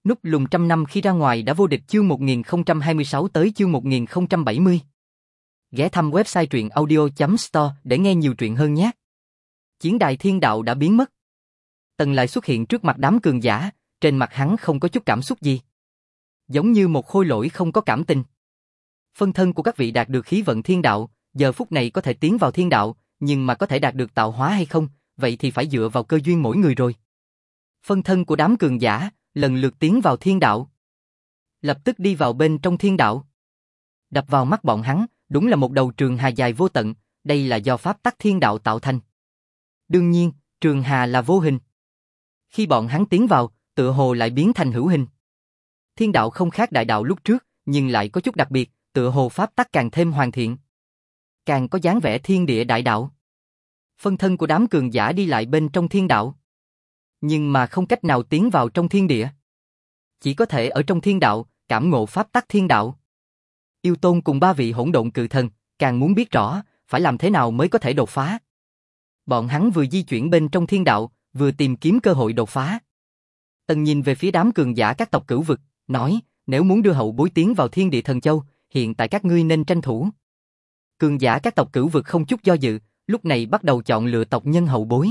Núp lùm trăm năm khi ra ngoài đã vô địch chương 1026 tới chương 1070. Ghé thăm website truyện audio.store để nghe nhiều truyện hơn nhé. Chiến đài thiên đạo đã biến mất. Tần lại xuất hiện trước mặt đám cường giả, trên mặt hắn không có chút cảm xúc gì. Giống như một khôi lỗi không có cảm tình. Phân thân của các vị đạt được khí vận thiên đạo, giờ phút này có thể tiến vào thiên đạo, nhưng mà có thể đạt được tạo hóa hay không, vậy thì phải dựa vào cơ duyên mỗi người rồi. Phân thân của đám cường giả lần lượt tiến vào thiên đạo. Lập tức đi vào bên trong thiên đạo. Đập vào mắt bọn hắn, đúng là một đầu trường hà dài vô tận, đây là do pháp tắc thiên đạo tạo thành. Đương nhiên, trường hà là vô hình. Khi bọn hắn tiến vào, tựa hồ lại biến thành hữu hình. Thiên đạo không khác đại đạo lúc trước, nhưng lại có chút đặc biệt, tựa hồ pháp tắc càng thêm hoàn thiện. Càng có dáng vẻ thiên địa đại đạo. Phân thân của đám cường giả đi lại bên trong thiên đạo. Nhưng mà không cách nào tiến vào trong thiên địa. Chỉ có thể ở trong thiên đạo, cảm ngộ pháp tắc thiên đạo. Yêu Tôn cùng ba vị hỗn độn cự thần, càng muốn biết rõ, phải làm thế nào mới có thể đột phá. Bọn hắn vừa di chuyển bên trong thiên đạo, vừa tìm kiếm cơ hội đột phá. Tần nhìn về phía đám cường giả các tộc cửu vực, nói, nếu muốn đưa hậu bối tiến vào thiên địa thần châu, hiện tại các ngươi nên tranh thủ. Cường giả các tộc cửu vực không chút do dự, lúc này bắt đầu chọn lựa tộc nhân hậu bối.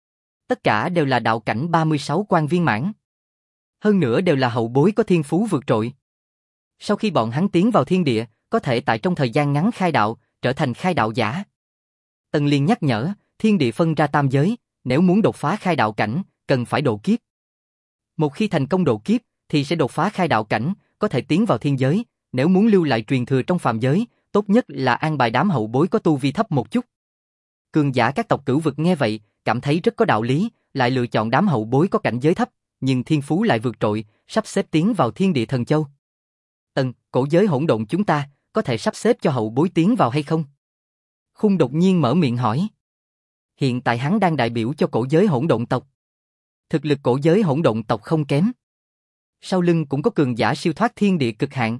Tất cả đều là đạo cảnh 36 quan viên mãn. Hơn nữa đều là hậu bối có thiên phú vượt trội. Sau khi bọn hắn tiến vào thiên địa, có thể tại trong thời gian ngắn khai đạo, trở thành khai đạo giả. Tần liền nhắc nhở, thiên địa phân ra tam giới, nếu muốn đột phá khai đạo cảnh, cần phải độ kiếp. Một khi thành công độ kiếp, thì sẽ đột phá khai đạo cảnh, có thể tiến vào thiên giới, nếu muốn lưu lại truyền thừa trong phàm giới, tốt nhất là an bài đám hậu bối có tu vi thấp một chút. Cường giả các tộc cửu vực nghe vậy, cảm thấy rất có đạo lý, lại lựa chọn đám hậu bối có cảnh giới thấp, nhưng thiên phú lại vượt trội, sắp xếp tiến vào thiên địa thần châu. Tần, cổ giới hỗn độn chúng ta, có thể sắp xếp cho hậu bối tiến vào hay không? Khung đột nhiên mở miệng hỏi. Hiện tại hắn đang đại biểu cho cổ giới hỗn độn tộc. Thực lực cổ giới hỗn độn tộc không kém. Sau lưng cũng có cường giả siêu thoát thiên địa cực hạn.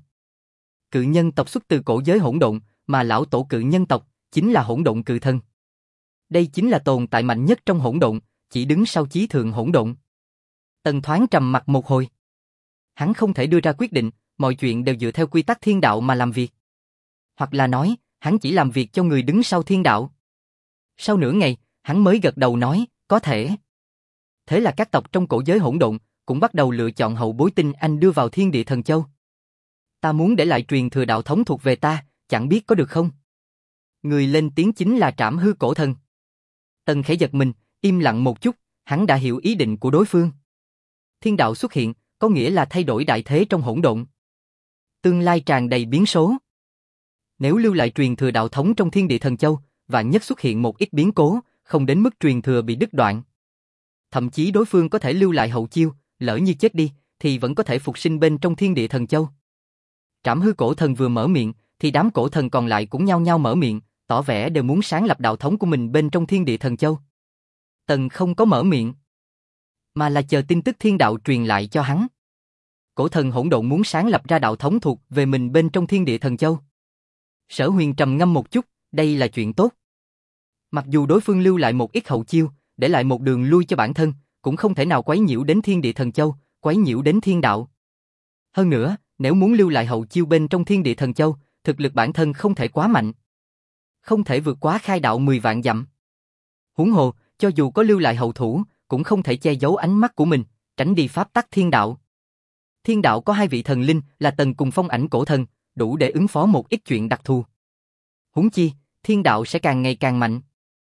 Cự nhân tộc xuất từ cổ giới hỗn độn, mà lão tổ cự nhân tộc chính là hỗn độn cự thần. Đây chính là tồn tại mạnh nhất trong hỗn độn, chỉ đứng sau chí thượng hỗn độn. Tần thoáng trầm mặt một hồi. Hắn không thể đưa ra quyết định, mọi chuyện đều dựa theo quy tắc thiên đạo mà làm việc. Hoặc là nói, hắn chỉ làm việc cho người đứng sau thiên đạo. Sau nửa ngày, hắn mới gật đầu nói, có thể. Thế là các tộc trong cổ giới hỗn độn cũng bắt đầu lựa chọn hậu bối tinh anh đưa vào thiên địa thần châu. Ta muốn để lại truyền thừa đạo thống thuộc về ta, chẳng biết có được không? Người lên tiếng chính là Trảm Hư cổ thần. Tần khẽ giật mình, im lặng một chút, hắn đã hiểu ý định của đối phương. Thiên đạo xuất hiện, có nghĩa là thay đổi đại thế trong hỗn độn. Tương lai tràn đầy biến số. Nếu lưu lại truyền thừa đạo thống trong thiên địa thần châu, vạn nhất xuất hiện một ít biến cố, không đến mức truyền thừa bị đứt đoạn. Thậm chí đối phương có thể lưu lại hậu chiêu, lỡ như chết đi, thì vẫn có thể phục sinh bên trong thiên địa thần châu. Trảm Hư cổ thần vừa mở miệng, thì đám cổ thần còn lại cũng nhao nhao mở miệng, tỏ vẻ đều muốn sáng lập đạo thống của mình bên trong thiên địa thần châu. Tần không có mở miệng, mà là chờ tin tức thiên đạo truyền lại cho hắn. Cổ thần hỗn độn muốn sáng lập ra đạo thống thuộc về mình bên trong thiên địa thần châu. Sở Huyền trầm ngâm một chút, đây là chuyện tốt. Mặc dù đối phương lưu lại một ít hậu chiêu, để lại một đường lui cho bản thân, cũng không thể nào quấy nhiễu đến thiên địa thần châu, quấy nhiễu đến thiên đạo. Hơn nữa, nếu muốn lưu lại hậu chiêu bên trong thiên địa thần châu, thực lực bản thân không thể quá mạnh. Không thể vượt quá khai đạo 10 vạn dặm. Huống hồ, cho dù có lưu lại hậu thủ, cũng không thể che giấu ánh mắt của mình, tránh đi pháp tắc thiên đạo. Thiên đạo có hai vị thần linh là Tần cùng Phong Ảnh cổ thần, đủ để ứng phó một ít chuyện đặc thù. Huống chi, thiên đạo sẽ càng ngày càng mạnh.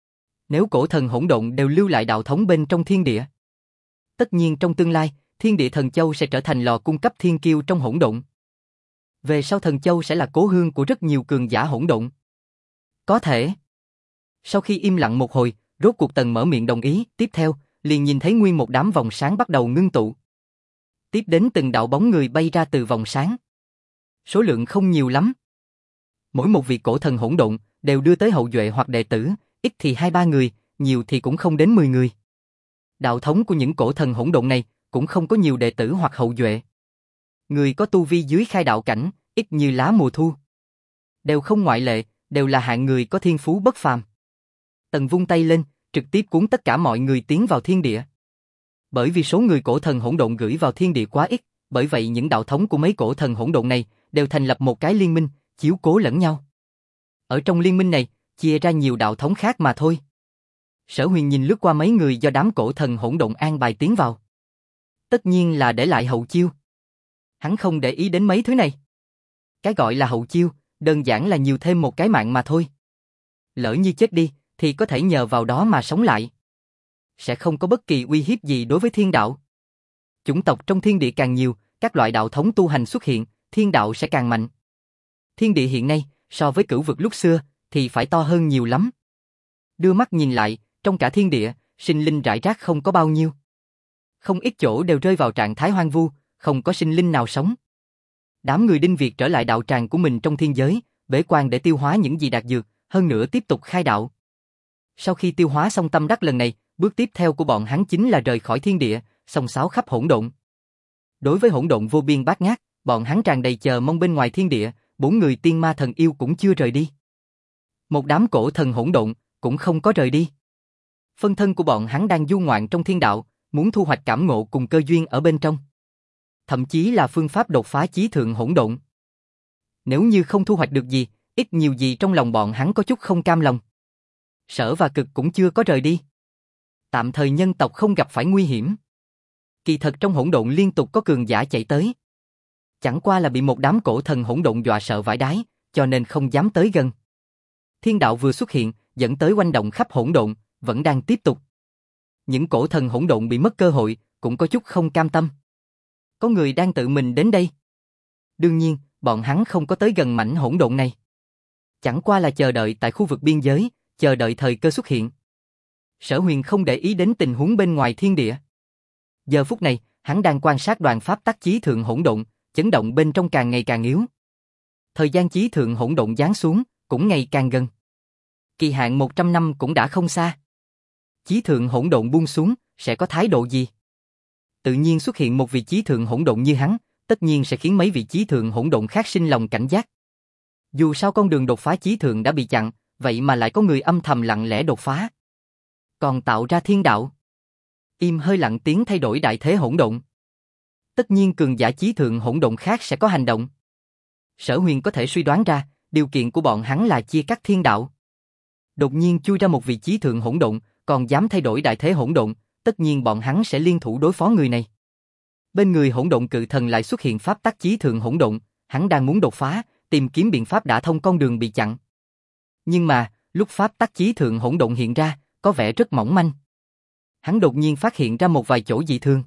Nếu cổ thần hỗn độn đều lưu lại đạo thống bên trong thiên địa, tất nhiên trong tương lai, thiên địa thần châu sẽ trở thành lò cung cấp thiên kiêu trong hỗn độn. Về sau thần châu sẽ là cố hương của rất nhiều cường giả hỗn độn. Có thể. Sau khi im lặng một hồi, rốt cuộc Tần mở miệng đồng ý, tiếp theo, liền nhìn thấy nguyên một đám vòng sáng bắt đầu ngưng tụ. Tiếp đến từng đạo bóng người bay ra từ vòng sáng. Số lượng không nhiều lắm. Mỗi một vị cổ thần hỗn độn đều đưa tới hậu duệ hoặc đệ tử, ít thì 2-3 người, nhiều thì cũng không đến 10 người. Đạo thống của những cổ thần hỗn độn này cũng không có nhiều đệ tử hoặc hậu duệ. Người có tu vi dưới khai đạo cảnh, ít như lá mùa thu. Đều không ngoại lệ, đều là hạng người có thiên phú bất phàm. Tần vung tay lên, trực tiếp cuốn tất cả mọi người tiến vào thiên địa. Bởi vì số người cổ thần hỗn độn gửi vào thiên địa quá ít, Bởi vậy những đạo thống của mấy cổ thần hỗn độn này đều thành lập một cái liên minh, chiếu cố lẫn nhau. Ở trong liên minh này, chia ra nhiều đạo thống khác mà thôi. Sở Huyền nhìn lướt qua mấy người do đám cổ thần hỗn độn an bài tiến vào. Tất nhiên là để lại hậu chiêu. Hắn không để ý đến mấy thứ này. Cái gọi là hậu chiêu, đơn giản là nhiều thêm một cái mạng mà thôi. Lỡ như chết đi, thì có thể nhờ vào đó mà sống lại. Sẽ không có bất kỳ uy hiếp gì đối với thiên đạo. Chủng tộc trong thiên địa càng nhiều, các loại đạo thống tu hành xuất hiện, thiên đạo sẽ càng mạnh. Thiên địa hiện nay, so với cửu vực lúc xưa, thì phải to hơn nhiều lắm. Đưa mắt nhìn lại, trong cả thiên địa, sinh linh rải rác không có bao nhiêu. Không ít chỗ đều rơi vào trạng thái hoang vu, không có sinh linh nào sống. Đám người Đinh Việt trở lại đạo tràng của mình trong thiên giới, bế quan để tiêu hóa những gì đạt dược, hơn nữa tiếp tục khai đạo. Sau khi tiêu hóa xong tâm đắc lần này, bước tiếp theo của bọn hắn chính là rời khỏi thiên địa, xông xáo khắp hỗn độn. Đối với hỗn độn vô biên bát ngát, bọn hắn tràn đầy chờ mong bên ngoài thiên địa, 4 người tiên ma thần yêu cũng chưa rời đi. Một đám cổ thần hỗn độn cũng không có rời đi. Phân thân của bọn hắn đang du ngoạn trong thiên đạo, muốn thu hoạch cảm ngộ cùng cơ duyên ở bên trong. Thậm chí là phương pháp đột phá chí thượng hỗn độn. Nếu như không thu hoạch được gì, ít nhiều gì trong lòng bọn hắn có chút không cam lòng. Sở và Cực cũng chưa có rời đi. Tạm thời nhân tộc không gặp phải nguy hiểm. Kỳ thật trong hỗn độn liên tục có cường giả chạy tới. Chẳng qua là bị một đám cổ thần hỗn độn dọa sợ vãi đái, cho nên không dám tới gần. Thiên đạo vừa xuất hiện, dẫn tới oanh động khắp hỗn độn, vẫn đang tiếp tục. Những cổ thần hỗn độn bị mất cơ hội, cũng có chút không cam tâm. Có người đang tự mình đến đây. Đương nhiên, bọn hắn không có tới gần mảnh hỗn độn này. Chẳng qua là chờ đợi tại khu vực biên giới, chờ đợi thời cơ xuất hiện. Sở Huyền không để ý đến tình huống bên ngoài thiên địa. Giờ phút này, hắn đang quan sát đoàn pháp tắc chí thượng hỗn độn, chấn động bên trong càng ngày càng yếu. Thời gian chí thượng hỗn độn giáng xuống, cũng ngày càng gần. Kỳ hạn 100 năm cũng đã không xa. Chí thượng hỗn độn buông xuống, sẽ có thái độ gì? Tự nhiên xuất hiện một vị chí thượng hỗn độn như hắn, tất nhiên sẽ khiến mấy vị chí thượng hỗn độn khác sinh lòng cảnh giác. Dù sao con đường đột phá chí thượng đã bị chặn, vậy mà lại có người âm thầm lặng lẽ đột phá. Còn tạo ra thiên đạo. Im hơi lặng tiếng thay đổi đại thế hỗn độn. Tất nhiên cường giả chí thượng hỗn độn khác sẽ có hành động. Sở Huyền có thể suy đoán ra, điều kiện của bọn hắn là chia cắt thiên đạo. Đột nhiên chui ra một vị chí thượng hỗn độn, còn dám thay đổi đại thế hỗn độn, tất nhiên bọn hắn sẽ liên thủ đối phó người này. Bên người hỗn độn cự thần lại xuất hiện pháp tắc chí thượng hỗn độn, hắn đang muốn đột phá, tìm kiếm biện pháp đả thông con đường bị chặn. Nhưng mà, lúc pháp tắc chí thượng hỗn độn hiện ra, có vẻ rất mỏng manh. Hắn đột nhiên phát hiện ra một vài chỗ dị thường.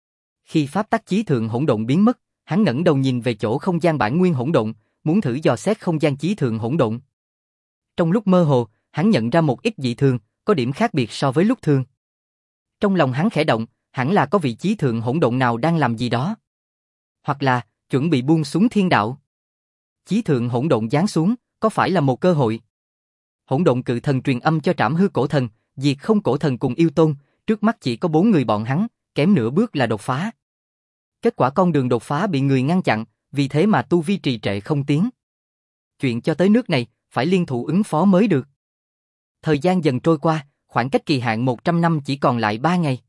Khi pháp tắc chí thượng hỗn độn biến mất, hắn ngẩng đầu nhìn về chỗ không gian bản nguyên hỗn độn, muốn thử dò xét không gian chí thượng hỗn độn. Trong lúc mơ hồ, hắn nhận ra một ít dị thường, có điểm khác biệt so với lúc thường. Trong lòng hắn khẽ động, hẳn là có vị chí thượng hỗn độn nào đang làm gì đó. Hoặc là, chuẩn bị buông xuống thiên đạo. Chí thượng hỗn độn giáng xuống, có phải là một cơ hội? Hỗn độn cự thần truyền âm cho Trảm Hư cổ thần, diệt không cổ thần cùng yêu tôn, trước mắt chỉ có 4 người bọn hắn, kém nửa bước là đột phá. Kết quả con đường đột phá bị người ngăn chặn, vì thế mà tu vi trì trệ không tiến. Chuyện cho tới nước này, phải liên thủ ứng phó mới được. Thời gian dần trôi qua, khoảng cách kỳ hạn 100 năm chỉ còn lại 3 ngày.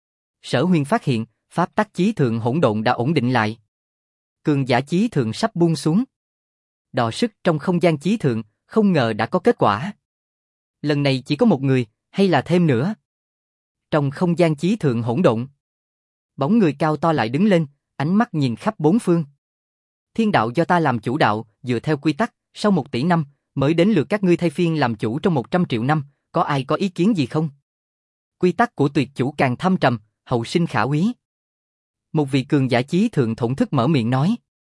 Sở Huyền phát hiện, pháp tắc chí thượng hỗn độn đã ổn định lại. Cường giả chí thượng sắp buông xuống. Đọ sức trong không gian chí thượng, không ngờ đã có kết quả. Lần này chỉ có một người, hay là thêm nữa? Trong không gian chí thượng hỗn độn, bóng người cao to lại đứng lên, ánh mắt nhìn khắp bốn phương. Thiên đạo do ta làm chủ đạo, dựa theo quy tắc, sau 1 tỷ năm, mới đến lượt các ngươi thay phiên làm chủ trong 100 triệu năm, có ai có ý kiến gì không? Quy tắc của tuyệt chủ càng thâm trầm, hậu sinh khả úy. Một vị cường giả chí thượng thổn thức mở miệng nói.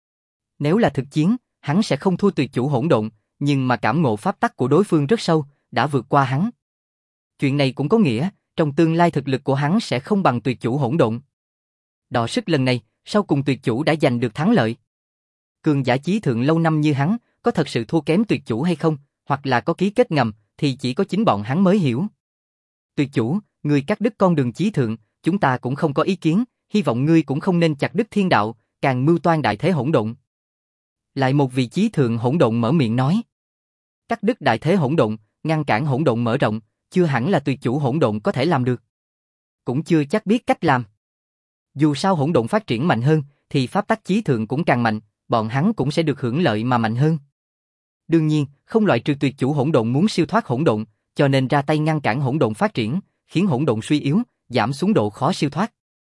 Nếu là thực chiến, hắn sẽ không thua tuyệt chủ hỗn độn, nhưng mà cảm ngộ pháp tắc của đối phương rất sâu, đã vượt qua hắn. Chuyện này cũng có nghĩa, trong tương lai thực lực của hắn sẽ không bằng tuyệt chủ hỗn độn. Đọ sức lần này, sau cùng tuyệt chủ đã giành được thắng lợi. Cường giả chí thượng lâu năm như hắn, có thật sự thua kém tuyệt chủ hay không, hoặc là có ký kết ngầm, thì chỉ có chính bọn hắn mới hiểu. Tuyệt chủ, ngươi cắt đứt con đường chí thượng, chúng ta cũng không có ý kiến, hy vọng ngươi cũng không nên chặt đứt thiên đạo, càng mưu toan đại thế hỗn độn. Lại một vị chí thượng hỗn độn mở miệng nói. Cắt đứt đại thế hỗn độn, ngăn cản hỗn độn mở rộng, chưa hẳn là tuyệt chủ hỗn độn có thể làm được. Cũng chưa chắc biết cách làm. Dù sao hỗn độn phát triển mạnh hơn, thì pháp tắc chí thượng cũng càng mạnh, bọn hắn cũng sẽ được hưởng lợi mà mạnh hơn. Đương nhiên, không loại trừ tuyệt chủ hỗn độn muốn siêu thoát hỗn độn, cho nên ra tay ngăn cản hỗn độn phát triển, khiến hỗn độn suy yếu, giảm xuống độ khó siêu thoát.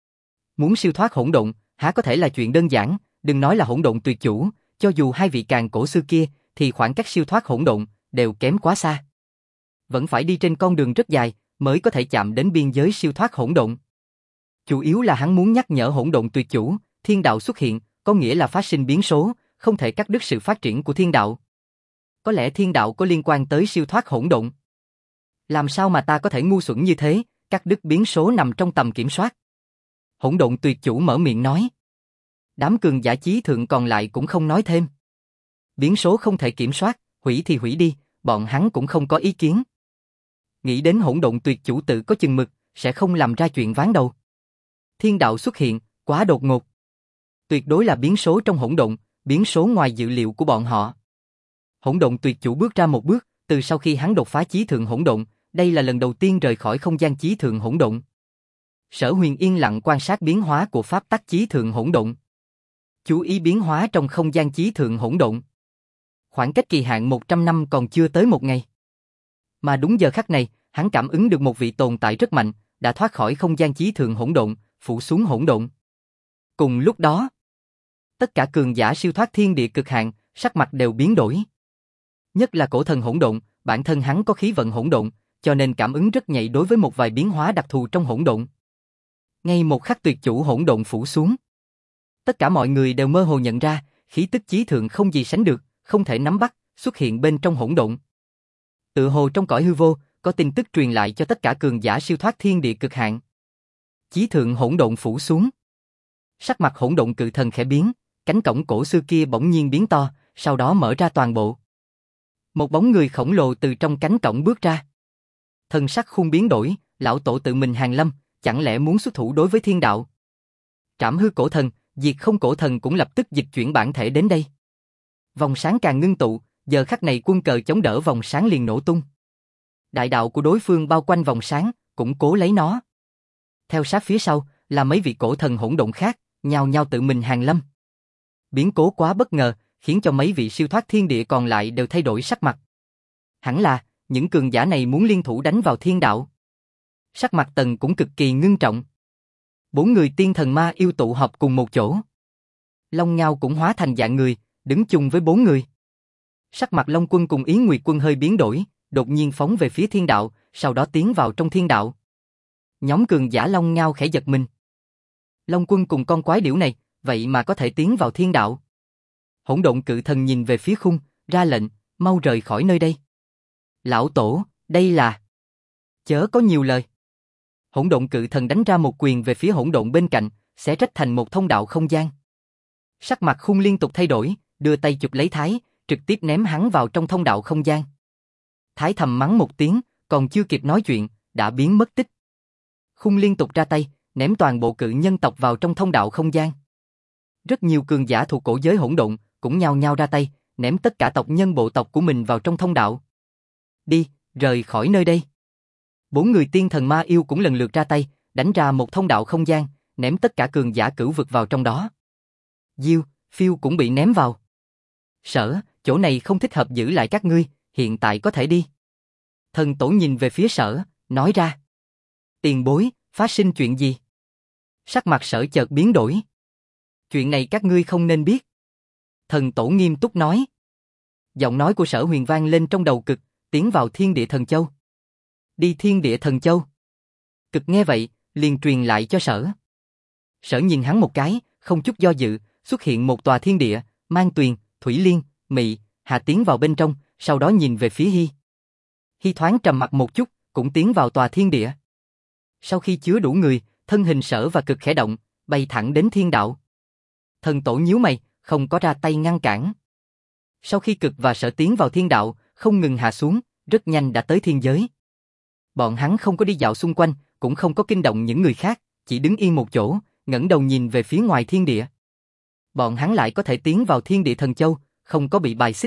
Muốn siêu thoát hỗn độn, há có thể là chuyện đơn giản, đừng nói là hỗn độn tuyệt chủ, cho dù hai vị càn cổ xưa kia, thì khoảng cách siêu thoát hỗn độn đều kém quá xa. Vẫn phải đi trên con đường rất dài mới có thể chạm đến biên giới siêu thoát hỗn độn. Chủ yếu là hắn muốn nhắc nhở hỗn độn tuyệt chủ, thiên đạo xuất hiện, có nghĩa là phát sinh biến số, không thể cắt đứt sự phát triển của thiên đạo. Có lẽ thiên đạo có liên quan tới siêu thoát hỗn độn. Làm sao mà ta có thể ngu xuẩn như thế, cắt đứt biến số nằm trong tầm kiểm soát. Hỗn độn tuyệt chủ mở miệng nói. Đám cường giả chí thượng còn lại cũng không nói thêm. Biến số không thể kiểm soát, hủy thì hủy đi, bọn hắn cũng không có ý kiến. Nghĩ đến hỗn độn tuyệt chủ tự có chừng mực, sẽ không làm ra chuyện ván đầu. Thiên đạo xuất hiện, quá đột ngột. Tuyệt đối là biến số trong hỗn độn, biến số ngoài dự liệu của bọn họ. Hỗn độn tuyệt chủ bước ra một bước, từ sau khi hắn đột phá chí thượng hỗn độn, đây là lần đầu tiên rời khỏi không gian chí thượng hỗn độn. Sở Huyền yên lặng quan sát biến hóa của pháp tắc chí thượng hỗn độn. Chú ý biến hóa trong không gian chí thượng hỗn độn. Khoảng cách kỳ hạn 100 năm còn chưa tới một ngày. Mà đúng giờ khắc này, hắn cảm ứng được một vị tồn tại rất mạnh, đã thoát khỏi không gian chí thượng hỗn độn, phủ xuống hỗn độn. Cùng lúc đó, tất cả cường giả siêu thoát thiên địa cực hạn, sắc mặt đều biến đổi. Nhất là cổ thần hỗn độn, bản thân hắn có khí vận hỗn độn, cho nên cảm ứng rất nhạy đối với một vài biến hóa đặc thù trong hỗn độn. Ngay một khắc tuyệt chủ hỗn độn phủ xuống, tất cả mọi người đều mơ hồ nhận ra, khí tức chí thượng không gì sánh được, không thể nắm bắt, xuất hiện bên trong hỗn độn. Tự hồ trong cõi hư vô, có tin tức truyền lại cho tất cả cường giả siêu thoát thiên địa cực hạn. Chí thượng hỗn độn phủ xuống. Sắc mặt hỗn độn cự thần khẽ biến, cánh cổng cổ xưa kia bỗng nhiên biến to, sau đó mở ra toàn bộ. Một bóng người khổng lồ từ trong cánh cổng bước ra. Thần sắc khuôn biến đổi, lão tổ tự mình hàng lâm, chẳng lẽ muốn xuất thủ đối với thiên đạo? Trảm hư cổ thần, diệt không cổ thần cũng lập tức dịch chuyển bản thể đến đây. Vòng sáng càng ngưng tụ, giờ khắc này quân cờ chống đỡ vòng sáng liền nổ tung. Đại đạo của đối phương bao quanh vòng sáng, củng cố lấy nó. Theo sát phía sau, là mấy vị cổ thần hỗn độn khác, nhao nhao tự mình hàng lâm. Biến cố quá bất ngờ, khiến cho mấy vị siêu thoát thiên địa còn lại đều thay đổi sắc mặt. Hẳn là, những cường giả này muốn liên thủ đánh vào thiên đạo. Sắc mặt Tần cũng cực kỳ ngưng trọng. 4 người tiên thần ma yêu tụ họp cùng một chỗ. Long Ngao cũng hóa thành dạng người, đứng chung với 4 người. Sắc mặt Long Quân cùng Yến Nguyệt Quân hơi biến đổi, đột nhiên phóng về phía thiên đạo, sau đó tiến vào trong thiên đạo. Nhóm cường giả Long Ngao khẽ giật mình. Long Quân cùng con quái điểu này, vậy mà có thể tiến vào thiên đạo. Hỗn độn cự thần nhìn về phía khung, ra lệnh, mau rời khỏi nơi đây. Lão tổ, đây là... Chớ có nhiều lời. Hỗn độn cự thần đánh ra một quyền về phía hỗn độn bên cạnh, sẽ rách thành một thông đạo không gian. Sắc mặt khung liên tục thay đổi, đưa tay chụp lấy Thái, trực tiếp ném hắn vào trong thông đạo không gian. Thái thầm mắng một tiếng, còn chưa kịp nói chuyện, đã biến mất tích. Khung liên tục ra tay, ném toàn bộ cự nhân tộc vào trong thông đạo không gian. Rất nhiều cường giả thuộc cổ giới hỗn độn cũng nhao nhao ra tay, ném tất cả tộc nhân bộ tộc của mình vào trong thông đạo. Đi, rời khỏi nơi đây. 4 người tiên thần ma yêu cũng lần lượt ra tay, đánh ra một thông đạo không gian, ném tất cả cường giả cửu vực vào trong đó. Diêu, Phiêu cũng bị ném vào. Sở, chỗ này không thích hợp giữ lại các ngươi, hiện tại có thể đi. Thần tổ nhìn về phía Sở, nói ra. Tiền bối, phát sinh chuyện gì? Sắc mặt Sở chợt biến đổi. Chuyện này các ngươi không nên biết. Thần tổ nghiêm túc nói. Giọng nói của Sở Huyền vang lên trong đầu Cực, tiến vào Thiên Địa Thần Châu. Đi Thiên Địa Thần Châu. Cực nghe vậy, liền truyền lại cho Sở. Sở nhìn hắn một cái, không chút do dự, xuất hiện một tòa thiên địa, Mang Tuyền, Thủy Liên, Mị, Hà tiến vào bên trong, sau đó nhìn về phía Hy. Hy thoáng trầm mặt một chút, cũng tiến vào tòa thiên địa. Sau khi chứa đủ người, thân hình Sở và Cực khẽ động, bay thẳng đến thiên đạo. Thần tổ nhíu mày, không có ra tay ngăn cản. Sau khi Cực và Sở tiến vào thiên đạo, không ngừng hạ xuống, rất nhanh đã tới thiên giới. Bọn hắn không có đi dạo xung quanh, cũng không có kinh động những người khác, chỉ đứng yên một chỗ, ngẩng đầu nhìn về phía ngoài thiên địa. Bọn hắn lại có thể tiến vào Thiên Địa Thần Châu, không có bị bài xích.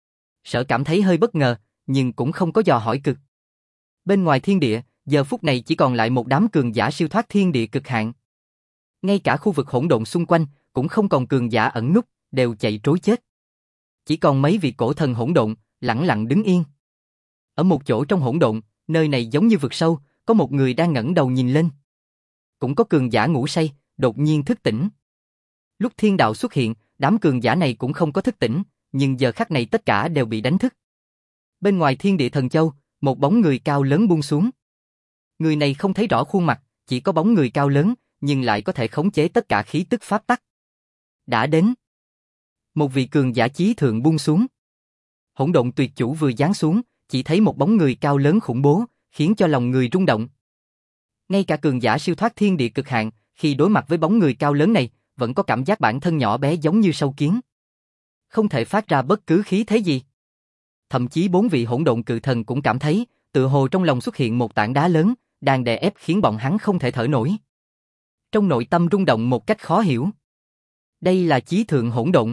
Sở cảm thấy hơi bất ngờ, nhưng cũng không có dò hỏi Cực. Bên ngoài thiên địa, giờ phút này chỉ còn lại một đám cường giả siêu thoát thiên địa cực hạn. Ngay cả khu vực hỗn độn xung quanh cũng không còn cường giả ẩn núp, đều chạy trối chết. Chỉ còn mấy vị cổ thần hỗn độn, lẳng lặng đứng yên. Ở một chỗ trong hỗn độn, nơi này giống như vực sâu, có một người đang ngẩng đầu nhìn lên. Cũng có cường giả ngủ say, đột nhiên thức tỉnh. Lúc thiên đạo xuất hiện, đám cường giả này cũng không có thức tỉnh, nhưng giờ khắc này tất cả đều bị đánh thức. Bên ngoài thiên địa thần châu, một bóng người cao lớn buông xuống. Người này không thấy rõ khuôn mặt, chỉ có bóng người cao lớn, nhưng lại có thể khống chế tất cả khí tức pháp tắc. Đã đến. Một vị cường giả chí thượng buông xuống. Hỗn độn tuyệt chủ vừa giáng xuống, chỉ thấy một bóng người cao lớn khủng bố, khiến cho lòng người rung động. Ngay cả cường giả siêu thoát thiên địa cực hạn, khi đối mặt với bóng người cao lớn này, vẫn có cảm giác bản thân nhỏ bé giống như sâu kiến. Không thể phát ra bất cứ khí thế gì. Thậm chí 4 vị hỗn độn cự thần cũng cảm thấy, tựa hồ trong lòng xuất hiện một tảng đá lớn, đang đè ép khiến bọn hắn không thể thở nổi. Trong nội tâm rung động một cách khó hiểu. Đây là chí thượng hỗn độn.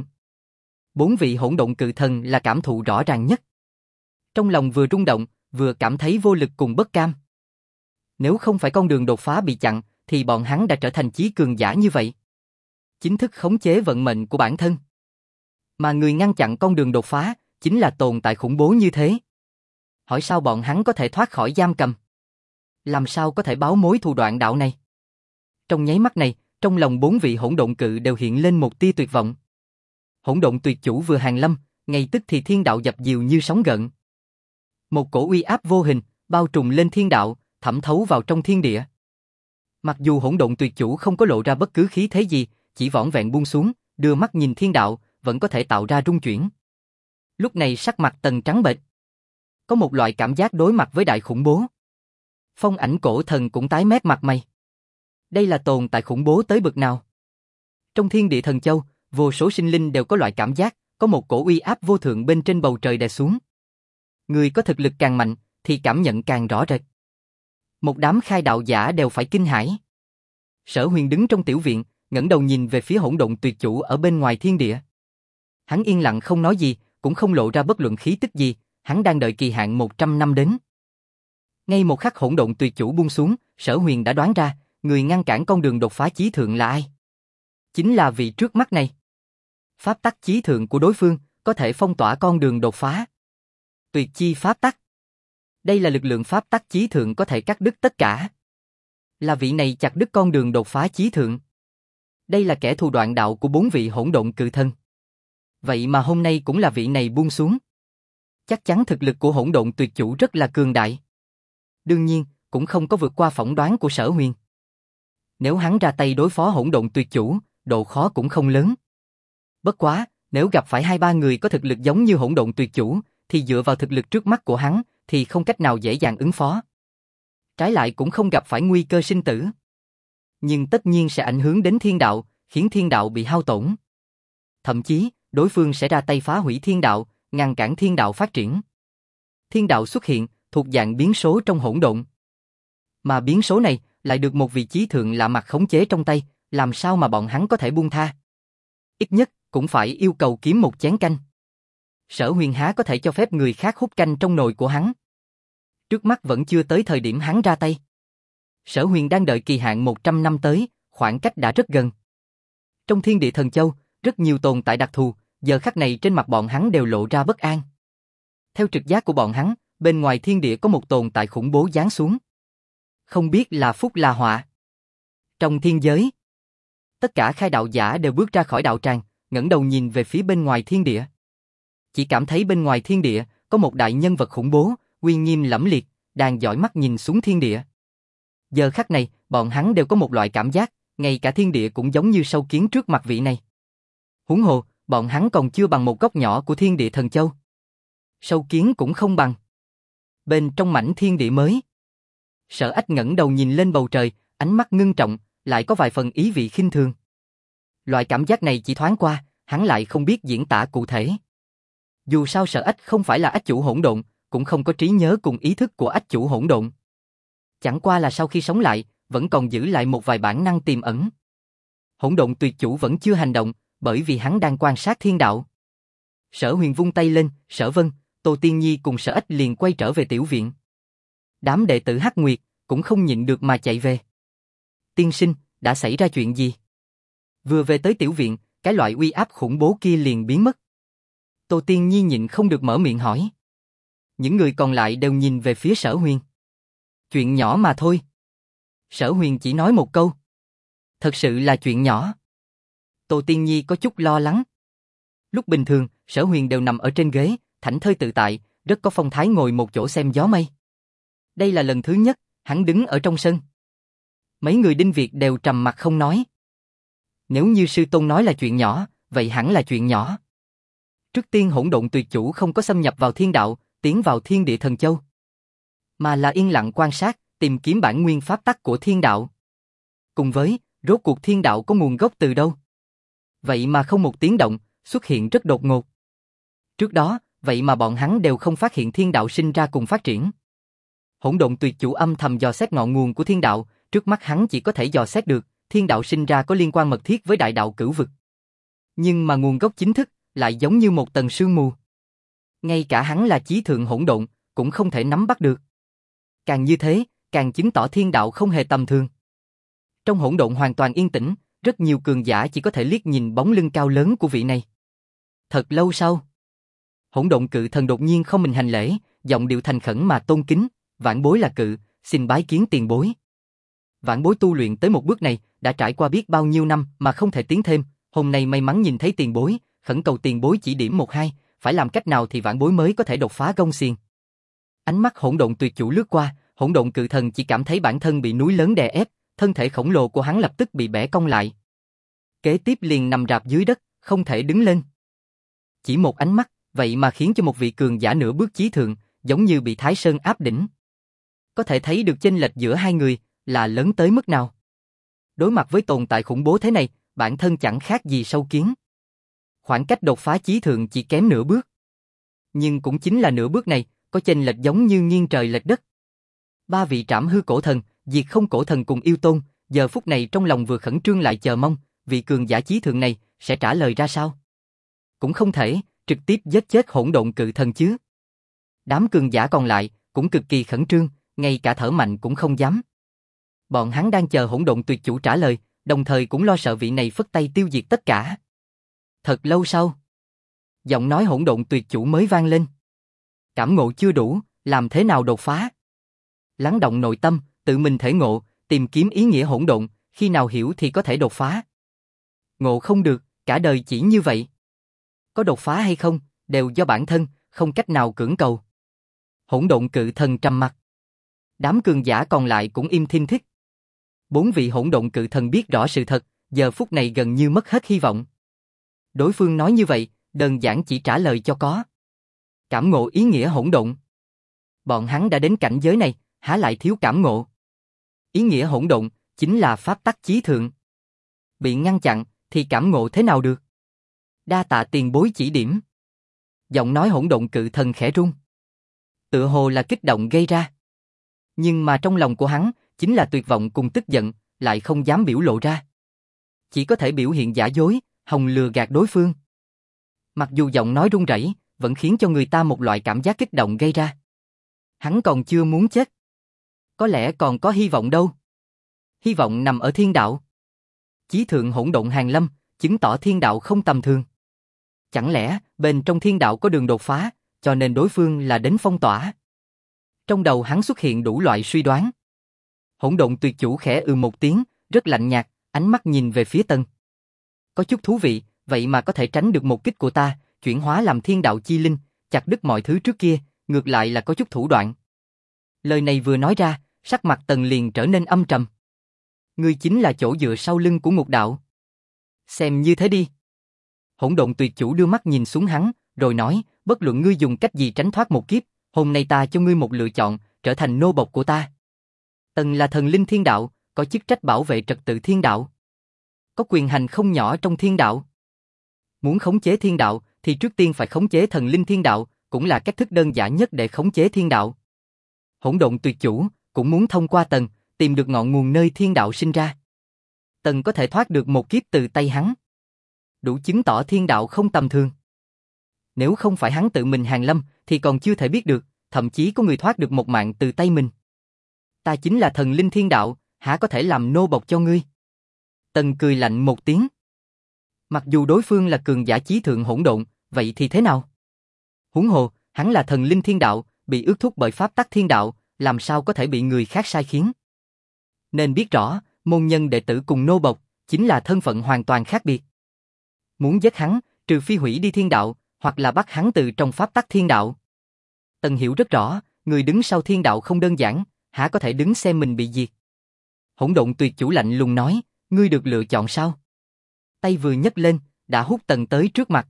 4 vị hỗn độn cự thần là cảm thụ rõ ràng nhất. Trong lòng vừa rung động, vừa cảm thấy vô lực cùng bất cam. Nếu không phải con đường đột phá bị chặn, thì bọn hắn đã trở thành chí cường giả như vậy. Chính thức khống chế vận mệnh của bản thân. Mà người ngăn chặn con đường đột phá, chính là tồn tại khủng bố như thế. Hỏi sao bọn hắn có thể thoát khỏi giam cầm? Làm sao có thể báo mối thù đoạn đạo này? Trong nháy mắt này, trong lòng 4 vị hỗn độn cự đều hiện lên một tia tuyệt vọng. Hỗn độn tuyệt chủ vừa hàng lâm, ngay tức thì thiên đạo dập dìu như sóng gợn. Một cổ uy áp vô hình, bao trùm lên thiên đạo, thẩm thấu vào trong thiên địa. Mặc dù hỗn độn tuyệt chủ không có lộ ra bất cứ khí thế gì, chỉ vỏn vẹn buông xuống, đưa mắt nhìn thiên đạo, vẫn có thể tạo ra rung chuyển. Lúc này sắc mặt Tần trắng bệch. Có một loại cảm giác đối mặt với đại khủng bố. Phong ảnh cổ thần cũng tái mét mặt mày. Đây là tồn tại khủng bố tới bực nào? Trong thiên địa thần châu, vô số sinh linh đều có loại cảm giác, có một cổ uy áp vô thượng bên trên bầu trời đè xuống. Người có thực lực càng mạnh, thì cảm nhận càng rõ rệt. Một đám khai đạo giả đều phải kinh hãi. Sở Huyền đứng trong tiểu viện, ngẩng đầu nhìn về phía hỗn độn tuyệt chủ ở bên ngoài thiên địa. Hắn yên lặng không nói gì, cũng không lộ ra bất luận khí tức gì, hắn đang đợi kỳ hạn 100 năm đến. Ngay một khắc hỗn độn tuyệt chủ buông xuống, Sở Huyền đã đoán ra, người ngăn cản con đường đột phá chí thượng là ai? Chính là vị trước mắt này. Pháp tắc chí thượng của đối phương, có thể phong tỏa con đường đột phá. Tuyệt chi pháp tắc. Đây là lực lượng pháp tắc chí thượng có thể cắt đứt tất cả. Là vị này chặt đứt con đường đột phá chí thượng. Đây là kẻ thù đoạn đạo của 4 vị hỗn độn cự thân. Vậy mà hôm nay cũng là vị này buông xuống. Chắc chắn thực lực của hỗn độn tuyệt chủ rất là cường đại. Đương nhiên, cũng không có vượt qua phỏng đoán của Sở Huyền. Nếu hắn ra tay đối phó hỗn độn tuyệt chủ, độ khó cũng không lớn. Bất quá, nếu gặp phải 2-3 người có thực lực giống như hỗn độn tuyệt chủ, thì dựa vào thực lực trước mắt của hắn, thì không cách nào dễ dàng ứng phó. Trái lại cũng không gặp phải nguy cơ sinh tử. Nhưng tất nhiên sẽ ảnh hưởng đến thiên đạo, khiến thiên đạo bị hao tổn. Thậm chí, đối phương sẽ ra tay phá hủy thiên đạo, ngăn cản thiên đạo phát triển. Thiên đạo xuất hiện, thuộc dạng biến số trong hỗn độn. Mà biến số này, lại được một vị chí thượng lạ mặt khống chế trong tay, làm sao mà bọn hắn có thể buông tha? Ít nhất, cũng phải yêu cầu kiếm một chén canh. Sở Huyền há có thể cho phép người khác hút canh trong nồi của hắn. Trước mắt vẫn chưa tới thời điểm hắn ra tay. Sở Huyền đang đợi kỳ hạn 100 năm tới, khoảng cách đã rất gần. Trong thiên địa thần châu, rất nhiều tồn tại đặc thù, giờ khắc này trên mặt bọn hắn đều lộ ra bất an. Theo trực giác của bọn hắn, bên ngoài thiên địa có một tồn tại khủng bố giáng xuống. Không biết là phúc là họa. Trong thiên giới, tất cả khai đạo giả đều bước ra khỏi đạo tràng, ngẩng đầu nhìn về phía bên ngoài thiên địa. Chỉ cảm thấy bên ngoài thiên địa có một đại nhân vật khủng bố, uy nghiêm lẫm liệt, đang dõi mắt nhìn xuống thiên địa. Giờ khắc này, bọn hắn đều có một loại cảm giác, ngay cả thiên địa cũng giống như sâu kiến trước mặt vị này. Huống hồ, bọn hắn còn chưa bằng một góc nhỏ của thiên địa thần châu. Sâu kiến cũng không bằng. Bên trong mảnh thiên địa mới, Sở Ách ngẩng đầu nhìn lên bầu trời, ánh mắt ngưng trọng, lại có vài phần ý vị khinh thường. Loại cảm giác này chỉ thoáng qua, hắn lại không biết diễn tả cụ thể. Dù sao Sở Ách không phải là ách chủ hỗn độn, cũng không có trí nhớ cùng ý thức của ách chủ hỗn độn. Chẳng qua là sau khi sống lại, vẫn còn giữ lại một vài bản năng tiềm ẩn. Hỗn độn tuyệt chủ vẫn chưa hành động, bởi vì hắn đang quan sát thiên đạo. Sở Huyền vung tay lên, Sở Vân, Tô Tiên Nhi cùng Sở Ách liền quay trở về tiểu viện. Đám đệ tử Hắc Nguyệt cũng không nhịn được mà chạy về. Tiên sinh, đã xảy ra chuyện gì? Vừa về tới tiểu viện, cái loại uy áp khủng bố kia liền biến mất. Tô Tiên Nhi nhịn không được mở miệng hỏi. Những người còn lại đều nhìn về phía Sở Huyền. Chuyện nhỏ mà thôi. Sở Huyền chỉ nói một câu. Thật sự là chuyện nhỏ. Tô Tiên Nhi có chút lo lắng. Lúc bình thường, Sở Huyền đều nằm ở trên ghế, thảnh thơi tự tại, rất có phong thái ngồi một chỗ xem gió mây. Đây là lần thứ nhất, hắn đứng ở trong sân. Mấy người Đinh Việt đều trầm mặc không nói. Nếu như sư tôn nói là chuyện nhỏ, vậy hẳn là chuyện nhỏ. Trước tiên Hỗn Độn Tuyệt Chủ không có xâm nhập vào thiên đạo, tiến vào Thiên Địa Thần Châu, mà là yên lặng quan sát, tìm kiếm bản nguyên pháp tắc của thiên đạo. Cùng với, rốt cuộc thiên đạo có nguồn gốc từ đâu? Vậy mà không một tiếng động, xuất hiện rất đột ngột. Trước đó, vậy mà bọn hắn đều không phát hiện thiên đạo sinh ra cùng phát triển. Hỗn Độn Tuyệt Chủ âm thầm dò xét ngọn nguồn của thiên đạo, trước mắt hắn chỉ có thể dò xét được, thiên đạo sinh ra có liên quan mật thiết với đại đạo cửu vực. Nhưng mà nguồn gốc chính thức lại giống như một tầng sương mù. Ngay cả hắn là chí thượng hỗn độn, cũng không thể nắm bắt được. Càng như thế, càng chứng tỏ thiên đạo không hề tầm thường. Trong hỗn độn hoàn toàn yên tĩnh, rất nhiều cường giả chỉ có thể liếc nhìn bóng lưng cao lớn của vị này. Thật lâu sau, Hỗn Độn Cự Thần đột nhiên không mình hành lễ, giọng điệu thành khẩn mà tôn kính, vãn bối là Cự, xin bái kiến tiền bối. Vãn bối tu luyện tới một bước này, đã trải qua biết bao nhiêu năm mà không thể tiến thêm, hôm nay may mắn nhìn thấy tiền bối, khẩn cầu tiền bối chỉ điểm một hai, phải làm cách nào thì vãn bối mới có thể đột phá gông xiềng. Ánh mắt Hỗn Độn Tuyệt Chủ lướt qua, Hỗn Độn Cự Thần chỉ cảm thấy bản thân bị núi lớn đè ép, thân thể khổng lồ của hắn lập tức bị bẻ cong lại. Kế tiếp liền nằm rạp dưới đất, không thể đứng lên. Chỉ một ánh mắt, vậy mà khiến cho một vị cường giả nửa bước chí thượng, giống như bị Thái Sơn áp đỉnh. Có thể thấy được chênh lệch giữa hai người là lớn tới mức nào. Đối mặt với tồn tại khủng bố thế này, bản thân chẳng khác gì sâu kiến. Khoảng cách đột phá chí thượng chỉ kém nửa bước. Nhưng cũng chính là nửa bước này, có chênh lệch giống như nghiêng trời lệch đất. Ba vị Trảm Hư Cổ Thần, Diệt Không Cổ Thần cùng Yêu Tôn, giờ phút này trong lòng vừa khẩn trương lại chờ mong, vị cường giả chí thượng này sẽ trả lời ra sao? Cũng không thể trực tiếp giết chết Hỗn Độn Cự Thần chứ. Đám cường giả còn lại cũng cực kỳ khẩn trương, ngay cả thở mạnh cũng không dám. Bọn hắn đang chờ Hỗn Độn Tuyệt Chủ trả lời, đồng thời cũng lo sợ vị này phất tay tiêu diệt tất cả. Thật lâu sau, giọng nói Hỗn Độn Tuyệt Chủ mới vang lên. Cảm ngộ chưa đủ, làm thế nào đột phá? Lắng động nội tâm, tự mình thể ngộ, tìm kiếm ý nghĩa hỗn độn, khi nào hiểu thì có thể đột phá. Ngộ không được, cả đời chỉ như vậy. Có đột phá hay không, đều do bản thân, không cách nào cưỡng cầu. Hỗn Độn Cự Thần trầm mặc. Đám cường giả còn lại cũng im thinh thích. 4 vị Hỗn Độn Cự Thần biết rõ sự thật, giờ phút này gần như mất hết hy vọng. Đối phương nói như vậy, đơn giản chỉ trả lời cho có. Cảm ngộ ý nghĩa hỗn độn. Bọn hắn đã đến cảnh giới này, há lại thiếu cảm ngộ. Ý nghĩa hỗn độn chính là pháp tắc chí thượng. Bị ngăn chặn thì cảm ngộ thế nào được? Đa tạ tiền bối chỉ điểm. Giọng nói Hỗn Độn Cự Thần khẽ run. Tựa hồ là kích động gây ra. Nhưng mà trong lòng của hắn chính là tuyệt vọng cùng tức giận, lại không dám biểu lộ ra. Chỉ có thể biểu hiện giả dối, hòng lừa gạt đối phương. Mặc dù giọng nói run rẩy, vẫn khiến cho người ta một loại cảm giác kích động gây ra. Hắn còn chưa muốn chết. Có lẽ còn có hy vọng đâu. Hy vọng nằm ở thiên đạo. Chí thượng hỗn độn hàng lâm, chứng tỏ thiên đạo không tầm thường. Chẳng lẽ bên trong thiên đạo có đường đột phá, cho nên đối phương là đến phong tỏa? Trong đầu hắn xuất hiện đủ loại suy đoán. Hỗn Độn Tuyệt Chủ khẽ một tiếng, rất lạnh nhạt, ánh mắt nhìn về phía Tân. Có chút thú vị, vậy mà có thể tránh được một kích của ta, chuyển hóa làm thiên đạo chi linh, chặt đứt mọi thứ trước kia, ngược lại là có chút thủ đoạn. Lời này vừa nói ra, sắc mặt Tần liền trở nên âm trầm. Ngươi chính là chỗ dựa sau lưng của ngục đạo. Xem như thế đi. Hỗn Độn Tuyệt Chủ đưa mắt nhìn xuống hắn, rồi nói, bất luận ngươi dùng cách gì tránh thoát một kiếp, hôm nay ta cho ngươi một lựa chọn, trở thành nô bộc của ta. Tần là thần linh thiên đạo, có chức trách bảo vệ trật tự thiên đạo. Có quyền hành không nhỏ trong thiên đạo. Muốn khống chế thiên đạo, thì trước tiên phải khống chế thần linh thiên đạo, cũng là cách thức đơn giản nhất để khống chế thiên đạo. Hỗn Độn Tuyệt Chủ cũng muốn thông qua Tần, tìm được ngọn nguồn nơi thiên đạo sinh ra. Tần có thể thoát được một kiếp từ tay hắn, đủ chứng tỏ thiên đạo không tầm thường. Nếu không phải hắn tự mình hàng lâm, thì còn chưa thể biết được, thậm chí có người thoát được một mạng từ tay mình. Ta chính là thần linh thiên đạo, há có thể làm nô bộc cho ngươi? Tần cười lạnh một tiếng. Mặc dù đối phương là cường giả chí thượng hỗn độn, vậy thì thế nào? Huống hồ, hắn là thần linh thiên đạo, bị ước thúc bởi pháp tắc thiên đạo, làm sao có thể bị người khác sai khiến? Nên biết rõ, môn nhân đệ tử cùng nô bộc, chính là thân phận hoàn toàn khác biệt. Muốn giết hắn, trừ phi hủy đi thiên đạo, hoặc là bắt hắn từ trong pháp tắc thiên đạo. Tần hiểu rất rõ, người đứng sau thiên đạo không đơn giản, há có thể đứng xem mình bị diệt. Hỗn độn tuyệt chủ lạnh lùng nói, ngươi được lựa chọn sao? Tay vừa nhấc lên, đã hút Tần tới trước mặt.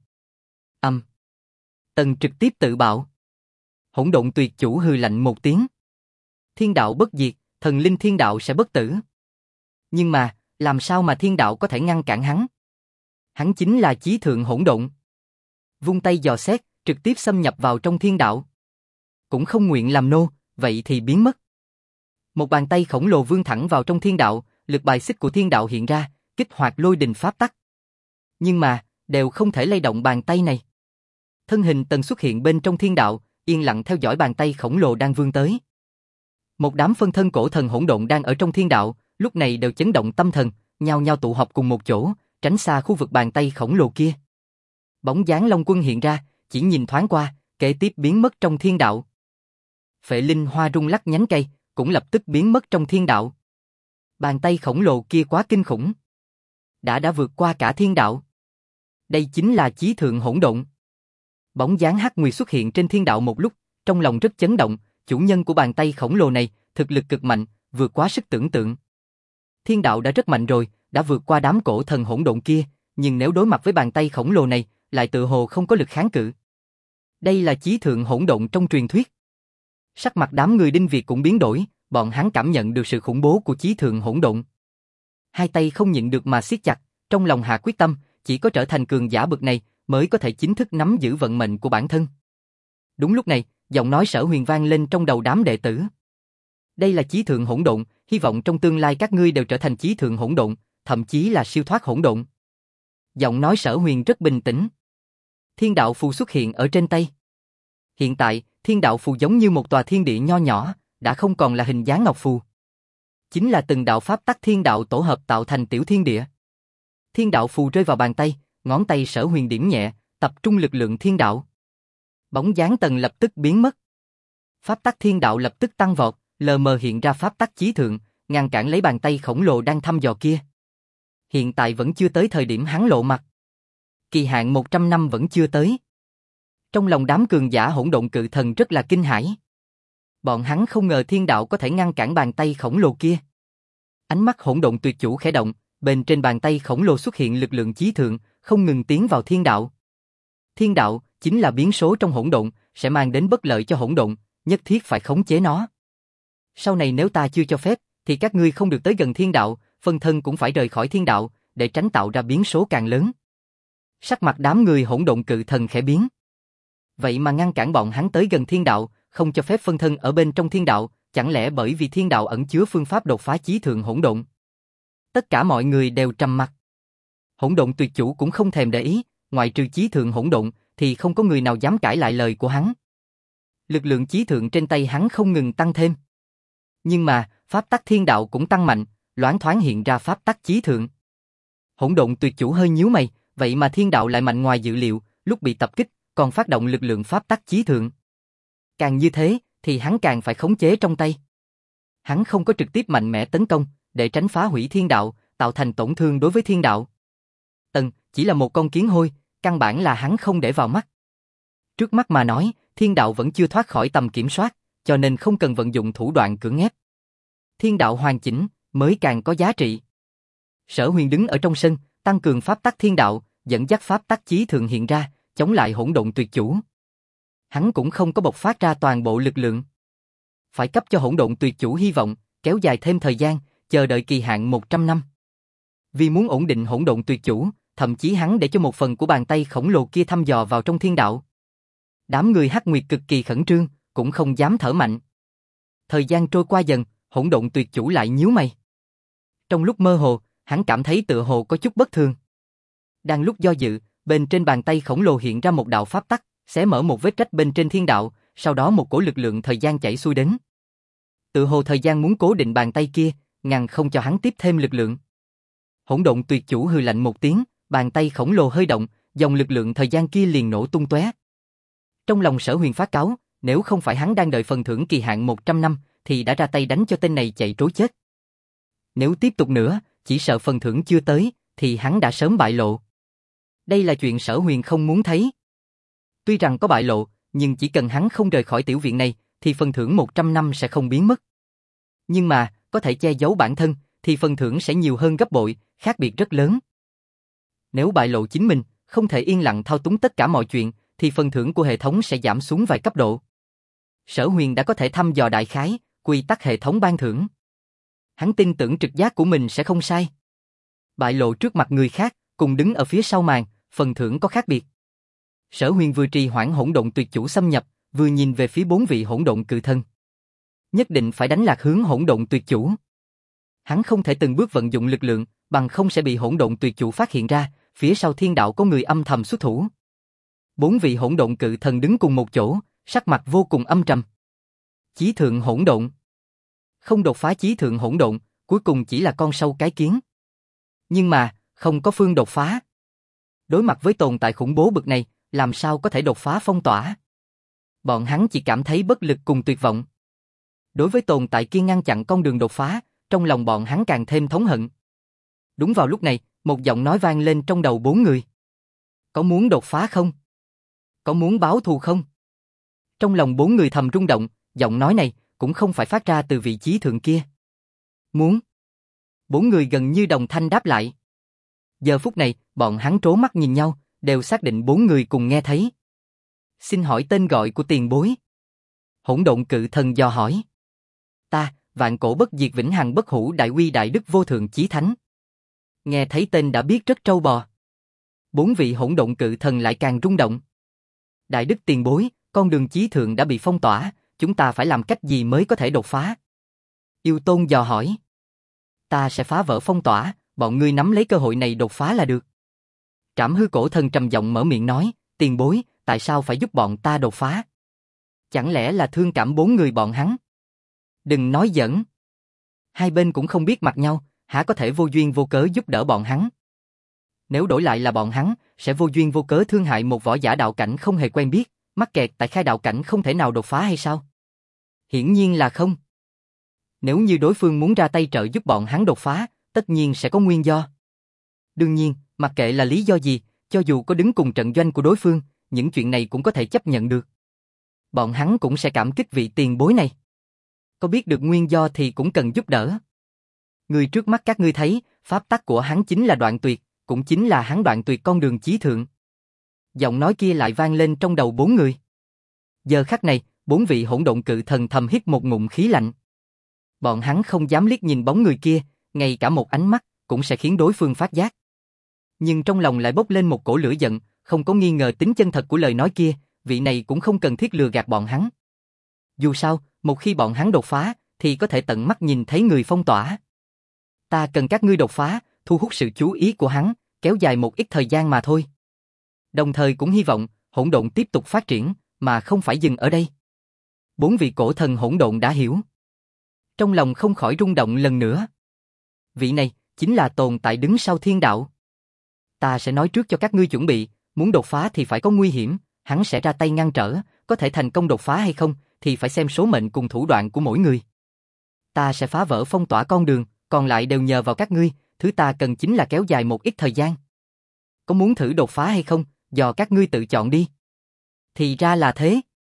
Tần trực tiếp tự bạo. Hỗn độn tuyệt chủ hừ lạnh một tiếng. Thiên đạo bất diệt, thần linh thiên đạo sẽ bất tử. Nhưng mà, làm sao mà thiên đạo có thể ngăn cản hắn? Hắn chính là chí thượng hỗn độn. Vung tay dò xét, trực tiếp xâm nhập vào trong thiên đạo. Cũng không nguyện làm nô, vậy thì biến mất. Một bàn tay khổng lồ vươn thẳng vào trong thiên đạo, lực bài xích của thiên đạo hiện ra, kích hoạt lôi đình pháp tắc. Nhưng mà, đều không thể lay động bàn tay này. Thân hình Tần xuất hiện bên trong thiên đạo, yên lặng theo dõi bàn tay khổng lồ đang vươn tới. Một đám phân thân cổ thần hỗn độn đang ở trong thiên đạo, lúc này đều chấn động tâm thần, nhao nhao tụ họp cùng một chỗ, tránh xa khu vực bàn tay khổng lồ kia. Bóng dáng Long Quân hiện ra, chỉ nhìn thoáng qua, kế tiếp biến mất trong thiên đạo. Phệ linh hoa rung lắc nhánh cây, cũng lập tức biến mất trong thiên đạo. Bàn tay khổng lồ kia quá kinh khủng. Đã vượt qua cả thiên đạo. Đây chính là chí thượng hỗn độn. Bóng dáng Hắc Nguyệt xuất hiện trên thiên đạo một lúc, trong lòng rất chấn động, chủ nhân của bàn tay khổng lồ này, thực lực cực mạnh, vượt quá sức tưởng tượng. Thiên đạo đã rất mạnh rồi, đã vượt qua đám cổ thần hỗn độn kia, nhưng nếu đối mặt với bàn tay khổng lồ này, lại tự hồ không có lực kháng cự. Đây là chí thượng hỗn độn trong truyền thuyết. Sắc mặt đám người Đinh Việt cũng biến đổi, bọn hắn cảm nhận được sự khủng bố của chí thượng hỗn độn. Hai tay không nhịn được mà siết chặt, trong lòng hạ quyết tâm, chỉ có trở thành cường giả bậc này mới có thể chính thức nắm giữ vận mệnh của bản thân. Đúng lúc này, giọng nói Sở Huyền vang lên trong đầu đám đệ tử. Đây là chí thượng hỗn độn, hy vọng trong tương lai các ngươi đều trở thành chí thượng hỗn độn, thậm chí là siêu thoát hỗn độn. Giọng nói Sở Huyền rất bình tĩnh. Thiên đạo phù xuất hiện ở trên tay. Hiện tại, thiên đạo phù giống như một tòa thiên địa nho nhỏ, đã không còn là hình dáng ngọc phù. Chính là từng đạo pháp tắc thiên đạo tổ hợp tạo thành tiểu thiên địa. Thiên đạo phù rơi vào bàn tay, ngón tay Sở Huyền điểm nhẹ, tập trung lực lượng thiên đạo. Bóng dáng Tần lập tức biến mất. Pháp tắc thiên đạo lập tức tăng vọt, lờ mờ hiện ra pháp tắc chí thượng, ngăn cản lấy bàn tay khổng lồ đang thăm dò kia. Hiện tại vẫn chưa tới thời điểm hắn lộ mặt. Kỳ hạn 100 năm vẫn chưa tới. Trong lòng đám cường giả hỗn độn cự thần rất là kinh hãi. Bọn hắn không ngờ thiên đạo có thể ngăn cản bàn tay khổng lồ kia. Ánh mắt hỗn độn tuyệt chủ khẽ động, bên trên bàn tay khổng lồ xuất hiện lực lượng chí thượng, không ngừng tiến vào thiên đạo. Thiên đạo chính là biến số trong hỗn độn, sẽ mang đến bất lợi cho hỗn độn, nhất thiết phải khống chế nó. Sau này nếu ta chưa cho phép, thì các ngươi không được tới gần thiên đạo, phân thân cũng phải rời khỏi thiên đạo, để tránh tạo ra biến số càng lớn. Sắc mặt đám người hỗn độn cự thần khẽ biến. Vậy mà ngăn cản bọn hắn tới gần thiên đạo, không cho phép phân thân ở bên trong thiên đạo, chẳng lẽ bởi vì thiên đạo ẩn chứa phương pháp đột phá chí thượng hỗn độn? Tất cả mọi người đều trầm mặc. Hỗn độn tuyệt chủ cũng không thèm để ý, ngoại trừ chí thượng hỗn độn, thì không có người nào dám cãi lại lời của hắn. Lực lượng chí thượng trên tay hắn không ngừng tăng thêm. Nhưng mà, pháp tắc thiên đạo cũng tăng mạnh, loáng thoáng hiện ra pháp tắc chí thượng. Hỗn độn tuyệt chủ hơi nhíu mày, vậy mà thiên đạo lại mạnh ngoài dự liệu, lúc bị tập kích, còn phát động lực lượng pháp tắc chí thượng. Càng như thế, thì hắn càng phải khống chế trong tay. Hắn không có trực tiếp mạnh mẽ tấn công, để tránh phá hủy thiên đạo, tạo thành tổn thương đối với thiên đạo. Tần chỉ là một con kiến hôi, căn bản là hắn không để vào mắt. Trước mắt mà nói, thiên đạo vẫn chưa thoát khỏi tầm kiểm soát, cho nên không cần vận dụng thủ đoạn cưỡng ép. Thiên đạo hoàn chỉnh, mới càng có giá trị. Sở Huyền đứng ở trong sân, tăng cường pháp tắc thiên đạo, dẫn dắt pháp tắc chí thượng hiện ra, chống lại hỗn độn tuyệt chủ. Hắn cũng không có bộc phát ra toàn bộ lực lượng. Phải cấp cho hỗn độn tuyệt chủ hy vọng, kéo dài thêm thời gian, chờ đợi kỳ hạn 100 năm. Vì muốn ổn định hỗn độn tuyệt chủ, thậm chí hắn để cho một phần của bàn tay khổng lồ kia thăm dò vào trong thiên đạo. Đám người Hắc Nguyệt cực kỳ khẩn trương, cũng không dám thở mạnh. Thời gian trôi qua dần, hỗn độn tuyệt chủ lại nhíu mày. Trong lúc mơ hồ, hắn cảm thấy tựa hồ có chút bất thường. Đang lúc do dự, bên trên bàn tay khổng lồ hiện ra một đạo pháp tắc, xé mở một vết rách bên trên thiên đạo, sau đó một cỗ lực lượng thời gian chảy xuôi đến. Tựa hồ thời gian muốn cố định bàn tay kia, ngăn không cho hắn tiếp thêm lực lượng. Hỗn độn tuyệt chủ hừ lạnh một tiếng, bàn tay khổng lồ hơi động, dòng lực lượng thời gian kia liền nổ tung tóe. Trong lòng Sở Huyền phát cáu, nếu không phải hắn đang đợi phần thưởng kỳ hạn 100 năm, thì đã ra tay đánh cho tên này chạy trối chết. Nếu tiếp tục nữa, chỉ sợ phần thưởng chưa tới, thì hắn đã sớm bại lộ. Đây là chuyện Sở Huyền không muốn thấy. Tuy rằng có bại lộ, nhưng chỉ cần hắn không rời khỏi tiểu viện này, thì phần thưởng 100 năm sẽ không biến mất. Nhưng mà, có thể che giấu bản thân, thì phần thưởng sẽ nhiều hơn gấp bội, khác biệt rất lớn. Nếu bại lộ chính mình, không thể yên lặng thao túng tất cả mọi chuyện, thì phần thưởng của hệ thống sẽ giảm xuống vài cấp độ. Sở Huyền đã có thể thăm dò đại khái, quy tắc hệ thống ban thưởng. Hắn tin tưởng trực giác của mình sẽ không sai. Bại lộ trước mặt người khác, cùng đứng ở phía sau màn, phần thưởng có khác biệt. Sở Huyền vừa trì hoãn hỗn độn tuyệt chủ xâm nhập, vừa nhìn về phía 4 vị hỗn độn cự thân. Nhất định phải đánh lạc hướng hỗn độn tuyệt chủ. Hắn không thể từng bước vận dụng lực lượng, bằng không sẽ bị hỗn độn tuyệt chủ phát hiện ra, phía sau thiên đạo có người âm thầm xuất thủ. 4 vị hỗn độn cự thần đứng cùng một chỗ, sắc mặt vô cùng âm trầm. Chí thượng hỗn độn. Không đột phá chí thượng hỗn độn, cuối cùng chỉ là con sâu cái kiến. Nhưng mà, không có phương đột phá. Đối mặt với tồn tại khủng bố bực này, làm sao có thể đột phá phong tỏa? Bọn hắn chỉ cảm thấy bất lực cùng tuyệt vọng. Đối với tồn tại kia ngăn chặn con đường đột phá, trong lòng bọn hắn càng thêm thống hận. Đúng vào lúc này, một giọng nói vang lên trong đầu 4 người. Có muốn đột phá không? Có muốn báo thù không? Trong lòng 4 người thầm rung động, giọng nói này cũng không phải phát ra từ vị trí thượng kia. Muốn. 4 người gần như đồng thanh đáp lại. Giờ phút này, bọn hắn trố mắt nhìn nhau, đều xác định 4 người cùng nghe thấy. Xin hỏi tên gọi của tiền bối. Hỗn độn cự thần dò hỏi. Ta, vạn cổ bất diệt vĩnh hằng bất hủ đại uy đại đức vô thượng chí thánh. Nghe thấy tên đã biết rất trâu bò. 4 vị hỗn độn cự thần lại càng rung động. Đại đức tiền bối, con đường chí thượng đã bị phong tỏa, chúng ta phải làm cách gì mới có thể đột phá? Yêu Tôn dò hỏi. Ta sẽ phá vỡ phong tỏa, bọn ngươi nắm lấy cơ hội này đột phá là được. Trảm hư cổ thần trầm giọng mở miệng nói, tiền bối, tại sao phải giúp bọn ta đột phá? Chẳng lẽ là thương cảm 4 người bọn hắn? Đừng nói giỡn. Hai bên cũng không biết mặt nhau, há có thể vô duyên vô cớ giúp đỡ bọn hắn? Nếu đổi lại là bọn hắn, sẽ vô duyên vô cớ thương hại một võ giả đạo cảnh không hề quen biết, mắc kẹt tại khai đạo cảnh không thể nào đột phá hay sao? Hiển nhiên là không. Nếu như đối phương muốn ra tay trợ giúp bọn hắn đột phá, tất nhiên sẽ có nguyên do. Đương nhiên, mặc kệ là lý do gì, cho dù có đứng cùng trận doanh của đối phương, những chuyện này cũng có thể chấp nhận được. Bọn hắn cũng sẽ cảm kích vị tiền bối này. Có biết được nguyên do thì cũng cần giúp đỡ. Người trước mắt các ngươi thấy, pháp tắc của hắn chính là đoạn tuyệt, cũng chính là hắn đoạn tuyệt con đường chí thượng. Giọng nói kia lại vang lên trong đầu 4 người. Giờ khắc này, 4 vị hỗn độn cự thần thầm hít một ngụm khí lạnh. Bọn hắn không dám liếc nhìn bóng người kia, ngay cả một ánh mắt cũng sẽ khiến đối phương phát giác. Nhưng trong lòng lại bốc lên một cổ lửa giận, không có nghi ngờ tính chân thật của lời nói kia, vị này cũng không cần thiết lừa gạt bọn hắn. Dù sao, một khi bọn hắn đột phá, thì có thể tận mắt nhìn thấy người phong tỏa. Ta cần các ngươi đột phá, thu hút sự chú ý của hắn, kéo dài một ít thời gian mà thôi. Đồng thời cũng hy vọng, hỗn độn tiếp tục phát triển, mà không phải dừng ở đây. 4 vị cổ thần hỗn độn đã hiểu. Trong lòng không khỏi rung động lần nữa. Vị này, chính là tồn tại đứng sau thiên đạo. Ta sẽ nói trước cho các ngươi chuẩn bị, muốn đột phá thì phải có nguy hiểm, hắn sẽ ra tay ngăn trở, có thể thành công đột phá hay không, thì phải xem số mệnh cùng thủ đoạn của mỗi người. Ta sẽ phá vỡ phong tỏa con đường, còn lại đều nhờ vào các ngươi, thứ ta cần chính là kéo dài một ít thời gian. Có muốn thử đột phá hay không, do các ngươi tự chọn đi. Thì ra là thế.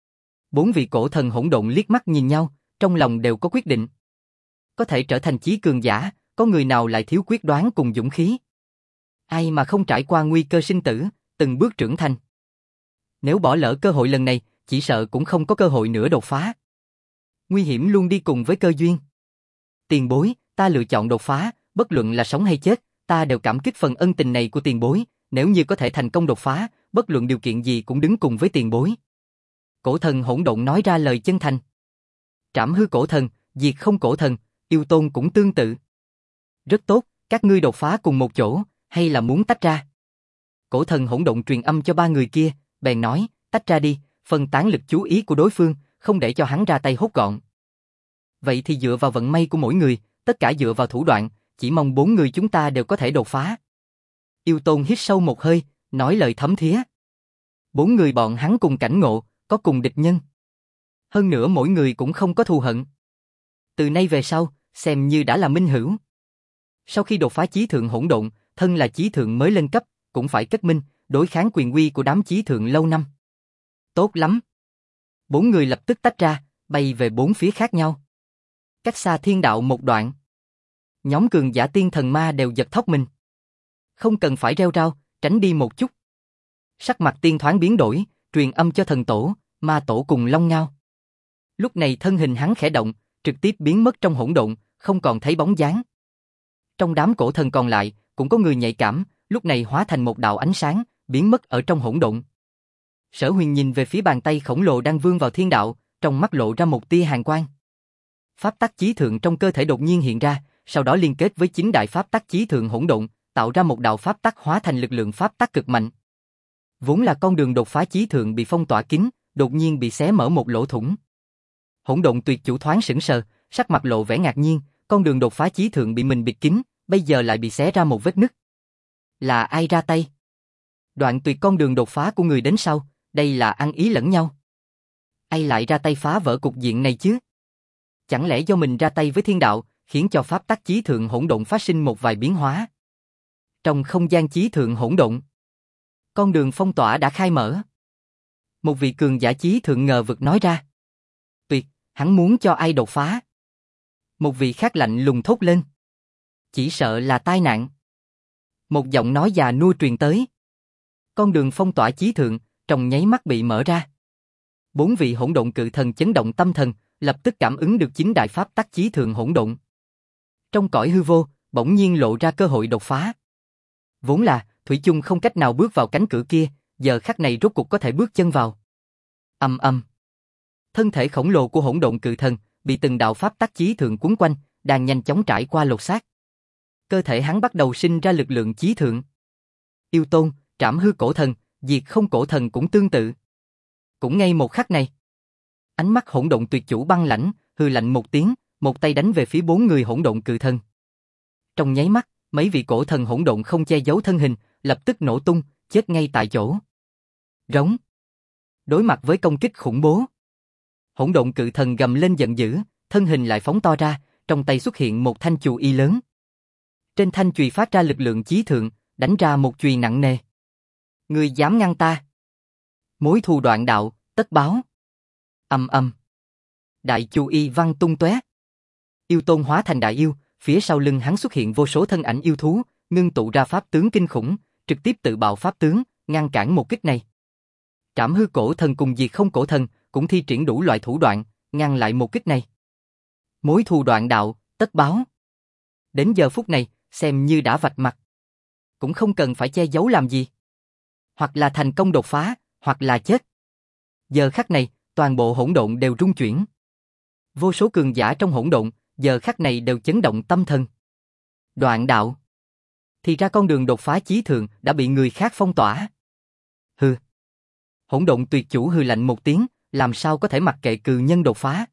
4 vị cổ thần hỗn độn liếc mắt nhìn nhau, trong lòng đều có quyết định. Có thể trở thành chí cường giả, có người nào lại thiếu quyết đoán cùng dũng khí? Ai mà không trải qua nguy cơ sinh tử, từng bước trưởng thành. Nếu bỏ lỡ cơ hội lần này, chỉ sợ cũng không có cơ hội nữa đột phá. Nguy hiểm luôn đi cùng với cơ duyên. Tiền bối, ta lựa chọn đột phá, bất luận là sống hay chết, ta đều cảm kích phần ân tình này của tiền bối, nếu như có thể thành công đột phá, bất luận điều kiện gì cũng đứng cùng với tiền bối. Cổ thần hỗn độn nói ra lời chân thành. Trảm hư cổ thần, diệt không cổ thần, Yêu Tôn cũng tương tự. Rất tốt, các ngươi đột phá cùng một chỗ, hay là muốn tách ra? Cổ thần hỗn độn truyền âm cho 3 người kia, bèn nói, tách ra đi, phân tán lực chú ý của đối phương, không để cho hắn ra tay hốt gọn. Vậy thì dựa vào vận may của mỗi người, tất cả dựa vào thủ đoạn, chỉ mong 4 người chúng ta đều có thể đột phá. Yêu Tôn hít sâu một hơi, nói lời thấm thía. 4 người bọn hắn cùng cảnh ngộ, có cùng địch nhân. Hơn nữa mỗi người cũng không có thù hận. Từ nay về sau, xem như đã là minh hữu. Sau khi đột phá chí thượng hỗn độn, thân là chí thượng mới lên cấp, cũng phải kết minh, đối kháng quyền uy của đám chí thượng lâu năm. Tốt lắm. 4 người lập tức tách ra, bay về 4 phía khác nhau. Cách xa thiên đạo một đoạn. Nhóm cường giả tiên thần ma đều giật thót mình. Không cần phải reo rao, tránh đi một chút. Sắc mặt tiên thoáng biến đổi, truyền âm cho thần tổ, ma tổ cùng Long Ngao. Lúc này thân hình hắn khẽ động, trực tiếp biến mất trong hỗn độn, không còn thấy bóng dáng. Trong đám cổ thần còn lại, cũng có người nhạy cảm, lúc này hóa thành một đạo ánh sáng, biến mất ở trong hỗn độn. Sở Huyền nhìn về phía bàn tay khổng lồ đang vươn vào thiên đạo, trong mắt lộ ra một tia hàn quang. Pháp tắc chí thượng trong cơ thể đột nhiên hiện ra, sau đó liên kết với 9 đại pháp tắc chí thượng hỗn độn, tạo ra một đạo pháp tắc hóa thành lực lượng pháp tắc cực mạnh. Vốn là con đường đột phá chí thượng bị phong tỏa kín, đột nhiên bị xé mở một lỗ thủng. Hỗn độn tuyệt chủ thoáng sững sờ, sắc mặt lộ vẻ ngạc nhiên, con đường đột phá chí thượng bị mình bịt kín, bây giờ lại bị xé ra một vết nứt. Là ai ra tay? Đoạn tuyệt con đường đột phá của người đến sau, đây là ăn ý lẫn nhau. Ai lại ra tay phá vỡ cục diện này chứ? Chẳng lẽ do mình ra tay với thiên đạo, khiến cho pháp tắc chí thượng hỗn độn phát sinh một vài biến hóa? Trong không gian chí thượng hỗn độn, con đường phong tỏa đã khai mở. Một vị cường giả chí thượng ngờ vực nói ra. Tuyệt, hắn muốn cho ai đột phá? Một vị khác lạnh lùng thốt lên. Chỉ sợ là tai nạn. Một giọng nói già nua truyền tới. Con đường phong tỏa chí thượng, trong nháy mắt bị mở ra. 4 vị hỗn độn cự thần chấn động tâm thần, lập tức cảm ứng được 9 đại pháp tắc chí thượng hỗn độn. Trong cõi hư vô, bỗng nhiên lộ ra cơ hội đột phá. Vốn là, thủy chung không cách nào bước vào cánh cửa kia, giờ khắc này rốt cuộc có thể bước chân vào. Ầm ầm. Thân thể khổng lồ của hỗn độn cự thần bị từng đạo pháp tắc chí thượng cuốn quanh, đang nhanh chóng trải qua lột xác. Cơ thể hắn bắt đầu sinh ra lực lượng chí thượng. Yêu Tôn, Trảm Hư Cổ Thần, Diệt Không Cổ Thần cũng tương tự. Cũng ngay một khắc này, ánh mắt hỗn độn tuyệt chủ băng lãnh, hừ lạnh một tiếng, một tay đánh về phía 4 người hỗn độn cự thần. Trong nháy mắt, mấy vị cổ thần hỗn độn không che giấu thân hình, lập tức nổ tung, chết ngay tại chỗ. Rống. Đối mặt với công kích khủng bố, hỗn độn cự thần gầm lên giận dữ, thân hình lại phóng to ra, trong tay xuất hiện một thanh chùy y lớn. Trên thanh chùy phát ra lực lượng chí thượng, đánh ra một chùy nặng nề. Ngươi dám ngăn ta? Mối thù đoạn đạo, tất báo. Ầm ầm. Đại chùy y văng tung tóe. Yêu Tôn hóa thành đại yêu, phía sau lưng hắn xuất hiện vô số thân ảnh yêu thú, ngưng tụ ra pháp tướng kinh khủng, trực tiếp tự bạo pháp tướng, ngăn cản một kích này. Trảm Hư Cổ Thần cùng Diệt Không Cổ Thần cũng thi triển đủ loại thủ đoạn, ngăn lại một kích này. Mối thù đoạn đạo, tất báo. Đến giờ phút này, xem như đã vạch mặt. Cũng không cần phải che giấu làm gì. Hoặc là thành công đột phá, hoặc là chết. Giờ khắc này, toàn bộ hỗn độn đều rung chuyển. Vô số cường giả trong hỗn độn, giờ khắc này đều chấn động tâm thần. Đoạn đạo. Thì ra con đường đột phá chí thượng đã bị người khác phong tỏa. Hừ. Hỗn độn tuyệt chủ hừ lạnh một tiếng, làm sao có thể mặc kệ cừ nhân đột phá.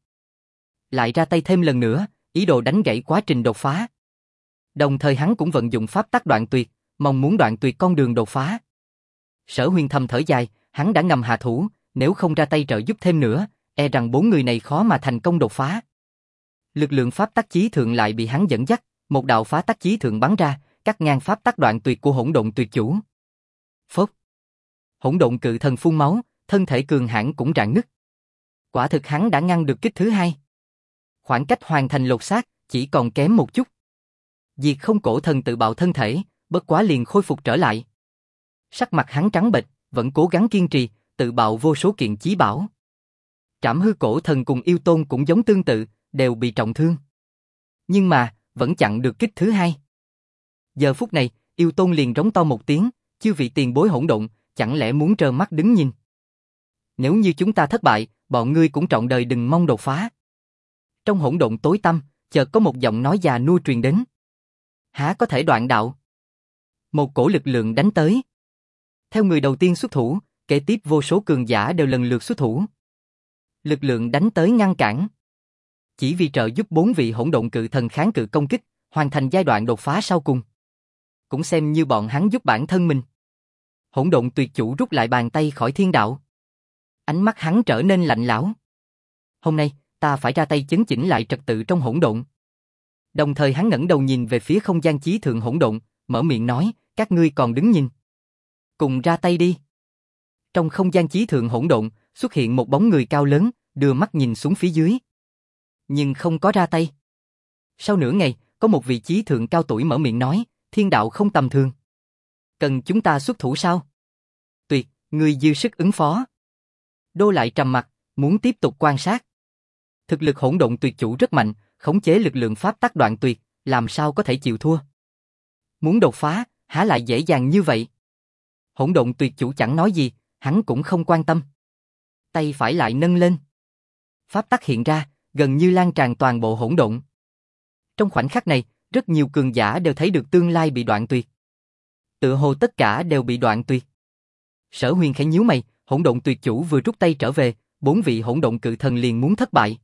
Lại ra tay thêm lần nữa, ý đồ đánh gãy quá trình đột phá. Đồng thời hắn cũng vận dụng pháp tắc đoạn tuyệt, mong muốn đoạn tuyệt con đường đột phá. Sở Huyền thầm thở dài, hắn đã ngầm hạ thủ, nếu không ra tay trợ giúp thêm nữa, e rằng 4 người này khó mà thành công đột phá. Lực lượng pháp tắc chí thượng lại bị hắn dẫn dắt, một đạo phá tắc chí thượng bắn ra, cắt ngang pháp tắc đoạn tuyệt của hỗn độn tuyệt chủ. Phốc. Hỗn độn cự thần phun máu, thân thể cường hãn cũng rạn nứt. Quả thực hắn đã ngăn được kích thứ hai. Khoảng cách hoàn thành lột xác chỉ còn kém một chút. Diệt Không Cổ Thần tự bạo thân thể, bất quá liền khôi phục trở lại. Sắc mặt hắn trắng bệch, vẫn cố gắng kiên trì, tự bạo vô số kiện chí bảo. Trảm Hư Cổ Thần cùng Yêu Tôn cũng giống tương tự, đều bị trọng thương. Nhưng mà, vẫn chặn được kích thứ hai. Giờ phút này, Yêu Tôn liền rống to một tiếng, chư vị tiền bối hỗn độn, chẳng lẽ muốn trơ mắt đứng nhìn? Nếu như chúng ta thất bại, bọn ngươi cũng trọn đời đừng mong đột phá. Trong hỗn độn tối tăm, chợt có một giọng nói già nua truyền đến. Há có thể đoạn đạo? Một cổ lực lượng đánh tới. Theo người đầu tiên xuất thủ, kế tiếp vô số cường giả đều lần lượt xuất thủ. Lực lượng đánh tới ngăn cản. Chỉ vì trợ giúp 4 vị hỗn độn cự thần kháng cự công kích, hoàn thành giai đoạn đột phá sau cùng. cũng xem như bọn hắn giúp bản thân mình. Hỗn độn tuyệt chủ rút lại bàn tay khỏi thiên đạo. Ánh mắt hắn trở nên lạnh lẽo. Hôm nay, ta phải ra tay chấn chỉnh lại trật tự trong hỗn độn. Đồng thời hắn ngẩng đầu nhìn về phía không gian chí thượng hỗn độn, mở miệng nói, các ngươi còn đứng nhìn. Cùng ra tay đi. Trong không gian chí thượng hỗn độn, xuất hiện một bóng người cao lớn, đưa mắt nhìn xuống phía dưới. Nhưng không có ra tay. Sau nửa ngày, có một vị chí thượng cao tuổi mở miệng nói, thiên đạo không tầm thường. Cần chúng ta xuất thủ sao? Tuyệt, ngươi dư sức ứng phó. Đô lại trầm mặt, muốn tiếp tục quan sát. Thực lực hỗn độn tuyệt chủ rất mạnh, khống chế lực lượng pháp tắc đoạn tuyệt, làm sao có thể chịu thua. Muốn đột phá, há lại dễ dàng như vậy. Hỗn độn tuyệt chủ chẳng nói gì, hắn cũng không quan tâm. Tay phải lại nâng lên. Pháp tắc hiện ra, gần như lan tràn toàn bộ hỗn độn. Trong khoảnh khắc này, rất nhiều cường giả đều thấy được tương lai bị đoạn tuyệt. Tựa hồ tất cả đều bị đoạn tuyệt. Sở Huyền khẽ nhíu mày, hỗn độn tuyệt chủ vừa rút tay trở về, 4 vị hỗn độn cự thần liền muốn thất bại.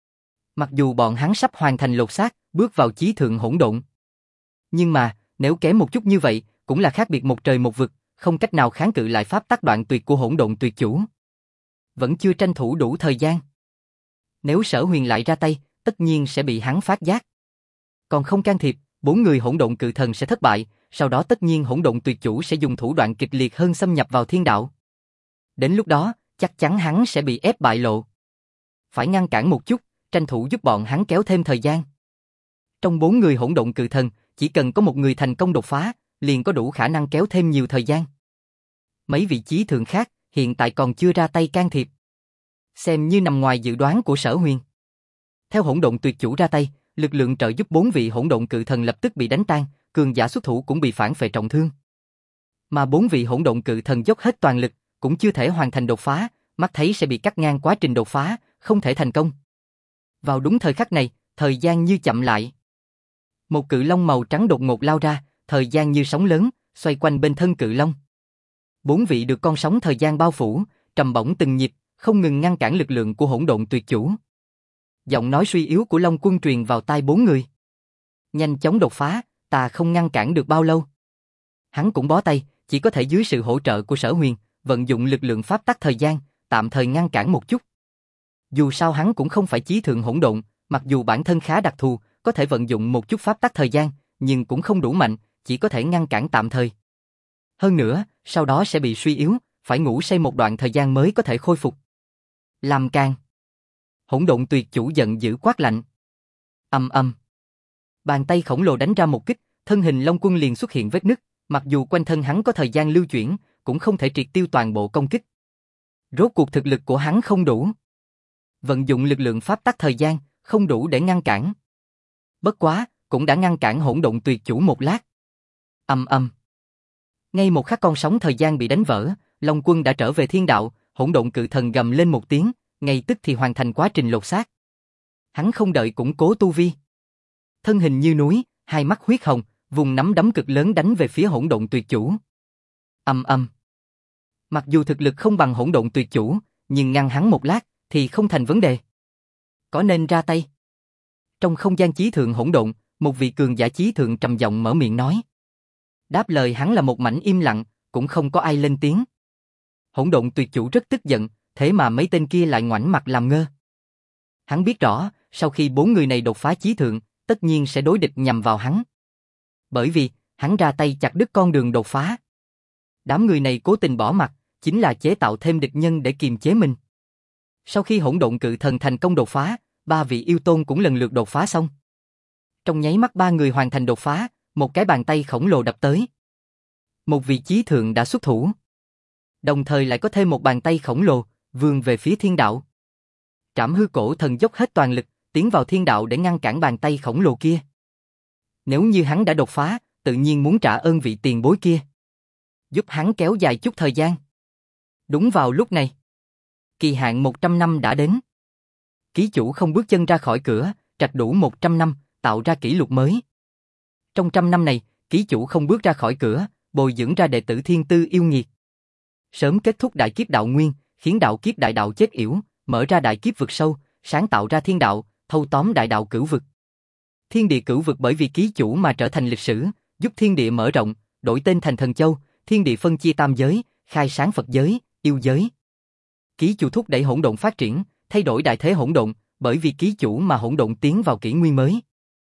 Mặc dù bọn hắn sắp hoàn thành lột xác, bước vào chí thượng hỗn độn. Nhưng mà, nếu kém một chút như vậy, cũng là khác biệt một trời một vực, không cách nào kháng cự lại pháp tắc đoạn tuyệt của hỗn độn tuyệt chủ. Vẫn chưa tranh thủ đủ thời gian. Nếu Sở Huyền lại ra tay, tất nhiên sẽ bị hắn phát giác. Còn không can thiệp, 4 người hỗn độn cự thần sẽ thất bại, sau đó tất nhiên hỗn độn tuyệt chủ sẽ dùng thủ đoạn kịch liệt hơn xâm nhập vào thiên đạo. Đến lúc đó, chắc chắn hắn sẽ bị ép bại lộ. Phải ngăn cản một chút, tranh thủ giúp bọn hắn kéo thêm thời gian. Trong 4 người hỗn độn cự thần, chỉ cần có một người thành công đột phá, liền có đủ khả năng kéo thêm nhiều thời gian. Mấy vị chí thượng khác, hiện tại còn chưa ra tay can thiệp. Xem như nằm ngoài dự đoán của Sở Huyền. Theo hỗn độn tuyệt chủ ra tay, lực lượng trợ giúp 4 vị hỗn độn cự thần lập tức bị đánh tan, cường giả xuất thủ cũng bị phản phệ trọng thương. Mà 4 vị hỗn độn cự thần dốc hết toàn lực, cũng chưa thể hoàn thành đột phá, mắt thấy sẽ bị cắt ngang quá trình đột phá, không thể thành công. Vào đúng thời khắc này, thời gian như chậm lại. Một cự long màu trắng đột ngột lao ra, thời gian như sóng lớn, xoay quanh bên thân cự long. 4 vị được con sóng thời gian bao phủ, trầm bổng từng nhịp, không ngừng ngăn cản lực lượng của hỗn độn tuyệt chủ. Giọng nói suy yếu của Long Quân truyền vào tai 4 người. Nhanh chóng đột phá, ta không ngăn cản được bao lâu. Hắn cũng bó tay, chỉ có thể dưới sự hỗ trợ của Sở Huyền, vận dụng lực lượng pháp tắc thời gian, tạm thời ngăn cản một chút. Dù sao hắn cũng không phải chí thượng hỗn độn, mặc dù bản thân khá đặc thù, có thể vận dụng một chút pháp tắc thời gian, nhưng cũng không đủ mạnh, chỉ có thể ngăn cản tạm thời. Hơn nữa, sau đó sẽ bị suy yếu, phải ngủ say một đoạn thời gian mới có thể khôi phục. Làm càng. Hỗn độn tuyệt chủ giận dữ quát lạnh. Ầm ầm. Bàn tay khổng lồ đánh ra một kích, thân hình Long Quân liền xuất hiện vết nứt, mặc dù quanh thân hắn có thời gian lưu chuyển, cũng không thể triệt tiêu toàn bộ công kích. Rốt cuộc thực lực của hắn không đủ. Vận dụng lực lượng pháp tắc thời gian, không đủ để ngăn cản. Bất quá, cũng đã ngăn cản hỗn độn tuyệt chủ một lát. Ầm ầm. Ngay một khắc con sóng thời gian bị đánh vỡ, Long Quân đã trở về thiên đạo, hỗn độn cự thần gầm lên một tiếng, ngay tức thì hoàn thành quá trình lột xác. Hắn không đợi củng cố tu vi. Thân hình như núi, hai mắt huyết hồng, vùng nắm đấm cực lớn đánh về phía hỗn độn tuyệt chủ. Ầm ầm. Mặc dù thực lực không bằng hỗn độn tuyệt chủ, nhưng ngăn hắn một lát thì không thành vấn đề. Có nên ra tay? Trong không gian chí thượng hỗn độn, một vị cường giả chí thượng trầm giọng mở miệng nói. Đáp lời hắn là một mảnh im lặng, cũng không có ai lên tiếng. Hỗn độn tuyệt chủ rất tức giận, thế mà mấy tên kia lại ngoảnh mặt làm ngơ. Hắn biết rõ, sau khi 4 người này đột phá chí thượng, tất nhiên sẽ đối địch nhằm vào hắn. Bởi vì, hắn ra tay chặt đứt con đường đột phá. Đám người này cố tình bỏ mặt, chính là chế tạo thêm địch nhân để kiềm chế mình. Sau khi hỗn độn cự thần thành công đột phá, 3 vị yêu tôn cũng lần lượt đột phá xong. Trong nháy mắt 3 người hoàn thành đột phá, một cái bàn tay khổng lồ đập tới. Một vị chí thượng đã xuất thủ. Đồng thời lại có thêm một bàn tay khổng lồ, vươn về phía thiên đạo. Trảm hư cổ thần dốc hết toàn lực, tiến vào thiên đạo để ngăn cản bàn tay khổng lồ kia. Nếu như hắn đã đột phá, tự nhiên muốn trả ơn vị tiền bối kia. Giúp hắn kéo dài chút thời gian. Đúng vào lúc này, kỳ hạn 100 năm đã đến. Ký chủ không bước chân ra khỏi cửa, trạch đủ 100 năm, tạo ra kỷ lục mới. Trong 100 năm này, ký chủ không bước ra khỏi cửa, bồi dưỡng ra đệ tử thiên tư yêu nghiệt. Sớm kết thúc đại kiếp đạo nguyên, khiến đạo kiếp đại đạo chết yểu, mở ra đại kiếp vực sâu, sáng tạo ra thiên đạo, thâu tóm đại đạo cửu vực. Thiên địa cửu vực bởi vì ký chủ mà trở thành lịch sử, giúp thiên địa mở rộng, đổi tên thành thần châu, thiên địa phân chia tam giới, khai sáng Phật giới, yêu giới. Ký chủ thúc đẩy hỗn độn phát triển, thay đổi đại thế hỗn độn, bởi vì ký chủ mà hỗn độn tiến vào kỷ nguyên mới.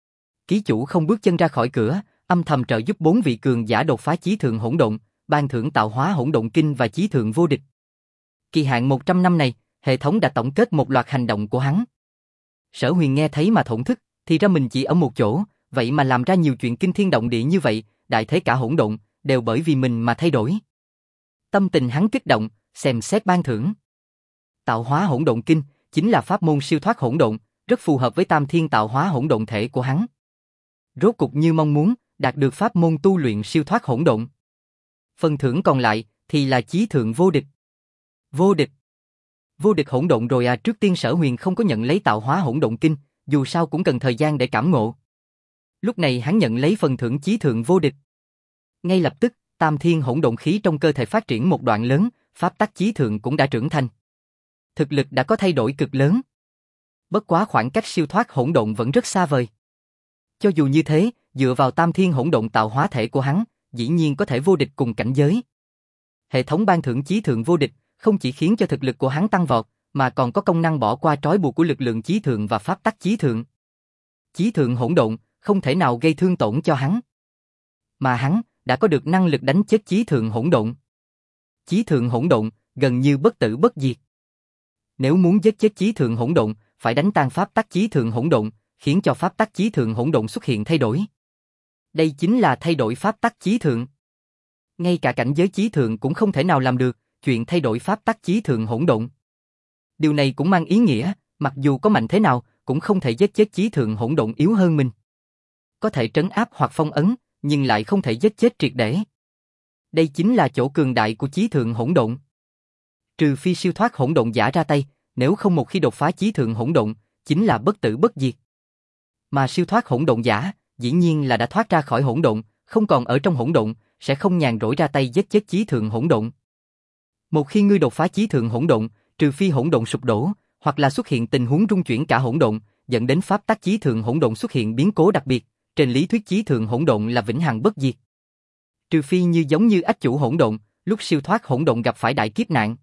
Ký chủ không bước chân ra khỏi cửa, âm thầm trợ giúp 4 vị cường giả đột phá chí thượng hỗn độn, ban thưởng tạo hóa hỗn độn kinh và chí thượng vô địch. Kỳ hạn 100 năm này, hệ thống đã tổng kết một loạt hành động của hắn. Sở Huyền nghe thấy mà thổn thức, thì ra mình chỉ ở một chỗ, vậy mà làm ra nhiều chuyện kinh thiên động địa như vậy, đại thế cả hỗn độn, đều bởi vì mình mà thay đổi. Tâm tình hắn kích động, xem xét ban thưởng. Tạo hóa hỗn độn kinh, chính là pháp môn siêu thoát hỗn độn, rất phù hợp với tam thiên tạo hóa hỗn độn thể của hắn. Rốt cục như mong muốn, đạt được pháp môn tu luyện siêu thoát hỗn độn. Phần thưởng còn lại, thì là chí thượng vô địch. Vô địch. Vô địch hỗn độn rồi à, trước tiên Sở Huyền không có nhận lấy tạo hóa hỗn độn kinh, dù sao cũng cần thời gian để cảm ngộ. Lúc này hắn nhận lấy phần thưởng chí thượng vô địch. Ngay lập tức, tam thiên hỗn độn khí trong cơ thể phát triển một đoạn lớn, pháp tắc chí thượng cũng đã trưởng thành. Thực lực đã có thay đổi cực lớn. Bất quá khoảng cách siêu thoát hỗn độn vẫn rất xa vời. Cho dù như thế, dựa vào tam thiên hỗn độn tạo hóa thể của hắn, dĩ nhiên có thể vô địch cùng cảnh giới. Hệ thống ban thưởng chí thượng vô địch, không chỉ khiến cho thực lực của hắn tăng vọt, mà còn có công năng bỏ qua trói buộc của lực lượng chí thượng và pháp tắc chí thượng. Chí thượng hỗn độn, không thể nào gây thương tổn cho hắn. Mà hắn, đã có được năng lực đánh chết chí thượng hỗn độn. Chí thượng hỗn độn, gần như bất tử bất diệt. Nếu muốn giết chết chí thượng hỗn độn, phải đánh tan pháp tắc chí thượng hỗn độn, khiến cho pháp tắc chí thượng hỗn độn xuất hiện thay đổi. Đây chính là thay đổi pháp tắc chí thượng. Ngay cả cảnh giới chí thượng cũng không thể nào làm được, chuyện thay đổi pháp tắc chí thượng hỗn độn. Điều này cũng mang ý nghĩa, mặc dù có mạnh thế nào, cũng không thể giết chết chí thượng hỗn độn yếu hơn mình. Có thể trấn áp hoặc phong ấn, nhưng lại không thể giết chết triệt để. Đây chính là chỗ cường đại của chí thượng hỗn độn. Trừ phi siêu thoát hỗn độn giả ra tay, nếu không một khi đột phá chí thượng hỗn độn, chính là bất tử bất diệt. Mà siêu thoát hỗn độn giả, dĩ nhiên là đã thoát ra khỏi hỗn độn, không còn ở trong hỗn độn, sẽ không nhàn rỗi ra tay giết chết chí thượng hỗn độn. Một khi ngươi đột phá chí thượng hỗn độn, trừ phi hỗn độn sụp đổ, hoặc là xuất hiện tình huống rung chuyển cả hỗn độn, dẫn đến pháp tắc chí thượng hỗn độn xuất hiện biến cố đặc biệt, trên lý thuyết chí thượng hỗn độn là vĩnh hằng bất diệt. Trừ phi như giống như ách chủ hỗn độn, lúc siêu thoát hỗn độn gặp phải đại kiếp nạn.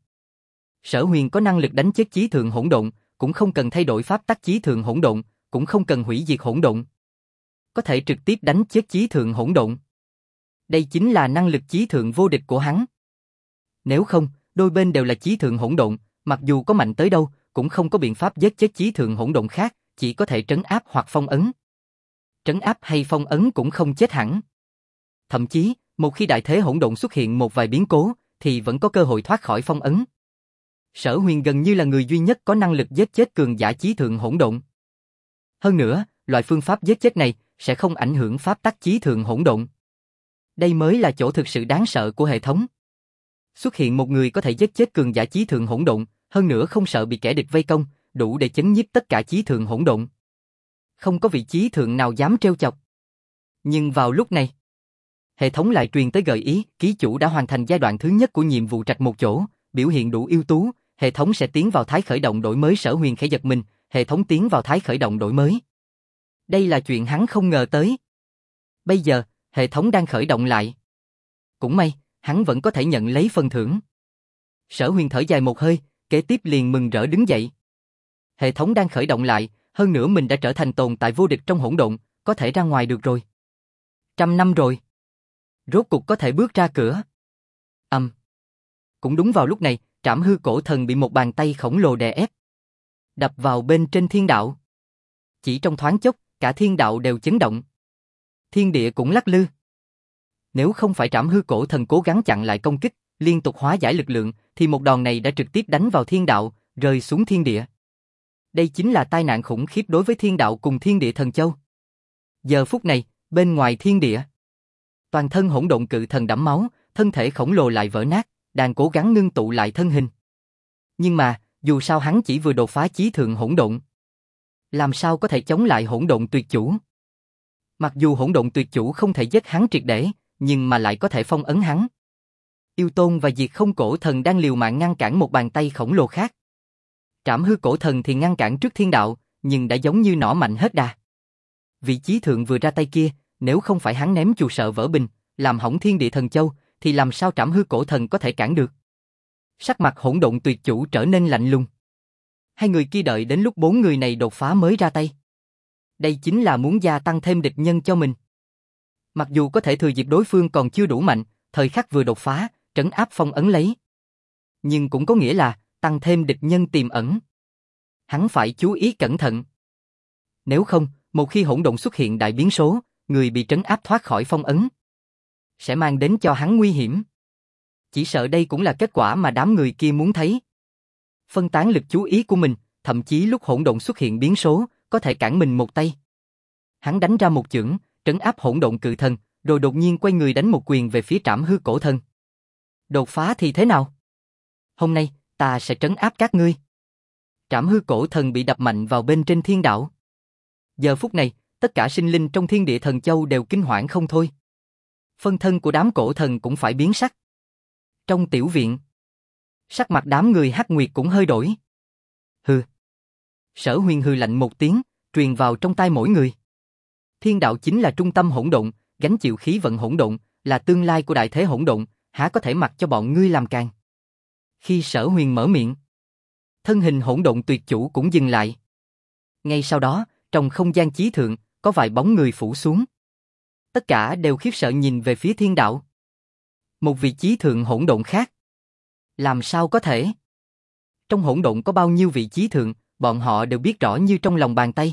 Sở Huyền có năng lực đánh chết chí thượng hỗn độn, cũng không cần thay đổi pháp tắc chí thượng hỗn độn, cũng không cần hủy diệt hỗn độn. Có thể trực tiếp đánh chết chí thượng hỗn độn. Đây chính là năng lực chí thượng vô địch của hắn. Nếu không, đôi bên đều là chí thượng hỗn độn, mặc dù có mạnh tới đâu, cũng không có biện pháp giết chết chí thượng hỗn độn khác, chỉ có thể trấn áp hoặc phong ấn. Trấn áp hay phong ấn cũng không chết hẳn. Thậm chí, một khi đại thế hỗn độn xuất hiện một vài biến cố, thì vẫn có cơ hội thoát khỏi phong ấn. Sở Huyền gần như là người duy nhất có năng lực giết chết cường giả chí thượng hỗn độn. Hơn nữa, loại phương pháp giết chết này sẽ không ảnh hưởng pháp tắc chí thượng hỗn độn. Đây mới là chỗ thực sự đáng sợ của hệ thống. Xuất hiện một người có thể giết chết cường giả chí thượng hỗn độn, hơn nữa không sợ bị kẻ địch vây công, đủ để chấn nhiếp tất cả chí thượng hỗn độn. Không có vị chí thượng nào dám trêu chọc. Nhưng vào lúc này, hệ thống lại truyền tới gợi ý, ký chủ đã hoàn thành giai đoạn thứ nhất của nhiệm vụ trạch một chỗ, biểu hiện đủ ưu tú, hệ thống sẽ tiến vào thái khởi động đổi mới. Sở Huyền khẽ giật mình, hệ thống tiến vào thái khởi động đổi mới. Đây là chuyện hắn không ngờ tới. Bây giờ, hệ thống đang khởi động lại. Cũng may, hắn vẫn có thể nhận lấy phần thưởng. Sở Huyền thở dài một hơi, kế tiếp liền mừng rỡ đứng dậy. Hệ thống đang khởi động lại, hơn nữa mình đã trở thành tồn tại vô địch trong hỗn độn, có thể ra ngoài được rồi. 100 năm rồi. Rốt cục có thể bước ra cửa. Cũng đúng vào lúc này, Trảm Hư Cổ Thần bị một bàn tay khổng lồ đè ép, đập vào bên trên thiên đạo. Chỉ trong thoáng chốc, cả thiên đạo đều chấn động. Thiên địa cũng lắc lư. Nếu không phải Trảm Hư Cổ Thần cố gắng chặn lại công kích, liên tục hóa giải lực lượng, thì một đòn này đã trực tiếp đánh vào thiên đạo, rơi xuống thiên địa. Đây chính là tai nạn khủng khiếp đối với thiên đạo cùng thiên địa thần châu. Giờ phút này, bên ngoài thiên địa, toàn thân hỗn độn cự thần đẫm máu, thân thể khổng lồ lại vỡ nát, đang cố gắng ngưng tụ lại thân hình. Nhưng mà, dù sao hắn chỉ vừa đột phá chí thượng hỗn độn, làm sao có thể chống lại hỗn độn tuyệt chủ? Mặc dù hỗn độn tuyệt chủ không thể giết hắn triệt để, nhưng mà lại có thể phong ấn hắn. Yêu Tôn và Diệt Không Cổ Thần đang liều mạng ngăn cản một bàn tay khổng lồ khác. Trảm Hư Cổ Thần thì ngăn cản trước thiên đạo, nhưng đã giống như nỏ mạnh hết đà. Vị chí thượng vừa ra tay kia, Nếu không phải hắn ném chù sợ vỡ bình, làm hỏng Thiên Địa Thần Châu, thì làm sao Trảm Hư Cổ Thần có thể cản được? Sắc mặt Hỗn Độn Tuyệt Chủ trở nên lạnh lùng. Hai người kia đợi đến lúc 4 người này đột phá mới ra tay. Đây chính là muốn gia tăng thêm địch nhân cho mình. Mặc dù có thể thừa dịp đối phương còn chưa đủ mạnh, thời khắc vừa đột phá, trấn áp phong ấn lấy. Nhưng cũng có nghĩa là tăng thêm địch nhân tiềm ẩn. Hắn phải chú ý cẩn thận. Nếu không, một khi hỗn độn xuất hiện đại biến số, người bị trấn áp thoát khỏi phong ấn, sẽ mang đến cho hắn nguy hiểm. Chỉ sợ đây cũng là kết quả mà đám người kia muốn thấy. Phân tán lực chú ý của mình, thậm chí lúc hỗn độn xuất hiện biến số, có thể cản mình một tay. Hắn đánh ra một chưởng, trấn áp hỗn độn cự thần, rồi đột nhiên quay người đánh một quyền về phía Trảm Hư Cổ Thần. Đột phá thì thế nào? Hôm nay, ta sẽ trấn áp các ngươi. Trảm Hư Cổ Thần bị đập mạnh vào bên trên thiên đạo. Giờ phút này, tất cả sinh linh trong Thiên Địa Thần Châu đều kinh hoảng không thôi. Phân thân của đám cổ thần cũng phải biến sắc. Trong tiểu viện, sắc mặt đám người Hắc Nguyệt cũng hơi đổi. Hừ. Sở Huyền hừ lạnh một tiếng, truyền vào trong tai mỗi người. Thiên đạo chính là trung tâm hỗn độn, gánh chịu khí vận hỗn độn, là tương lai của đại thế hỗn độn, há có thể mặc cho bọn ngươi làm càn. Khi Sở Huyền mở miệng, thân hình hỗn độn tuyệt chủ cũng dừng lại. Ngay sau đó, trong không gian chí thượng, có vài bóng người phủ xuống. Tất cả đều khiếp sợ nhìn về phía thiên đạo. Một vị chí thượng hỗn độn khác. Làm sao có thể? Trong hỗn độn có bao nhiêu vị chí thượng, bọn họ đều biết rõ như trong lòng bàn tay.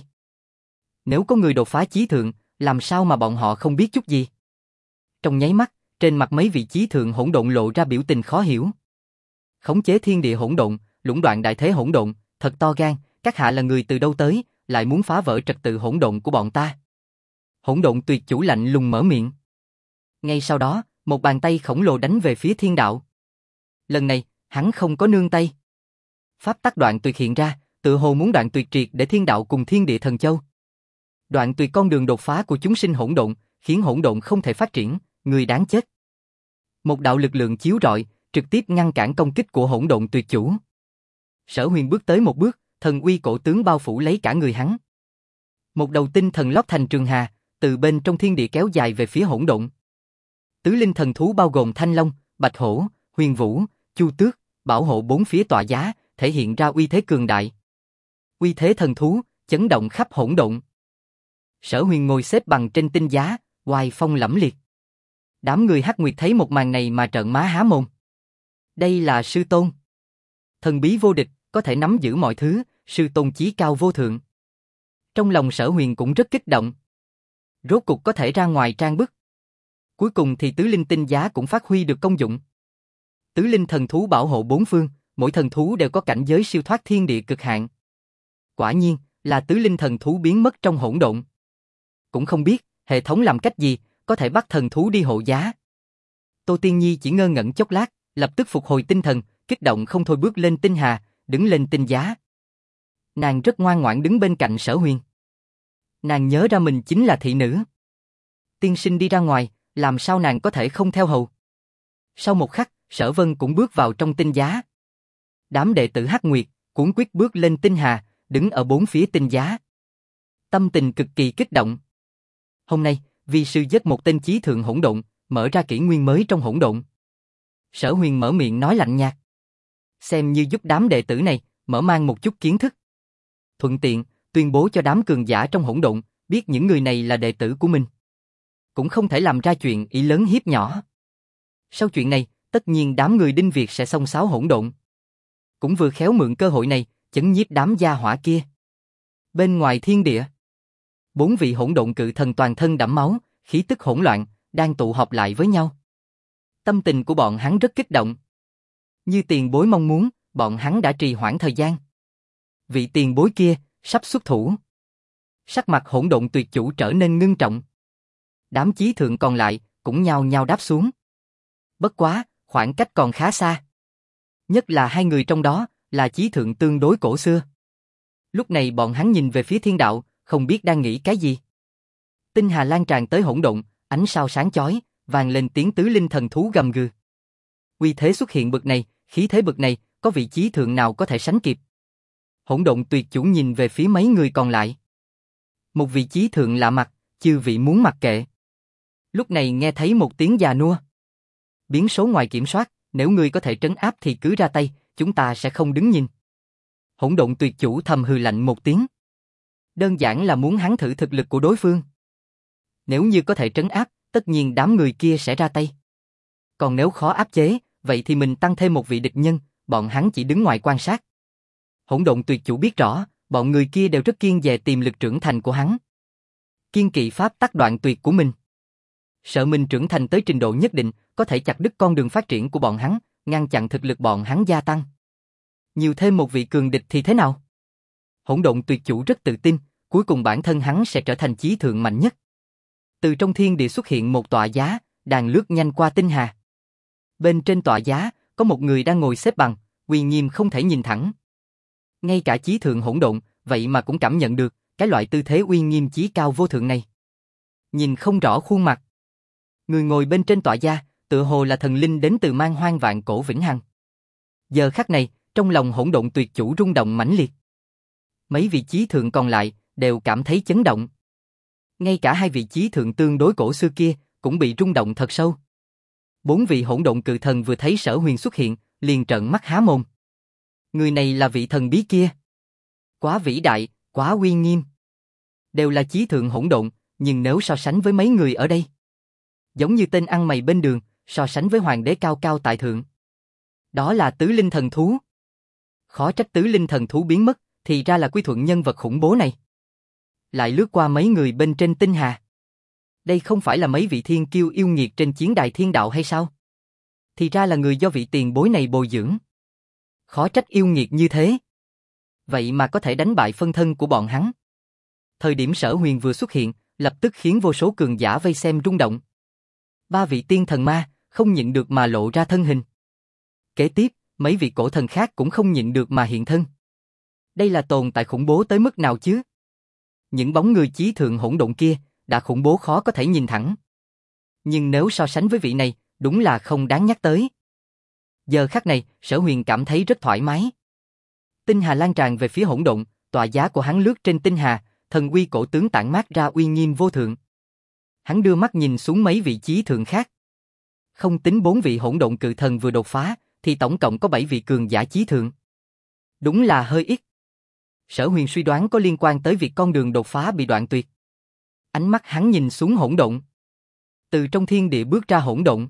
Nếu có người đột phá chí thượng, làm sao mà bọn họ không biết chút gì? Trong nháy mắt, trên mặt mấy vị chí thượng hỗn độn lộ ra biểu tình khó hiểu. Khống chế thiên địa hỗn độn, lũng đoạn đại thế hỗn độn, thật to gan, các hạ là người từ đâu tới, lại muốn phá vỡ trật tự hỗn độn của bọn ta. Hỗn độn tuyệt chủ lạnh lùng mở miệng. Ngay sau đó, một bàn tay khổng lồ đánh về phía thiên đạo. Lần này, hắn không có nương tay. Pháp tắc đoạn tuyệt hiện ra, tự hồ muốn đoạn tuyệt triệt để thiên đạo cùng Thiên Địa Thần Châu. Đoạn tuyệt con đường đột phá của chúng sinh hỗn độn, khiến hỗn độn không thể phát triển, người đáng chết. Một đạo lực lượng chiếu rọi, trực tiếp ngăn cản công kích của hỗn độn tuyệt chủ. Sở Huyền bước tới một bước, thần uy cổ tướng bao phủ lấy cả người hắn. Một đầu tinh thần lót thành trường hà, từ bên trong thiên địa kéo dài về phía hỗn độn. Tứ linh thần thú bao gồm Thanh Long, Bạch Hổ, Huyền Vũ, Chu Tước, bảo hộ bốn phía tọa giá, thể hiện ra uy thế cường đại. Uy thế thần thú, chấn động khắp hỗn độn. Sở Huyền ngồi xếp bằng trên tinh giá, oai phong lẫm liệt. Đám người Hắc Nguyệt thấy một màn này mà trợn má há mồm. Đây là sư tôn. Thần bí vô địch, có thể nắm giữ mọi thứ, sư tôn chí cao vô thượng. Trong lòng Sở Huyền cũng rất kích động. Rốt cục có thể ra ngoài trang bức. Cuối cùng thì tứ linh tinh giá cũng phát huy được công dụng. Tứ linh thần thú bảo hộ bốn phương, mỗi thần thú đều có cảnh giới siêu thoát thiên địa cực hạn. Quả nhiên, là tứ linh thần thú biến mất trong hỗn độn. Cũng không biết, hệ thống làm cách gì, có thể bắt thần thú đi hộ giá. Tô Tiên Nhi chỉ ngơ ngẩn chốc lát, lập tức phục hồi tinh thần, kích động không thôi bước lên tinh hà, đứng lên tinh giá. Nàng rất ngoan ngoãn đứng bên cạnh Sở Huyền. Nàng nhớ ra mình chính là thị nữ. Tiên sinh đi ra ngoài, làm sao nàng có thể không theo hầu. Sau một khắc, Sở Vân cũng bước vào trong tinh giá. Đám đệ tử Hắc Nguyệt, cuống quýt bước lên tinh hà, đứng ở bốn phía tinh giá. Tâm tình cực kỳ kích động. Hôm nay, vi sư giết một tên chí thượng hỗn độn, mở ra kỷ nguyên mới trong hỗn độn. Sở Huyền mở miệng nói lạnh nhạt. Xem như giúp đám đệ tử này, mở mang một chút kiến thức. Thuận tiện, tuyên bố cho đám cường giả trong hỗn độn, biết những người này là đệ tử của mình. Cũng không thể làm ra chuyện ý lớn hiếp nhỏ. Sau chuyện này, tất nhiên đám người Đinh Việt sẽ xông xáo hỗn độn. Cũng vừa khéo mượn cơ hội này, chấn nhiếp đám gia hỏa kia. Bên ngoài thiên địa, 4 vị hỗn độn cự thần toàn thân đẫm máu, khí tức hỗn loạn, đang tụ họp lại với nhau. Tâm tình của bọn hắn rất kích động. Như tiền bối mong muốn, bọn hắn đã trì hoãn thời gian. Vị tiền bối kia, sắp xuất thủ. Sắc mặt hỗn độn tuyệt chủ trở nên ngưng trọng. Đám chí thượng còn lại, cũng nhao nhao đáp xuống. Bất quá, khoảng cách còn khá xa. Nhất là hai người trong đó, là chí thượng tương đối cổ xưa. Lúc này bọn hắn nhìn về phía thiên đạo, không biết đang nghĩ cái gì. Tinh hà lan tràn tới hỗn độn, ánh sao sáng chói, vang lên tiếng tứ linh thần thú gầm gừ. Uy thế xuất hiện bực này, khí thế bực này, có vị chí thượng nào có thể sánh kịp. Hỗn độn tuyệt chủ nhìn về phía mấy người còn lại. Một vị chí thượng lạ mặt, chư vị muốn mặc kệ. Lúc này nghe thấy một tiếng già nua. Biến số ngoài kiểm soát, nếu ngươi có thể trấn áp thì cứ ra tay, chúng ta sẽ không đứng nhìn. Hỗn độn tuyệt chủ thầm hừ lạnh một tiếng. Đơn giản là muốn hắn thử thực lực của đối phương. Nếu như có thể trấn áp, tất nhiên đám người kia sẽ ra tay. Còn nếu khó áp chế, vậy thì mình tăng thêm một vị địch nhân, bọn hắn chỉ đứng ngoài quan sát. Hỗn độn tuyệt chủ biết rõ, bọn người kia đều rất kiêng dè tiềm lực trưởng thành của hắn. Kiêng kỵ pháp tắc đoạn tuyệt của mình. Sợ mình trưởng thành tới trình độ nhất định, có thể chặt đứt con đường phát triển của bọn hắn, ngăn chặn thực lực bọn hắn gia tăng. Nhiều thêm một vị cường địch thì thế nào? Hỗn độn tuyệt chủ rất tự tin, cuối cùng bản thân hắn sẽ trở thành chí thượng mạnh nhất. Từ trong thiên địa xuất hiện một tọa giá, đang lướt nhanh qua tinh hà. Bên trên tọa giá, có một người đang ngồi xếp bằng, uy nghiêm không thể nhìn thẳng. Ngay cả chí thượng hỗn độn, vậy mà cũng cảm nhận được cái loại tư thế uy nghiêm chí cao vô thượng này. Nhìn không rõ khuôn mặt. Người ngồi bên trên tọa giá, tựa hồ là thần linh đến từ man hoang vạn cổ vĩnh hằng. Giờ khắc này, trong lòng hỗn độn tuyệt chủ rung động mãnh liệt. Mấy vị chí thượng còn lại đều cảm thấy chấn động. Ngay cả hai vị chí thượng tương đối cổ xưa kia cũng bị rung động thật sâu. 4 vị hỗn độn cự thần vừa thấy Sở Huyền xuất hiện, liền trợn mắt há mồm. Người này là vị thần bí kia. Quá vĩ đại, quá uy nghiêm. Đều là chí thượng hỗn độn, nhưng nếu so sánh với mấy người ở đây, giống như tên ăn mày bên đường, so sánh với hoàng đế cao cao tại thượng. Đó là tứ linh thần thú. Khó trách tứ linh thần thú biến mất, thì ra là quy thuận nhân vật khủng bố này. Lại lướt qua mấy người bên trên tinh hà. Đây không phải là mấy vị thiên kiêu yêu nghiệt trên chiến đài thiên đạo hay sao? Thì ra là người do vị tiền bối này bồi dưỡng. Khó trách yêu nghiệt như thế. Vậy mà có thể đánh bại phân thân của bọn hắn. Thời điểm Sở Huyền vừa xuất hiện, lập tức khiến vô số cường giả vây xem rung động. 3 vị tiên thần ma, không nhịn được mà lộ ra thân hình. Kế tiếp, mấy vị cổ thần khác cũng không nhịn được mà hiện thân. Đây là tồn tại khủng bố tới mức nào chứ? Những bóng người chí thượng hỗn độn kia, đã khủng bố khó có thể nhìn thẳng. Nhưng nếu so sánh với vị này, đúng là không đáng nhắc tới. Giờ khắc này, Sở Huyền cảm thấy rất thoải mái. Tinh hà lan tràn về phía hỗn độn, tọa giá của hắn lướt trên tinh hà, thần uy cổ tướng tản mát ra uy nghiêm vô thượng. Hắn đưa mắt nhìn xuống mấy vị chí thượng khác. Không tính 4 vị hỗn độn cự thần vừa đột phá, thì tổng cộng có 7 vị cường giả chí thượng. Đúng là hơi ít. Sở Huyền suy đoán có liên quan tới việc con đường đột phá bị đoạn tuyệt. Ánh mắt hắn nhìn xuống hỗn độn. Từ trong thiên địa bước ra hỗn độn.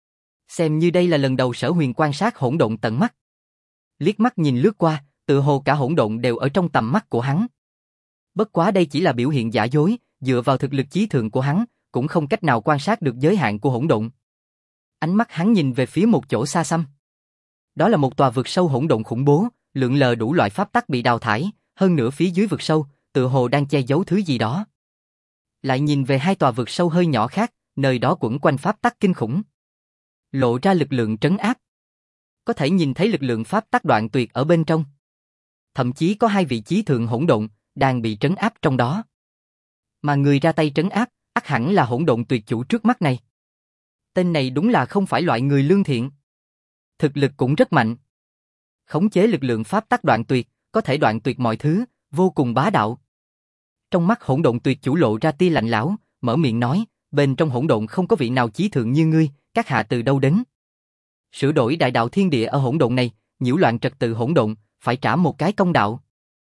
Xem như đây là lần đầu Sở Huyền quan sát hỗn độn tận mắt. Liếc mắt nhìn lướt qua, tựa hồ cả hỗn độn đều ở trong tầm mắt của hắn. Bất quá đây chỉ là biểu hiện giả dối, dựa vào thực lực chí thượng của hắn, cũng không cách nào quan sát được giới hạn của hỗn độn. Ánh mắt hắn nhìn về phía một chỗ xa xăm. Đó là một tòa vực sâu hỗn độn khủng bố, lượn lờ đủ loại pháp tắc bị đào thải, hơn nữa phía dưới vực sâu, tựa hồ đang che giấu thứ gì đó. Lại nhìn về 2 tòa vực sâu hơi nhỏ khác, nơi đó quẩn quanh pháp tắc kinh khủng. Lộ ra lực lượng trấn áp. Có thể nhìn thấy lực lượng pháp tắc đoạn tuyệt ở bên trong. Thậm chí có 2 vị chí thượng hỗn độn đang bị trấn áp trong đó. Mà người ra tay trấn áp, ắt hẳn là hỗn độn tuyệt chủ trước mắt này. Tên này đúng là không phải loại người lương thiện. Thực lực cũng rất mạnh. Khống chế lực lượng pháp tắc đoạn tuyệt, có thể đoạn tuyệt mọi thứ, vô cùng bá đạo. Trong mắt hỗn độn tuyệt chủ lộ ra tia lạnh lẽo, mở miệng nói, bên trong hỗn độn không có vị nào chí thượng như ngươi, các hạ từ đâu đến? Sửa đổi đại đạo thiên địa ở hỗn độn này, nhiễu loạn trật tự hỗn độn, phải trả một cái công đạo.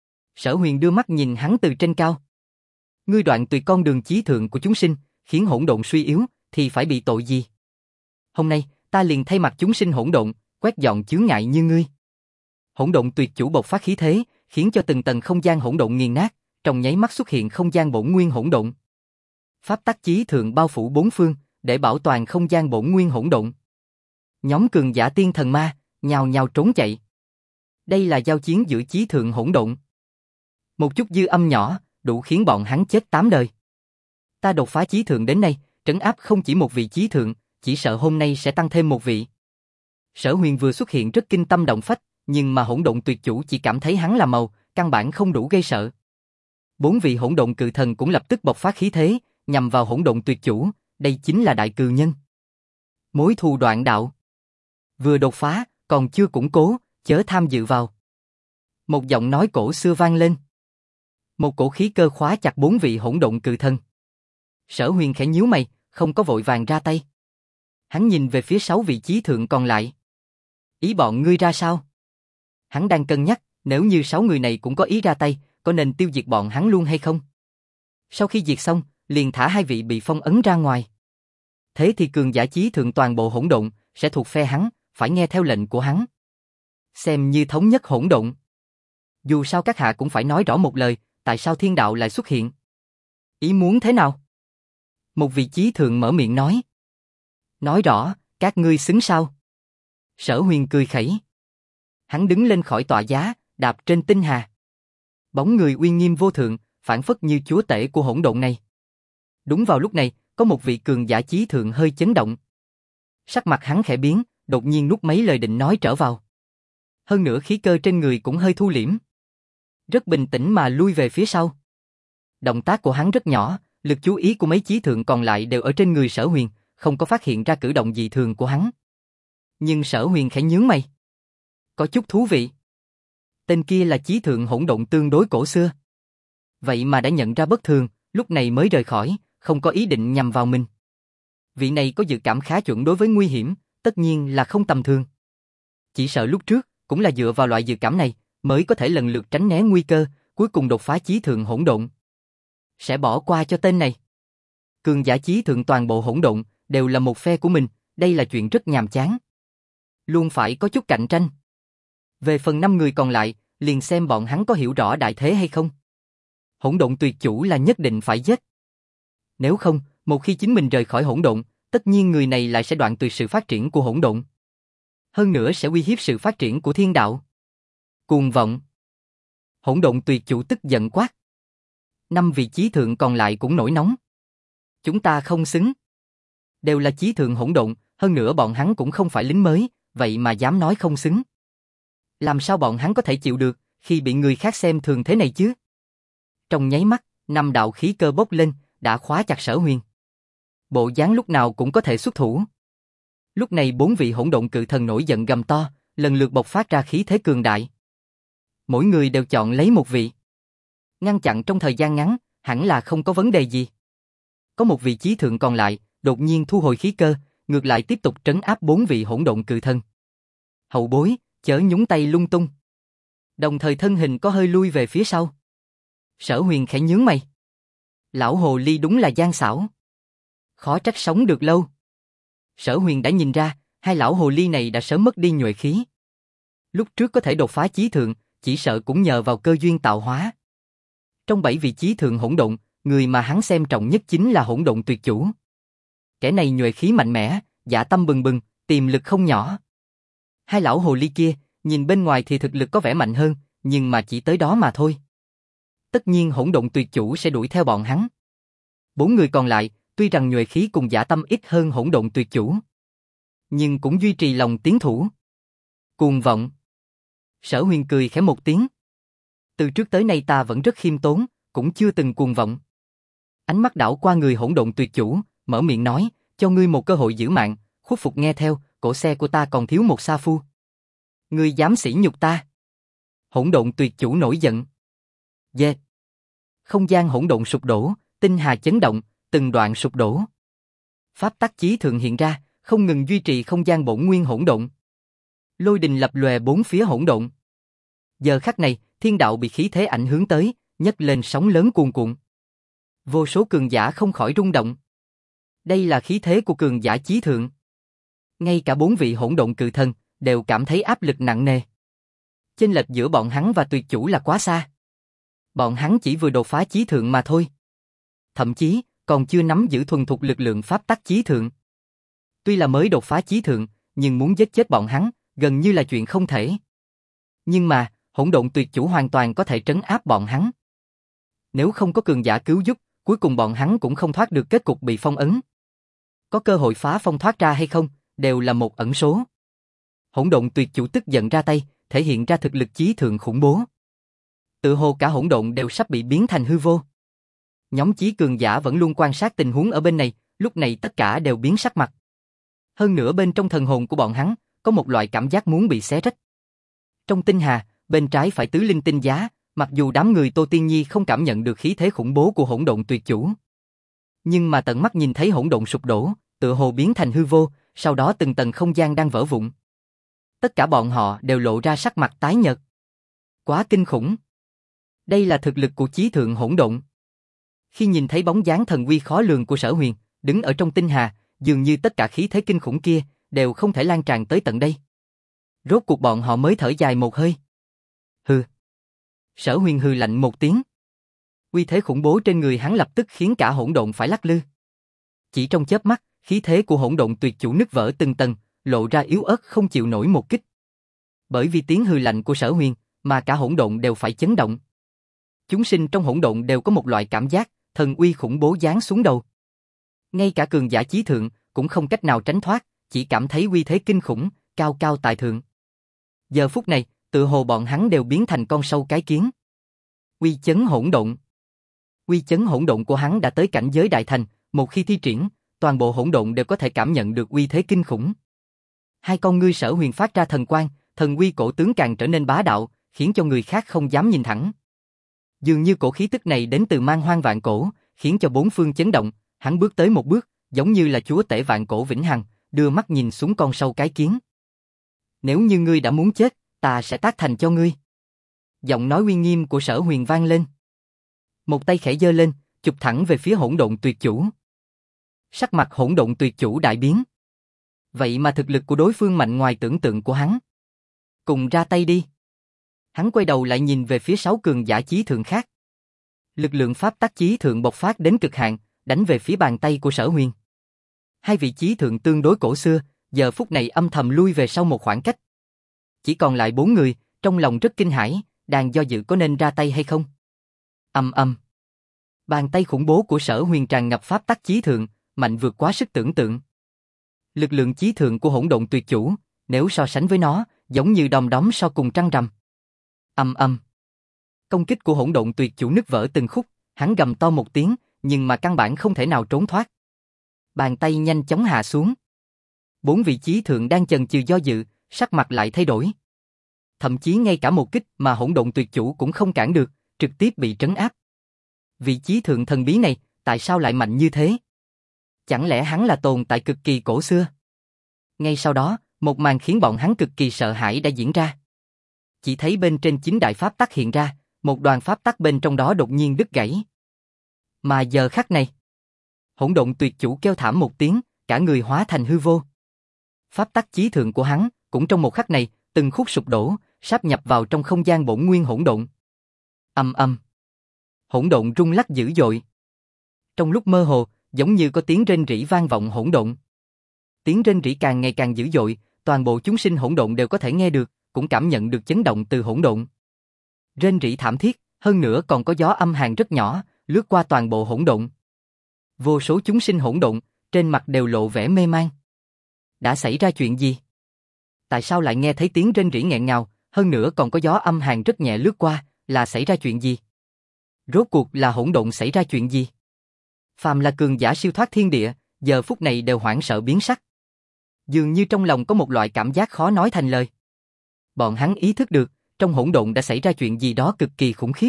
Sở Huyền đưa mắt nhìn hắn từ trên cao. Ngươi đoạn tuyệt con đường chí thượng của chúng sinh, khiến hỗn độn suy yếu, thì phải bị tội gì? Hôm nay, ta liền thay mặt chúng sinh hỗn độn, quét dọn chướng ngại như ngươi. Hỗn độn tuyệt chủ bộc phát khí thế, khiến cho từng tầng không gian hỗn độn nghiền nát, trong nháy mắt xuất hiện không gian bổn nguyên hỗn độn. Pháp tắc chí thượng bao phủ bốn phương, để bảo toàn không gian bổn nguyên hỗn độn. Nhóm cường giả tiên thần ma, nhào nhào trốn chạy. Đây là giao chiến giữa chí thượng hỗn độn. Một chút dư âm nhỏ, đủ khiến bọn hắn chết 8 đời. Ta đột phá chí thượng đến nay, trấn áp không chỉ một vị chí thượng, chỉ sợ hôm nay sẽ tăng thêm một vị. Sở Huyền vừa xuất hiện rất kinh tâm động phách, nhưng mà hỗn độn tuyệt chủ chỉ cảm thấy hắn là màu, căn bản không đủ gây sợ. 4 vị hỗn độn cự thần cũng lập tức bộc phát khí thế, nhằm vào hỗn độn tuyệt chủ, đây chính là đại cừ nhân. Mối thù đoạn đạo. Vừa đột phá, còn chưa củng cố, chớ tham dự vào. Một giọng nói cổ xưa vang lên. Một cổ khí cơ khóa chặt 4 vị hỗn độn cự thần. Sở Huyền khẽ nhíu mày, không có vội vàng ra tay. Hắn nhìn về phía 6 vị chí thượng còn lại. Ý bọn ngươi ra sao? Hắn đang cân nhắc, nếu như 6 người này cũng có ý ra tay, có nên tiêu diệt bọn hắn luôn hay không? Sau khi diệt xong, liền thả 2 vị bị phong ấn ra ngoài. Thế thì cường giả chí thượng toàn bộ hỗn độn sẽ thuộc phe hắn, phải nghe theo lệnh của hắn. Xem như thống nhất hỗn độn. Dù sao các hạ cũng phải nói rõ một lời, tại sao thiên đạo lại xuất hiện? Ý muốn thế nào? Một vị chí thượng mở miệng nói. Nói rõ, các ngươi xứng sao? Sở Huyền cười khẩy. Hắn đứng lên khỏi tọa giá, đạp trên tinh hà. Bóng người uy nghiêm vô thượng, phảng phất như chúa tể của hỗn độn này. Đúng vào lúc này, có một vị cường giả chí thượng hơi chấn động. Sắc mặt hắn khẽ biến, đột nhiên nuốt mấy lời định nói trở vào. Hơn nữa khí cơ trên người cũng hơi thu liễm. Rất bình tĩnh mà lui về phía sau. Động tác của hắn rất nhỏ, lực chú ý của mấy chí thượng còn lại đều ở trên người Sở Huyền, không có phát hiện ra cử động dị thường của hắn. Nhưng Sở Huyền khẽ nhướng mày. Có chút thú vị. Tên kia là chí thượng hỗn độn tương đối cổ xưa. Vậy mà đã nhận ra bất thường, lúc này mới rời khỏi, không có ý định nhằm vào mình. Vị này có dự cảm khá chuẩn đối với nguy hiểm, tất nhiên là không tầm thường. Chỉ sợ lúc trước, cũng là dựa vào loại dự cảm này, mới có thể lần lượt tránh né nguy cơ, cuối cùng đột phá chí thượng hỗn độn. Sẽ bỏ qua cho tên này. Cường giả chí thượng toàn bộ hỗn độn, đều là một phe của mình, đây là chuyện rất nhàm chán. Luôn phải có chút cạnh tranh. Về phần 5 người còn lại, liền xem bọn hắn có hiểu rõ đại thế hay không. Hỗn độn tuyệt chủ là nhất định phải giết. Nếu không, một khi chính mình rời khỏi hỗn độn, tất nhiên người này lại sẽ đoạn tuyệt sự phát triển của hỗn độn. Hơn nữa sẽ uy hiếp sự phát triển của thiên đạo. Cuồng vọng. Hỗn độn tuyệt chủ tức giận quát. 5 vị chí thượng còn lại cũng nổi nóng. Chúng ta không xứng. Đều là chí thượng hỗn độn, hơn nữa bọn hắn cũng không phải lính mới, vậy mà dám nói không xứng. Làm sao bọn hắn có thể chịu được khi bị người khác xem thường thế này chứ? Trong nháy mắt, 5 đạo khí cơ bốc lên, đã khóa chặt Sở Huyền. Bộ dáng lúc nào cũng có thể xuất thủ. Lúc này 4 vị hỗn độn cự thần nổi giận gầm to, lần lượt bộc phát ra khí thế cường đại. Mỗi người đều chọn lấy một vị. Ngăn chặn trong thời gian ngắn, hẳn là không có vấn đề gì. Có một vị chí thượng còn lại, đột nhiên thu hồi khí cơ, ngược lại tiếp tục trấn áp 4 vị hỗn độn cự thần. Hậu bối, chớ nhúng tay lung tung. Đồng thời thân hình có hơi lui về phía sau. Sở Huyền khẽ nhướng mày. Lão hồ ly đúng là gian xảo. Khó trách sống được lâu. Sở Huyền đã nhìn ra, hai lão hồ ly này đã sớm mất đi nhuệ khí. Lúc trước có thể đột phá chí thượng, chỉ sợ cũng nhờ vào cơ duyên tạo hóa. Trong 7 vị chí thượng hỗn độn, người mà hắn xem trọng nhất chính là hỗn độn tuyệt chủ. Kẻ này nhuệ khí mạnh mẽ, dạ tâm bừng bừng, tiềm lực không nhỏ. Hai lão hồ ly kia, nhìn bên ngoài thì thực lực có vẻ mạnh hơn, nhưng mà chỉ tới đó mà thôi. Tất nhiên hỗn độn tuyệt chủ sẽ đuổi theo bọn hắn. 4 người còn lại, tuy rằng nhuệ khí cùng dạ tâm ít hơn hỗn độn tuyệt chủ, nhưng cũng duy trì lòng tiến thủ. Cuồng vọng. Sở Huyền cười khẽ một tiếng. Từ trước tới nay ta vẫn rất khiêm tốn, cũng chưa từng cuồng vọng. Ánh mắt đảo qua người hỗn độn tuyệt chủ, mở miệng nói, cho ngươi một cơ hội giữ mạng, khuất phục nghe theo, cổ xe của ta còn thiếu một sa phu. Ngươi dám sỉ nhục ta? Hỗn độn tuyệt chủ nổi giận. Dê. Không gian hỗn độn sụp đổ, tinh hà chấn động, từng đoạn sụp đổ. Pháp tắc chí thượng hiện ra, không ngừng duy trì không gian bổn nguyên hỗn độn. Lôi đình lập lòe bốn phía hỗn độn. Giờ khắc này, thiên đạo bị khí thế ảnh hưởng tới, nhấc lên sóng lớn cuồn cuộn. Vô số cường giả không khỏi rung động. Đây là khí thế của cường giả chí thượng. Ngay cả 4 vị hỗn độn cự thần đều cảm thấy áp lực nặng nề. Chênh lệch giữa bọn hắn và tuyệt chủ là quá xa. Bọn hắn chỉ vừa đột phá chí thượng mà thôi. Thậm chí, còn chưa nắm giữ thuần thục lực lượng pháp tắc chí thượng. Tuy là mới đột phá chí thượng, nhưng muốn giết chết bọn hắn, gần như là chuyện không thể. Nhưng mà, hỗn độn tuyệt chủ hoàn toàn có thể trấn áp bọn hắn. Nếu không có cường giả cứu giúp, cuối cùng bọn hắn cũng không thoát được kết cục bị phong ấn. Có cơ hội phá phong thoát ra hay không, đều là một ẩn số. Hỗn độn tuyệt chủ tức giận ra tay, thể hiện ra thực lực chí thượng khủng bố. Tự hồ cả hỗn độn đều sắp bị biến thành hư vô. Nhóm chí cường giả vẫn luôn quan sát tình huống ở bên này, lúc này tất cả đều biến sắc mặt. Hơn nữa bên trong thần hồn của bọn hắn, có một loại cảm giác muốn bị xé rách. Trong tinh hà, bên trái phải tứ linh tinh giá, mặc dù đám người Tô Tiên Nhi không cảm nhận được khí thế khủng bố của hỗn độn tuyệt chủ. Nhưng mà tận mắt nhìn thấy hỗn độn sụp đổ, tựa hồ biến thành hư vô, sau đó từng tầng không gian đang vỡ vụn. Tất cả bọn họ đều lộ ra sắc mặt tái nhợt. Quá kinh khủng. Đây là thực lực của chí thượng hỗn độn. Khi nhìn thấy bóng dáng thần uy khó lường của Sở Huyền, đứng ở trong tinh hà, dường như tất cả khí thế kinh khủng kia đều không thể lan tràn tới tận đây. Rốt cuộc bọn họ mới thở dài một hơi. Hừ. Sở Huyền hừ lạnh một tiếng. Uy thế khủng bố trên người hắn lập tức khiến cả hỗn độn phải lắc lư. Chỉ trong chớp mắt, khí thế của hỗn độn tuyệt chủ nứt vỡ từng tầng, lộ ra yếu ớt không chịu nổi một kích. Bởi vì tiếng hừ lạnh của Sở Huyền, mà cả hỗn độn đều phải chấn động. Chúng sinh trong hỗn độn đều có một loại cảm giác, thần uy khủng bố giáng xuống đầu. Ngay cả cường giả chí thượng cũng không cách nào tránh thoát, chỉ cảm thấy uy thế kinh khủng, cao cao tại thượng. Giờ phút này, tựa hồ bọn hắn đều biến thành con sâu cái kiến. Uy chấn hỗn độn. Uy chấn hỗn độn của hắn đã tới cảnh giới đại thành, một khi thi triển, toàn bộ hỗn độn đều có thể cảm nhận được uy thế kinh khủng. Hai con ngươi Sở Huyền phát ra thần quang, thần uy cổ tướng càng trở nên bá đạo, khiến cho người khác không dám nhìn thẳng. Dường như cổ khí tức này đến từ man hoang vạn cổ, khiến cho bốn phương chấn động, hắn bước tới một bước, giống như là chúa tể vạn cổ vĩnh hằng, đưa mắt nhìn xuống con sâu cái kiến. Nếu như ngươi đã muốn chết, ta sẽ tác thành cho ngươi. Giọng nói uy nghiêm của Sở Huyền vang lên. Một tay khẽ giơ lên, chụp thẳng về phía hỗn độn tuyệt chủ. Sắc mặt hỗn độn tuyệt chủ đại biến. Vậy mà thực lực của đối phương mạnh ngoài tưởng tượng của hắn. Cùng ra tay đi. Hắn quay đầu lại nhìn về phía 6 cường giả chí thượng khác. Lực lượng pháp tắc chí thượng bộc phát đến cực hạn, đánh về phía bàn tay của Sở Huyền. Hai vị chí thượng tương đối cổ xưa, giờ phút này âm thầm lui về sau một khoảng cách. Chỉ còn lại 4 người, trong lòng rất kinh hãi, đang do dự có nên ra tay hay không. Ầm ầm. Bàn tay khủng bố của Sở Huyền tràn ngập pháp tắc chí thượng, mạnh vượt quá sức tưởng tượng. Lực lượng chí thượng của hỗn độn tuyệt chủ, nếu so sánh với nó, giống như đom đóm so cùng trăng rằm. Ầm ầm. Công kích của hỗn độn tuyệt chủ nứt vỡ từng khúc, hắn gầm to một tiếng, nhưng mà căn bản không thể nào trốn thoát. Bàn tay nhanh chóng hạ xuống. 4 vị chí thượng đang chần chừ do dự, sắc mặt lại thay đổi. Thậm chí ngay cả một kích mà hỗn độn tuyệt chủ cũng không cản được, trực tiếp bị trấn áp. Vị chí thượng thần bí này, tại sao lại mạnh như thế? Chẳng lẽ hắn là tồn tại cực kỳ cổ xưa? Ngay sau đó, một màn khiến bọn hắn cực kỳ sợ hãi đã diễn ra. Chỉ thấy bên trên chính đại pháp tắc hiện ra, một đoàn pháp tắc bên trong đó đột nhiên đứt gãy. Mà giờ khắc này, hỗn độn tuyệt chủ kêu thảm một tiếng, cả người hóa thành hư vô. Pháp tắc chí thượng của hắn, cũng trong một khắc này, từng khúc sụp đổ, sáp nhập vào trong không gian bổn nguyên hỗn độn. Ầm ầm. Hỗn độn rung lắc dữ dội. Trong lúc mơ hồ, giống như có tiếng rên rỉ vang vọng hỗn độn. Tiếng rên rỉ càng ngày càng dữ dội, toàn bộ chúng sinh hỗn độn đều có thể nghe được, cũng cảm nhận được chấn động từ hỗn độn. Rên rỉ thảm thiết, hơn nữa còn có gió âm hàn rất nhỏ, lướt qua toàn bộ hỗn độn. Vô số chúng sinh hỗn độn, trên mặt đều lộ vẻ mê man. Đã xảy ra chuyện gì? Tại sao lại nghe thấy tiếng rên rỉ nghẹn ngào, hơn nữa còn có gió âm hàn rất nhẹ lướt qua, là xảy ra chuyện gì? Rốt cuộc là hỗn độn xảy ra chuyện gì? Phàm là cường giả siêu thoát thiên địa, giờ phút này đều hoảng sợ biến sắc. Dường như trong lòng có một loại cảm giác khó nói thành lời. Bọn hắn ý thức được, trong hỗn độn đã xảy ra chuyện gì đó cực kỳ khủng khiếp.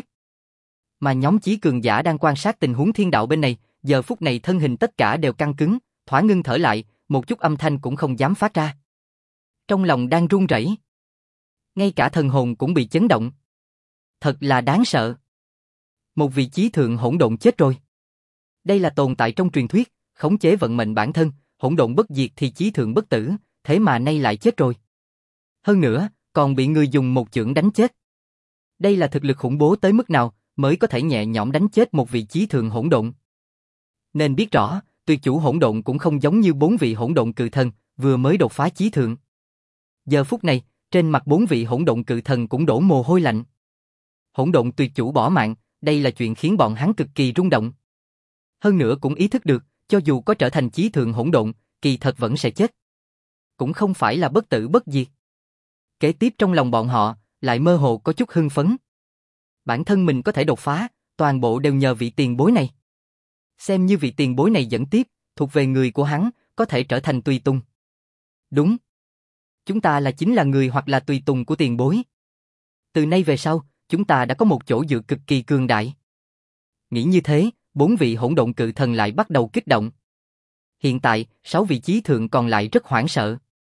Mà nhóm chí cường giả đang quan sát tình huống thiên đạo bên này, giờ phút này thân hình tất cả đều căng cứng, thoáng ngưng thở lại, một chút âm thanh cũng không dám phát ra. Trong lòng đang run rẩy. Ngay cả thần hồn cũng bị chấn động. Thật là đáng sợ. Một vị chí thượng hỗn độn chết rồi. Đây là tồn tại trong truyền thuyết, khống chế vận mệnh bản thân, hỗn độn bất diệt thì chí thượng bất tử, thế mà nay lại chết rồi. Hơn nữa, còn bị người dùng một chưởng đánh chết. Đây là thực lực khủng bố tới mức nào mới có thể nhẹ nhõm đánh chết một vị chí thượng hỗn độn. Nên biết rõ, tuyệt chủ hỗn độn cũng không giống như 4 vị hỗn độn cự thần vừa mới đột phá chí thượng. Giờ phút này, trên mặt 4 vị hỗn độn cự thần cũng đổ mồ hôi lạnh. Hỗn độn tuyệt chủ bỏ mạng, đây là chuyện khiến bọn hắn cực kỳ rung động. Hơn nữa cũng ý thức được, cho dù có trở thành chí thượng hỗn độn, kỳ thật vẫn sẽ chết. Cũng không phải là bất tử bất diệt. Kế tiếp trong lòng bọn họ, lại mơ hồ có chút hưng phấn. Bản thân mình có thể đột phá, toàn bộ đều nhờ vị tiền bối này. Xem như vị tiền bối này dẫn tiếp, thuộc về người của hắn, có thể trở thành tùy tùng. Đúng. Chúng ta chính là người hoặc là tùy tùng của tiền bối. Từ nay về sau, chúng ta đã có một chỗ dựa cực kỳ cường đại. Nghĩ như thế, 4 vị hỗn độn cự thần lại bắt đầu kích động. Hiện tại, 6 vị chí thượng còn lại rất hoảng sợ.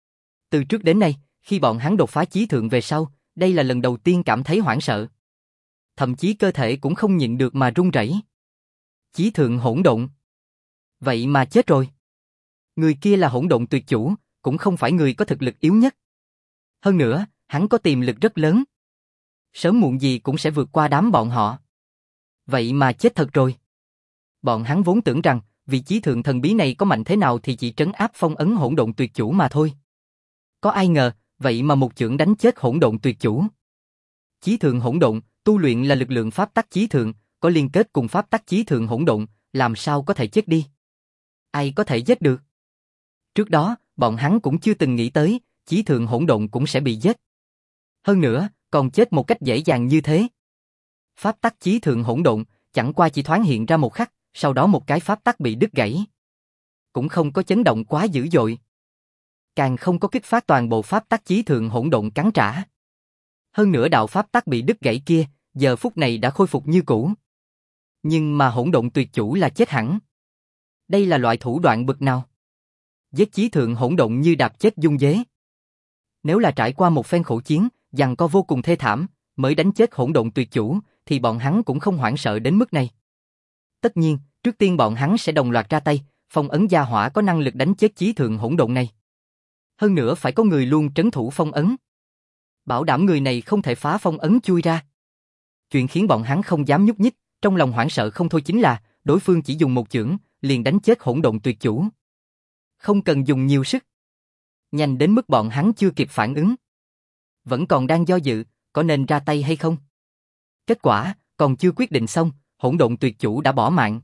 Từ trước đến nay, khi bọn hắn đột phá chí thượng về sau, đây là lần đầu tiên cảm thấy hoảng sợ. Thậm chí cơ thể cũng không nhịn được mà run rẩy. Chí thượng hỗn độn. Vậy mà chết rồi. Người kia là hỗn độn tuyệt chủ, cũng không phải người có thực lực yếu nhất. Hơn nữa, hắn có tiềm lực rất lớn. Sớm muộn gì cũng sẽ vượt qua đám bọn họ. Vậy mà chết thật rồi. Bọn hắn vốn tưởng rằng, vị chí thượng thần bí này có mạnh thế nào thì chỉ trấn áp phong ấn hỗn độn tuyệt chủ mà thôi. Có ai ngờ, vậy mà một chưởng đánh chết hỗn độn tuyệt chủ. Chí thượng hỗn độn, tu luyện là lực lượng pháp tắc chí thượng, có liên kết cùng pháp tắc chí thượng hỗn độn, làm sao có thể chết đi? Ai có thể giết được? Trước đó, bọn hắn cũng chưa từng nghĩ tới, chí thượng hỗn độn cũng sẽ bị giết. Hơn nữa, còn chết một cách dễ dàng như thế. Pháp tắc chí thượng hỗn độn, chẳng qua chỉ thoáng hiện ra một khắc, sau đó một cái pháp tắc bị đứt gãy. Cũng không có chấn động quá dữ dội. Càng không có kích phát toàn bộ pháp tắc chí thượng hỗn độn cắn trả. Hơn nữa đạo pháp tắc bị đứt gãy kia, giờ phút này đã khôi phục như cũ. Nhưng mà hỗn độn tuyệt chủ là chết hẳn. Đây là loại thủ đoạn bực nào? Giết chí thượng hỗn độn như đạp chết dung dế. Nếu là trải qua một phen khổ chiến, giằng co vô cùng thê thảm, mới đánh chết hỗn độn tuyệt chủ, thì bọn hắn cũng không hoảng sợ đến mức này. Tất nhiên, trước tiên bọn hắn sẽ đồng loạt ra tay, phong ấn gia hỏa có năng lực đánh chết chí thượng hỗn độn này. Hơn nữa phải có người luôn trấn thủ phong ấn. Bảo đảm người này không thể phá phong ấn chui ra. Chuyện khiến bọn hắn không dám nhúc nhích, trong lòng hoảng sợ không thôi chính là, đối phương chỉ dùng một chưởng, liền đánh chết hỗn độn tuyệt chủ. Không cần dùng nhiều sức. Nhanh đến mức bọn hắn chưa kịp phản ứng. Vẫn còn đang do dự, có nên ra tay hay không? Kết quả, còn chưa quyết định xong, hỗn độn tuyệt chủ đã bỏ mạng.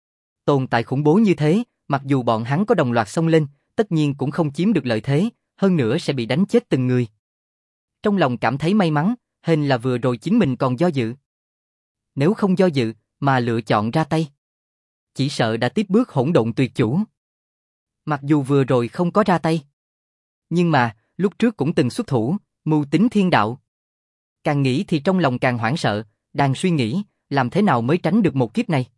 Tồn tại khủng bố như thế, mặc dù bọn hắn có đồng loạt xông lên, tất nhiên cũng không chiếm được lợi thế, hơn nữa sẽ bị đánh chết từng người. Trong lòng cảm thấy may mắn, hên là vừa rồi chính mình còn do dự. Nếu không do dự, mà lựa chọn ra tay, chỉ sợ đã tiếp bước hỗn độn tuyệt chủ. Mặc dù vừa rồi không có ra tay, nhưng mà, lúc trước cũng từng xuất thủ, mưu tính thiên đạo. Càng nghĩ thì trong lòng càng hoảng sợ, đang suy nghĩ, làm thế nào mới tránh được một kiếp này.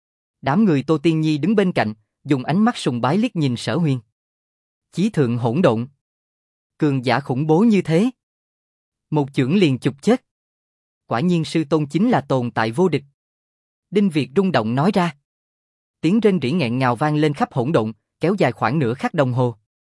Đám người Tô Tiên Nhi đứng bên cạnh, dùng ánh mắt sùng bái liếc nhìn Sở Huyền. Chí thượng hỗn độn. Cường giả khủng bố như thế. Một chưởng liền chụp chết. Quả nhiên sư tôn chính là tồn tại vô địch. Đinh Việt rung động nói ra. Tiếng rên rỉ nghẹn ngào vang lên khắp hỗn độn, kéo dài khoảng nửa khắc đồng hồ.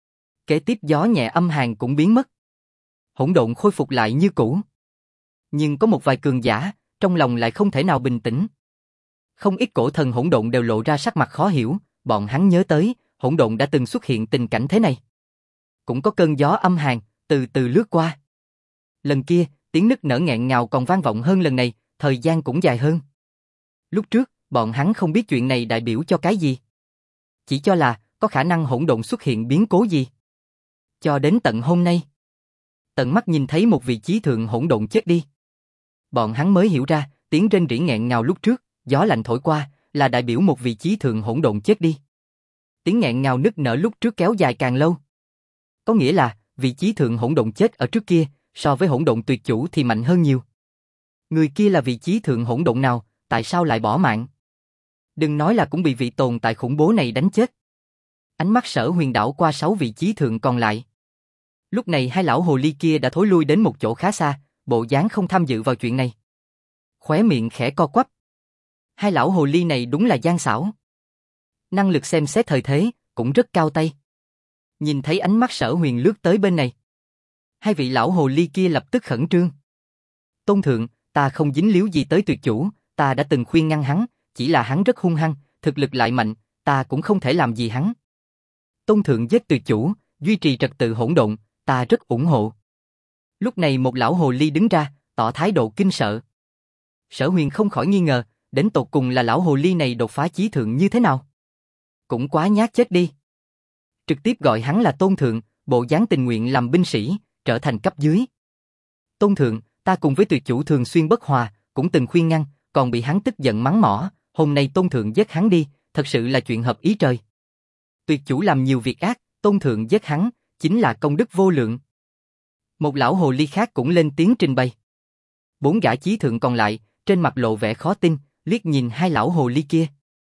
Kế tiếp gió nhẹ âm hàn cũng biến mất. Hỗn độn khôi phục lại như cũ. Nhưng có một vài cường giả, trong lòng lại không thể nào bình tĩnh. Không ít cổ thần hỗn độn đều lộ ra sắc mặt khó hiểu, bọn hắn nhớ tới, hỗn độn đã từng xuất hiện tình cảnh thế này. Cũng có cơn gió âm hàn, từ từ lướt qua. Lần kia, tiếng nức nở nghẹn ngào còn vang vọng hơn lần này, thời gian cũng dài hơn. Lúc trước, bọn hắn không biết chuyện này đại biểu cho cái gì. Chỉ cho là, có khả năng hỗn độn xuất hiện biến cố gì. Cho đến tận hôm nay, tận mắt nhìn thấy một vị chí thượng hỗn độn chết đi. Bọn hắn mới hiểu ra, tiếng rên rỉ nghẹn ngào lúc trước, gió lạnh thổi qua, là đại biểu một vị chí thượng hỗn độn chết đi. Tiếng nghẹn ngào nức nở lúc trước kéo dài càng lâu. Có nghĩa là, vị chí thượng hỗn độn chết ở trước kia, so với hỗn độn tuyệt chủ thì mạnh hơn nhiều. Người kia là vị chí thượng hỗn độn nào, tại sao lại bỏ mạng? Đừng nói là cũng bị vị tồn tại khủng bố này đánh chết. Ánh mắt Sở Huyền đảo qua 6 vị chí thượng còn lại. Lúc này hai lão hồ ly kia đã thối lui đến một chỗ khá xa, bộ dáng không tham dự vào chuyện này. Khóe miệng khẽ co quắp. Hai lão hồ ly này đúng là gian xảo. Năng lực xem xét thời thế, cũng rất cao tay. Nhìn thấy ánh mắt Sở Huyền lướt tới bên này. Hai vị lão hồ ly kia lập tức khẩn trương. Tôn thượng, ta không dính líu gì tới tuyệt chủ, ta đã từng khuyên ngăn hắn, chỉ là hắn rất hung hăng, thực lực lại mạnh, ta cũng không thể làm gì hắn. Tôn thượng giết tuyệt chủ, duy trì trật tự hỗn độn, ta rất ủng hộ. Lúc này một lão hồ ly đứng ra, tỏ thái độ kinh sợ. Sở Huyền không khỏi nghi ngờ, đến tột cùng là lão hồ ly này đột phá chí thượng như thế nào? Cũng quá nhát chết đi. Trực tiếp gọi hắn là Tôn thượng, bộ dáng tình nguyện làm binh sĩ, trở thành cấp dưới. Tôn thượng, ta cùng với tuyệt chủ thường xuyên bất hòa, cũng từng khuyên ngăn, còn bị hắn tức giận mắng mỏ, hôm nay Tôn thượng giết hắn đi, thật sự là chuyện hợp ý trời. Tuyệt chủ làm nhiều việc ác, Tôn thượng giết hắn, chính là công đức vô lượng. Một lão hồ ly khác cũng lên tiếng trình bày. 4 gã chí thượng còn lại, trên mặt lộ vẻ khó tin, liếc nhìn hai lão hồ ly kia.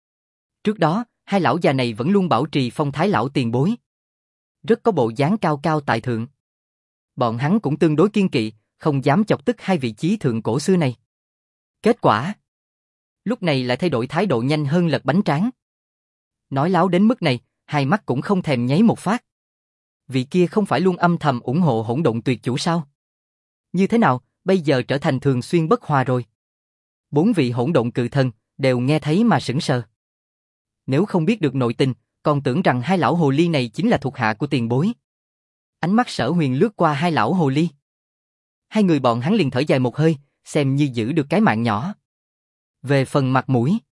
Trước đó, hai lão già này vẫn luôn bảo trì phong thái lão tiền bối. Rất có bộ dáng cao cao tại thượng. Bọn hắn cũng tương đối kiên kỵ, không dám chọc tức hai vị chí thượng cổ xưa này. Kết quả, lúc này lại thay đổi thái độ nhanh hơn lật bánh tráng. Nói láo đến mức này, hai mắt cũng không thèm nháy một phát. Vị kia không phải luôn âm thầm ủng hộ hỗn độn tuyệt chủ sao? Như thế nào, bây giờ trở thành thường xuyên bất hòa rồi? Bốn vị hỗn độn cự thần đều nghe thấy mà sững sờ. Nếu không biết được nội tình, còn tưởng rằng hai lão hồ ly này chính là thuộc hạ của tiền bối. Ánh mắt Sở Huyền lướt qua hai lão hồ ly. Hai người bọn hắn liền thở dài một hơi, xem như giữ được cái mạng nhỏ. Về phần mặt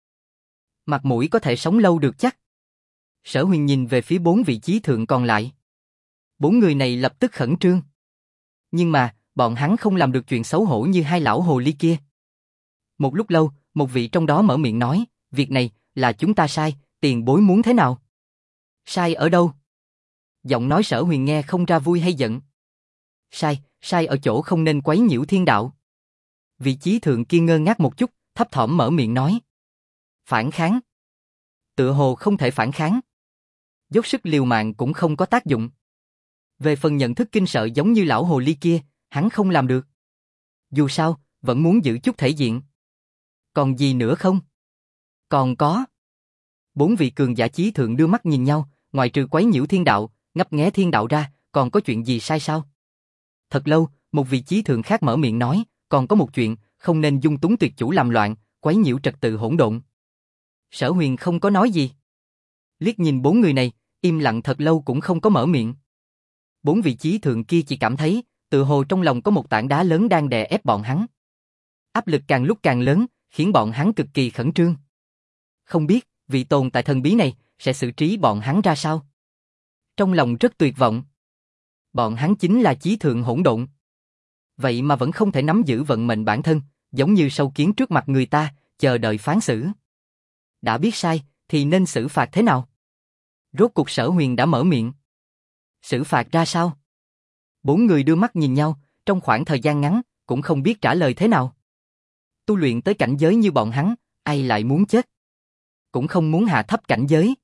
mũi có thể sống lâu được chắc. Sở Huyền nhìn về phía bốn vị chí thượng còn lại. Bốn người này lập tức khẩn trương. Nhưng mà, bọn hắn không làm được chuyện xấu hổ như hai lão hồ ly kia. Một lúc lâu, một vị trong đó mở miệng nói, việc này là chúng ta sai, tiền bối muốn thế nào? Sai ở đâu? Giọng nói Sở Huyền nghe không ra vui hay giận. Sai ở chỗ không nên quấy nhiễu thiên đạo. Vị chí thượng kia ngơ ngác một chút, thấp thỏm mở miệng nói. Phản kháng. Tựa hồ không thể phản kháng. Dốc sức liều mạng cũng không có tác dụng. Về phần nhận thức kinh sợ giống như lão hồ ly kia, hắn không làm được. Dù sao, vẫn muốn giữ chút thể diện. Còn gì nữa không? Còn có. Bốn vị cường giả chí thượng đưa mắt nhìn nhau, ngoài trừ quấy nhiễu thiên đạo, ngấp nghé thiên đạo ra, còn có chuyện gì sai sao? Thật lâu, một vị chí thượng khác mở miệng nói, còn có một chuyện, không nên dung túng tuyệt chủ làm loạn, quấy nhiễu trật tự hỗn độn. Sở Huyền không có nói gì. Liếc nhìn bốn người này, im lặng thật lâu cũng không có mở miệng. Bốn vị chí thượng kia chỉ cảm thấy, tự hồ trong lòng có một tảng đá lớn đang đè ép bọn hắn. Áp lực càng lúc càng lớn, khiến bọn hắn cực kỳ khẩn trương. Không biết, vị tồn tại thần bí này, sẽ xử trí bọn hắn ra sao? Trong lòng rất tuyệt vọng. Bọn hắn chính là chí thượng hỗn độn. Vậy mà vẫn không thể nắm giữ vận mệnh bản thân, giống như sâu kiến trước mặt người ta, chờ đợi phán xử. Đã biết sai, thì nên xử phạt thế nào? Rốt cuộc Sở Huyền đã mở miệng. Xử phạt ra sao? Bốn người đưa mắt nhìn nhau, trong khoảng thời gian ngắn, cũng không biết trả lời thế nào. Tu luyện tới cảnh giới như bọn hắn, ai lại muốn chết? Cũng không muốn hạ thấp cảnh giới.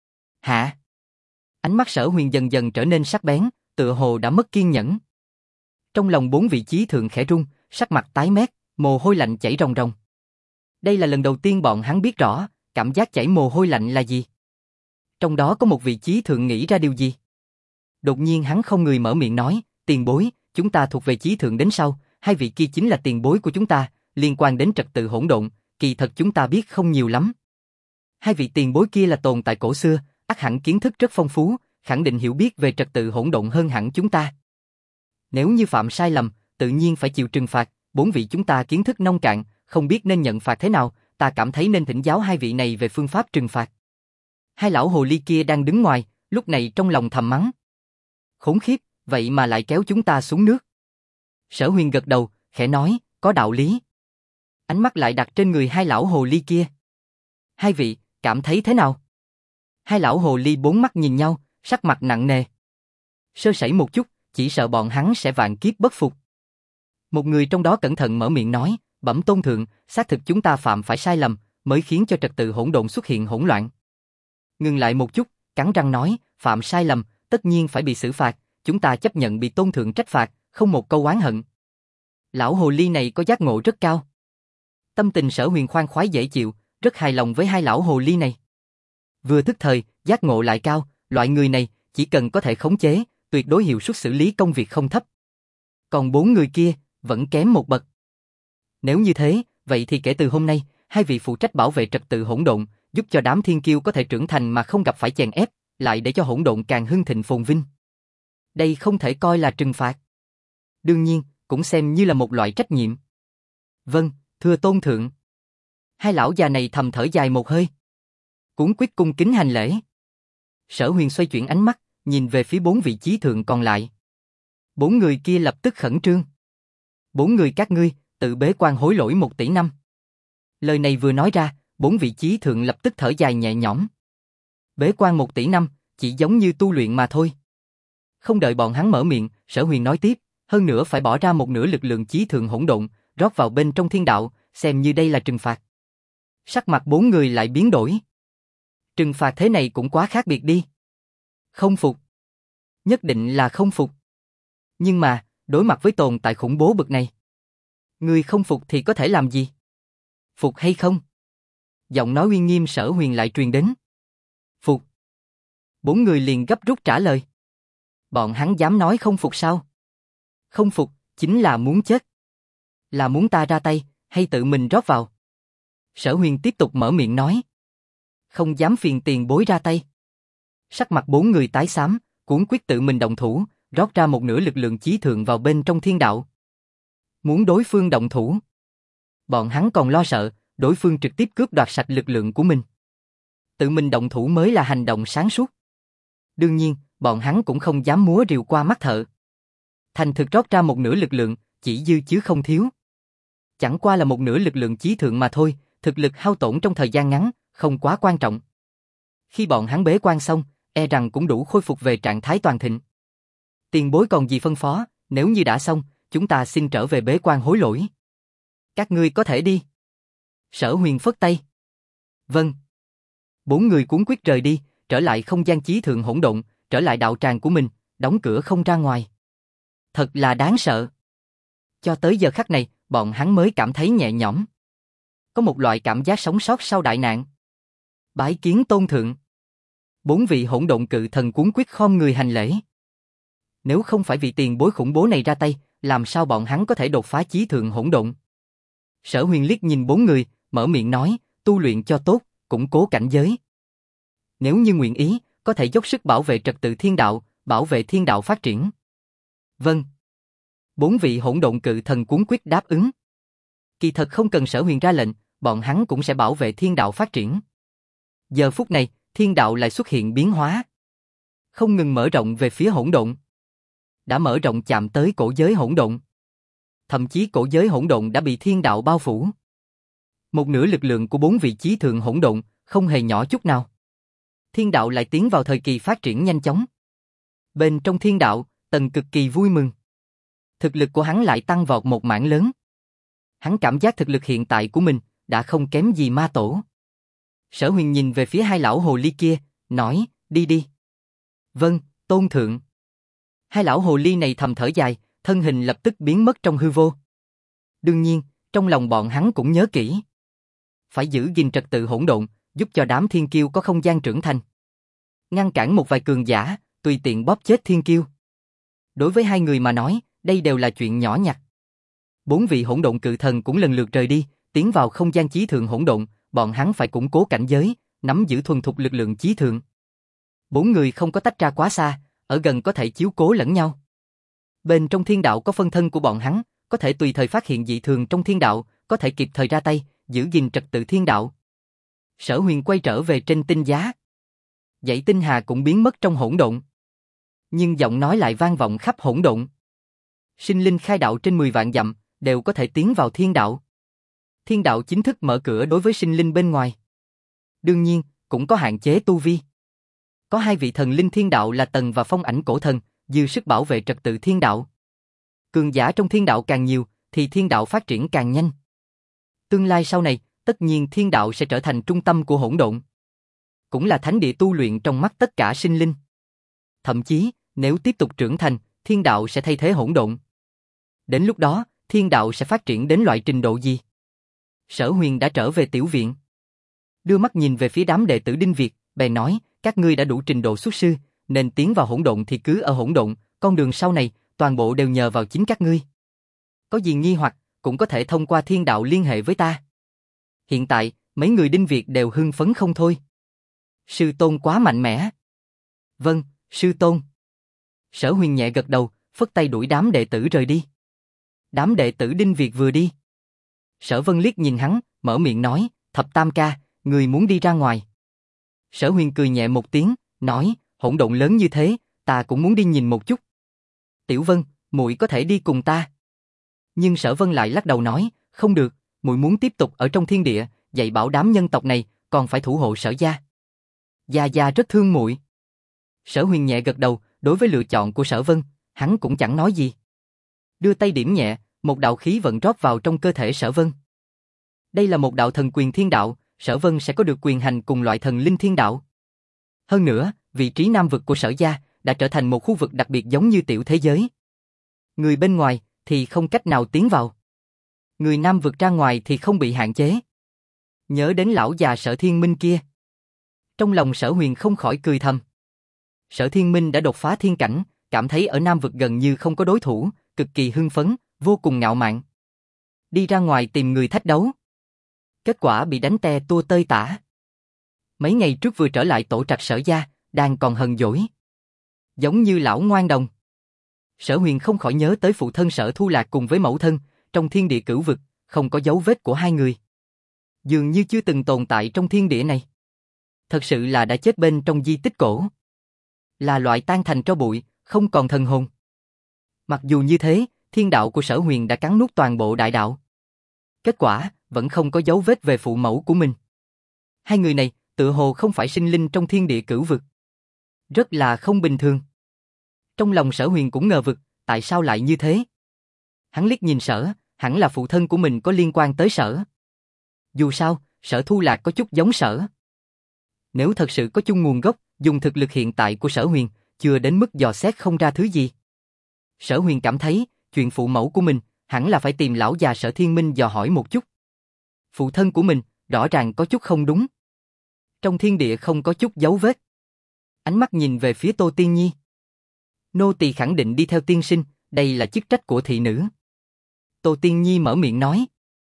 Hạ? Ánh mắt Sở Huyền dần dần trở nên sắc bén, tựa hồ đã mất kiên nhẫn. Trong lòng bốn vị chí thượng khẽ run, sắc mặt tái mét, mồ hôi lạnh chảy ròng ròng. Đây là lần đầu tiên bọn hắn biết rõ, cảm giác chảy mồ hôi lạnh là gì. Trong đó có một vị chí thượng nghĩ ra điều gì. Đột nhiên hắn không người mở miệng nói, tiền bối, chúng ta thuộc về chí thượng đến sau, hai vị kia chính là tiền bối của chúng ta, liên quan đến trật tự hỗn độn, kỳ thật chúng ta biết không nhiều lắm. Hai vị tiền bối kia là tồn tại cổ xưa, ắt hẳn kiến thức rất phong phú, khẳng định hiểu biết về trật tự hỗn độn hơn hẳn chúng ta. Nếu như phạm sai lầm, tự nhiên phải chịu trừng phạt, bốn vị chúng ta kiến thức nông cạn, không biết nên nhận phạt thế nào, ta cảm thấy nên thỉnh giáo hai vị này về phương pháp trừng phạt. Hai lão hồ ly kia đang đứng ngoài, lúc này trong lòng thầm mắng. Khốn khiếp, vậy mà lại kéo chúng ta xuống nước. Sở Huyền gật đầu, khẽ nói, có đạo lý. Ánh mắt lại đặt trên người hai lão hồ ly kia. Hai vị, cảm thấy thế nào? Hai lão hồ ly bốn mắt nhìn nhau, sắc mặt nặng nề. Sơ sẩy một chút, chỉ sợ bọn hắn sẽ vạn kiếp bất phục. Một người trong đó cẩn thận mở miệng nói, bẩm tôn thượng, xác thực chúng ta phạm phải sai lầm, mới khiến cho trật tự hỗn độn xuất hiện hỗn loạn. Ngừng lại một chút, cắn răng nói, phạm sai lầm, tất nhiên phải bị xử phạt, chúng ta chấp nhận bị tôn thượng trách phạt, không một câu oán hận. Lão hồ ly này có giác ngộ rất cao. Tâm tình Sở Huyền khoan khoái dễ chịu, rất hài lòng với hai lão hồ ly này. Vừa thức thời, giác ngộ lại cao, loại người này, chỉ cần có thể khống chế, tuyệt đối hiệu suất xử lý công việc không thấp. Còn bốn người kia, vẫn kém một bậc. Nếu như thế, vậy thì kể từ hôm nay, hai vị phụ trách bảo vệ trật tự hỗn độn, giúp cho đám thiên kiêu có thể trưởng thành mà không gặp phải chèn ép, lại để cho hỗn độn càng hưng thịnh phồn vinh. Đây không thể coi là trừng phạt. Đương nhiên, cũng xem như là một loại trách nhiệm. Vâng, thưa tôn thượng. Hai lão già này thầm thở dài một hơi. Cuống quýt cung kính hành lễ. Sở Huyền xoay chuyển ánh mắt, nhìn về phía bốn vị chí thượng còn lại. Bốn người kia lập tức khẩn trương. Bốn người các ngươi, tự bế quan hối lỗi 1 tỷ năm. Lời này vừa nói ra, bốn vị chí thượng lập tức thở dài nhẹ nhõm. Bế quan 1 tỷ năm, chỉ giống như tu luyện mà thôi. Không đợi bọn hắn mở miệng, Sở Huyền nói tiếp, hơn nữa phải bỏ ra một nửa lực lượng chí thượng hỗn độn, rót vào bên trong thiên đạo, xem như đây là trừng phạt. Sắc mặt bốn người lại biến đổi. Trừng phạt thế này cũng quá khác biệt đi. Không phục. Nhất định là không phục. Nhưng mà, đối mặt với tồn tại khủng bố bực này, người không phục thì có thể làm gì? Phục hay không? Giọng nói uy nghiêm Sở Huyền lại truyền đến. Phục. Bốn người liền gấp rút trả lời. Bọn hắn dám nói không phục sao? Không phục, chính là muốn chết. Là muốn ta ra tay, hay tự mình rót vào? Sở Huyền tiếp tục mở miệng nói. Không dám phiền tiền bối ra tay. Sắc mặt bốn người tái xám, cuống quyết tự mình động thủ, rót ra một nửa lực lượng chí thượng vào bên trong thiên đạo. Muốn đối phương động thủ. Bọn hắn còn lo sợ, đối phương trực tiếp cướp đoạt sạch lực lượng của mình. Tự mình động thủ mới là hành động sáng suốt. Đương nhiên, bọn hắn cũng không dám múa rìu qua mắt thợ. Thành thực rót ra một nửa lực lượng, chỉ dư chứ không thiếu. Chẳng qua là một nửa lực lượng chí thượng mà thôi, thực lực hao tổn trong thời gian ngắn, không quá quan trọng. Khi bọn hắn bế quan xong, e rằng cũng đủ khôi phục về trạng thái toàn thịnh. Tiền bối còn gì phân phó, nếu như đã xong, chúng ta xin trở về bế quan hối lỗi. Các ngươi có thể đi. Sở Huyền phất tay. Vâng. Bốn người cuống quyết rời đi, trở lại không gian chí thượng hỗn độn, trở lại đạo tràng của mình, đóng cửa không ra ngoài. Thật là đáng sợ. Cho tới giờ khắc này, bọn hắn mới cảm thấy nhẹ nhõm. Có một loại cảm giác sống sót sau đại nạn. Bái kiến tôn thượng. Bốn vị hỗn độn cự thần cuống quyết khom người hành lễ. Nếu không phải vị tiền bối khủng bố này ra tay, làm sao bọn hắn có thể đột phá chí thượng hỗn độn? Sở Huyền liếc nhìn bốn người, mở miệng nói, tu luyện cho tốt, củng cố cảnh giới. Nếu như nguyện ý, có thể dốc sức bảo vệ trật tự thiên đạo, bảo vệ thiên đạo phát triển. Vâng. Bốn vị hỗn độn cự thần cuống quyết đáp ứng. Kỳ thật không cần Sở Huyền ra lệnh, bọn hắn cũng sẽ bảo vệ thiên đạo phát triển. Giờ phút này, thiên đạo lại xuất hiện biến hóa. Không ngừng mở rộng về phía hỗn độn. Đã mở rộng chạm tới cổ giới hỗn độn. Thậm chí cổ giới hỗn độn đã bị thiên đạo bao phủ. Một nửa lực lượng của bốn vị chí thượng hỗn độn, không hề nhỏ chút nào. Thiên đạo lại tiến vào thời kỳ phát triển nhanh chóng. Bên trong thiên đạo, Tần cực kỳ vui mừng. Thực lực của hắn lại tăng vọt một mảng lớn. Hắn cảm giác thực lực hiện tại của mình đã không kém gì ma tổ. Sở Huyền nhìn về phía hai lão hồ ly kia, nói, đi đi. Vâng, tôn thượng. Hai lão hồ ly này thầm thở dài, thân hình lập tức biến mất trong hư vô. Đương nhiên, trong lòng bọn hắn cũng nhớ kỹ. Phải giữ gìn trật tự hỗn độn, giúp cho đám thiên kiêu có không gian trưởng thành. Ngăn cản một vài cường giả, tùy tiện bóp chết thiên kiêu. Đối với hai người mà nói, đây đều là chuyện nhỏ nhặt. Bốn vị hỗn độn cự thần cũng lần lượt rời đi, tiến vào không gian chí thượng hỗn độn, bọn hắn phải củng cố cảnh giới, nắm giữ thuần thục lực lượng chí thượng. Bốn người không có tách ra quá xa, ở gần có thể chiếu cố lẫn nhau. Bên trong thiên đạo có phân thân của bọn hắn, có thể tùy thời phát hiện dị thường trong thiên đạo, có thể kịp thời ra tay, giữ gìn trật tự thiên đạo. Sở Huyền quay trở về trên tinh giá. Dãy tinh hà cũng biến mất trong hỗn độn. Nhưng giọng nói lại vang vọng khắp hỗn độn. Sinh linh khai đạo trên 10 vạn dặm, đều có thể tiến vào thiên đạo. Thiên đạo chính thức mở cửa đối với sinh linh bên ngoài. Đương nhiên, cũng có hạn chế tu vi. Có hai vị thần linh thiên đạo là Tần và Phong Ảnh cổ thần, dư sức bảo vệ trật tự thiên đạo. Cường giả trong thiên đạo càng nhiều, thì thiên đạo phát triển càng nhanh. Tương lai sau này, tất nhiên thiên đạo sẽ trở thành trung tâm của hỗn độn. Cũng là thánh địa tu luyện trong mắt tất cả sinh linh. Thậm chí, nếu tiếp tục trưởng thành, thiên đạo sẽ thay thế hỗn độn. Đến lúc đó, thiên đạo sẽ phát triển đến loại trình độ gì? Sở Huyền đã trở về tiểu viện. Đưa mắt nhìn về phía đám đệ tử Đinh Việt, bèn nói, các ngươi đã đủ trình độ xuất sư, nên tiến vào hỗn độn thì cứ ở hỗn độn, con đường sau này, toàn bộ đều nhờ vào chính các ngươi. Có gì nghi hoặc, cũng có thể thông qua thiên đạo liên hệ với ta. Hiện tại, mấy người Đinh Việt đều hưng phấn không thôi. Sư tôn quá mạnh mẽ. Vâng, sư tôn. Sở Huyền nhẹ gật đầu, phất tay đuổi đám đệ tử rời đi. Đám đệ tử Đinh Việt vừa đi. Sở Vân liếc nhìn hắn, mở miệng nói, Thập Tam ca, người muốn đi ra ngoài. Sở Huyền cười nhẹ một tiếng, nói, hỗn độn lớn như thế, ta cũng muốn đi nhìn một chút. Tiểu Vân, muội có thể đi cùng ta. Nhưng Sở Vân lại lắc đầu nói, không được, muội muốn tiếp tục ở trong thiên địa, dạy bảo đám nhân tộc này, còn phải thủ hộ Sở gia. Gia Gia rất thương muội. Sở Huyền nhẹ gật đầu, đối với lựa chọn của Sở Vân, hắn cũng chẳng nói gì. Đưa tay điểm nhẹ, một đạo khí vận rót vào trong cơ thể Sở Vân. Đây là một đạo thần quyền thiên đạo, Sở Vân sẽ có được quyền hành cùng loại thần linh thiên đạo. Hơn nữa, vị trí nam vực của Sở gia đã trở thành một khu vực đặc biệt giống như tiểu thế giới. Người bên ngoài thì không cách nào tiến vào. Người nam vực ra ngoài thì không bị hạn chế. Nhớ đến lão già Sở Thiên Minh kia. Trong lòng Sở Huyền không khỏi cười thầm. Sở Thiên Minh đã đột phá thiên cảnh, cảm thấy ở nam vực gần như không có đối thủ, cực kỳ hưng phấn, vô cùng ngạo mạn. Đi ra ngoài tìm người thách đấu. Kết quả bị đánh te tua tơi tả. Mấy ngày trước vừa trở lại tổ trạch Sở gia, đang còn hờn dỗi. Giống như lão ngoan đồng. Sở Huyền không khỏi nhớ tới phụ thân Sở Thu Lạc cùng với mẫu thân, trong thiên địa cửu vực, không có dấu vết của hai người. Dường như chưa từng tồn tại trong thiên địa này. Thật sự là đã chết bên trong di tích cổ. Là loại tan thành tro bụi, không còn thần hồn. Mặc dù như thế, thiên đạo của Sở Huyền đã cắn nuốt toàn bộ đại đạo. Kết quả, vẫn không có dấu vết về phụ mẫu của mình. Hai người này, tựa hồ không phải sinh linh trong thiên địa cửu vực. Rất là không bình thường. Trong lòng Sở Huyền cũng ngờ vực, tại sao lại như thế? Hắn liếc nhìn Sở, hẳn là phụ thân của mình có liên quan tới Sở. Dù sao, Sở Thu Lạc có chút giống Sở. Nếu thật sự có chung nguồn gốc, dùng thực lực hiện tại của Sở Huyền, chưa đến mức dò xét không ra thứ gì. Sở Huyền cảm thấy, chuyện phụ mẫu của mình, hẳn là phải tìm lão già Sở Thiên Minh dò hỏi một chút. Phụ thân của mình, rõ ràng có chút không đúng. Trong thiên địa không có chút dấu vết. Ánh mắt nhìn về phía Tô Tiên Nhi. Nô tỳ khẳng định đi theo tiên sinh, đây là chức trách của thị nữ. Tô Tiên Nhi mở miệng nói.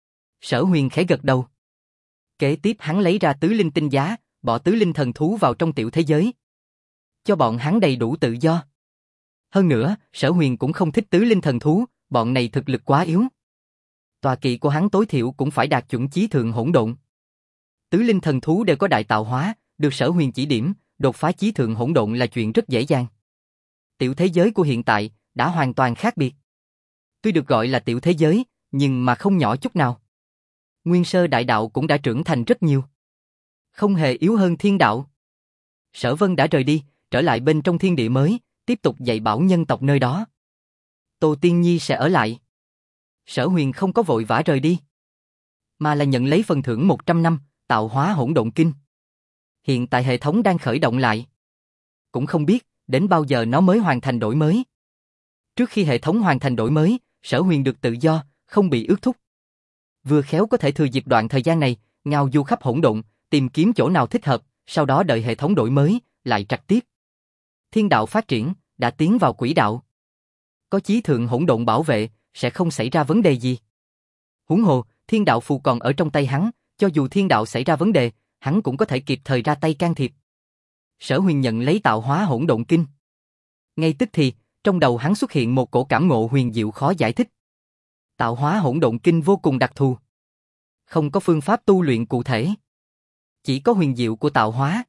Sở Huyền khẽ gật đầu. Kế tiếp hắn lấy ra tứ linh tinh giá, bỏ tứ linh thần thú vào trong tiểu thế giới. Cho bọn hắn đầy đủ tự do. Hơn nữa, Sở Huyền cũng không thích tứ linh thần thú, bọn này thực lực quá yếu. Tọa kỵ của hắn tối thiểu cũng phải đạt chuẩn chí thượng hỗn độn. Tứ linh thần thú đều có đại tạo hóa, được Sở Huyền chỉ điểm, đột phá chí thượng hỗn độn là chuyện rất dễ dàng. Tiểu thế giới của hiện tại đã hoàn toàn khác biệt. Tuy được gọi là tiểu thế giới, nhưng mà không nhỏ chút nào. Nguyên sơ đại đạo cũng đã trưởng thành rất nhiều. Không hề yếu hơn thiên đạo. Sở Vân đã rời đi, trở lại bên trong thiên địa mới, tiếp tục dạy bảo nhân tộc nơi đó. Tô Tiên Nhi sẽ ở lại. Sở Huyền không có vội vã rời đi, mà là nhận lấy phần thưởng 100 năm, tạo hóa hỗn độn kinh. Hiện tại hệ thống đang khởi động lại. Cũng không biết, đến bao giờ nó mới hoàn thành đổi mới. Trước khi hệ thống hoàn thành đổi mới, Sở Huyền được tự do, không bị ước thúc. Vừa khéo có thể thừa dịp đoạn thời gian này, ngao du khắp hỗn độn, tìm kiếm chỗ nào thích hợp, sau đó đợi hệ thống đổi mới, lại trạch tiếp. Thiên đạo phát triển, đã tiến vào quỹ đạo. Có chí thượng hỗn độn bảo vệ, sẽ không xảy ra vấn đề gì. Huống hồ, thiên đạo phù còn ở trong tay hắn, cho dù thiên đạo xảy ra vấn đề, hắn cũng có thể kịp thời ra tay can thiệp. Sở Huyền nhận lấy tạo hóa hỗn độn kinh. Ngay tức thì, trong đầu hắn xuất hiện một cổ cảm ngộ huyền diệu khó giải thích. Tạo hóa hỗn độn kinh vô cùng đặc thù. Không có phương pháp tu luyện cụ thể. Chỉ có huyền diệu của tạo hóa.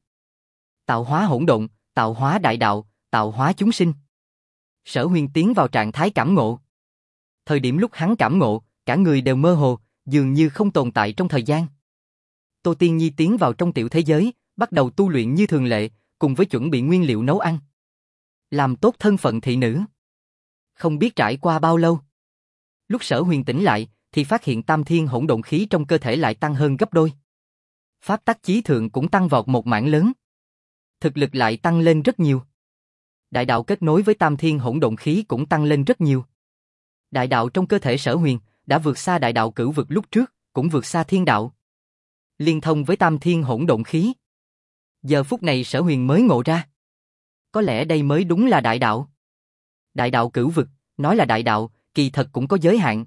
Tạo hóa hỗn độn, tạo hóa đại đạo, tạo hóa chúng sinh. Sở Huyền tiến vào trạng thái cảm ngộ. Thời điểm lúc hắn cảm ngộ, cả người đều mơ hồ, dường như không tồn tại trong thời gian. Tô Tiên Nhi tiến vào trong tiểu thế giới, bắt đầu tu luyện như thường lệ, cùng với chuẩn bị nguyên liệu nấu ăn. Làm tốt thân phận thị nữ. Không biết trải qua bao lâu. Lúc Sở Huyền tỉnh lại, thì phát hiện tam thiên hỗn độn khí trong cơ thể lại tăng hơn gấp đôi. Pháp tắc chí thượng cũng tăng vọt một mảng lớn. Thực lực lại tăng lên rất nhiều. Đại đạo kết nối với tam thiên hỗn độn khí cũng tăng lên rất nhiều. Đại đạo trong cơ thể Sở Huyền đã vượt xa đại đạo cửu vực lúc trước, cũng vượt xa thiên đạo. Liên thông với tam thiên hỗn độn khí. Giờ phút này Sở Huyền mới ngộ ra. Có lẽ đây mới đúng là đại đạo. Đại đạo cửu vực, nói là đại đạo, kỳ thật cũng có giới hạn.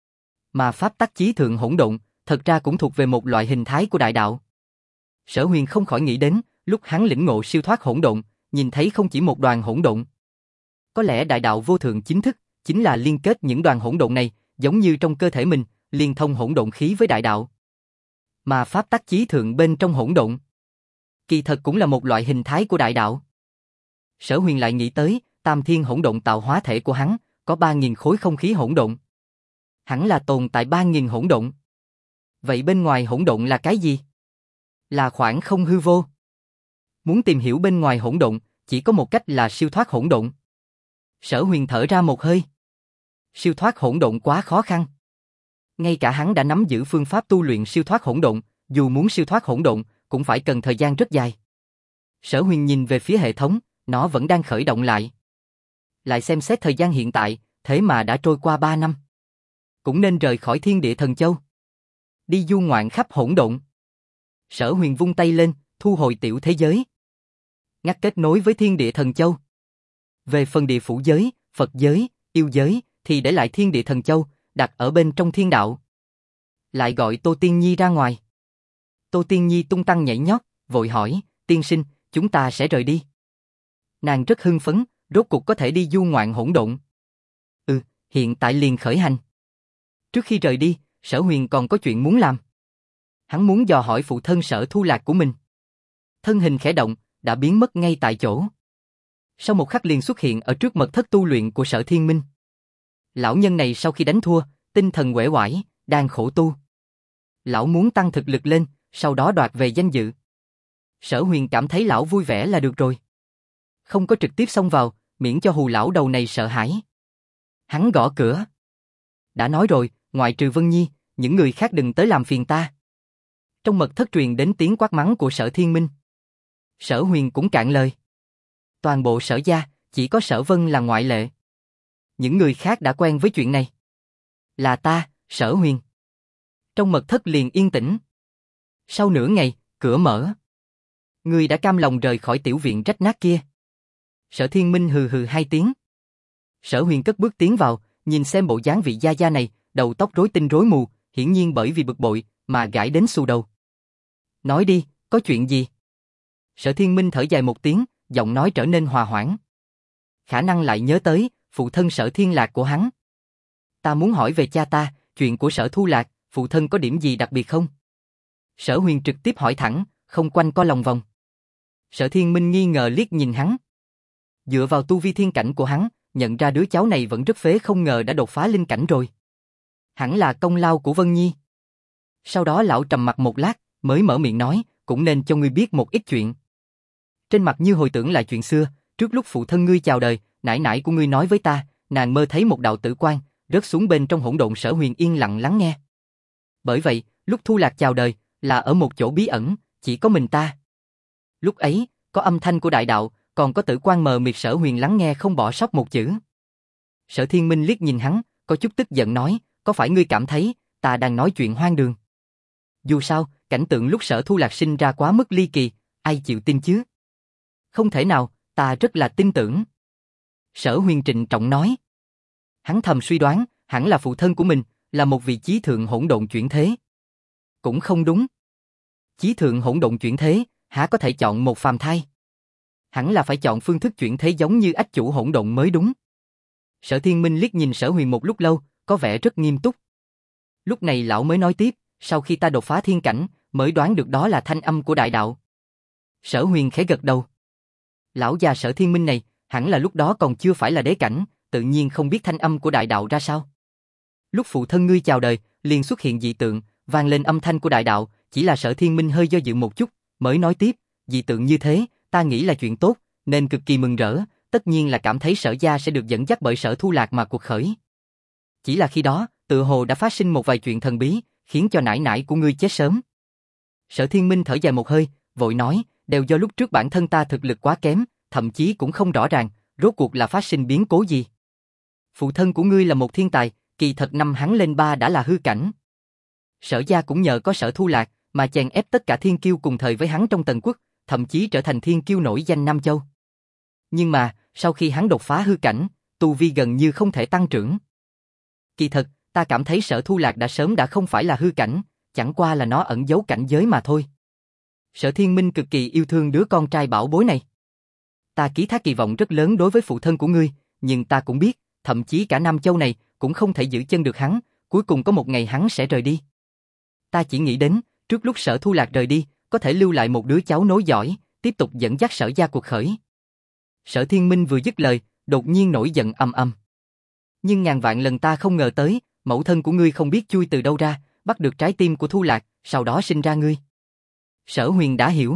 Mà pháp tắc chí thượng hỗn độn, thật ra cũng thuộc về một loại hình thái của đại đạo. Sở Huyền không khỏi nghĩ đến, lúc hắn lĩnh ngộ siêu thoát hỗn độn, nhìn thấy không chỉ một đoàn hỗn độn. Có lẽ đại đạo vô thượng chính thức, chính là liên kết những đoàn hỗn độn này, giống như trong cơ thể mình, liên thông hỗn độn khí với đại đạo. Mà pháp tắc chí thượng bên trong hỗn độn, kỳ thật cũng là một loại hình thái của đại đạo. Sở Huyền lại nghĩ tới, tam thiên hỗn độn tạo hóa thể của hắn, có 3.000 khối không khí hỗn độn. Hẳn là tồn tại 3.000 hỗn độn. Vậy bên ngoài hỗn độn là cái gì? Là khoảng không hư vô. Muốn tìm hiểu bên ngoài hỗn độn, chỉ có một cách là siêu thoát hỗn độn. Sở Huyền thở ra một hơi. Siêu thoát hỗn độn quá khó khăn. Ngay cả hắn đã nắm giữ phương pháp tu luyện siêu thoát hỗn độn, Dù muốn siêu thoát hỗn độn, cũng phải cần thời gian rất dài. Sở Huyền nhìn về phía hệ thống, nó vẫn đang khởi động lại. Lại xem xét thời gian hiện tại, thế mà đã trôi qua 3 năm. Cũng nên rời khỏi Thiên Địa Thần Châu. Đi du ngoạn khắp hỗn độn. Sở Huyền vung tay lên, thu hồi tiểu thế giới. Ngắt kết nối với Thiên Địa Thần Châu. Về phần địa phủ giới, Phật giới, yêu giới, thì để lại Thiên Địa Thần Châu, đặt ở bên trong thiên đạo. Lại gọi Tô Tiên Nhi ra ngoài. Tô Tiên Nhi tung tăng nhảy nhót, vội hỏi, tiên sinh, chúng ta sẽ rời đi. Nàng rất hưng phấn, rốt cuộc có thể đi du ngoạn hỗn độn. Hiện tại liền khởi hành. Trước khi rời đi, Sở Huyền còn có chuyện muốn làm. Hắn muốn dò hỏi phụ thân Sở Thu Lạc của mình. Thân hình khẽ động, đã biến mất ngay tại chỗ. Sau một khắc liền xuất hiện ở trước mật thất tu luyện của Sở Thiên Minh. Lão nhân này sau khi đánh thua, tinh thần uể oải, đang khổ tu. Lão muốn tăng thực lực lên, sau đó đoạt về danh dự. Sở Huyền cảm thấy lão vui vẻ là được rồi. Không có trực tiếp xông vào, miễn cho hù lão đầu này sợ hãi. Hắn gõ cửa. Đã nói rồi, ngoại trừ Vân Nhi, những người khác đừng tới làm phiền ta. Trong mật thất truyền đến tiếng quát mắng của Sở Thiên Minh. Sở Huyền cũng cạn lời. Toàn bộ Sở gia, chỉ có Sở Vân là ngoại lệ. Những người khác đã quen với chuyện này. Là ta, Sở Huyền. Trong mật thất liền yên tĩnh. Sau nửa ngày, cửa mở. Ngươi đã cam lòng rời khỏi tiểu viện rách nát kia. Sở Thiên Minh hừ hừ 2 tiếng. Sở Huyền cất bước tiến vào, nhìn xem bộ dáng vị gia gia này, đầu tóc rối tinh rối mù, hiển nhiên bởi vì bực bội mà gãi đến xù đầu. Nói đi, có chuyện gì? Sở Thiên Minh thở dài một tiếng, giọng nói trở nên hòa hoãn. Khả năng lại nhớ tới phụ thân Sở Thiên Lạc của hắn. Ta muốn hỏi về cha ta, chuyện của Sở Thu Lạc, phụ thân có điểm gì đặc biệt không? Sở Huyền trực tiếp hỏi thẳng, không quanh co lòng vòng. Sở Thiên Minh nghi ngờ liếc nhìn hắn. Dựa vào tu vi thiên cảnh của hắn, nhận ra đứa cháu này vẫn rất phế, không ngờ đã đột phá linh cảnh rồi. Hẳn là công lao của Vân Nhi. Sau đó lão trầm mặc một lát, mới mở miệng nói, cũng nên cho ngươi biết một ít chuyện. Trên mặt như hồi tưởng lại chuyện xưa, trước lúc phụ thân ngươi chào đời, nải nải của ngươi nói với ta, nàng mơ thấy một đạo tử quang, rớt xuống bên trong hỗn độn. Sở Huyền yên lặng lắng nghe. Bởi vậy, lúc Thu Lạc chào đời, là ở một chỗ bí ẩn, chỉ có mình ta. Lúc ấy, có âm thanh của đại đạo, còn có tử quang mờ mịt. Sở Huyền lắng nghe không bỏ sót một chữ. Sở Thiên Minh liếc nhìn hắn, có chút tức giận nói, có phải ngươi cảm thấy ta đang nói chuyện hoang đường? Dù sao, cảnh tượng lúc Sở Thu Lạc sinh ra quá mức ly kỳ, ai chịu tin chứ? Không thể nào, ta rất là tin tưởng. Sở Huyền trịnh trọng nói. Hắn thầm suy đoán, hẳn là phụ thân của mình, là một vị chí thượng hỗn độn chuyển thế. Cũng không đúng. Chí thượng hỗn độn chuyển thế, há có thể chọn một phàm thai? Hẳn là phải chọn phương thức chuyển thế giống như ách chủ hỗn độn mới đúng. Sở Thiên Minh liếc nhìn Sở Huyền một lúc lâu, có vẻ rất nghiêm túc. Lúc này lão mới nói tiếp, sau khi ta đột phá thiên cảnh, mới đoán được đó là thanh âm của đại đạo. Sở Huyền khẽ gật đầu. Lão già Sở Thiên Minh này, hẳn là lúc đó còn chưa phải là đế cảnh, tự nhiên không biết thanh âm của đại đạo ra sao. Lúc phụ thân ngươi chào đời, liền xuất hiện dị tượng, vang lên âm thanh của đại đạo, chỉ là Sở Thiên Minh hơi do dự một chút, mới nói tiếp, dị tượng như thế, ta nghĩ là chuyện tốt, nên cực kỳ mừng rỡ, tất nhiên là cảm thấy Sở gia sẽ được dẫn dắt bởi Sở Thu Lạc mà cuộc khởi. Chỉ là khi đó, tự hồ đã phát sinh một vài chuyện thần bí, khiến cho nải nải của ngươi chết sớm. Sở Thiên Minh thở dài một hơi, vội nói, đều do lúc trước bản thân ta thực lực quá kém, thậm chí cũng không rõ ràng, rốt cuộc là phát sinh biến cố gì. Phụ thân của ngươi là một thiên tài, kỳ thật năm hắn lên 3 đã là hư cảnh. Sở gia cũng nhờ có Sở Thu Lạc, mà chèn ép tất cả thiên kiêu cùng thời với hắn trong Tần Quốc, thậm chí trở thành thiên kiêu nổi danh Nam Châu. Nhưng mà, sau khi hắn đột phá hư cảnh, tu vi gần như không thể tăng trưởng. Kỳ thật, ta cảm thấy Sở Thu Lạc đã sớm đã không phải là hư cảnh, chẳng qua là nó ẩn giấu cảnh giới mà thôi. Sở Thiên Minh cực kỳ yêu thương đứa con trai bảo bối này. Ta ký thác kỳ vọng rất lớn đối với phụ thân của ngươi, nhưng ta cũng biết, thậm chí cả Nam Châu này cũng không thể giữ chân được hắn, cuối cùng có một ngày hắn sẽ rời đi. Ta chỉ nghĩ đến, trước lúc Sở Thu Lạc rời đi, có thể lưu lại một đứa cháu nối dõi, tiếp tục dẫn dắt Sở gia cuộc khởi. Sở Thiên Minh vừa dứt lời, đột nhiên nổi giận ầm ầm. Nhưng ngàn vạn lần ta không ngờ tới, mẫu thân của ngươi không biết chui từ đâu ra, bắt được trái tim của Thu Lạc, sau đó sinh ra ngươi. Sở Huyền đã hiểu.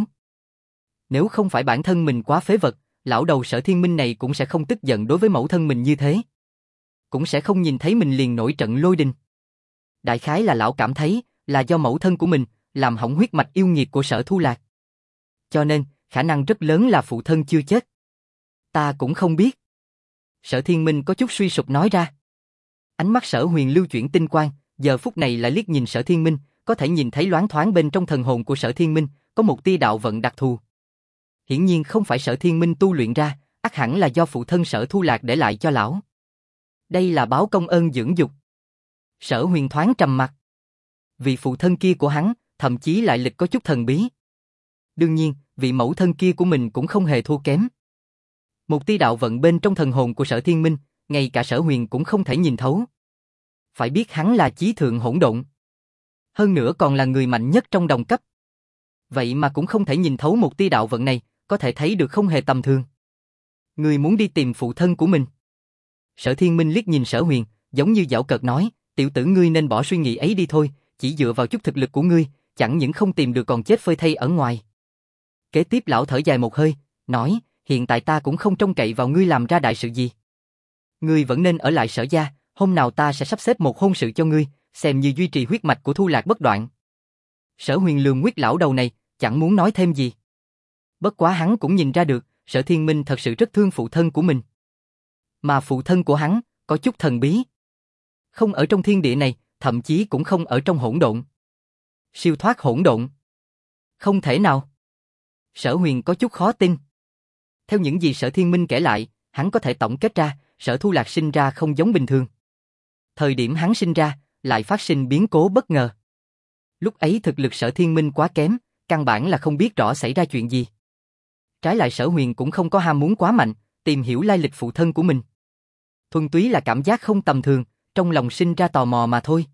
Nếu không phải bản thân mình quá phế vật, lão đầu Sở Thiên Minh này cũng sẽ không tức giận đối với mẫu thân mình như thế. Cũng sẽ không nhìn thấy mình liền nổi trận lôi đình. Đại khái là lão cảm thấy, là do mẫu thân của mình, làm hỏng huyết mạch yêu nghiệt của Sở Thu Lạc. Cho nên, khả năng rất lớn là phụ thân chưa chết. Ta cũng không biết. Sở Thiên Minh có chút suy sụp nói ra. Ánh mắt Sở Huyền lưu chuyển tinh quang, giờ phút này lại liếc nhìn Sở Thiên Minh, có thể nhìn thấy loáng thoáng bên trong thần hồn của Sở Thiên Minh, có một tia đạo vận đặc thù. Hiển nhiên không phải Sở Thiên Minh tu luyện ra, ắt hẳn là do phụ thân Sở Thu Lạc để lại cho lão. Đây là báo công ơn dưỡng dục. Sở Huyền thoáng trầm mặt. Vị phụ thân kia của hắn, thậm chí lại lịch có chút thần bí. Đương nhiên, vị mẫu thân kia của mình cũng không hề thua kém. Một tia đạo vận bên trong thần hồn của Sở Thiên Minh, ngay cả Sở Huyền cũng không thể nhìn thấu. Phải biết hắn là chí thượng hỗn độn. Hơn nữa còn là người mạnh nhất trong đồng cấp. Vậy mà cũng không thể nhìn thấu một tia đạo vận này, có thể thấy được không hề tầm thường. Người muốn đi tìm phụ thân của mình. Sở Thiên Minh liếc nhìn Sở Huyền, giống như giảo cợt nói, tiểu tử ngươi nên bỏ suy nghĩ ấy đi thôi, chỉ dựa vào chút thực lực của ngươi, chẳng những không tìm được còn chết phơi thây ở ngoài. Kế tiếp lão thở dài một hơi, nói, hiện tại ta cũng không trông cậy vào ngươi làm ra đại sự gì. Ngươi vẫn nên ở lại Sở gia, hôm nào ta sẽ sắp xếp một hôn sự cho ngươi, xem như duy trì huyết mạch của Thu Lạc bất đoạn. Sở Huyền lườm nguyết lão đầu này, chẳng muốn nói thêm gì. Bất quá hắn cũng nhìn ra được, Sở Thiên Minh thật sự rất thương phụ thân của mình. Mà phụ thân của hắn, có chút thần bí. Không ở trong thiên địa này, thậm chí cũng không ở trong hỗn độn. Siêu thoát hỗn độn. Không thể nào. Sở Huyền có chút khó tin. Theo những gì Sở Thiên Minh kể lại, hắn có thể tổng kết ra, Sở Thu Lạc sinh ra không giống bình thường. Thời điểm hắn sinh ra, lại phát sinh biến cố bất ngờ. Lúc ấy thực lực Sở Thiên Minh quá kém, căn bản là không biết rõ xảy ra chuyện gì. Trái lại Sở Huyền cũng không có ham muốn quá mạnh, tìm hiểu lai lịch phụ thân của mình. Thuần túy là cảm giác không tầm thường, trong lòng sinh ra tò mò mà thôi.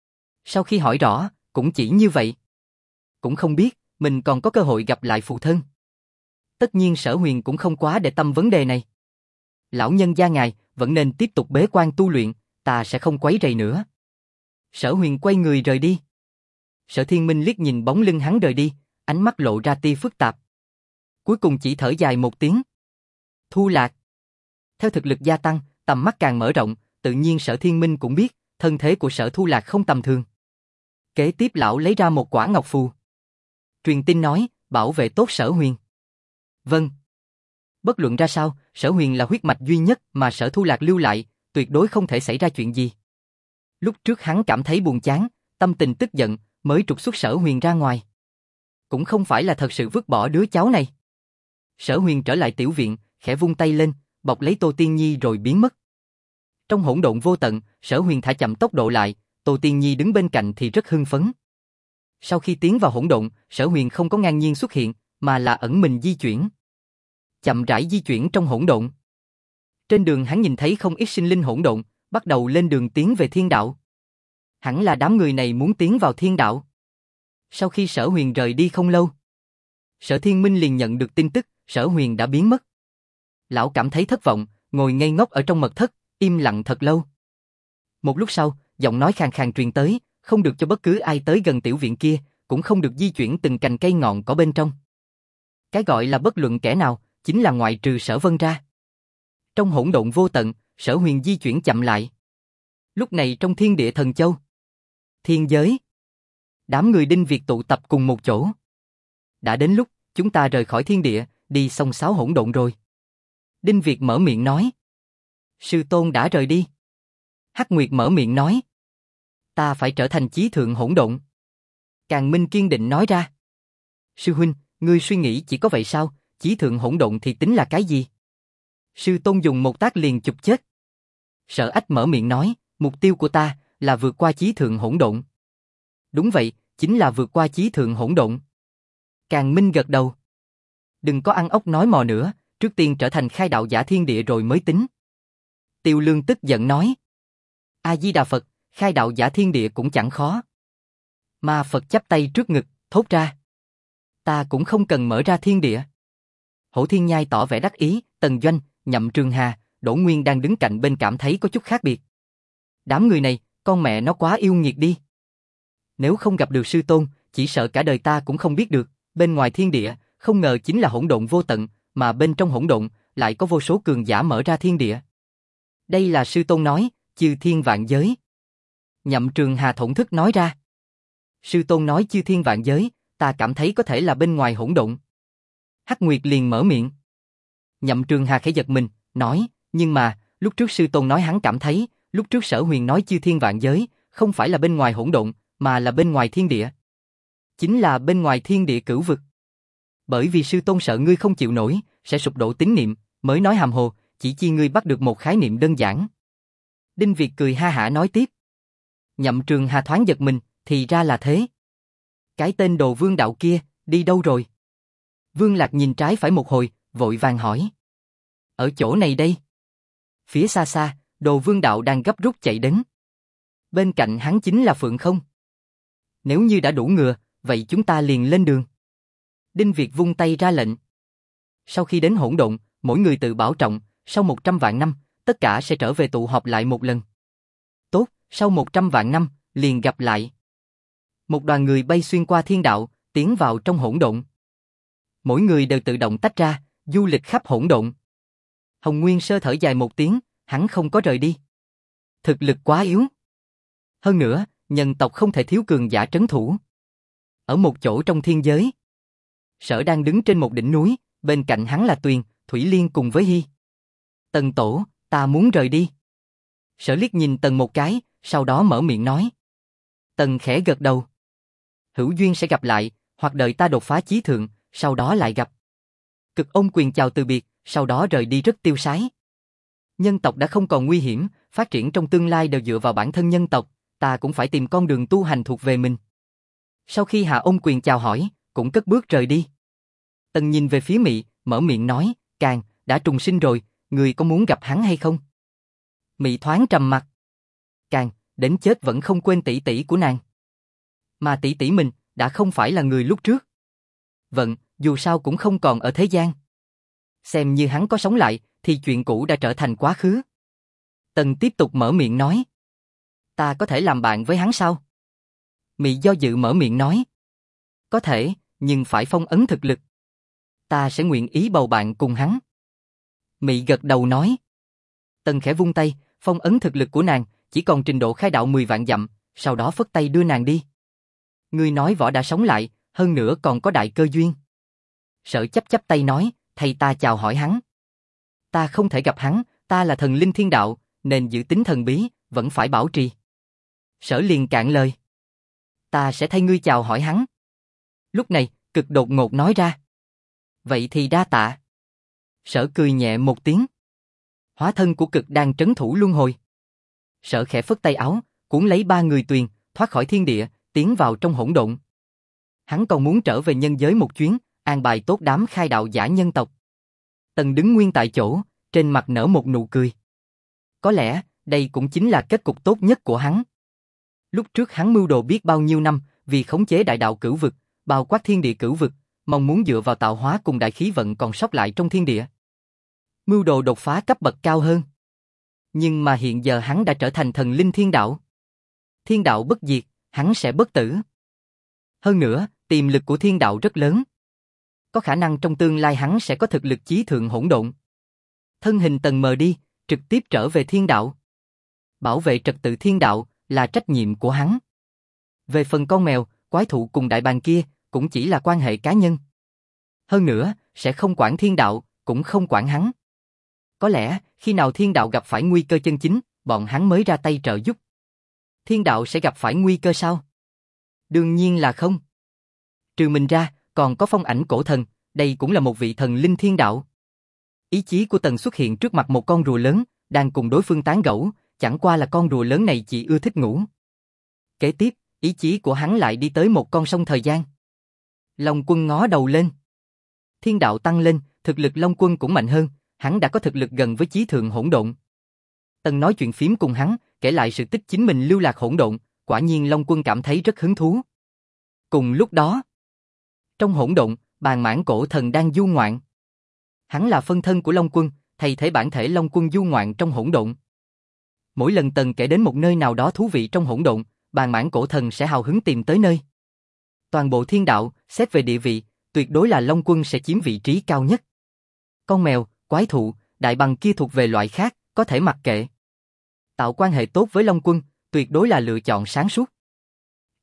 Sau khi hỏi rõ, cũng chỉ như vậy. Cũng không biết, mình còn có cơ hội gặp lại phụ thân. Tất nhiên Sở Huyền cũng không quá để tâm vấn đề này. Lão nhân gia ngài, vẫn nên tiếp tục bế quan tu luyện, ta sẽ không quấy rầy nữa. Sở Huyền quay người rời đi. Sở Thiên Minh liếc nhìn bóng lưng hắn rời đi, ánh mắt lộ ra tia phức tạp. Cuối cùng chỉ thở dài một tiếng. Thu Lạc. Theo thực lực gia tăng, tầm mắt càng mở rộng, tự nhiên Sở Thiên Minh cũng biết, thân thế của Sở Thu Lạc không tầm thường. Kế tiếp lão lấy ra một quả ngọc phù. Truyền tin nói, bảo vệ tốt Sở Huyền. Vâng. Bất luận ra sao, Sở Huyền là huyết mạch duy nhất mà Sở Thu Lạc lưu lại, tuyệt đối không thể xảy ra chuyện gì. Lúc trước hắn cảm thấy buồn chán, tâm tình tức giận, mới trục xuất Sở Huyền ra ngoài. Cũng không phải là thật sự vứt bỏ đứa cháu này. Sở Huyền trở lại tiểu viện, khẽ vung tay lên, bọc lấy Tô Tiên Nhi rồi biến mất. Trong hỗn độn vô tận, Sở Huyền thả chậm tốc độ lại, Tô Tiên Nhi đứng bên cạnh thì rất hưng phấn. Sau khi tiến vào hỗn độn, Sở Huyền không có ngang nhiên xuất hiện, mà là ẩn mình di chuyển. Chậm rãi di chuyển trong hỗn độn. Trên đường hắn nhìn thấy không ít sinh linh hỗn độn, bắt đầu lên đường tiến về thiên đạo. Hẳn là đám người này muốn tiến vào thiên đạo. Sau khi Sở Huyền rời đi không lâu, Sở Thiên Minh liền nhận được tin tức, Sở Huyền đã biến mất. Lão cảm thấy thất vọng, ngồi ngây ngốc ở trong mật thất, im lặng thật lâu. Một lúc sau, giọng nói khàn khàn truyền tới, không được cho bất cứ ai tới gần tiểu viện kia, cũng không được di chuyển từng cành cây ngọn cỏ bên trong. Cái gọi là bất luận kẻ nào, chính là ngoại trừ Sở Vân ra. Trong hỗn độn vô tận, Sở Huyền di chuyển chậm lại. Lúc này trong thiên địa thần châu, thiên giới, đám người Đinh Việt tụ tập cùng một chỗ. Đã đến lúc, chúng ta rời khỏi thiên địa, đi xông xáo hỗn độn rồi. Đinh Việt mở miệng nói. Sư tôn đã rời đi. Hắc Nguyệt mở miệng nói. Ta phải trở thành chí thượng hỗn độn. Càn Minh kiên định nói ra. Sư huynh, ngươi suy nghĩ chỉ có vậy sao, chí thượng hỗn độn thì tính là cái gì? Sư tôn dùng một tác liền chụp chết. Sở Ách mở miệng nói, mục tiêu của ta là vượt qua chí thượng hỗn độn. Đúng vậy, chính là vượt qua chí thượng hỗn độn. Càn Minh gật đầu. Đừng có ăn ốc nói mò nữa, trước tiên trở thành khai đạo giả thiên địa rồi mới tính. Tiêu Lương tức giận nói. A Di Đà Phật, khai đạo giả thiên địa cũng chẳng khó. Ma Phật chắp tay trước ngực, thốt ra. Ta cũng không cần mở ra thiên địa. Hổ Thiên Nhai tỏ vẻ đắc ý, Tần Doanh, Nhậm Trường Hà, Đỗ Nguyên đang đứng cạnh bên cảm thấy có chút khác biệt. Đám người này, con mẹ nó quá yêu nghiệt đi. Nếu không gặp được sư tôn, chỉ sợ cả đời ta cũng không biết được, bên ngoài thiên địa, không ngờ chính là hỗn độn vô tận, mà bên trong hỗn độn lại có vô số cường giả mở ra thiên địa. Đây là sư tôn nói, chư thiên vạn giới. Nhậm Trường Hà thổn thức nói ra. Sư tôn nói chư thiên vạn giới, ta cảm thấy có thể là bên ngoài hỗn độn. Hắc Nguyệt liền mở miệng. Nhậm Trường Hà khẽ giật mình, nói, nhưng mà, lúc trước sư tôn nói hắn cảm thấy, lúc trước Sở Huyền nói chư thiên vạn giới, không phải là bên ngoài hỗn độn, mà là bên ngoài thiên địa. Chính là bên ngoài thiên địa cửu vực. Bởi vì sư tôn sợ ngươi không chịu nổi, sẽ sụp đổ tín niệm, mới nói hàm hồ, chỉ chi ngươi bắt được một khái niệm đơn giản. Đinh Việt cười ha hả nói tiếp. Nhậm Trường Hà thoáng giật mình, thì ra là thế. Cái tên Đồ Vương đạo kia, đi đâu rồi? Vương Lạc nhìn trái phải một hồi, vội vàng hỏi. Ở chỗ này đây. Phía xa xa, Đồ Vương đạo đang gấp rút chạy đến. Bên cạnh hắn chính là Phượng Không. Nếu như đã đủ ngựa, vậy chúng ta liền lên đường. Đinh Việt vung tay ra lệnh. Sau khi đến hỗn độn, mỗi người tự bảo trọng, sau 100 vạn năm, tất cả sẽ trở về tụ họp lại một lần. Tốt, sau 100 vạn năm, liền gặp lại. Một đoàn người bay xuyên qua thiên đạo, tiến vào trong hỗn độn. Mỗi người đều tự động tách ra, du lịch khắp hỗn độn. Hồng Nguyên Sơ thở dài một tiếng, hắn không có rời đi. Thực lực quá yếu. Hơn nữa, nhân tộc không thể thiếu cường giả trấn thủ. Ở một chỗ trong thiên giới, Sở đang đứng trên một đỉnh núi, bên cạnh hắn là Tuyền, Thủy Liên cùng với Hy. Tần tổ, ta muốn rời đi. Sở liếc nhìn Tần một cái, sau đó mở miệng nói. Tần khẽ gật đầu. Hữu duyên sẽ gặp lại, hoặc đợi ta đột phá chí thượng, sau đó lại gặp. Cực ôn quyền chào từ biệt, sau đó rời đi rất tiêu sái. Nhân tộc đã không còn nguy hiểm, phát triển trong tương lai đều dựa vào bản thân nhân tộc, ta cũng phải tìm con đường tu hành thuộc về mình. Sau khi Hạ Ôn Quyền chào hỏi, cũng cất bước rời đi. Tần nhìn về phía Mị, mở miệng nói, Càng, đã trùng sinh rồi, người có muốn gặp hắn hay không? Mị thoáng trầm mặt. Càng, đến chết vẫn không quên tỷ tỷ của nàng. Mà tỷ tỷ mình, đã không phải là người lúc trước. Vận, dù sao cũng không còn ở thế gian. Xem như hắn có sống lại, thì chuyện cũ đã trở thành quá khứ. Tần tiếp tục mở miệng nói. Ta có thể làm bạn với hắn sao? Mị do dự mở miệng nói. Có thể, nhưng phải phong ấn thực lực. Ta sẽ nguyện ý bầu bạn cùng hắn. Mị gật đầu nói. Tần khẽ vung tay, phong ấn thực lực của nàng, chỉ còn trình độ khai đạo 10 vạn dặm, sau đó phất tay đưa nàng đi. Ngươi nói võ đã sống lại, hơn nữa còn có đại cơ duyên. Sở chắp tay nói, thầy ta chào hỏi hắn. Ta không thể gặp hắn, ta là thần linh thiên đạo, nên giữ tính thần bí, vẫn phải bảo trì. Sở liền cạn lời. Ta sẽ thay ngươi chào hỏi hắn. Lúc này, Cực đột ngột nói ra. Vậy thì đa tạ. Sở cười nhẹ một tiếng. Hóa thân của Cực đang trấn thủ luân hồi. Sở khẽ phất tay áo, cuốn lấy 3 người Tuyền, thoát khỏi thiên địa, tiến vào trong hỗn độn. Hắn còn muốn trở về nhân giới một chuyến, an bài tốt đám khai đạo giả nhân tộc. Tần đứng nguyên tại chỗ, trên mặt nở một nụ cười. Có lẽ, đây cũng chính là kết cục tốt nhất của hắn. Lúc trước hắn mưu đồ biết bao nhiêu năm, vì khống chế đại đạo cửu vực, bao quát thiên địa cửu vực, mong muốn dựa vào tạo hóa cùng đại khí vận còn sót lại trong thiên địa. Mưu đồ đột phá cấp bậc cao hơn. Nhưng mà hiện giờ hắn đã trở thành thần linh thiên đạo. Thiên đạo bất diệt, hắn sẽ bất tử. Hơn nữa, tiềm lực của thiên đạo rất lớn. Có khả năng trong tương lai hắn sẽ có thực lực chí thượng hỗn độn. Thân hình Tần mờ đi, trực tiếp trở về thiên đạo. Bảo vệ trật tự thiên đạo là trách nhiệm của hắn. Về phần con mèo, quái thụ cùng đại bàng kia, cũng chỉ là quan hệ cá nhân. Hơn nữa, sẽ không quản thiên đạo, cũng không quản hắn. Có lẽ, khi nào thiên đạo gặp phải nguy cơ chân chính, bọn hắn mới ra tay trợ giúp. Thiên đạo sẽ gặp phải nguy cơ sao? Đương nhiên là không. Trừ mình ra, còn có Phong Ảnh Cổ Thần, đây cũng là một vị thần linh thiên đạo. Ý chí của Tần xuất hiện trước mặt một con rùa lớn, đang cùng đối phương tán gẫu, chẳng qua là con rùa lớn này chỉ ưa thích ngủ. Kế tiếp, ý chí của hắn lại đi tới một con sông thời gian. Long Quân ngó đầu lên. Thiên đạo tăng lên, thực lực Long Quân cũng mạnh hơn, hắn đã có thực lực gần với chí thượng hỗn độn. Tần nói chuyện phím cùng hắn, kể lại sự tích chính mình lưu lạc hỗn độn, quả nhiên Long Quân cảm thấy rất hứng thú. Cùng lúc đó, trong hỗn độn, Bàn Mãn Cổ Thần đang du ngoạn. Hắn là phân thân của Long Quân, thay thế bản thể Long Quân du ngoạn trong hỗn độn. Mỗi lần Tần kể đến một nơi nào đó thú vị trong hỗn độn, Bàn Mãn Cổ Thần sẽ hào hứng tìm tới nơi. Toàn bộ thiên đạo, xét về địa vị, tuyệt đối là Long Quân sẽ chiếm vị trí cao nhất. Con mèo, quái thụ, đại bàng kia thuộc về loại khác, có thể mặc kệ. Tạo quan hệ tốt với Long Quân, tuyệt đối là lựa chọn sáng suốt.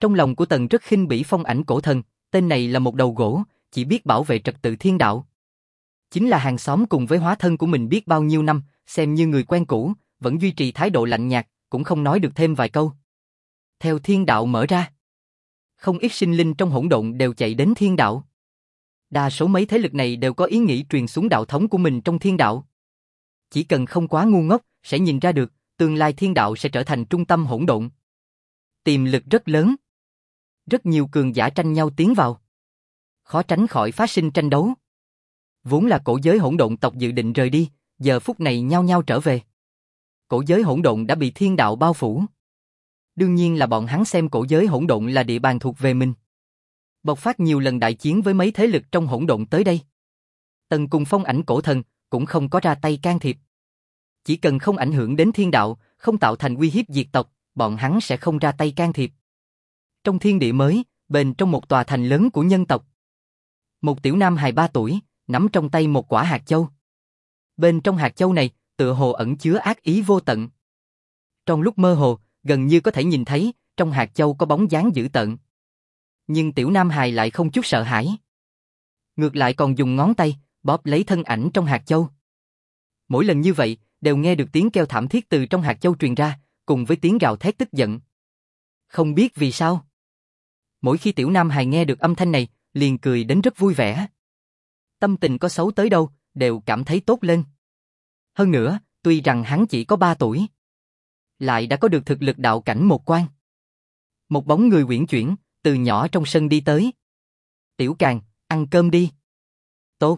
Trong lòng của Tần rất khinh bỉ phong ảnh cổ thần, tên này là một đầu gỗ, chỉ biết bảo vệ trật tự thiên đạo. Chính là hàng xóm cùng với hóa thân của mình biết bao nhiêu năm, xem như người quen cũ, vẫn duy trì thái độ lạnh nhạt, cũng không nói được thêm vài câu. Theo thiên đạo mở ra, không ít sinh linh trong hỗn độn đều chạy đến thiên đạo. Đa số mấy thế lực này đều có ý nghĩ truyền xuống đạo thống của mình trong thiên đạo. Chỉ cần không quá ngu ngốc, sẽ nhìn ra được, tương lai thiên đạo sẽ trở thành trung tâm hỗn độn. Tiềm lực rất lớn. Rất nhiều cường giả tranh nhau tiến vào. Khó tránh khỏi phát sinh tranh đấu. Vốn là cổ giới hỗn độn tộc dự định rời đi, giờ phút này nhao nhao trở về. Cổ giới hỗn độn đã bị thiên đạo bao phủ. Đương nhiên là bọn hắn xem cổ giới hỗn độn là địa bàn thuộc về mình. Bộc phát nhiều lần đại chiến với mấy thế lực trong hỗn độn tới đây. Tần cùng phong ảnh cổ thần cũng không có ra tay can thiệp. Chỉ cần không ảnh hưởng đến thiên đạo, không tạo thành uy hiếp diệt tộc, bọn hắn sẽ không ra tay can thiệp. Trong thiên địa mới, bên trong một tòa thành lớn của nhân tộc. Một tiểu nam hài 3 tuổi, nắm trong tay một quả hạt châu. Bên trong hạt châu này, tựa hồ ẩn chứa ác ý vô tận. Trong lúc mơ hồ, gần như có thể nhìn thấy, trong hạt châu có bóng dáng dữ tợn. Nhưng tiểu nam hài lại không chút sợ hãi. Ngược lại còn dùng ngón tay, bóp lấy thân ảnh trong hạt châu. Mỗi lần như vậy, đều nghe được tiếng kêu thảm thiết từ trong hạt châu truyền ra, cùng với tiếng gào thét tức giận. Không biết vì sao. Mỗi khi tiểu nam hài nghe được âm thanh này, liền cười đến rất vui vẻ. Tâm tình có xấu tới đâu, đều cảm thấy tốt lên. Hơn nữa, tuy rằng hắn chỉ có 3 tuổi, lại đã có được thực lực đạo cảnh một quan. Một bóng người uyển chuyển, từ nhỏ trong sân đi tới. Tiểu Càng, ăn cơm đi. Tốt.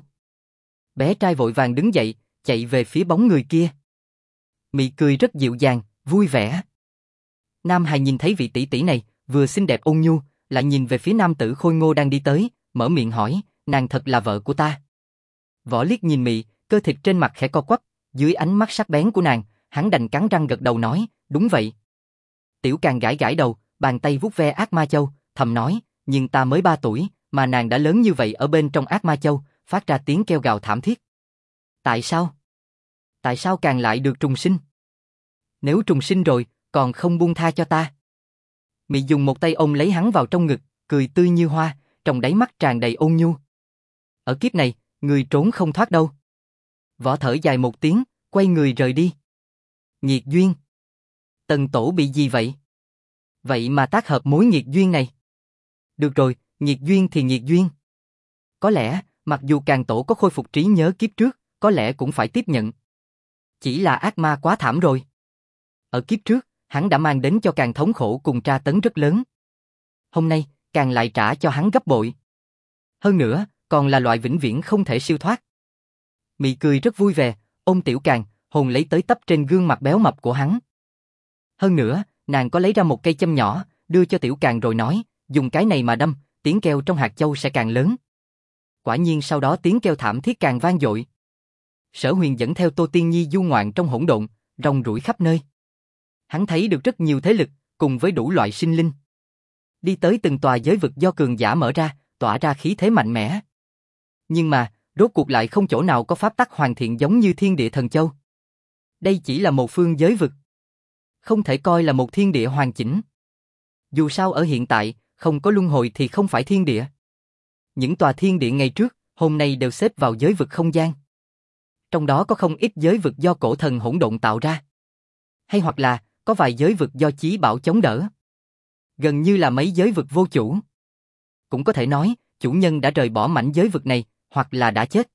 Bé trai vội vàng đứng dậy, chạy về phía bóng người kia. Mị cười rất dịu dàng, vui vẻ. Nam hài nhìn thấy vị tỷ tỷ này, vừa xinh đẹp ôn nhu, lại nhìn về phía nam tử khôi ngô đang đi tới, mở miệng hỏi, nàng thật là vợ của ta. Võ liếc nhìn Mị, cơ thịt trên mặt khẽ co quắp, dưới ánh mắt sắc bén của nàng, hắn đành cắn răng gật đầu nói, đúng vậy. Tiểu Càng gãi gãi đầu, bàn tay vuốt ve ác ma châu, thầm nói, nhưng ta mới 3 tuổi, mà nàng đã lớn như vậy ở bên trong ác ma châu, phát ra tiếng kêu gào thảm thiết. Tại sao? Tại sao Càng lại được trùng sinh? Nếu trùng sinh rồi, còn không buông tha cho ta. Mị dùng một tay ôm lấy hắn vào trong ngực, cười tươi như hoa, trong đáy mắt tràn đầy ôn nhu. Ở kiếp này, người trốn không thoát đâu. Võ thở dài một tiếng, quay người rời đi. Nghiệt duyên. Tần tổ bị gì vậy? Vậy mà tác hợp mối nghiệt duyên này. Được rồi, nghiệt duyên thì nghiệt duyên. Có lẽ, mặc dù Càng tổ có khôi phục trí nhớ kiếp trước, có lẽ cũng phải tiếp nhận. Chỉ là ác ma quá thảm rồi. Ở kiếp trước, hắn đã mang đến cho Càng thống khổ cùng tra tấn rất lớn. Hôm nay, Càng lại trả cho hắn gấp bội. Hơn nữa, còn là loại vĩnh viễn không thể siêu thoát. Mị cười rất vui vẻ, ôm Tiểu Càng, hôn lấy tới tấp trên gương mặt béo mập của hắn. Hơn nữa, nàng có lấy ra một cây châm nhỏ, đưa cho Tiểu Càng rồi nói, dùng cái này mà đâm, tiếng kêu trong hạt châu sẽ càng lớn. Quả nhiên sau đó tiếng kêu thảm thiết càng vang dội. Sở Huyền dẫn theo Tô Tiên Nhi du ngoạn trong hỗn độn, rong ruổi khắp nơi. Hắn thấy được rất nhiều thế lực, cùng với đủ loại sinh linh. Đi tới từng tòa giới vực do cường giả mở ra, tỏa ra khí thế mạnh mẽ. Nhưng mà, rốt cuộc lại không chỗ nào có pháp tắc hoàn thiện giống như Thiên Địa Thần Châu. Đây chỉ là một phương giới vực. Không thể coi là một thiên địa hoàn chỉnh. Dù sao ở hiện tại, không có luân hồi thì không phải thiên địa. Những tòa thiên địa ngày trước, hôm nay đều xếp vào giới vực không gian. Trong đó có không ít giới vực do cổ thần hỗn độn tạo ra. Hay hoặc là, có vài giới vực do chí bảo chống đỡ. Gần như là mấy giới vực vô chủ. Cũng có thể nói, chủ nhân đã rời bỏ mảnh giới vực này, hoặc là đã chết.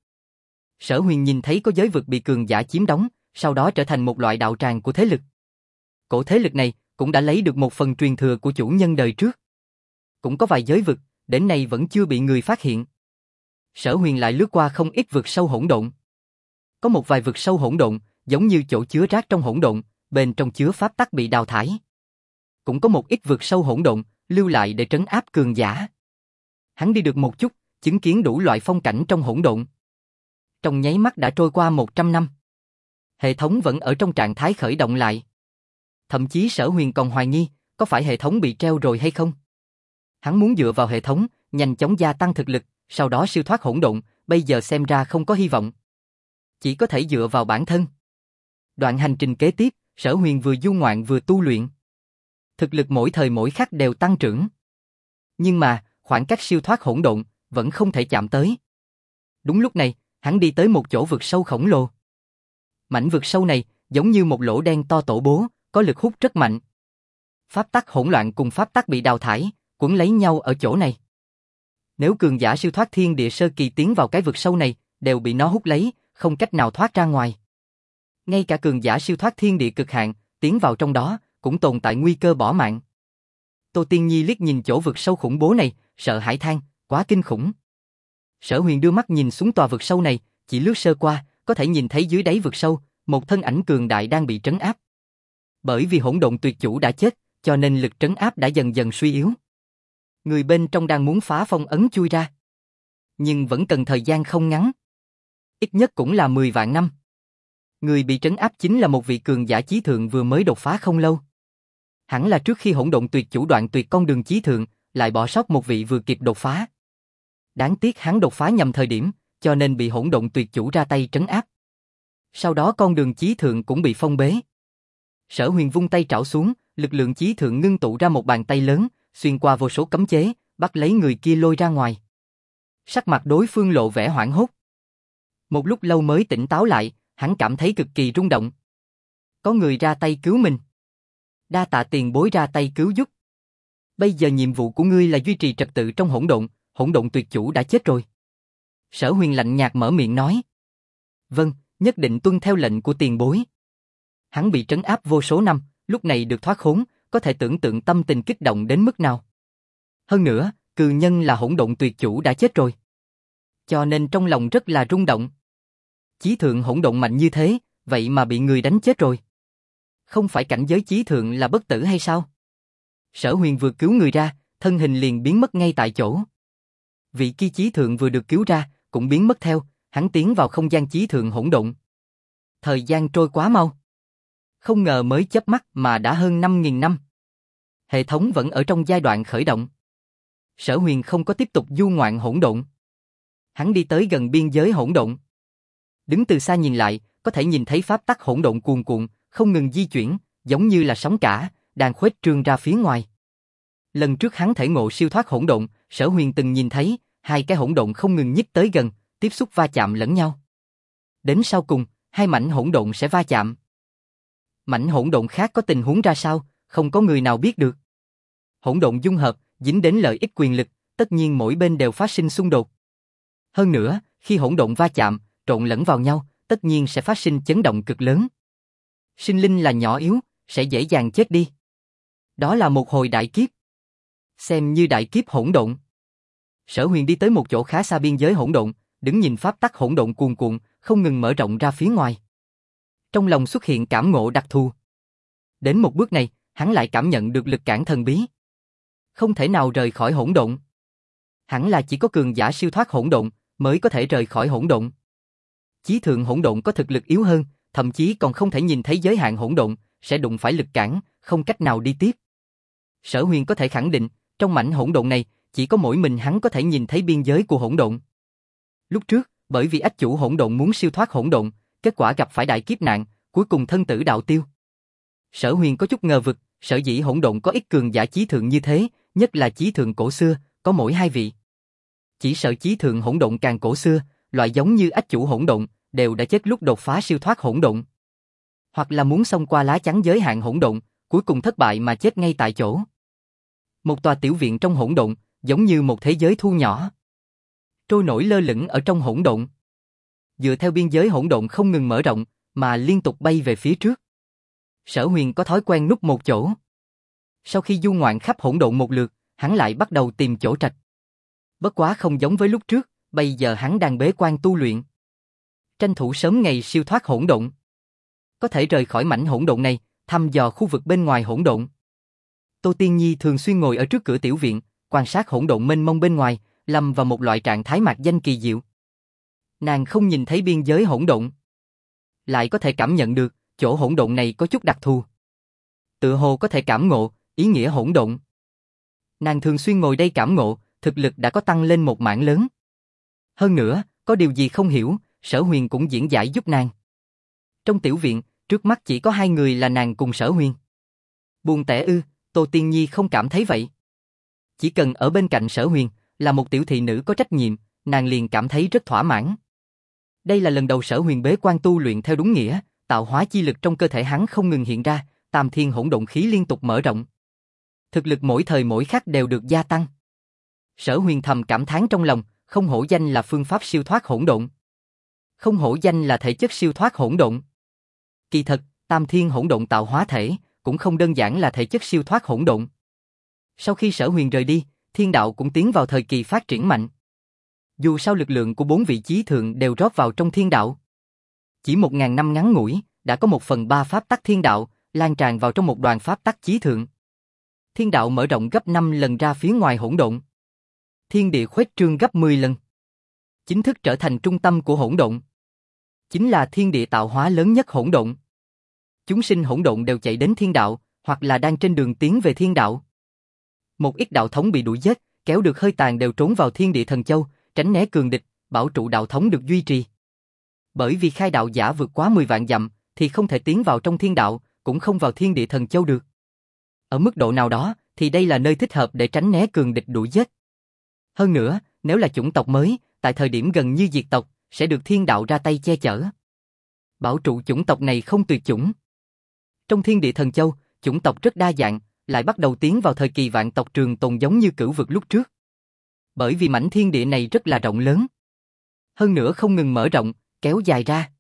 Sở Huyền nhìn thấy có giới vực bị cường giả chiếm đóng, sau đó trở thành một loại đạo tràng của thế lực. Cổ thế lực này cũng đã lấy được một phần truyền thừa của chủ nhân đời trước. Cũng có vài giới vực, đến nay vẫn chưa bị người phát hiện. Sở Huyền lại lướt qua không ít vực sâu hỗn độn. Có một vài vực sâu hỗn độn, giống như chỗ chứa rác trong hỗn độn, bên trong chứa pháp tắc bị đào thải. Cũng có một ít vực sâu hỗn độn, lưu lại để trấn áp cường giả. Hắn đi được một chút, chứng kiến đủ loại phong cảnh trong hỗn độn. Trong nháy mắt đã trôi qua 100 năm. Hệ thống vẫn ở trong trạng thái khởi động lại. Thậm chí Sở Huyền còn hoài nghi, có phải hệ thống bị treo rồi hay không? Hắn muốn dựa vào hệ thống, nhanh chóng gia tăng thực lực, sau đó siêu thoát hỗn độn, bây giờ xem ra không có hy vọng. Chỉ có thể dựa vào bản thân. Đoạn hành trình kế tiếp, Sở Huyền vừa du ngoạn vừa tu luyện. Thực lực mỗi thời mỗi khắc đều tăng trưởng. Nhưng mà, khoảng cách siêu thoát hỗn độn, vẫn không thể chạm tới. Đúng lúc này, hắn đi tới một chỗ vực sâu khổng lồ. Mảnh vực sâu này, giống như một lỗ đen to tổ bố, có lực hút rất mạnh. Pháp tắc hỗn loạn cùng pháp tắc bị đào thải, cuốn lấy nhau ở chỗ này. Nếu cường giả siêu thoát thiên địa sơ kỳ tiến vào cái vực sâu này, đều bị nó hút lấy, không cách nào thoát ra ngoài. Ngay cả cường giả siêu thoát thiên địa cực hạn, tiến vào trong đó, cũng tồn tại nguy cơ bỏ mạng. Tô Tiên Nhi liếc nhìn chỗ vực sâu khủng bố này, sợ hãi than, quá kinh khủng. Sở Huyền đưa mắt nhìn xuống tòa vực sâu này, chỉ lướt sơ qua, có thể nhìn thấy dưới đáy vực sâu, một thân ảnh cường đại đang bị trấn áp. Bởi vì hỗn độn tuyệt chủ đã chết, cho nên lực trấn áp đã dần dần suy yếu. Người bên trong đang muốn phá phong ấn chui ra. Nhưng vẫn cần thời gian không ngắn. Ít nhất cũng là 10 vạn năm. Người bị trấn áp chính là một vị cường giả chí thượng vừa mới đột phá không lâu. Hẳn là trước khi hỗn độn tuyệt chủ đoạn tuyệt con đường chí thượng, lại bỏ sót một vị vừa kịp đột phá. Đáng tiếc hắn đột phá nhầm thời điểm, cho nên bị hỗn độn tuyệt chủ ra tay trấn áp. Sau đó con đường chí thượng cũng bị phong bế. Sở Huyền vung tay trảo xuống, lực lượng chí thượng ngưng tụ ra một bàn tay lớn, xuyên qua vô số cấm chế, bắt lấy người kia lôi ra ngoài. Sắc mặt đối phương lộ vẻ hoảng hốt. Một lúc lâu mới tỉnh táo lại, hắn cảm thấy cực kỳ rung động. Có người ra tay cứu mình. Đa tạ tiền bối ra tay cứu giúp. Bây giờ nhiệm vụ của ngươi là duy trì trật tự trong hỗn độn tuyệt chủ đã chết rồi. Sở Huyền lạnh nhạt mở miệng nói. Vâng, nhất định tuân theo lệnh của tiền bối. Hắn bị trấn áp vô số năm, lúc này được thoát khốn, có thể tưởng tượng tâm tình kích động đến mức nào. Hơn nữa, cừ nhân là hỗn độn tuyệt chủ đã chết rồi. Cho nên trong lòng rất là rung động. Chí thượng hỗn độn mạnh như thế, vậy mà bị người đánh chết rồi. Không phải cảnh giới chí thượng là bất tử hay sao? Sở Huyền vừa cứu người ra, thân hình liền biến mất ngay tại chỗ. Vị kia chí thượng vừa được cứu ra, cũng biến mất theo, hắn tiến vào không gian chí thượng hỗn độn. Thời gian trôi quá mau. Không ngờ mới chớp mắt mà đã hơn 5.000 năm. Hệ thống vẫn ở trong giai đoạn khởi động. Sở Huyền không có tiếp tục du ngoạn hỗn độn. Hắn đi tới gần biên giới hỗn độn. Đứng từ xa nhìn lại, có thể nhìn thấy pháp tắc hỗn độn cuồn cuộn, không ngừng di chuyển, giống như là sóng cả, đang khuếch trương ra phía ngoài. Lần trước hắn thể ngộ siêu thoát hỗn độn, Sở Huyền từng nhìn thấy, hai cái hỗn độn không ngừng nhích tới gần, tiếp xúc va chạm lẫn nhau. Đến sau cùng, hai mảnh hỗn độn sẽ va chạm. Mảnh hỗn độn khác có tình huống ra sao, không có người nào biết được. Hỗn độn dung hợp, dính đến lợi ích quyền lực, tất nhiên mỗi bên đều phát sinh xung đột. Hơn nữa, khi hỗn độn va chạm, trộn lẫn vào nhau, tất nhiên sẽ phát sinh chấn động cực lớn. Sinh linh là nhỏ yếu, sẽ dễ dàng chết đi. Đó là một hồi đại kiếp. Xem như đại kiếp hỗn độn. Sở Huyền đi tới một chỗ khá xa biên giới hỗn độn, đứng nhìn pháp tắc hỗn độn cuồn cuộn, không ngừng mở rộng ra phía ngoài. Trong lòng xuất hiện cảm ngộ đặc thù. Đến một bước này, hắn lại cảm nhận được lực cản thần bí. Không thể nào rời khỏi hỗn độn. Hẳn là chỉ có cường giả siêu thoát hỗn độn mới có thể rời khỏi hỗn độn. Chí thượng hỗn độn có thực lực yếu hơn, thậm chí còn không thể nhìn thấy giới hạn hỗn độn, sẽ đụng phải lực cản, không cách nào đi tiếp. Sở Huyền có thể khẳng định, trong mảnh hỗn độn này, chỉ có mỗi mình hắn có thể nhìn thấy biên giới của hỗn độn. Lúc trước, bởi vì ách chủ hỗn độn muốn siêu thoát hỗn độn, kết quả gặp phải đại kiếp nạn, cuối cùng thân tử đạo tiêu. Sở Huyền có chút ngờ vực, sở dĩ hỗn độn có ít cường giả chí thượng như thế, nhất là chí thượng cổ xưa, có mỗi hai vị. Chỉ sợ chí thượng hỗn độn càng cổ xưa, loại giống như ách chủ hỗn độn, đều đã chết lúc đột phá siêu thoát hỗn độn. Hoặc là muốn xông qua lá chắn giới hạn hỗn độn, cuối cùng thất bại mà chết ngay tại chỗ. Một tòa tiểu viện trong hỗn độn, giống như một thế giới thu nhỏ. Trôi nổi lơ lửng ở trong hỗn độn. Dựa theo biên giới hỗn độn không ngừng mở rộng, mà liên tục bay về phía trước. Sở Huyền có thói quen núp một chỗ. Sau khi du ngoạn khắp hỗn độn một lượt, hắn lại bắt đầu tìm chỗ trạch. Bất quá không giống với lúc trước, bây giờ hắn đang bế quan tu luyện. Tranh thủ sớm ngày siêu thoát hỗn độn. Có thể rời khỏi mảnh hỗn độn này, thăm dò khu vực bên ngoài hỗn độn. Tô Tiên Nhi thường xuyên ngồi ở trước cửa tiểu viện, quan sát hỗn độn mênh mông bên ngoài, lâm vào một loại trạng thái mạc danh kỳ diệu. Nàng không nhìn thấy biên giới hỗn độn, lại có thể cảm nhận được, chỗ hỗn độn này có chút đặc thù. Tựa hồ có thể cảm ngộ, ý nghĩa hỗn độn. Nàng thường xuyên ngồi đây cảm ngộ, thực lực đã có tăng lên một mảng lớn. Hơn nữa, có điều gì không hiểu, Sở Huyền cũng diễn giải giúp nàng. Trong tiểu viện, trước mắt chỉ có hai người là nàng cùng Sở Huyền. Buồn tẻ ư, Tô Tiên Nhi không cảm thấy vậy. Chỉ cần ở bên cạnh Sở Huyền, là một tiểu thị nữ có trách nhiệm, nàng liền cảm thấy rất thỏa mãn. Đây là lần đầu Sở Huyền bế quan tu luyện theo đúng nghĩa, tạo hóa chi lực trong cơ thể hắn không ngừng hiện ra, tam thiên hỗn độn khí liên tục mở rộng. Thực lực mỗi thời mỗi khắc đều được gia tăng. Sở Huyền thầm cảm thán trong lòng, không hổ danh là phương pháp siêu thoát hỗn độn. Không hổ danh là thể chất siêu thoát hỗn độn. Kỳ thật, tam thiên hỗn độn tạo hóa thể, cũng không đơn giản là thể chất siêu thoát hỗn độn. Sau khi Sở Huyền rời đi, thiên đạo cũng tiến vào thời kỳ phát triển mạnh. Dù sao lực lượng của 4 vị chí thượng đều rót vào trong thiên đạo. Chỉ 1000 năm ngắn ngủi, đã có 1/3 pháp tắc thiên đạo, lan tràn vào trong một đoàn pháp tắc chí thượng. Thiên đạo mở rộng gấp 5 lần ra phía ngoài hỗn độn. Thiên địa khuếch trương gấp 10 lần. Chính thức trở thành trung tâm của hỗn độn. Chính là thiên địa tạo hóa lớn nhất hỗn độn. Chúng sinh hỗn độn đều chạy đến thiên đạo, hoặc là đang trên đường tiến về thiên đạo. Một ít đạo thống bị đuổi giết, kéo được hơi tàn đều trốn vào thiên địa thần châu, tránh né cường địch, bảo trụ đạo thống được duy trì. Bởi vì khai đạo giả vượt quá 10 vạn dặm, thì không thể tiến vào trong thiên đạo, cũng không vào thiên địa thần châu được. Ở mức độ nào đó, thì đây là nơi thích hợp để tránh né cường địch đuổi giết. Hơn nữa, nếu là chủng tộc mới, tại thời điểm gần như diệt tộc, sẽ được thiên đạo ra tay che chở. Bảo trụ chủng tộc này không tuyệt chủng. Trong thiên địa thần châu, chủng tộc rất đa dạng, lại bắt đầu tiến vào thời kỳ vạn tộc trường tồn giống như cửu vực lúc trước. Bởi vì mảnh thiên địa này rất là rộng lớn. Hơn nữa không ngừng mở rộng, kéo dài ra.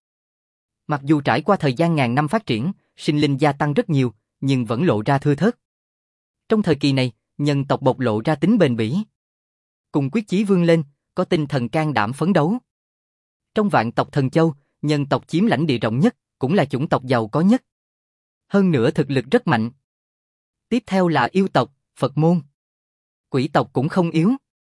Mặc dù trải qua thời gian ngàn năm phát triển, sinh linh gia tăng rất nhiều, nhưng vẫn lộ ra thưa thớt. Trong thời kỳ này, nhân tộc bộc lộ ra tính bền bỉ. Cùng quyết chí vươn lên, có tinh thần can đảm phấn đấu. Trong vạn tộc thần châu, nhân tộc chiếm lãnh địa rộng nhất, cũng là chủng tộc giàu có nhất. Hơn nữa thực lực rất mạnh. Tiếp theo là yêu tộc, Phật môn. Quỷ tộc cũng không yếu.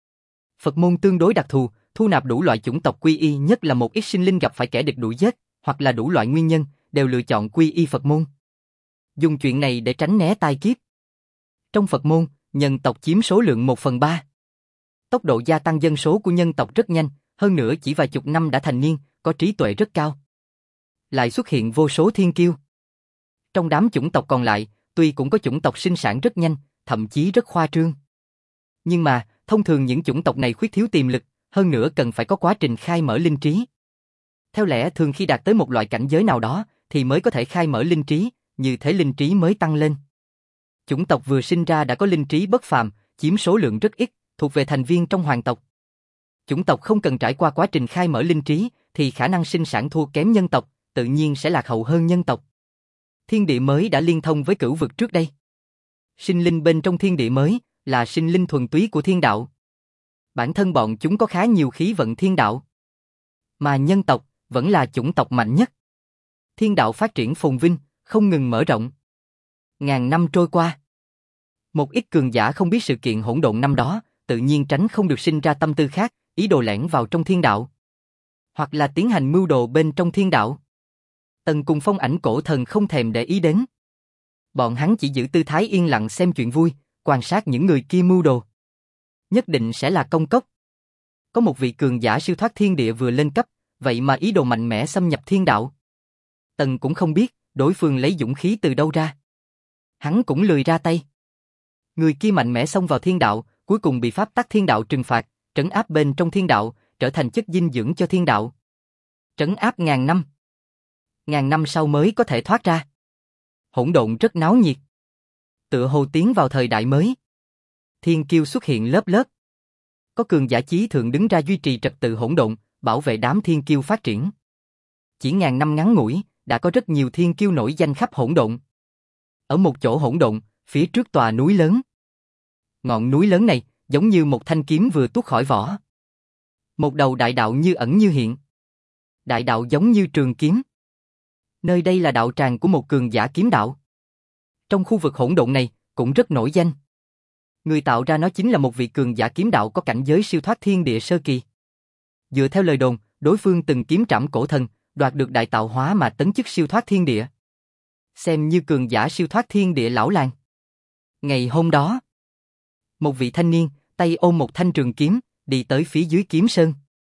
Phật môn tương đối đặc thù, thu nạp đủ loại chủng tộc quy y, nhất là một ít sinh linh gặp phải kẻ địch đuổi giết, hoặc là đủ loại nguyên nhân, đều lựa chọn quy y Phật môn. Dùng chuyện này để tránh né tai kiếp. Trong Phật môn, nhân tộc chiếm số lượng 1/3. Tốc độ gia tăng dân số của nhân tộc rất nhanh, hơn nữa chỉ vài chục năm đã thành niên, có trí tuệ rất cao. Lại xuất hiện vô số thiên kiêu. Trong đám chủng tộc còn lại, tuy cũng có chủng tộc sinh sản rất nhanh, thậm chí rất khoa trương. Nhưng mà, thông thường những chủng tộc này khuyết thiếu tiềm lực, hơn nữa cần phải có quá trình khai mở linh trí. Theo lẽ thường khi đạt tới một loại cảnh giới nào đó, thì mới có thể khai mở linh trí, như thế linh trí mới tăng lên. Chủng tộc vừa sinh ra đã có linh trí bất phàm, chiếm số lượng rất ít, thuộc về thành viên trong hoàng tộc. Chủng tộc không cần trải qua quá trình khai mở linh trí, thì khả năng sinh sản thua kém nhân tộc, tự nhiên sẽ lạc hậu hơn nhân tộc. Thiên địa mới đã liên thông với cửu vực trước đây. Sinh linh bên trong thiên địa mới, là sinh linh thuần túy của thiên đạo. Bản thân bọn chúng có khá nhiều khí vận thiên đạo. Mà nhân tộc, vẫn là chủng tộc mạnh nhất. Thiên đạo phát triển phồn vinh, không ngừng mở rộng. Ngàn năm trôi qua. Một ít cường giả không biết sự kiện hỗn độn năm đó, tự nhiên tránh không được sinh ra tâm tư khác, ý đồ lẻn vào trong thiên đạo. Hoặc là tiến hành mưu đồ bên trong thiên đạo. Tần cùng Phong Ảnh Cổ Thần không thèm để ý đến. Bọn hắn chỉ giữ tư thái yên lặng xem chuyện vui, quan sát những người kia mưu đồ. Nhất định sẽ là công cốc. Có một vị cường giả siêu thoát thiên địa vừa lên cấp, vậy mà ý đồ mạnh mẽ xâm nhập thiên đạo. Tần cũng không biết, đối phương lấy dũng khí từ đâu ra. Hắn cũng lười ra tay. Người kia mạnh mẽ xông vào thiên đạo, cuối cùng bị pháp tắc thiên đạo trừng phạt, trấn áp bên trong thiên đạo, trở thành chất dinh dưỡng cho thiên đạo. Trấn áp ngàn năm. Ngàn năm sau mới có thể thoát ra. Hỗn độn rất náo nhiệt. Tựa hồ tiến vào thời đại mới. Thiên kiêu xuất hiện lớp lớp. Có cường giả chí thượng đứng ra duy trì trật tự hỗn độn, bảo vệ đám thiên kiêu phát triển. Chỉ ngàn năm ngắn ngủi, đã có rất nhiều thiên kiêu nổi danh khắp hỗn độn. Ở một chỗ hỗn độn, phía trước tòa núi lớn. Ngọn núi lớn này, giống như một thanh kiếm vừa tuốt khỏi vỏ. Một đầu đại đạo như ẩn như hiện. Đại đạo giống như trường kiếm. Nơi đây là đạo tràng của một cường giả kiếm đạo. Trong khu vực hỗn độn này, cũng rất nổi danh. Người tạo ra nó chính là một vị cường giả kiếm đạo có cảnh giới siêu thoát thiên địa sơ kỳ. Dựa theo lời đồn, đối phương từng kiếm trảm cổ thần, đoạt được đại tạo hóa mà tấn chức siêu thoát thiên địa. Xem như cường giả siêu thoát thiên địa lão làng. Ngày hôm đó, một vị thanh niên, tay ôm một thanh trường kiếm, đi tới phía dưới kiếm sơn.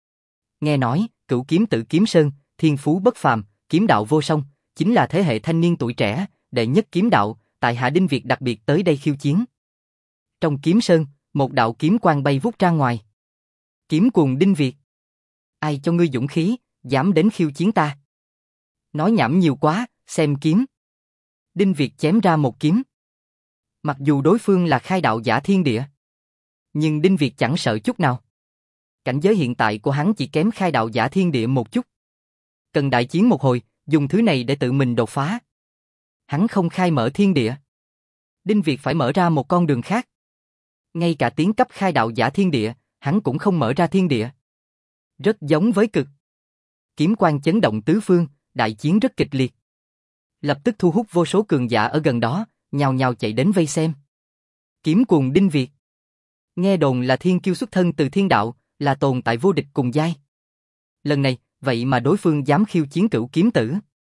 Nghe nói, cửu kiếm tự kiếm sơn, thiên phú bất phàm, kiếm đạo vô song, chính là thế hệ thanh niên tuổi trẻ, đệ nhất kiếm đạo, tại Hạ Đinh Việt đặc biệt tới đây khiêu chiến. Trong kiếm sơn, Một đạo kiếm quang bay vút ra ngoài. Kiếm cuồng Đinh Việt. Ai cho ngươi dũng khí, dám đến khiêu chiến ta? Nói nhảm nhiều quá, xem kiếm. Đinh Việt chém ra một kiếm. Mặc dù đối phương là khai đạo giả thiên địa, nhưng Đinh Việt chẳng sợ chút nào. Cảnh giới hiện tại của hắn chỉ kém khai đạo giả thiên địa một chút. Cần đại chiến một hồi, dùng thứ này để tự mình đột phá. Hắn không khai mở thiên địa. Đinh Việt phải mở ra một con đường khác. Ngay cả tiến cấp khai đạo giả thiên địa, hắn cũng không mở ra thiên địa. Rất giống với cực. Kiếm quang chấn động tứ phương, đại chiến rất kịch liệt. Lập tức thu hút vô số cường giả ở gần đó, nhào nhào chạy đến vây xem. Kiếm cuồng Đinh Việt. Nghe đồn là thiên kiêu xuất thân từ thiên đạo, là tồn tại vô địch cùng giai. Lần này, vậy mà đối phương dám khiêu chiến Cửu kiếm tử.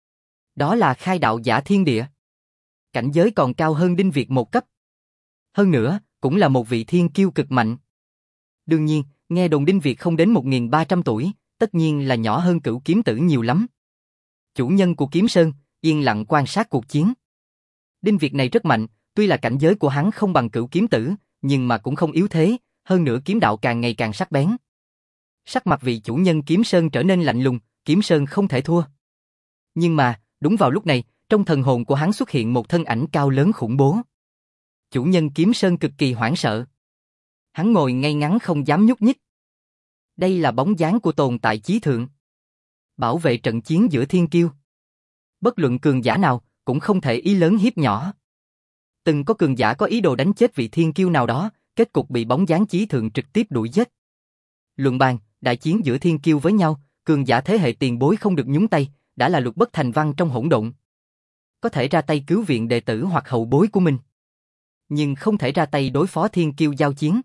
Đó là khai đạo giả thiên địa. Cảnh giới còn cao hơn Đinh Việt một cấp. Hơn nữa, cũng là một vị thiên kiêu cực mạnh. Đương nhiên, nghe đồn Đinh Việt không đến 1300 tuổi, tất nhiên là nhỏ hơn Cửu kiếm tử nhiều lắm. Chủ nhân của Kiếm Sơn, yên lặng quan sát cuộc chiến. Đinh Việt này rất mạnh, tuy là cảnh giới của hắn không bằng Cửu kiếm tử, nhưng mà cũng không yếu thế, hơn nữa kiếm đạo càng ngày càng sắc bén. Sắc mặt vị chủ nhân Kiếm Sơn trở nên lạnh lùng, Kiếm Sơn không thể thua. Nhưng mà, đúng vào lúc này, trong thần hồn của hắn xuất hiện một thân ảnh cao lớn khủng bố. Chủ nhân Kiếm Sơn cực kỳ hoảng sợ. Hắn ngồi ngay ngắn không dám nhúc nhích. Đây là bóng dáng của tồn tại chí thượng. Bảo vệ trận chiến giữa thiên kiêu. Bất luận cường giả nào, cũng không thể ý lớn hiếp nhỏ. Từng có cường giả có ý đồ đánh chết vị thiên kiêu nào đó, kết cục bị bóng dáng chí thượng trực tiếp đuổi giết. Luận bàn, đại chiến giữa thiên kiêu với nhau, cường giả thế hệ tiền bối không được nhúng tay, đã là luật bất thành văn trong hỗn độn. Có thể ra tay cứu viện đệ tử hoặc hậu bối của mình, nhưng không thể ra tay đối phó thiên kiêu giao chiến.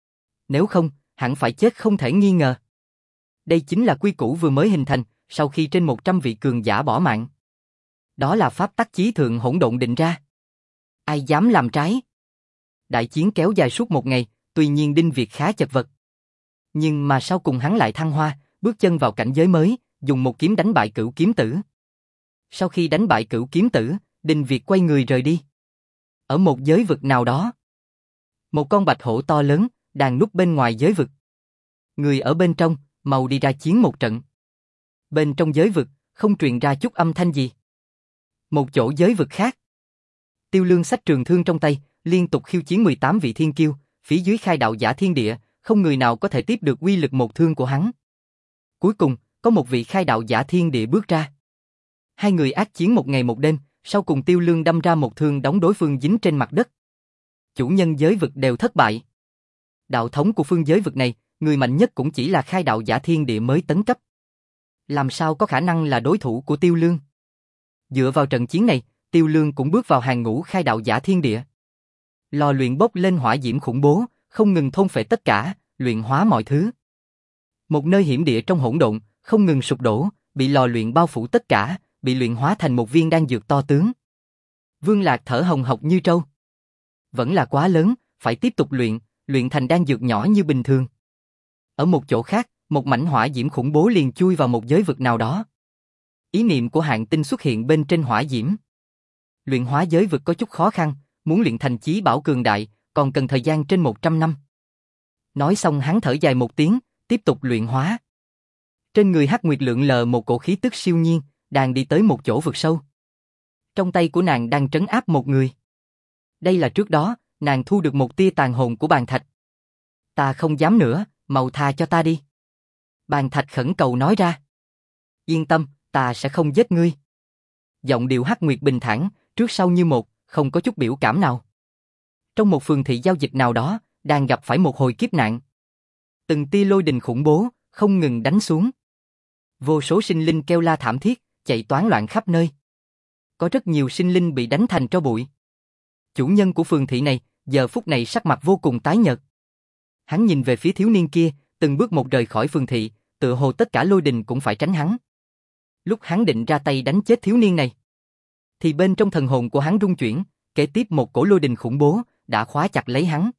Nếu không, hẳn phải chết không thể nghi ngờ. Đây chính là quy củ vừa mới hình thành, sau khi trên 100 vị cường giả bỏ mạng. Đó là pháp tắc chí thượng hỗn độn định ra. Ai dám làm trái? Đại chiến kéo dài suốt một ngày, tuy nhiên Đinh Việt khá chật vật. Nhưng mà sau cùng hắn lại thăng hoa, bước chân vào cảnh giới mới, dùng một kiếm đánh bại Cửu kiếm tử. Sau khi đánh bại Cửu kiếm tử, Đinh Việt quay người rời đi. Ở một giới vực nào đó, một con bạch hổ to lớn đang núp bên ngoài giới vực. Người ở bên trong, mau đi ra chiến một trận. Bên trong giới vực, không truyền ra chút âm thanh gì. Một chỗ giới vực khác, Tiêu Lương xách trường thương trong tay, liên tục khiêu chiến 18 vị thiên kiêu, phía dưới khai đạo giả thiên địa, không người nào có thể tiếp được uy lực một thương của hắn. Cuối cùng, có một vị khai đạo giả thiên địa bước ra. Hai người ác chiến một ngày một đêm, sau cùng Tiêu Lương đâm ra một thương đóng đối phương dính trên mặt đất. Chủ nhân giới vực đều thất bại. Đạo thống của phương giới vực này, người mạnh nhất cũng chỉ là khai đạo giả thiên địa mới tấn cấp. Làm sao có khả năng là đối thủ của Tiêu Lương? Dựa vào trận chiến này, Tiêu Lương cũng bước vào hàng ngũ khai đạo giả thiên địa. Lò luyện bốc lên hỏa diễm khủng bố, không ngừng thôn phệ tất cả, luyện hóa mọi thứ. Một nơi hiểm địa trong hỗn độn, không ngừng sụp đổ, bị lò luyện bao phủ tất cả, bị luyện hóa thành một viên đan dược to tướng. Vương Lạc thở hồng hộc như trâu. Vẫn là quá lớn, phải tiếp tục luyện thành đan dược nhỏ như bình thường. Ở một chỗ khác, một mảnh hỏa diễm khủng bố liền chui vào một giới vực nào đó. Ý niệm của Hạng Tinh xuất hiện bên trên hỏa diễm. Luyện hóa giới vực có chút khó khăn, muốn luyện thành chí bảo cường đại, còn cần thời gian trên 100 năm. Nói xong hắn thở dài một tiếng, tiếp tục luyện hóa. Trên người Hắc Nguyệt lượn lờ một cổ khí tức siêu nhiên, đang đi tới một chỗ vực sâu. Trong tay của nàng đang trấn áp một người. Đây là trước đó, nàng thu được một tia tàn hồn của bàn thạch. Ta không dám nữa, mau tha cho ta đi. Bàn thạch khẩn cầu nói ra. Yên tâm, ta sẽ không giết ngươi. Giọng điệu Hắc Nguyệt bình thản, trước sau như một, không có chút biểu cảm nào. Trong một phường thị giao dịch nào đó, đang gặp phải một hồi kiếp nạn. Từng tia lôi đình khủng bố, không ngừng đánh xuống. Vô số sinh linh kêu la thảm thiết, chạy toán loạn khắp nơi. Có rất nhiều sinh linh bị đánh thành tro bụi. Chủ nhân của phường thị này, giờ phút này sắc mặt vô cùng tái nhợt. Hắn nhìn về phía thiếu niên kia, từng bước một rời khỏi phường thị, tựa hồ tất cả lôi đình cũng phải tránh hắn. Lúc hắn định ra tay đánh chết thiếu niên này, thì bên trong thần hồn của hắn rung chuyển, kế tiếp một cổ lôi đình khủng bố đã khóa chặt lấy hắn.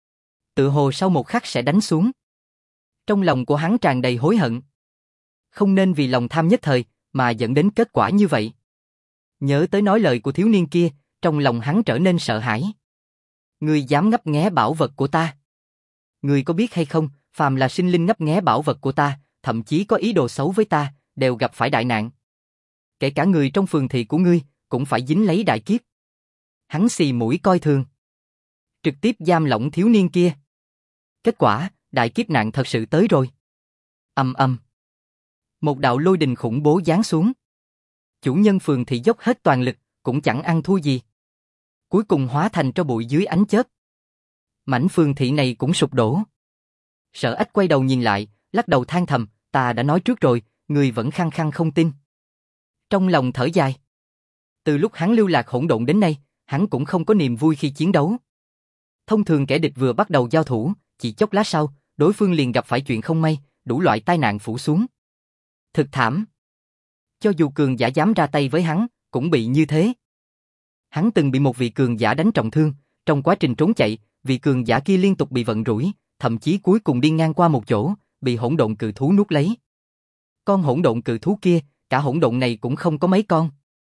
Tựa hồ sau một khắc sẽ đánh xuống. Trong lòng của hắn tràn đầy hối hận. Không nên vì lòng tham nhất thời mà dẫn đến kết quả như vậy. Nhớ tới nói lời của thiếu niên kia, trong lòng hắn trở nên sợ hãi. Ngươi dám ngấp nghé bảo vật của ta? ngươi có biết hay không, phàm là sinh linh ngấp nghé bảo vật của ta, thậm chí có ý đồ xấu với ta, đều gặp phải đại nạn. Kể cả người trong phường thị của ngươi, cũng phải dính lấy đại kiếp. Hắn xì mũi coi thường. Trực tiếp giam lỏng thiếu niên kia. Kết quả, đại kiếp nạn thật sự tới rồi. Ầm ầm. Một đạo lôi đình khủng bố giáng xuống. Chủ nhân phường thị dốc hết toàn lực, cũng chẳng ăn thua gì. Cuối cùng hóa thành tro bụi dưới ánh chớp. Mảnh phường thị này cũng sụp đổ. Sở Ách quay đầu nhìn lại, lắc đầu than thầm, ta đã nói trước rồi, người vẫn khăng khăng không tin. Trong lòng thở dài. Từ lúc hắn lưu lạc hỗn độn đến nay, hắn cũng không có niềm vui khi chiến đấu. Thông thường kẻ địch vừa bắt đầu giao thủ, chỉ chốc lát sau, đối phương liền gặp phải chuyện không may, đủ loại tai nạn phủ xuống. Thực thảm. Cho dù cường giả dám ra tay với hắn, cũng bị như thế. Hắn từng bị một vị cường giả đánh trọng thương, trong quá trình trốn chạy, vị cường giả kia liên tục bị vận rủi, thậm chí cuối cùng đi ngang qua một chỗ, bị hỗn độn cự thú nuốt lấy. Con hỗn độn cự thú kia, cả hỗn độn này cũng không có mấy con.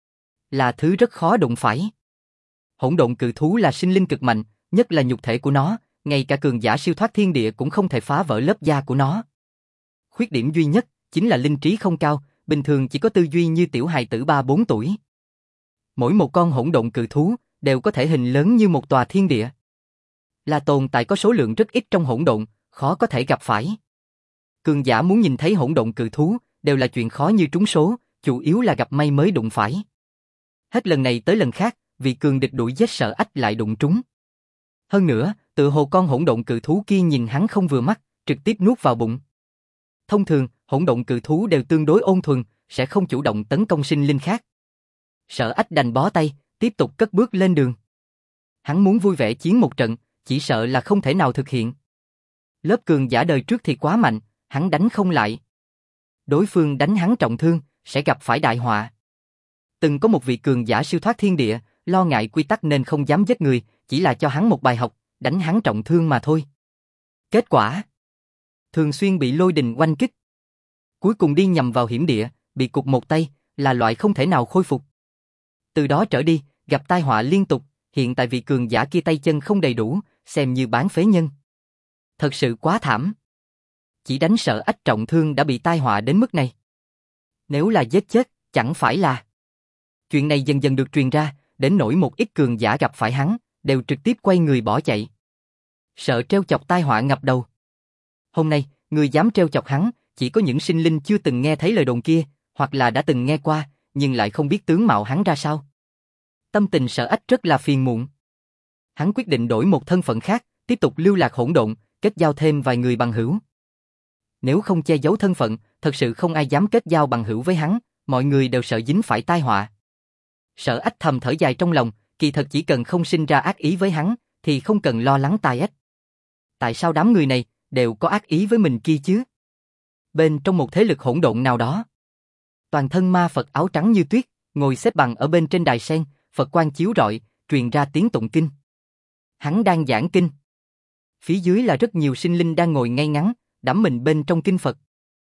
Là thứ rất khó đụng phải. Hỗn độn cự thú là sinh linh cực mạnh, nhất là nhục thể của nó, ngay cả cường giả siêu thoát thiên địa cũng không thể phá vỡ lớp da của nó. Khuyết điểm duy nhất chính là linh trí không cao, bình thường chỉ có tư duy như tiểu hài tử 3-4 tuổi. Mỗi một con hỗn độn cự thú đều có thể hình lớn như một tòa thiên địa. Là tồn tại có số lượng rất ít trong hỗn độn, khó có thể gặp phải. Cường giả muốn nhìn thấy hỗn độn cự thú đều là chuyện khó như trúng số, chủ yếu là gặp may mới đụng phải. Hết lần này tới lần khác, vị cường địch đuổi giết Sở Ách lại đụng trúng. Hơn nữa, tựa hồ con hỗn độn cự thú kia nhìn hắn không vừa mắt, trực tiếp nuốt vào bụng. Thông thường, hỗn độn cự thú đều tương đối ôn thuần, sẽ không chủ động tấn công sinh linh khác. Sở Ách đành bó tay, tiếp tục cất bước lên đường. Hắn muốn vui vẻ chiến một trận, chỉ sợ là không thể nào thực hiện. Lớp cường giả đời trước thì quá mạnh, hắn đánh không lại. Đối phương đánh hắn trọng thương, sẽ gặp phải đại họa. Từng có một vị cường giả siêu thoát thiên địa, lo ngại quy tắc nên không dám giết người, chỉ là cho hắn một bài học, đánh hắn trọng thương mà thôi. Kết quả, thường xuyên bị lôi đình oanh kích. Cuối cùng đi nhầm vào hiểm địa, bị cụt một tay, là loại không thể nào khôi phục. Từ đó trở đi, gặp tai họa liên tục, hiện tại vị cường giả kia tay chân không đầy đủ, xem như bán phế nhân. Thật sự quá thảm. Chỉ đánh Sở Ách trọng thương đã bị tai họa đến mức này. Nếu là giết chết, chẳng phải là... Chuyện này dần dần được truyền ra, đến nỗi một ít cường giả gặp phải hắn, đều trực tiếp quay người bỏ chạy. Sợ trêu chọc tai họa ngập đầu. Hôm nay, người dám trêu chọc hắn, chỉ có những sinh linh chưa từng nghe thấy lời đồn kia, hoặc là đã từng nghe qua, nhưng lại không biết tướng mạo hắn ra sao. Tâm tình Sở Ách rất là phiền muộn. Hắn quyết định đổi một thân phận khác, tiếp tục lưu lạc hỗn độn, kết giao thêm vài người bằng hữu. Nếu không che giấu thân phận, thật sự không ai dám kết giao bằng hữu với hắn, mọi người đều sợ dính phải tai họa. Sở Ách thầm thở dài trong lòng, kỳ thật chỉ cần không sinh ra ác ý với hắn, thì không cần lo lắng tai ách. Tại sao đám người này đều có ác ý với mình kia chứ? Bên trong một thế lực hỗn độn nào đó, toàn thân ma Phật áo trắng như tuyết, ngồi xếp bằng ở bên trên đài sen, Phật quang chiếu rọi, truyền ra tiếng tụng kinh. Hắn đang giảng kinh. Phía dưới là rất nhiều sinh linh đang ngồi ngay ngắn, đắm mình bên trong kinh Phật.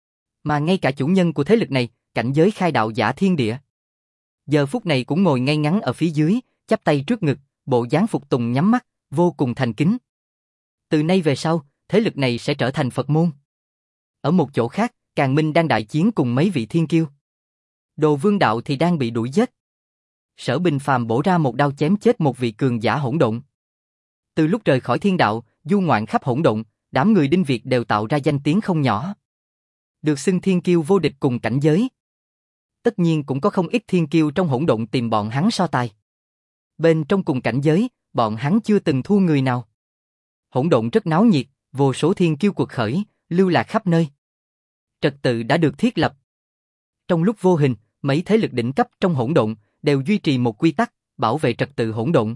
Mà ngay cả chủ nhân của thế lực này, cảnh giới khai đạo giả thiên địa, giờ phút này cũng ngồi ngay ngắn ở phía dưới, chắp tay trước ngực, bộ dáng phục tùng nhắm mắt, vô cùng thành kính. Từ nay về sau, thế lực này sẽ trở thành Phật môn. Ở một chỗ khác, Càn Minh đang đại chiến cùng mấy vị thiên kiêu. Đồ Vương Đạo thì đang bị đuổi giết. Sở Bình Phàm bổ ra một đao chém chết một vị cường giả hỗn độn. Từ lúc rời khỏi thiên đạo, du ngoạn khắp hỗn độn, đám người Đinh Việt đều tạo ra danh tiếng không nhỏ. Được xưng thiên kiêu vô địch cùng cảnh giới. Tất nhiên cũng có không ít thiên kiêu trong hỗn độn tìm bọn hắn so tài. Bên trong cùng cảnh giới, bọn hắn chưa từng thua người nào. Hỗn độn rất náo nhiệt, vô số thiên kiêu cuộc khởi, lưu lạc khắp nơi. Trật tự đã được thiết lập. Trong lúc vô hình, mấy thế lực đỉnh cấp trong hỗn độn đều duy trì một quy tắc, bảo vệ trật tự hỗn độn,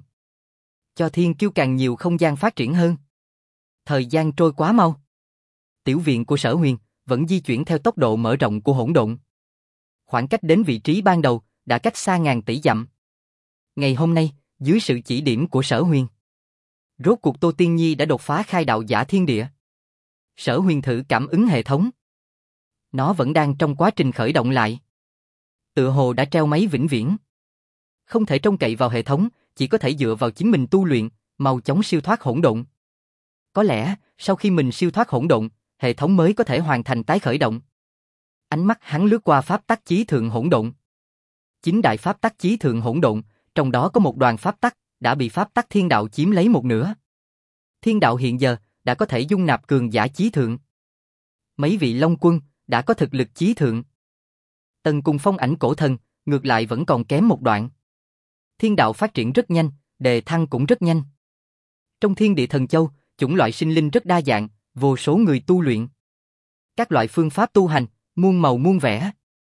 cho thiên kiêu càng nhiều không gian phát triển hơn. Thời gian trôi quá mau. Tiểu viện của Sở Huyền vẫn di chuyển theo tốc độ mở rộng của hỗn độn. Khoảng cách đến vị trí ban đầu đã cách xa ngàn tỷ dặm. Ngày hôm nay, dưới sự chỉ điểm của Sở Huyền, rốt cuộc Tô Tiên Nhi đã đột phá khai đạo giả thiên địa. Sở Huyền thử cảm ứng hệ thống. Nó vẫn đang trong quá trình khởi động lại. Tựa hồ đã treo máy vĩnh viễn. Không thể trông cậy vào hệ thống, chỉ có thể dựa vào chính mình tu luyện, mau chóng siêu thoát hỗn độn. có lẽ, sau khi mình siêu thoát hỗn độn, hệ thống mới có thể hoàn thành tái khởi động. Ánh mắt hắn lướt qua pháp tắc chí thượng hỗn độn. 9 đại pháp tắc chí thượng hỗn độn, trong đó có một đoàn pháp tắc đã bị pháp tắc thiên đạo chiếm lấy một nửa. Thiên đạo hiện giờ đã có thể dung nạp cường giả chí thượng. Mấy vị Long quân đã có thực lực chí thượng. Tần cùng Phong Ảnh cổ thần, ngược lại vẫn còn kém một đoạn. Thiên đạo phát triển rất nhanh, đề thăng cũng rất nhanh. Trong Thiên Địa Thần Châu, chủng loại sinh linh rất đa dạng, vô số người tu luyện. Các loại phương pháp tu hành, muôn màu muôn vẻ.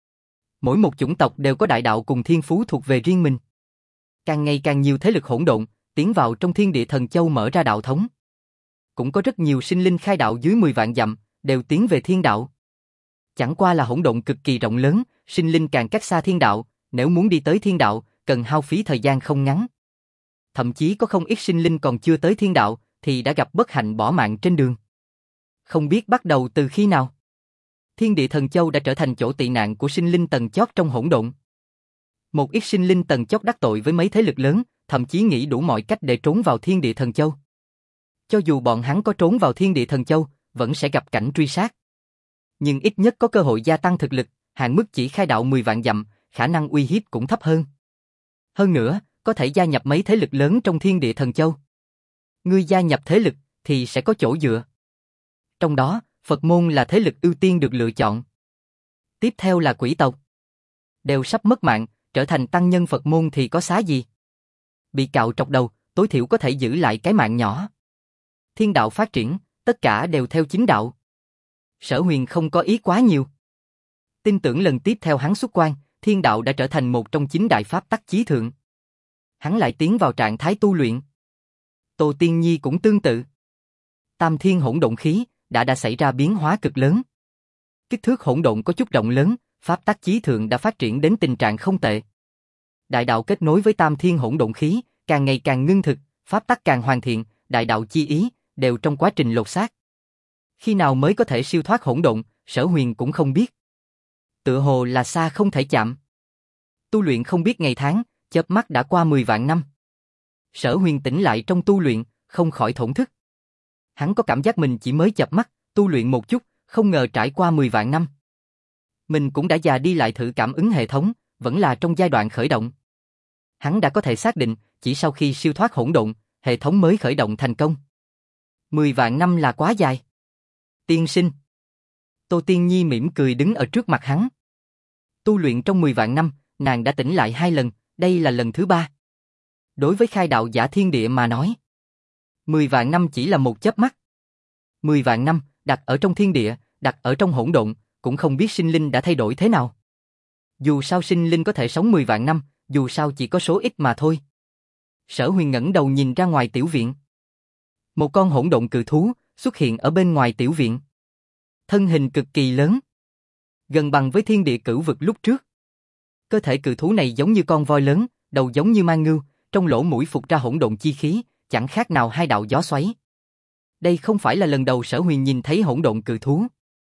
Mỗi một chủng tộc đều có đại đạo cùng thiên phú thuộc về riêng mình. Càng ngày càng nhiều thế lực hỗn độn tiến vào trong Thiên Địa Thần Châu mở ra đạo thống. Cũng có rất nhiều sinh linh khai đạo dưới 10 vạn dặm, đều tiến về thiên đạo. Chẳng qua là hỗn độn cực kỳ rộng lớn, sinh linh càng cách xa thiên đạo, nếu muốn đi tới thiên đạo, cần hao phí thời gian không ngắn. Thậm chí có không ít sinh linh còn chưa tới thiên đạo, thì đã gặp bất hạnh bỏ mạng trên đường. Không biết bắt đầu từ khi nào, Thiên Địa Thần Châu đã trở thành chỗ tị nạn của sinh linh tầng chót trong hỗn độn. Một ít sinh linh tầng chót đắc tội với mấy thế lực lớn, thậm chí nghĩ đủ mọi cách để trốn vào Thiên Địa Thần Châu. Cho dù bọn hắn có trốn vào Thiên Địa Thần Châu, vẫn sẽ gặp cảnh truy sát. Nhưng ít nhất có cơ hội gia tăng thực lực, hạn mức chỉ khai đạo 10 vạn dặm, khả năng uy hiếp cũng thấp hơn. Hơn nữa, có thể gia nhập mấy thế lực lớn trong Thiên Địa Thần Châu. Ngươi gia nhập thế lực, thì sẽ có chỗ dựa. Trong đó, Phật môn là thế lực ưu tiên được lựa chọn. Tiếp theo là quỷ tộc. Đều sắp mất mạng, trở thành tăng nhân Phật môn thì có xá gì. Bị cạo trọc đầu, tối thiểu có thể giữ lại cái mạng nhỏ. Thiên đạo phát triển, tất cả đều theo chính đạo. Sở Huyền không có ý quá nhiều. Tin tưởng lần tiếp theo hắn xuất quan, thiên đạo đã trở thành một trong 9 đại pháp tắc chí thượng. Hắn lại tiến vào trạng thái tu luyện. Tô Tiên Nhi cũng tương tự. Tam thiên hỗn độn khí đã xảy ra biến hóa cực lớn. Kích thước hỗn độn có chút rộng lớn, pháp tắc chí thượng đã phát triển đến tình trạng không tệ. Đại đạo kết nối với tam thiên hỗn độn khí, càng ngày càng ngưng thực, pháp tắc càng hoàn thiện, đại đạo chi ý đều trong quá trình lột xác. Khi nào mới có thể siêu thoát hỗn độn, Sở Huyền cũng không biết. Tựa hồ là xa không thể chạm. Tu luyện không biết ngày tháng, chớp mắt đã qua 10 vạn năm. Sở Huyền tỉnh lại trong tu luyện, không khỏi thổn thức. Hắn có cảm giác mình chỉ mới chợp mắt, tu luyện một chút, không ngờ trải qua 10 vạn năm. Mình cũng đã già đi lại thử cảm ứng hệ thống, vẫn là trong giai đoạn khởi động. Hắn đã có thể xác định, chỉ sau khi siêu thoát hỗn độn, hệ thống mới khởi động thành công. 10 vạn năm là quá dài. Tiên sinh. Tô Tiên Nhi mỉm cười đứng ở trước mặt hắn. Tu luyện trong 10 vạn năm, nàng đã tỉnh lại 2 lần, đây là lần thứ 3. Đối với khai đạo giả thiên địa mà nói, 10 vạn năm chỉ là một chớp mắt. 10 vạn năm, đặt ở trong thiên địa, đặt ở trong hỗn độn, cũng không biết sinh linh đã thay đổi thế nào. Dù sao sinh linh có thể sống 10 vạn năm, dù sao chỉ có số ít mà thôi. Sở Huyền ngẩng đầu nhìn ra ngoài tiểu viện. Một con hỗn độn cự thú xuất hiện ở bên ngoài tiểu viện. Thân hình cực kỳ lớn, gần bằng với thiên địa cửu vực lúc trước. Cơ thể cự thú này giống như con voi lớn, đầu giống như mang ngưu, trong lỗ mũi phụt ra hỗn độn chi khí, chẳng khác nào hai đạo gió xoáy. Đây không phải là lần đầu Sở Huyền nhìn thấy hỗn độn cự thú.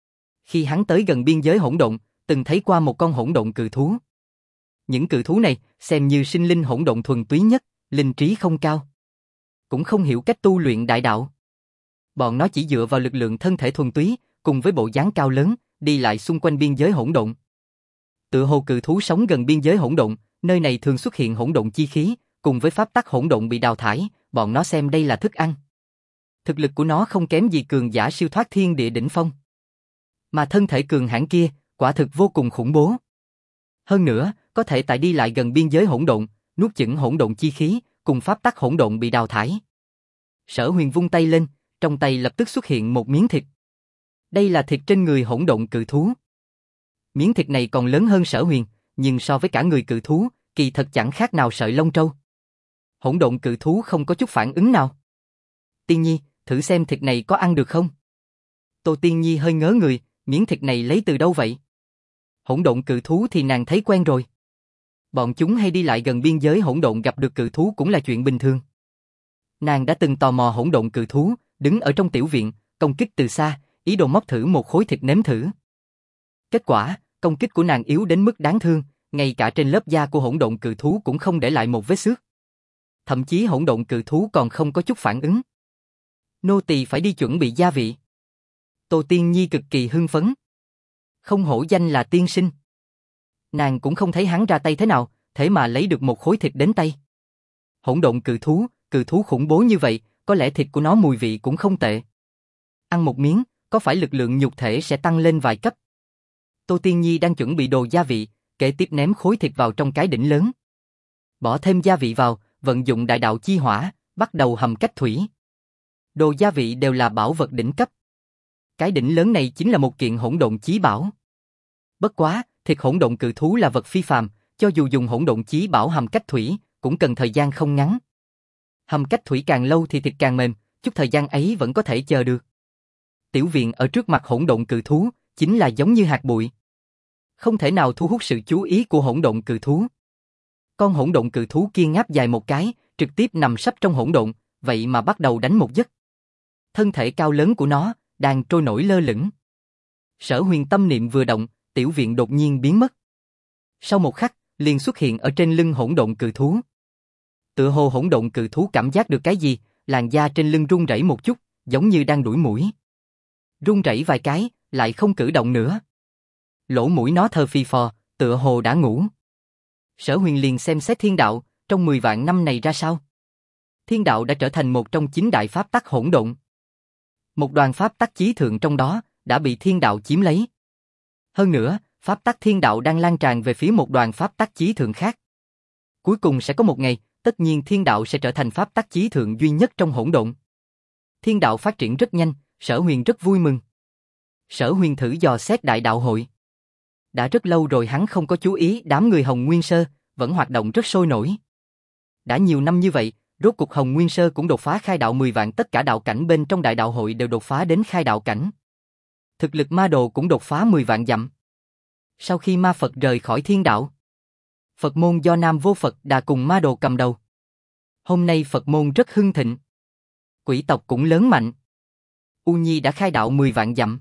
Khi hắn tới gần biên giới hỗn độn, từng thấy qua một con hỗn độn cự thú. Những cự thú này xem như sinh linh hỗn độn thuần túy nhất, linh trí không cao, cũng không hiểu cách tu luyện đại đạo. Bọn nó chỉ dựa vào lực lượng thân thể thuần túy, cùng với bộ dáng cao lớn, đi lại xung quanh biên giới hỗn độn. Tựa hồ cự thú sống gần biên giới hỗn độn, nơi này thường xuất hiện hỗn độn chi khí, cùng với pháp tắc hỗn độn bị đào thải, bọn nó xem đây là thức ăn. Thực lực của nó không kém gì cường giả siêu thoát thiên địa đỉnh phong. Mà thân thể cường hãn kia, quả thực vô cùng khủng bố. Hơn nữa, có thể tại đi lại gần biên giới hỗn độn, nuốt chửng hỗn độn chi khí, cùng pháp tắc hỗn độn bị đào thải. Sở Huyền vung tay lên, trong tay lập tức xuất hiện một miếng thịt. Đây là thịt trên người hỗn độn cự thú. Miếng thịt này còn lớn hơn Sở Huyền, nhưng so với cả người cự thú, kỳ thật chẳng khác nào sợi lông trâu. Hỗn độn cự thú không có chút phản ứng nào. Tiên Nhi, thử xem thịt này có ăn được không? Tô Tiên Nhi hơi ngớ người, miếng thịt này lấy từ đâu vậy? Hỗn độn cự thú thì nàng thấy quen rồi. Bọn chúng hay đi lại gần biên giới hỗn độn, gặp được cự thú cũng là chuyện bình thường. Nàng đã từng tò mò hỗn độn cự thú, đứng ở trong tiểu viện, công kích từ xa, ý đồ móc thử một khối thịt nếm thử. Kết quả, công kích của nàng yếu đến mức đáng thương, ngay cả trên lớp da của hỗn độn cự thú cũng không để lại một vết xước. Thậm chí hỗn độn cự thú còn không có chút phản ứng. Nô tỳ phải đi chuẩn bị gia vị. Tô Tiên Nhi cực kỳ hưng phấn. Không hổ danh là tiên sinh. Nàng cũng không thấy hắn ra tay thế nào, thế mà lấy được một khối thịt đến tay. Hỗn độn cự thú khủng bố như vậy, có lẽ thịt của nó mùi vị cũng không tệ. Ăn một miếng, có phải lực lượng nhục thể sẽ tăng lên vài cấp? Tô Tiên Nhi đang chuẩn bị đồ gia vị, kế tiếp ném khối thịt vào trong cái đỉnh lớn. Bỏ thêm gia vị vào, vận dụng đại đạo chi hỏa, bắt đầu hầm cách thủy. Đồ gia vị đều là bảo vật đỉnh cấp. Cái đỉnh lớn này chính là một kiện hỗn độn chí bảo. Bất quá, thịt hỗn độn cự thú là vật phi phàm, cho dù dùng hỗn độn chí bảo hầm cách thủy, cũng cần thời gian không ngắn. Hầm cách thủy càng lâu thì thịt càng mềm, chút thời gian ấy vẫn có thể chờ được. Tiểu viện ở trước mặt hỗn độn cự thú, chính là giống như hạt bụi. Không thể nào thu hút sự chú ý của hỗn độn cự thú. Con hỗn độn cự thú kia ngáp dài một cái, trực tiếp nằm sấp trong hỗn độn, vậy mà bắt đầu đánh một giấc. Thân thể cao lớn của nó đang trôi nổi lơ lửng. Sở Huyền tâm niệm vừa động, tiểu viện đột nhiên biến mất. Sau một khắc, liền xuất hiện ở trên lưng hỗn độn cự thú. Tựa hồ hỗn độn cự thú cảm giác được cái gì, làn da trên lưng rung rẩy một chút, giống như đang đuổi muỗi. Rung rẩy vài cái, lại không cử động nữa. Lỗ mũi nó thở phì phò, tựa hồ đã ngủ. Sở Huyền liền xem xét thiên đạo, trong 10 vạn năm này ra sao. Thiên đạo đã trở thành một trong 9 đại pháp tắc hỗn độn. Một đoàn pháp tắc chí thượng trong đó đã bị thiên đạo chiếm lấy. Hơn nữa, pháp tắc thiên đạo đang lan tràn về phía một đoàn pháp tắc chí thượng khác. Cuối cùng sẽ có một ngày, tất nhiên thiên đạo sẽ trở thành pháp tắc chí thượng duy nhất trong hỗn độn. Thiên đạo phát triển rất nhanh, Sở Huyền rất vui mừng. Sở Huyền thử dò xét đại đạo hội. Đã rất lâu rồi hắn không có chú ý đám người Hồng Nguyên Sơ, vẫn hoạt động rất sôi nổi. Đã nhiều năm như vậy, rốt cuộc Hồng Nguyên Sơ cũng đột phá khai đạo 10 vạn, tất cả đạo cảnh bên trong đại đạo hội đều đột phá đến khai đạo cảnh. Thực lực ma đồ cũng đột phá 10 vạn dặm. Sau khi ma Phật rời khỏi thiên đạo, Phật môn do Nam Vô Phật Đà cùng ma đồ cầm đầu. Hôm nay Phật môn rất hưng thịnh. Quỷ tộc cũng lớn mạnh. U Nhi đã khai đạo 10 vạn dặm.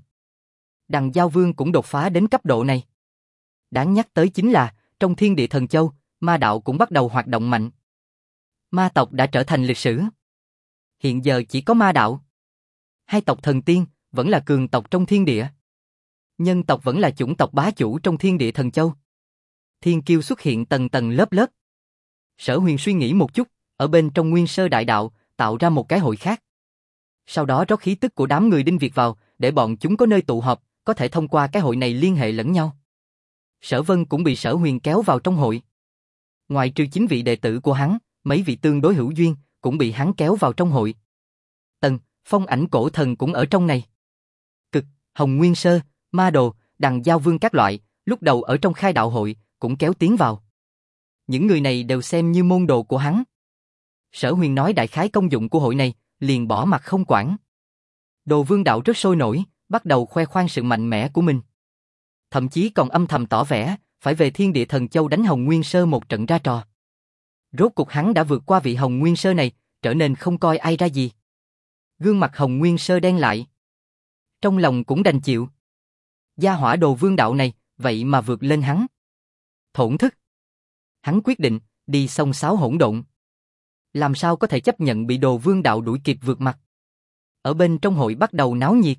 Đằng Giao Vương cũng đột phá đến cấp độ này. Đáng nhắc tới chính là, trong thiên địa thần châu, ma đạo cũng bắt đầu hoạt động mạnh. Ma tộc đã trở thành lịch sử. Hiện giờ chỉ có ma đạo. Hai tộc thần tiên, vẫn là cường tộc trong thiên địa. Nhân tộc vẫn là chủng tộc bá chủ trong thiên địa thần châu. Thiên kiêu xuất hiện tầng tầng lớp lớp. Sở Huyền suy nghĩ một chút, ở bên trong Nguyên Sơ Đại Đạo, tạo ra một cái hội khác. Sau đó rót khí tức của đám người Đinh Việt vào, để bọn chúng có nơi tụ họp, có thể thông qua cái hội này liên hệ lẫn nhau. Sở Vân cũng bị Sở Huyền kéo vào trong hội. Ngoài trừ 9 vị đệ tử của hắn, mấy vị tương đối hữu duyên, cũng bị hắn kéo vào trong hội. Tần, Phong Ảnh Cổ Thần cũng ở trong này. Cực, Hồng Nguyên Sơ, Ma Đồ, Đằng Giao Vương các loại, lúc đầu ở trong khai đạo hội, cũng kéo tiến vào. Những người này đều xem như môn đồ của hắn. Sở Huyền nói đại khái công dụng của hội này, liền bỏ mặt không quản. Đồ Vương đạo rất sôi nổi, bắt đầu khoe khoang sự mạnh mẽ của mình. Thậm chí còn âm thầm tỏ vẻ, phải về Thiên Địa Thần Châu đánh Hồng Nguyên Sơ một trận ra trò. Rốt cuộc hắn đã vượt qua vị Hồng Nguyên Sơ này, trở nên không coi ai ra gì. Gương mặt Hồng Nguyên Sơ đen lại. Trong lòng cũng đành chịu. Gia hỏa Đồ Vương đạo này, vậy mà vượt lên hắn. Thổn thức. Hắn quyết định, đi xông xáo hỗn độn. Làm sao có thể chấp nhận bị Đồ Vương đạo đuổi kịp vượt mặt. Ở bên trong hội bắt đầu náo nhiệt.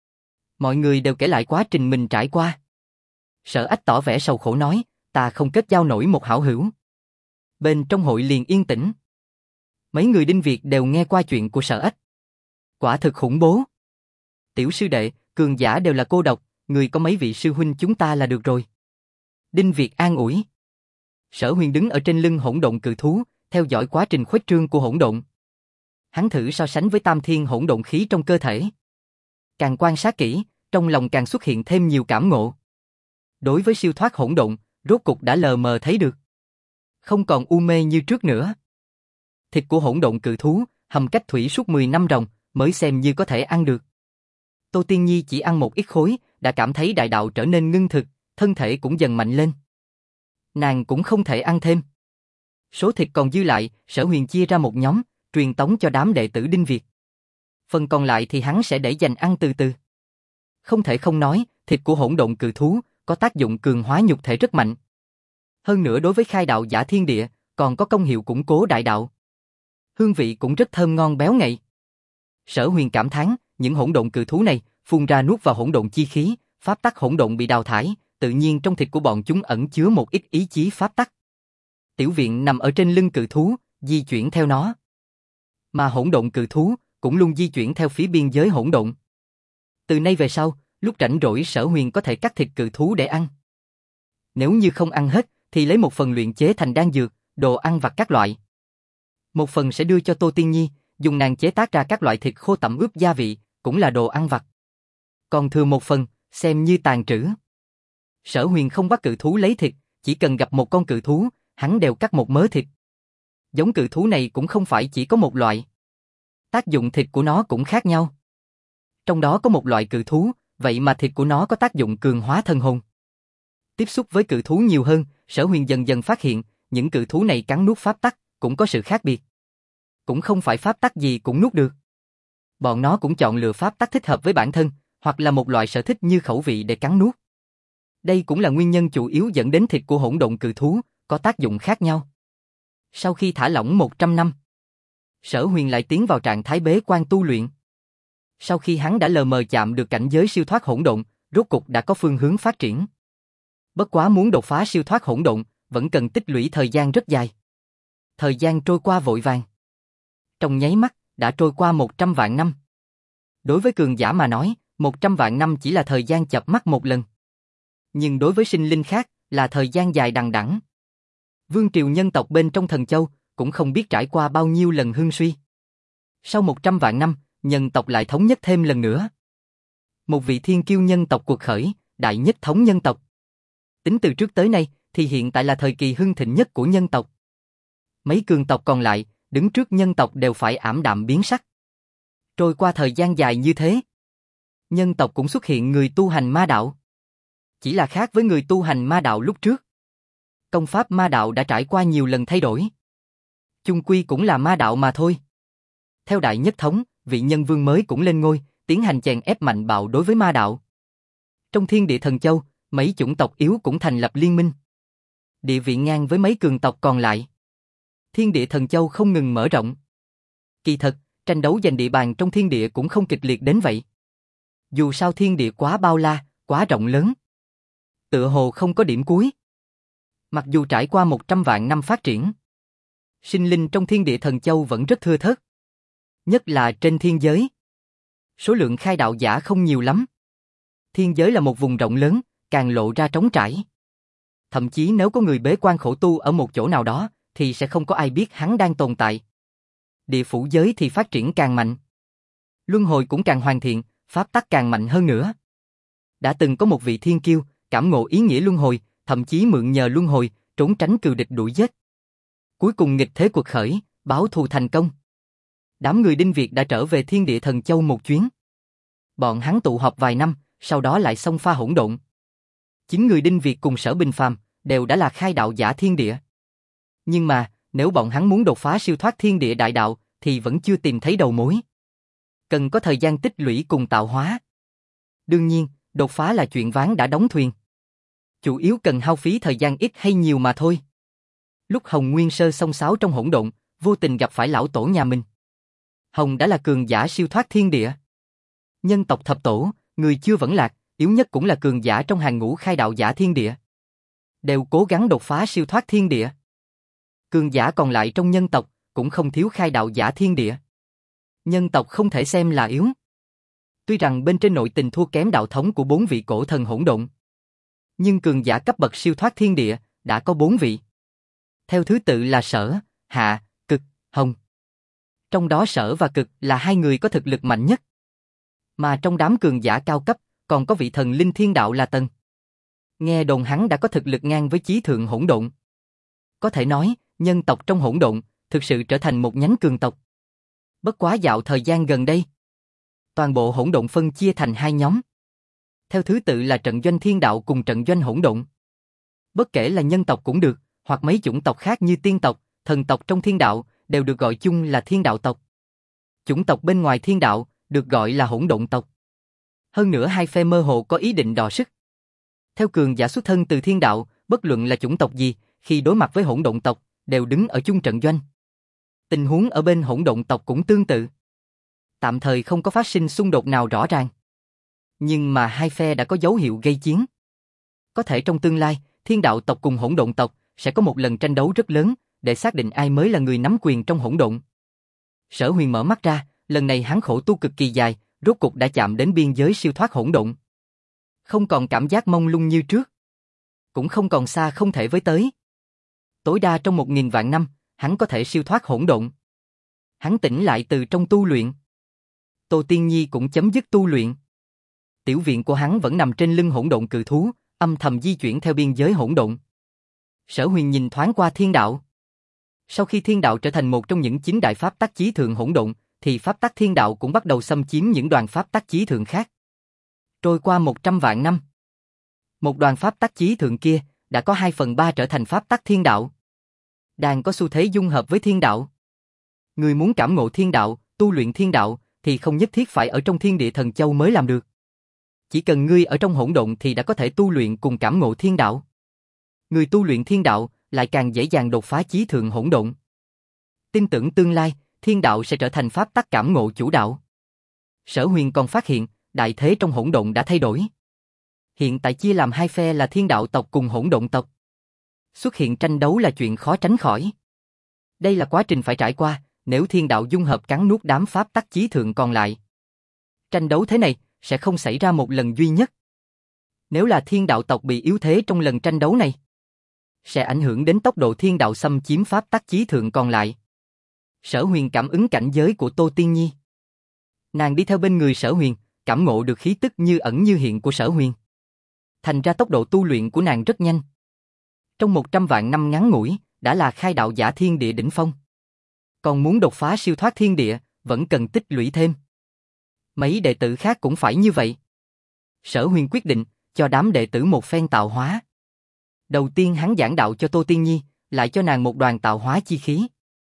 Mọi người đều kể lại quá trình mình trải qua. Sở Ách tỏ vẻ sầu khổ nói, ta không kết giao nổi một hảo hữu. Bên trong hội liền yên tĩnh. Mấy người Đinh Việt đều nghe qua chuyện của Sở Ách. Quả thực khủng bố. Tiểu sư đệ, cường giả đều là cô độc, người có mấy vị sư huynh chúng ta là được rồi. Đinh Việt an ủi. Sở Huyền đứng ở trên lưng hỗn độn cự thú, theo dõi quá trình khuếch trương của hỗn độn. Hắn thử so sánh với tam thiên hỗn độn khí trong cơ thể. Càng quan sát kỹ, trong lòng càng xuất hiện thêm nhiều cảm ngộ. Đối với siêu thoát hỗn độn, rốt cục đã lờ mờ thấy được. Không còn u mê như trước nữa. Thịt của hỗn độn cự thú, hầm cách thủy suốt 10 năm ròng, mới xem như có thể ăn được. Tô Tiên Nhi chỉ ăn một ít khối, đã cảm thấy đại đạo trở nên ngưng thực, thân thể cũng dần mạnh lên. Nàng cũng không thể ăn thêm. Số thịt còn dư lại, Sở Huyền chia ra một nhóm, truyền tống cho đám đệ tử Đinh Việt. Phần còn lại thì hắn sẽ để dành ăn từ từ. Không thể không nói, thịt của hỗn độn cự thú có tác dụng cường hóa nhục thể rất mạnh. Hơn nữa đối với khai đạo giả thiên địa, còn có công hiệu củng cố đại đạo. Hương vị cũng rất thơm ngon béo ngậy. Sở Huyền cảm thán, những hỗn độn cự thú này phun ra nuốt vào hỗn độn chi khí, pháp tắc hỗn độn bị đào thải, tự nhiên trong thịt của bọn chúng ẩn chứa một ít ý chí pháp tắc. Tiểu viện nằm ở trên lưng cự thú, di chuyển theo nó. Mà hỗn độn cự thú cũng luôn di chuyển theo phía biên giới hỗn độn. Từ nay về sau, lúc rảnh rỗi Sở Huyền có thể cắt thịt cự thú để ăn. Nếu như không ăn hết, thì lấy một phần luyện chế thành đan dược, đồ ăn vặt các loại. Một phần sẽ đưa cho Tô Tiên Nhi, dùng nàng chế tác ra các loại thịt khô tẩm ướp gia vị, cũng là đồ ăn vặt. Còn thừa một phần, xem như tàn trữ. Sở Huyền không bắt cự thú lấy thịt, chỉ cần gặp một con cự thú, hắn đều cắt một mớ thịt. Giống cự thú này cũng không phải chỉ có một loại. Tác dụng thịt của nó cũng khác nhau. Trong đó có một loại cự thú, vậy mà thịt của nó có tác dụng cường hóa thân hồn. Tiếp xúc với cự thú nhiều hơn, Sở Huyền dần dần phát hiện, những cự thú này cắn nuốt pháp tắc, cũng có sự khác biệt. Cũng không phải pháp tắc gì cũng nuốt được. Bọn nó cũng chọn lựa pháp tắc thích hợp với bản thân, hoặc là một loại sở thích như khẩu vị để cắn nuốt. Đây cũng là nguyên nhân chủ yếu dẫn đến thịt của hỗn độn cự thú có tác dụng khác nhau. Sau khi thả lỏng 100 năm, Sở Huyền lại tiến vào trạng thái bế quan tu luyện. Sau khi hắn đã lờ mờ chạm được cảnh giới siêu thoát hỗn độn, rốt cục đã có phương hướng phát triển. Bất quá muốn đột phá siêu thoát hỗn độn, vẫn cần tích lũy thời gian rất dài. Thời gian trôi qua vội vàng. Trong nháy mắt, đã trôi qua 100 vạn năm. Đối với cường giả mà nói, 100 vạn năm chỉ là thời gian chợp mắt một lần. Nhưng đối với sinh linh khác, là thời gian dài đằng đẵng. Vương triều nhân tộc bên trong Thần Châu, cũng không biết trải qua bao nhiêu lần hưng suy. Sau 100 vạn năm, nhân tộc lại thống nhất thêm lần nữa. Một vị thiên kiêu nhân tộc cuộc khởi, đại nhất thống nhân tộc. Tính từ trước tới nay, thì hiện tại là thời kỳ hưng thịnh nhất của nhân tộc. Mấy cường tộc còn lại, đứng trước nhân tộc đều phải ảm đạm biến sắc. Trôi qua thời gian dài như thế, nhân tộc cũng xuất hiện người tu hành ma đạo. Chỉ là khác với người tu hành ma đạo lúc trước. Công pháp ma đạo đã trải qua nhiều lần thay đổi. Chung quy cũng là ma đạo mà thôi. Theo đại nhất thống, vị nhân vương mới cũng lên ngôi, tiến hành chèn ép mạnh bạo đối với ma đạo. Trong thiên địa Thần Châu, mấy chủng tộc yếu cũng thành lập liên minh. Địa vị ngang với mấy cường tộc còn lại. Thiên địa Thần Châu không ngừng mở rộng. Kỳ thật, tranh đấu giành địa bàn trong thiên địa cũng không kịch liệt đến vậy. Dù sao thiên địa quá bao la, quá rộng lớn. Tựa hồ không có điểm cuối. Mặc dù trải qua 100 vạn năm phát triển, sinh linh trong thiên địa Thần Châu vẫn rất thưa thớt. Nhất là trên thiên giới. Số lượng khai đạo giả không nhiều lắm. Thiên giới là một vùng rộng lớn, càng lộ ra trống trải. Thậm chí nếu có người bế quan khổ tu ở một chỗ nào đó, thì sẽ không có ai biết hắn đang tồn tại. Địa phủ giới thì phát triển càng mạnh. Luân hồi cũng càng hoàn thiện, pháp tắc càng mạnh hơn nữa. Đã từng có một vị thiên kiêu, cảm ngộ ý nghĩa luân hồi, thậm chí mượn nhờ luân hồi, trốn tránh cừu địch đuổi giết. Cuối cùng nghịch thế cuộc khởi, báo thù thành công. Đám người Đinh Việt đã trở về thiên địa Thần Châu một chuyến. Bọn hắn tụ họp vài năm, sau đó lại xông pha hỗn độn. Chính người Đinh Việt cùng Sở Bình Phàm đều đã là khai đạo giả thiên địa. Nhưng mà, nếu bọn hắn muốn đột phá siêu thoát thiên địa đại đạo, thì vẫn chưa tìm thấy đầu mối. Cần có thời gian tích lũy cùng tạo hóa. Đương nhiên, đột phá là chuyện ván đã đóng thuyền. Chủ yếu cần hao phí thời gian ít hay nhiều mà thôi. Lúc Hồng Nguyên Sơ xông xáo trong hỗn độn, vô tình gặp phải lão tổ nhà mình. Hồng đã là cường giả siêu thoát thiên địa. Nhân tộc thập tổ, người chưa vẫn lạc, yếu nhất cũng là cường giả trong hàng ngũ khai đạo giả thiên địa. Đều cố gắng đột phá siêu thoát thiên địa. Cường giả còn lại trong nhân tộc, cũng không thiếu khai đạo giả thiên địa. Nhân tộc không thể xem là yếu. Tuy rằng bên trên nội tình thua kém đạo thống của 4 vị cổ thần hỗn độn, nhưng cường giả cấp bậc siêu thoát thiên địa, đã có 4 vị. Theo thứ tự là Sở, Hạ, Cực, Hồng. Trong đó Sở và Cực là hai người có thực lực mạnh nhất. Mà trong đám cường giả cao cấp, còn có vị thần linh thiên đạo là Tần. Nghe đồn hắn đã có thực lực ngang với chí thượng hỗn độn. Có thể nói, nhân tộc trong hỗn độn, thực sự trở thành một nhánh cường tộc. Bất quá dạo thời gian gần đây, toàn bộ hỗn độn phân chia thành hai nhóm. Theo thứ tự là trận doanh thiên đạo cùng trận doanh hỗn độn. Bất kể là nhân tộc cũng được, hoặc mấy chủng tộc khác như tiên tộc, thần tộc trong thiên đạo, đều được gọi chung là thiên đạo tộc. Chủng tộc bên ngoài thiên đạo, được gọi là hỗn độn tộc. Hơn nữa hai phe mơ hồ có ý định đọ sức. Theo cường giả xuất thân từ thiên đạo, bất luận là chủng tộc gì, khi đối mặt với hỗn độn tộc, đều đứng ở chung trận doanh. Tình huống ở bên hỗn độn tộc cũng tương tự. Tạm thời không có phát sinh xung đột nào rõ ràng. Nhưng mà hai phe đã có dấu hiệu gây chiến. Có thể trong tương lai, thiên đạo tộc cùng hỗn độn tộc sẽ có một lần tranh đấu rất lớn để xác định ai mới là người nắm quyền trong hỗn độn. Sở Huyền mở mắt ra, lần này hắn khổ tu cực kỳ dài, rốt cục đã chạm đến biên giới siêu thoát hỗn độn. Không còn cảm giác mông lung như trước. Cũng không còn xa không thể với tới. Tối đa trong 1000 vạn năm, hắn có thể siêu thoát hỗn độn. Hắn tỉnh lại từ trong tu luyện. Tô Tiên Nhi cũng chấm dứt tu luyện. Tiểu viện của hắn vẫn nằm trên lưng hỗn độn cự thú, âm thầm di chuyển theo biên giới hỗn độn. Sở Huyền nhìn thoáng qua thiên đạo. Sau khi thiên đạo trở thành một trong những 9 đại pháp tắc chí thượng hỗn độn, thì pháp tắc thiên đạo cũng bắt đầu xâm chiếm những đoàn pháp tắc chí thượng khác. Trôi qua 100 vạn năm, một đoàn pháp tắc chí thượng kia đã có 2/3 trở thành pháp tắc thiên đạo. Đang có xu thế dung hợp với thiên đạo. Người muốn cảm ngộ thiên đạo, tu luyện thiên đạo, thì không nhất thiết phải ở trong thiên địa thần châu mới làm được. Chỉ cần ngươi ở trong hỗn độn thì đã có thể tu luyện cùng cảm ngộ thiên đạo. Người tu luyện thiên đạo lại càng dễ dàng đột phá chí thượng hỗn độn. Tin tưởng tương lai, thiên đạo sẽ trở thành pháp tắc cảm ngộ chủ đạo. Sở Huyền còn phát hiện, đại thế trong hỗn độn đã thay đổi. Hiện tại chia làm hai phe là thiên đạo tộc cùng hỗn độn tộc. Xuất hiện tranh đấu là chuyện khó tránh khỏi. Đây là quá trình phải trải qua, nếu thiên đạo dung hợp cắn nuốt đám pháp tắc chí thượng còn lại. Tranh đấu thế này sẽ không xảy ra một lần duy nhất. Nếu là thiên đạo tộc bị yếu thế trong lần tranh đấu này, sẽ ảnh hưởng đến tốc độ thiên đạo xâm chiếm pháp tắc chí thượng còn lại. Sở Huyền cảm ứng cảnh giới của Tô Tiên Nhi. Nàng đi theo bên người Sở Huyền, cảm ngộ được khí tức như ẩn như hiện của Sở Huyền. Thành ra tốc độ tu luyện của nàng rất nhanh. Trong 100 vạn năm ngắn ngủi, đã là khai đạo giả thiên địa đỉnh phong. Còn muốn đột phá siêu thoát thiên địa, vẫn cần tích lũy thêm. Mấy đệ tử khác cũng phải như vậy. Sở Huyền quyết định, cho đám đệ tử một phen tạo hóa. Đầu tiên hắn giảng đạo cho Tô Tiên Nhi, lại cho nàng một đoàn tạo hóa chi khí.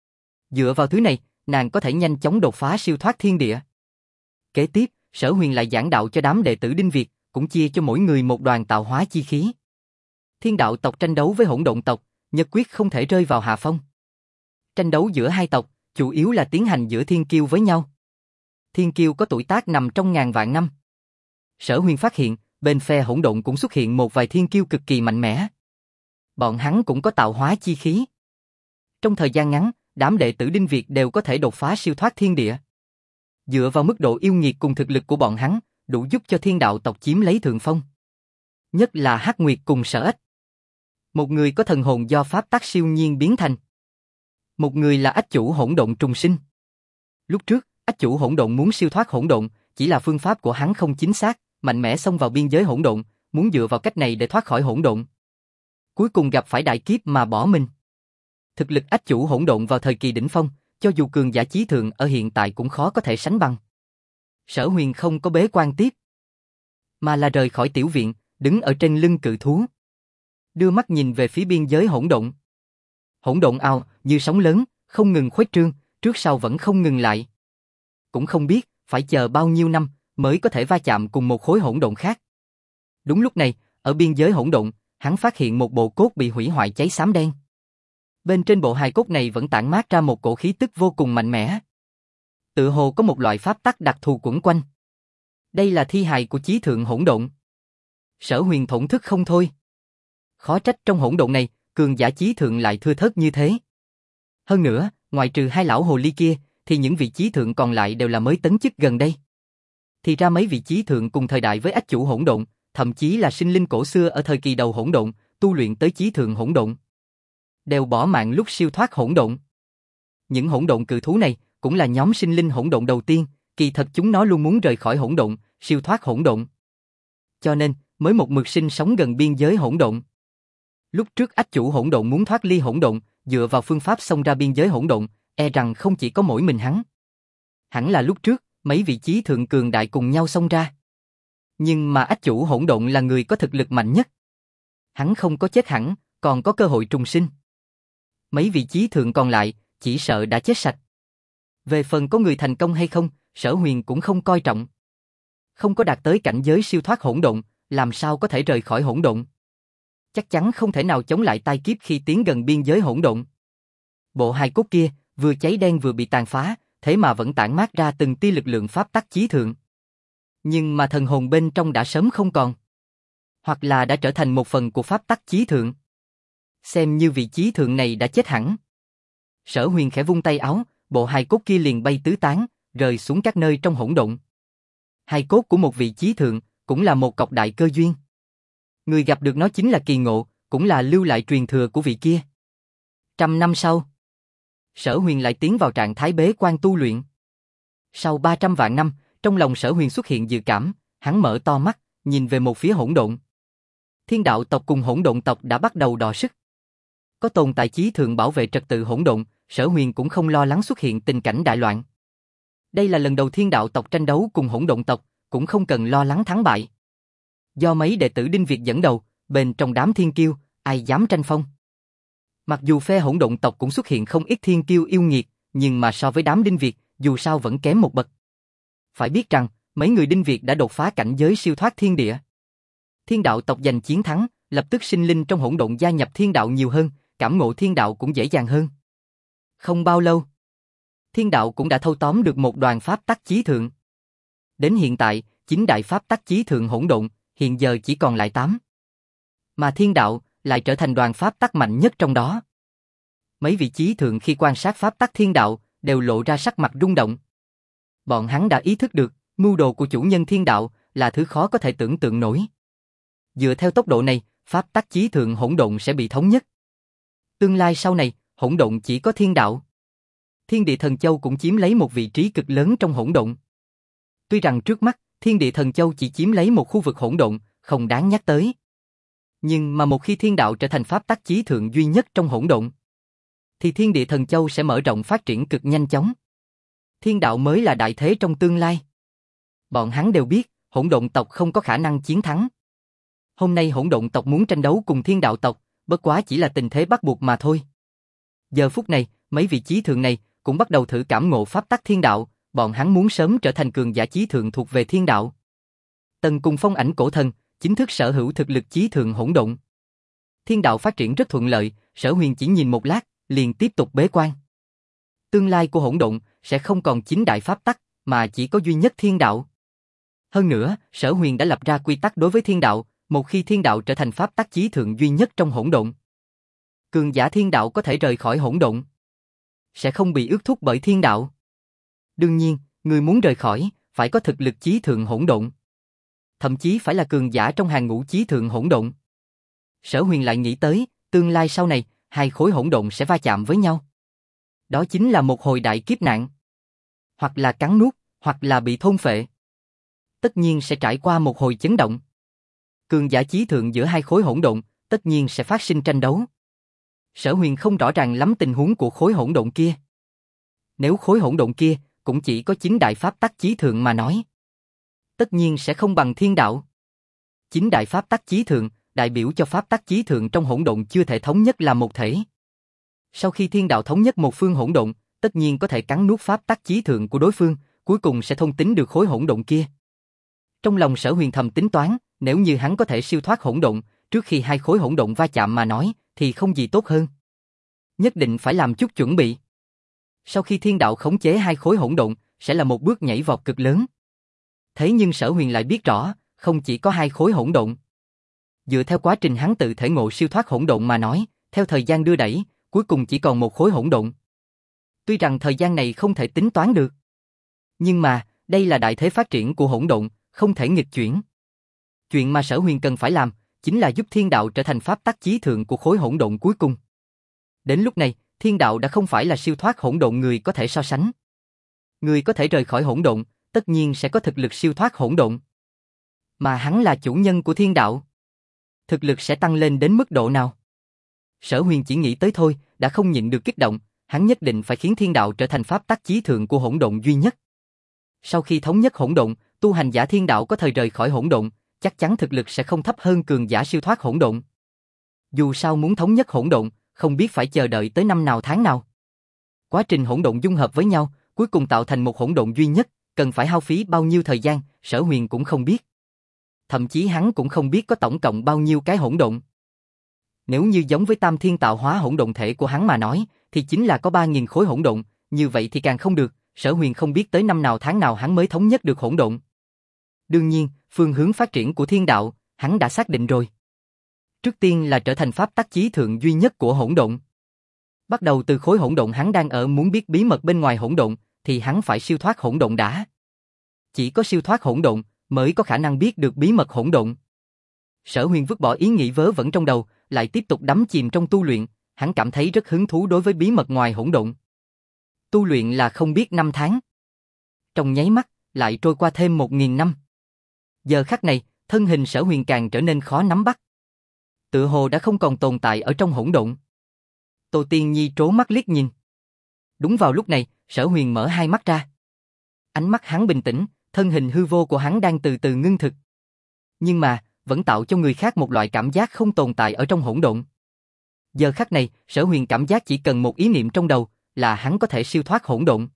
Dựa vào thứ này, nàng có thể nhanh chóng đột phá siêu thoát thiên địa. Kế tiếp, Sở Huyền lại giảng đạo cho đám đệ tử Đinh Việt, cũng chia cho mỗi người một đoàn tạo hóa chi khí. Thiên đạo tộc tranh đấu với hỗn độn tộc, nhất quyết không thể rơi vào hạ phong. Tranh đấu giữa hai tộc, chủ yếu là tiến hành giữa thiên kiêu với nhau. Thiên kiêu có tuổi tác nằm trong ngàn vạn năm. Sở Huyền phát hiện, bên phe hỗn độn cũng xuất hiện một vài thiên kiêu cực kỳ mạnh mẽ. Bọn hắn cũng có tạo hóa chi khí. Trong thời gian ngắn, đám đệ tử Đinh Việt đều có thể đột phá siêu thoát thiên địa. Dựa vào mức độ yêu nghiệt cùng thực lực của bọn hắn, đủ giúp cho thiên đạo tộc chiếm lấy thượng phong. Nhất là Hắc Nguyệt cùng Sở Ếch. Một người có thần hồn do pháp tắc siêu nhiên biến thành. Một người là ách chủ hỗn độn trùng sinh. Lúc trước, ách chủ hỗn độn muốn siêu thoát hỗn độn, chỉ là phương pháp của hắn không chính xác, mạnh mẽ xông vào biên giới hỗn độn, muốn dựa vào cách này để thoát khỏi hỗn độn. Cuối cùng gặp phải đại kiếp mà bỏ mình. Thực lực ách chủ hỗn độn vào thời kỳ đỉnh phong, cho dù cường giả chí thượng ở hiện tại cũng khó có thể sánh bằng. Sở Huyền không có bế quan tiếp, mà là rời khỏi tiểu viện, đứng ở trên lưng cự thú. Đưa mắt nhìn về phía biên giới hỗn độn. Hỗn độn ao, như sóng lớn, không ngừng khuếch trương, trước sau vẫn không ngừng lại. Cũng không biết, phải chờ bao nhiêu năm, mới có thể va chạm cùng một khối hỗn độn khác. Đúng lúc này, ở biên giới hỗn độn, hắn phát hiện một bộ cốt bị hủy hoại cháy xám đen. Bên trên bộ hài cốt này vẫn tản mát ra một cổ khí tức vô cùng mạnh mẽ. Tựa hồ có một loại pháp tắc đặc thù quẩn quanh. Đây là thi hài của chí thượng hỗn độn. Sở Huyền thổn thức không thôi. Khó trách trong hỗn độn này, cường giả chí thượng lại thưa thớt như thế. Hơn nữa, ngoài trừ hai lão hồ ly kia, thì những vị chí thượng còn lại đều là mới tấn chức gần đây. Thì ra mấy vị chí thượng cùng thời đại với ách chủ hỗn độn, thậm chí là sinh linh cổ xưa ở thời kỳ đầu hỗn độn, tu luyện tới chí thượng hỗn độn, đều bỏ mạng lúc siêu thoát hỗn độn. Những hỗn độn cự thú này cũng là nhóm sinh linh hỗn độn đầu tiên, kỳ thật chúng nó luôn muốn rời khỏi hỗn độn, siêu thoát hỗn độn. Cho nên, mới một mực sinh sống gần biên giới hỗn độn. Lúc trước ách chủ hỗn độn muốn thoát ly hỗn độn, dựa vào phương pháp xông ra biên giới hỗn độn, e rằng không chỉ có mỗi mình hắn. Hẳn là lúc trước, mấy vị chí thượng cường đại cùng nhau xông ra. Nhưng mà ách chủ hỗn độn là người có thực lực mạnh nhất. Hắn không có chết hẳn, còn có cơ hội trùng sinh. Mấy vị chí thượng còn lại, chỉ sợ đã chết sạch. Về phần có người thành công hay không, Sở Huyền cũng không coi trọng. Không có đạt tới cảnh giới siêu thoát hỗn độn, làm sao có thể rời khỏi hỗn độn? Chắc chắn không thể nào chống lại tai kiếp khi tiến gần biên giới hỗn độn. Bộ hài cốt kia, vừa cháy đen vừa bị tàn phá, thế mà vẫn tản mát ra từng tia lực lượng pháp tắc chí thượng. Nhưng mà thần hồn bên trong đã sớm không còn. Hoặc là đã trở thành một phần của pháp tắc chí thượng. Xem như vị chí thượng này đã chết hẳn. Sở Huyền khẽ vung tay áo, bộ hài cốt kia liền bay tứ tán, rơi xuống các nơi trong hỗn độn. Hài cốt của một vị chí thượng, cũng là một cọc đại cơ duyên. Người gặp được nó chính là kỳ ngộ, cũng là lưu lại truyền thừa của vị kia. 100 năm sau, Sở Huyền lại tiến vào trạng thái bế quan tu luyện. Sau 300 vạn năm, trong lòng Sở Huyền xuất hiện dự cảm, hắn mở to mắt, nhìn về một phía hỗn độn. Thiên đạo tộc cùng hỗn độn tộc đã bắt đầu đọ sức. Có tồn tại chí thượng bảo vệ trật tự hỗn độn, Sở Huyền cũng không lo lắng xuất hiện tình cảnh đại loạn. Đây là lần đầu thiên đạo tộc tranh đấu cùng hỗn độn tộc, cũng không cần lo lắng thắng bại. Do mấy đệ tử Đinh Việt dẫn đầu, bên trong đám thiên kiêu, ai dám tranh phong. Mặc dù phe hỗn độn tộc cũng xuất hiện không ít thiên kiêu yêu nghiệt, nhưng mà so với đám Đinh Việt, dù sao vẫn kém một bậc. Phải biết rằng, mấy người Đinh Việt đã đột phá cảnh giới siêu thoát thiên địa. Thiên đạo tộc giành chiến thắng, lập tức sinh linh trong hỗn độn gia nhập thiên đạo nhiều hơn, cảm ngộ thiên đạo cũng dễ dàng hơn. Không bao lâu, thiên đạo cũng đã thâu tóm được một đoàn pháp tắc chí thượng. Đến hiện tại, 9 đại pháp tắc chí thượng hỗn độn, hiện giờ chỉ còn lại 8. Mà thiên đạo lại trở thành đoàn pháp tắc mạnh nhất trong đó. Mấy vị chí thượng khi quan sát pháp tắc thiên đạo, đều lộ ra sắc mặt rung động. Bọn hắn đã ý thức được, mưu đồ của chủ nhân thiên đạo là thứ khó có thể tưởng tượng nổi. Dựa theo tốc độ này, pháp tắc chí thượng hỗn độn sẽ bị thống nhất. Tương lai sau này, hỗn độn chỉ có thiên đạo. Thiên địa thần châu cũng chiếm lấy một vị trí cực lớn trong hỗn độn. Tuy rằng trước mắt, thiên địa thần châu chỉ chiếm lấy một khu vực hỗn độn, không đáng nhắc tới. Nhưng mà một khi thiên đạo trở thành pháp tắc chí thượng duy nhất trong hỗn độn, thì thiên địa thần châu sẽ mở rộng phát triển cực nhanh chóng. Thiên đạo mới là đại thế trong tương lai. Bọn hắn đều biết, hỗn độn tộc không có khả năng chiến thắng. Hôm nay hỗn độn tộc muốn tranh đấu cùng thiên đạo tộc, bất quá chỉ là tình thế bắt buộc mà thôi. Giờ phút này, mấy vị chí thượng này cũng bắt đầu thử cảm ngộ pháp tắc thiên đạo, bọn hắn muốn sớm trở thành cường giả chí thượng thuộc về thiên đạo. Tần cùng Phong Ảnh Cổ Thần chính thức sở hữu thực lực chí thượng hỗn độn. Thiên đạo phát triển rất thuận lợi, Sở Huyền chỉ nhìn một lát, liền tiếp tục bế quan. Tương lai của hỗn độn sẽ không còn 9 đại pháp tắc, mà chỉ có duy nhất thiên đạo. Hơn nữa, Sở Huyền đã lập ra quy tắc đối với thiên đạo, một khi thiên đạo trở thành pháp tắc chí thượng duy nhất trong hỗn độn, cường giả thiên đạo có thể rời khỏi hỗn độn, sẽ không bị ước thúc bởi thiên đạo. Đương nhiên, người muốn rời khỏi, phải có thực lực chí thượng hỗn độn. Thậm chí phải là cường giả trong hàng ngũ chí thượng hỗn độn. Sở Huyền lại nghĩ tới, tương lai sau này, hai khối hỗn độn sẽ va chạm với nhau. Đó chính là một hồi đại kiếp nạn. Hoặc là cắn nuốt, hoặc là bị thôn phệ. Tất nhiên sẽ trải qua một hồi chấn động. Cường giả chí thượng giữa hai khối hỗn độn, tất nhiên sẽ phát sinh tranh đấu. Sở Huyền không rõ ràng lắm tình huống của khối hỗn độn kia. Nếu khối hỗn độn kia cũng chỉ có 9 đại pháp tắc chí thượng mà nói, tất nhiên sẽ không bằng thiên đạo. 9 đại pháp tắc chí thượng đại biểu cho pháp tắc chí thượng trong hỗn độn chưa thể thống nhất làm một thể. Sau khi thiên đạo thống nhất một phương hỗn độn, tất nhiên có thể cắn nuốt pháp tắc chí thượng của đối phương, cuối cùng sẽ thôn tính được khối hỗn độn kia. Trong lòng Sở Huyền thầm tính toán, nếu như hắn có thể siêu thoát hỗn độn, trước khi hai khối hỗn độn va chạm mà nói, thì không gì tốt hơn. Nhất định phải làm chút chuẩn bị. Sau khi thiên đạo khống chế hai khối hỗn độn, sẽ là một bước nhảy vọt cực lớn. Thế nhưng Sở Huyền lại biết rõ, không chỉ có hai khối hỗn độn. Dựa theo quá trình hắn tự thể ngộ siêu thoát hỗn độn mà nói, theo thời gian đưa đẩy, cuối cùng chỉ còn một khối hỗn độn. Tuy rằng thời gian này không thể tính toán được, nhưng mà, đây là đại thế phát triển của hỗn độn, không thể nghịch chuyển. Chuyện mà Sở Huyền cần phải làm, chính là giúp thiên đạo trở thành pháp tắc chí thượng của khối hỗn độn cuối cùng. Đến lúc này, thiên đạo đã không phải là siêu thoát hỗn độn người có thể so sánh. Người có thể rời khỏi hỗn độn, tất nhiên sẽ có thực lực siêu thoát hỗn độn. Mà hắn là chủ nhân của thiên đạo. Thực lực sẽ tăng lên đến mức độ nào? Sở Huyền chỉ nghĩ tới thôi, đã không nhịn được kích động, hắn nhất định phải khiến thiên đạo trở thành pháp tắc chí thượng của hỗn độn duy nhất. Sau khi thống nhất hỗn độn, tu hành giả thiên đạo có thời rời khỏi hỗn độn, chắc chắn thực lực sẽ không thấp hơn cường giả siêu thoát hỗn độn. Dù sao muốn thống nhất hỗn độn, không biết phải chờ đợi tới năm nào tháng nào. Quá trình hỗn độn dung hợp với nhau, cuối cùng tạo thành một hỗn độn duy nhất, cần phải hao phí bao nhiêu thời gian, Sở Huyền cũng không biết. Thậm chí hắn cũng không biết có tổng cộng bao nhiêu cái hỗn độn. Nếu như giống với Tam Thiên tạo hóa hỗn độn thể của hắn mà nói, thì chính là có 3.000 khối hỗn độn, như vậy thì càng không được, Sở Huyền không biết tới năm nào tháng nào hắn mới thống nhất được hỗn độn. Đương nhiên, phương hướng phát triển của thiên đạo, hắn đã xác định rồi. Trước tiên là trở thành pháp tắc chí thượng duy nhất của hỗn độn. Bắt đầu từ khối hỗn độn hắn đang ở, muốn biết bí mật bên ngoài hỗn độn, thì hắn phải siêu thoát hỗn độn đã. Chỉ có siêu thoát hỗn độn, mới có khả năng biết được bí mật hỗn độn. Sở Huyền vứt bỏ ý nghĩ vớ vẩn trong đầu, lại tiếp tục đắm chìm trong tu luyện, hắn cảm thấy rất hứng thú đối với bí mật ngoài hỗn độn. Tu luyện là không biết năm tháng. Trong nháy mắt, lại trôi qua thêm 1000 năm. Giờ khắc này, thân hình Sở Huyền càng trở nên khó nắm bắt. Tựa hồ đã không còn tồn tại ở trong hỗn độn. Tô Tiên Nhi trố mắt liếc nhìn. Đúng vào lúc này, Sở Huyền mở hai mắt ra. Ánh mắt hắn bình tĩnh, thân hình hư vô của hắn đang từ từ ngưng thực. Nhưng mà, vẫn tạo cho người khác một loại cảm giác không tồn tại ở trong hỗn độn. Giờ khắc này, Sở Huyền cảm giác chỉ cần một ý niệm trong đầu, là hắn có thể siêu thoát hỗn độn.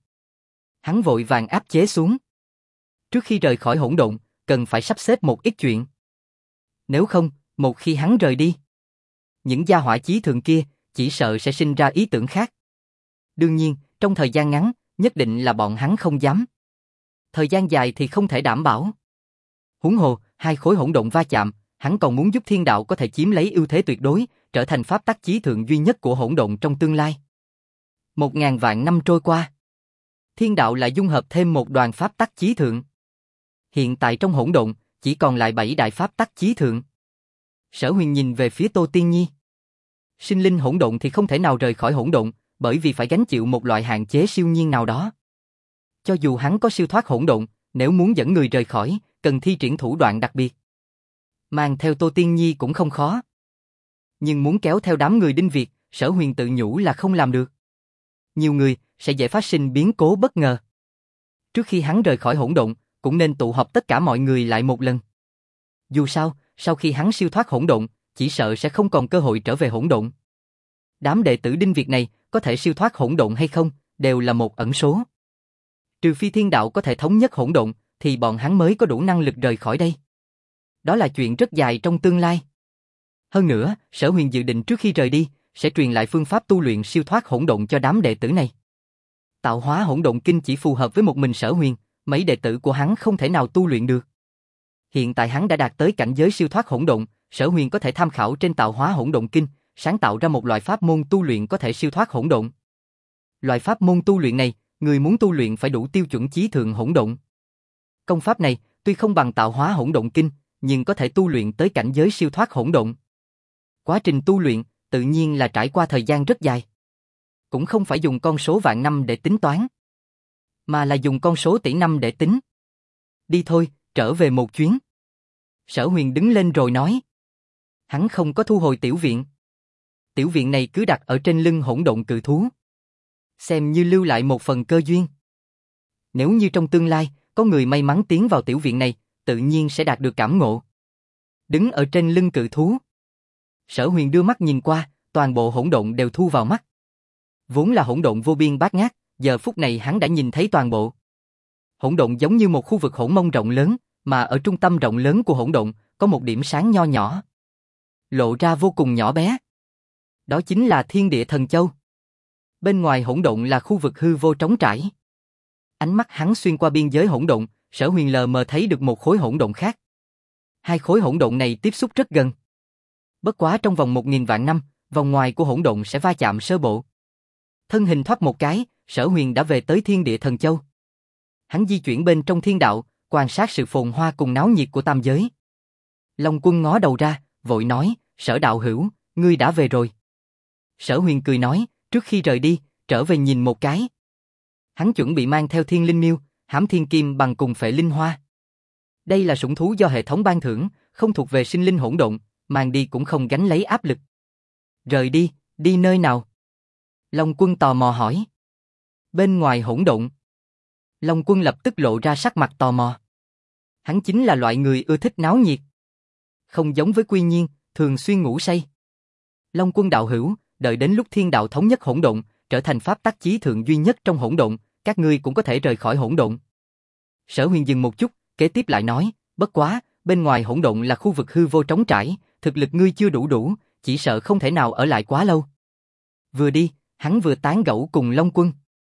Hắn vội vàng áp chế xuống. Trước khi rời khỏi hỗn độn, cần phải sắp xếp một ít chuyện. Nếu không, một khi hắn rời đi, những gia hỏa chí thượng kia, chỉ sợ sẽ sinh ra ý tưởng khác. Đương nhiên, trong thời gian ngắn, nhất định là bọn hắn không dám. Thời gian dài thì không thể đảm bảo. Huống hồ, hai khối hỗn độn va chạm, hắn còn muốn giúp thiên đạo có thể chiếm lấy ưu thế tuyệt đối, trở thành pháp tắc chí thượng duy nhất của hỗn độn trong tương lai. 1000 vạn năm trôi qua, thiên đạo lại dung hợp thêm một đoàn pháp tắc chí thượng. Hiện tại trong hỗn độn, chỉ còn lại 7 đại pháp tắc chí thượng. Sở Huyền nhìn về phía Tô Tiên Nhi. Sinh linh hỗn độn thì không thể nào rời khỏi hỗn độn, bởi vì phải gánh chịu một loại hạn chế siêu nhiên nào đó. Cho dù hắn có siêu thoát hỗn độn, nếu muốn dẫn người rời khỏi, cần thi triển thủ đoạn đặc biệt. Mang theo Tô Tiên Nhi cũng không khó. Nhưng muốn kéo theo đám người Đinh Việt, Sở Huyền tự nhủ là không làm được. Nhiều người, sẽ dễ phát sinh biến cố bất ngờ. Trước khi hắn rời khỏi hỗn độn, cũng nên tụ họp tất cả mọi người lại một lần. Dù sao, sau khi hắn siêu thoát hỗn độn, chỉ sợ sẽ không còn cơ hội trở về hỗn độn. Đám đệ tử Đinh Việt này, có thể siêu thoát hỗn độn hay không, đều là một ẩn số. Trừ phi thiên đạo có thể thống nhất hỗn độn, thì bọn hắn mới có đủ năng lực rời khỏi đây. Đó là chuyện rất dài trong tương lai. Hơn nữa, Sở Huyền dự định trước khi rời đi, sẽ truyền lại phương pháp tu luyện siêu thoát hỗn độn cho đám đệ tử này. Tạo hóa hỗn độn kinh chỉ phù hợp với một mình Sở Huyền, mấy đệ tử của hắn không thể nào tu luyện được. Hiện tại hắn đã đạt tới cảnh giới siêu thoát hỗn độn, Sở Huyền có thể tham khảo trên tạo hóa hỗn độn kinh, sáng tạo ra một loại pháp môn tu luyện có thể siêu thoát hỗn độn. Loại pháp môn tu luyện này, người muốn tu luyện phải đủ tiêu chuẩn chí thượng hỗn độn. Công pháp này, tuy không bằng tạo hóa hỗn độn kinh, nhưng có thể tu luyện tới cảnh giới siêu thoát hỗn độn. Quá trình tu luyện, tự nhiên là trải qua thời gian rất dài. Cũng không phải dùng con số vạn năm để tính toán, mà là dùng con số tỷ năm để tính. Đi thôi, trở về một chuyến. Sở Huyền đứng lên rồi nói. Hắn không có thu hồi tiểu viện. Tiểu viện này cứ đặt ở trên lưng hỗn độn cự thú. Xem như lưu lại một phần cơ duyên. Nếu như trong tương lai, có người may mắn tiến vào tiểu viện này, tự nhiên sẽ đạt được cảm ngộ. Đứng ở trên lưng cự thú. Sở Huyền đưa mắt nhìn qua, toàn bộ hỗn độn đều thu vào mắt. Vốn là hỗn độn vô biên bát ngát, giờ phút này hắn đã nhìn thấy toàn bộ. Hỗn độn giống như một khu vực hỗn mông rộng lớn, mà ở trung tâm rộng lớn của hỗn độn, có một điểm sáng nho nhỏ. Lộ ra vô cùng nhỏ bé. Đó chính là Thiên Địa Thần Châu. Bên ngoài hỗn độn là khu vực hư vô trống trải. Ánh mắt hắn xuyên qua biên giới hỗn độn, Sở Huyền lờ mờ thấy được một khối hỗn độn khác. Hai khối hỗn độn này tiếp xúc rất gần. Bất quá trong vòng 1000 vạn năm, vòng ngoài của hỗn độn sẽ va chạm sơ bộ. Thân hình thoát một cái, Sở Huyền đã về tới Thiên Địa Thần Châu. Hắn di chuyển bên trong thiên đạo, quan sát sự phồn hoa cùng náo nhiệt của tam giới. Long Quân ngó đầu ra, vội nói, Sở đạo hữu, ngươi đã về rồi. Sở Huyền cười nói, trước khi rời đi, trở về nhìn một cái. Hắn chuẩn bị mang theo Thiên Linh Miêu, Hám Thiên Kim bằng cùng Phệ Linh Hoa. Đây là sủng thú do hệ thống ban thưởng, không thuộc về sinh linh hỗn độn, mang đi cũng không gánh lấy áp lực. Rời đi, đi nơi nào? Long Quân tò mò hỏi. Bên ngoài hỗn độn. Long Quân lập tức lộ ra sắc mặt tò mò. Hắn chính là loại người ưa thích náo nhiệt. Không giống với Quy Nhiên, thường xuyên ngủ say. Long Quân đạo hữu, đợi đến lúc thiên đạo thống nhất hỗn độn, trở thành pháp tắc chí thượng duy nhất trong hỗn độn, các ngươi cũng có thể rời khỏi hỗn độn. Sở Huyền dừng một chút, kế tiếp lại nói, bất quá, bên ngoài hỗn độn là khu vực hư vô trống trải, thực lực ngươi chưa đủ, chỉ sợ không thể nào ở lại quá lâu. Vừa đi, hắn vừa tán gẫu cùng Long Quân.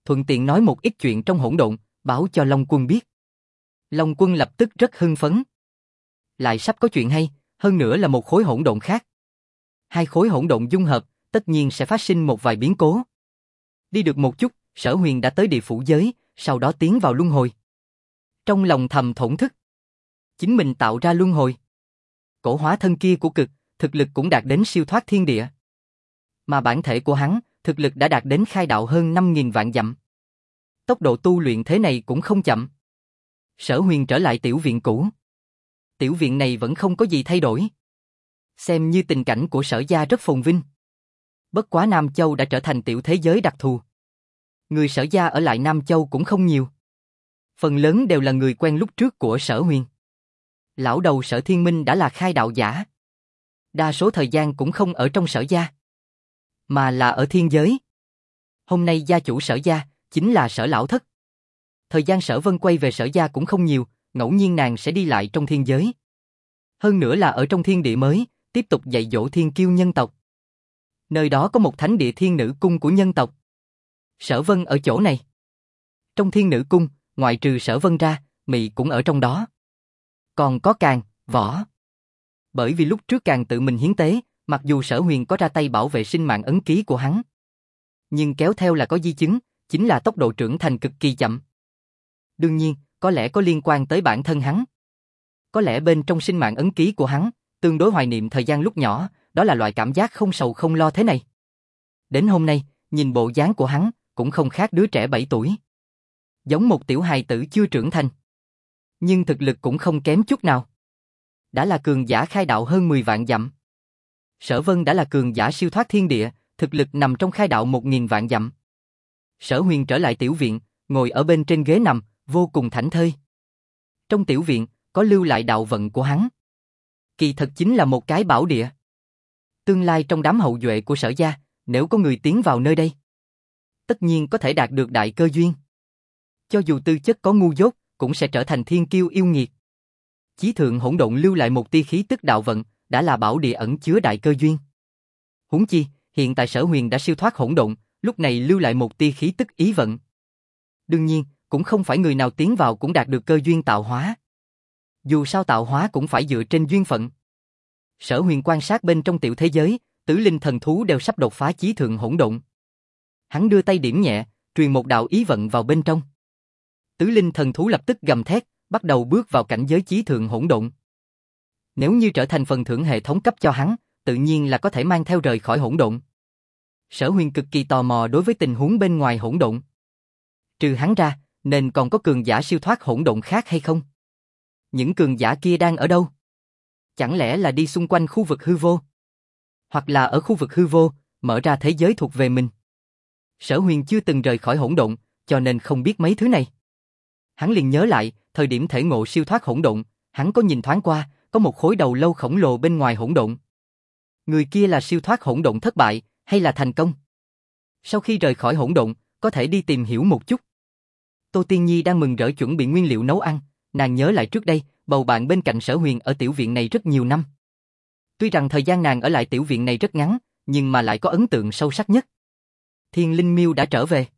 thuận tiện nói một ít chuyện trong hỗn độn, báo cho Long Quân biết. Long Quân lập tức rất hưng phấn. Lại sắp có chuyện hay, hơn nữa là một khối hỗn độn khác. Hai khối hỗn độn dung hợp, tất nhiên sẽ phát sinh một vài biến cố. Đi được một chút, Sở Huyền đã tới địa phủ giới, sau đó tiến vào luân hồi. Trong lòng thầm thổn thức. Chính mình tạo ra luân hồi. Cổ hóa thân kia của cực, thực lực cũng đạt đến siêu thoát thiên địa. Mà bản thể của hắn, thực lực đã đạt đến khai đạo hơn 5.000 vạn dặm. Tốc độ tu luyện thế này cũng không chậm. Sở Huyền trở lại tiểu viện cũ. Tiểu viện này vẫn không có gì thay đổi. Xem như tình cảnh của Sở gia rất phồn vinh. Bất quá Nam Châu đã trở thành tiểu thế giới đặc thù. Người Sở gia ở lại Nam Châu cũng không nhiều. Phần lớn đều là người quen lúc trước của Sở Huyền. Lão đầu Sở Thiên Minh đã là khai đạo giả. Đa số thời gian cũng không ở trong Sở gia, mà là ở thiên giới. Hôm nay gia chủ Sở gia chính là Sở Lão Thất. Thời gian Sở Vân quay về Sở gia cũng không nhiều, ngẫu nhiên nàng sẽ đi lại trong thiên giới. Hơn nữa là ở trong thiên địa mới, tiếp tục dạy dỗ thiên kiêu nhân tộc. Nơi đó có một thánh địa thiên nữ cung của nhân tộc. Sở Vân ở chỗ này. Trong thiên nữ cung, ngoại trừ Sở Vân ra, Mị cũng ở trong đó. Còn có Càn, Võ. Bởi vì lúc trước Càn tự mình hiến tế, mặc dù Sở Huyền có ra tay bảo vệ sinh mạng ấn ký của hắn, nhưng kéo theo là có di chứng, chính là tốc độ trưởng thành cực kỳ chậm. Đương nhiên, có lẽ có liên quan tới bản thân hắn. Có lẽ bên trong sinh mạng ấn ký của hắn, tương đối hoài niệm thời gian lúc nhỏ, đó là loại cảm giác không sầu không lo thế này. Đến hôm nay, nhìn bộ dáng của hắn, cũng không khác đứa trẻ 7 tuổi. Giống một tiểu hài tử chưa trưởng thành. Nhưng thực lực cũng không kém chút nào. Đã là cường giả khai đạo hơn 10 vạn dặm. Sở Vân đã là cường giả siêu thoát thiên địa, thực lực nằm trong khai đạo 1.000 vạn dặm. Sở Huyền trở lại tiểu viện, ngồi ở bên trên ghế nằm, vô cùng thảnh thơi. Trong tiểu viện, có lưu lại đạo vận của hắn. Kỳ thật chính là một cái bảo địa. Tương lai trong đám hậu duệ của Sở gia, nếu có người tiến vào nơi đây, tất nhiên có thể đạt được đại cơ duyên. Cho dù tư chất có ngu dốt, cũng sẽ trở thành thiên kiêu yêu nghiệt. Chí thượng hỗn độn lưu lại một tia khí tức đạo vận, đã là bảo địa ẩn chứa đại cơ duyên. Huống chi, hiện tại Sở Huyền đã siêu thoát hỗn độn, lúc này lưu lại một tia khí tức ý vận. Đương nhiên, cũng không phải người nào tiến vào cũng đạt được cơ duyên tạo hóa. Dù sao tạo hóa cũng phải dựa trên duyên phận. Sở Huyền quan sát bên trong tiểu thế giới, tứ linh thần thú đều sắp đột phá chí thượng hỗn độn. Hắn đưa tay điểm nhẹ, truyền một đạo ý vận vào bên trong. Tứ linh thần thú lập tức gầm thét, bắt đầu bước vào cảnh giới chí thượng hỗn độn. Nếu như trở thành phần thưởng hệ thống cấp cho hắn, tự nhiên là có thể mang theo rời khỏi hỗn độn. Sở Huyền cực kỳ tò mò đối với tình huống bên ngoài hỗn độn. Trừ hắn ra, nên còn có cường giả siêu thoát hỗn độn khác hay không? Những cường giả kia đang ở đâu? Chẳng lẽ là đi xung quanh khu vực hư vô? Hoặc là ở khu vực hư vô, mở ra thế giới thuộc về mình? Sở Huyền chưa từng rời khỏi hỗn độn, cho nên không biết mấy thứ này. Hắn liền nhớ lại, thời điểm thể ngộ siêu thoát hỗn độn, hắn có nhìn thoáng qua, có một khối đầu lâu khổng lồ bên ngoài hỗn độn. Người kia là siêu thoát hỗn độn thất bại, hay là thành công? Sau khi rời khỏi hỗn độn, có thể đi tìm hiểu một chút. Tô Tiên Nhi đang mừng rỡ chuẩn bị nguyên liệu nấu ăn, nàng nhớ lại trước đây, bầu bạn bên cạnh Sở Huyền ở tiểu viện này rất nhiều năm. Tuy rằng thời gian nàng ở lại tiểu viện này rất ngắn, nhưng mà lại có ấn tượng sâu sắc nhất. Thiên Linh Miêu đã trở về.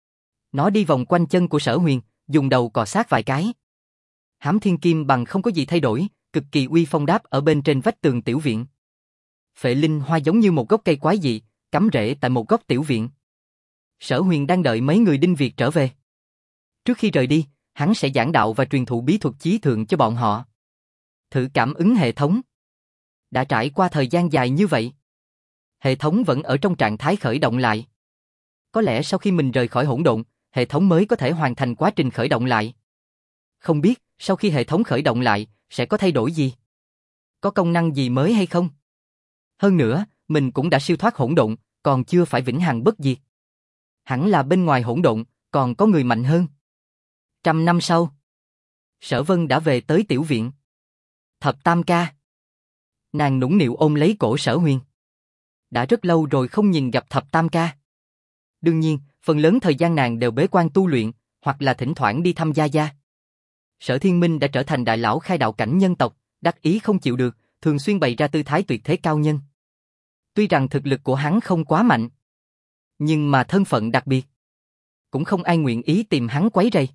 Nó đi vòng quanh chân của Sở Huyền, dùng đầu cọ sát vài cái. Hám Thiên Kim bằng không có gì thay đổi, cực kỳ uy phong đáp ở bên trên vách tường tiểu viện. Phệ Linh Hoa giống như một gốc cây quái dị, cắm rễ tại một góc tiểu viện. Sở Huyền đang đợi mấy người Đinh Việt trở về. Trước khi rời đi, hắn sẽ giảng đạo và truyền thụ bí thuật chí thượng cho bọn họ. Thử cảm ứng hệ thống. Đã trải qua thời gian dài như vậy, hệ thống vẫn ở trong trạng thái khởi động lại. Có lẽ sau khi mình rời khỏi hỗn độn, hệ thống mới có thể hoàn thành quá trình khởi động lại. Không biết, sau khi hệ thống khởi động lại, sẽ có thay đổi gì? Có công năng gì mới hay không? Hơn nữa, mình cũng đã siêu thoát hỗn độn, còn chưa phải vĩnh hằng bất diệt. Hẳn là bên ngoài hỗn độn, còn có người mạnh hơn. 100 năm sau, Sở Vân đã về tới tiểu viện. Thập Tam ca. Nàng nũng nịu ôm lấy cổ Sở Huyền. Đã rất lâu rồi không nhìn gặp Thập Tam ca. Đương nhiên, phần lớn thời gian nàng đều bế quan tu luyện, hoặc là thỉnh thoảng đi thăm gia gia. Sở Thiên Minh đã trở thành đại lão khai đạo cảnh nhân tộc, đắc ý không chịu được, thường xuyên bày ra tư thái tuyệt thế cao nhân. Tuy rằng thực lực của hắn không quá mạnh, nhưng mà thân phận đặc biệt. cũng không ai nguyện ý tìm hắn quấy rầy.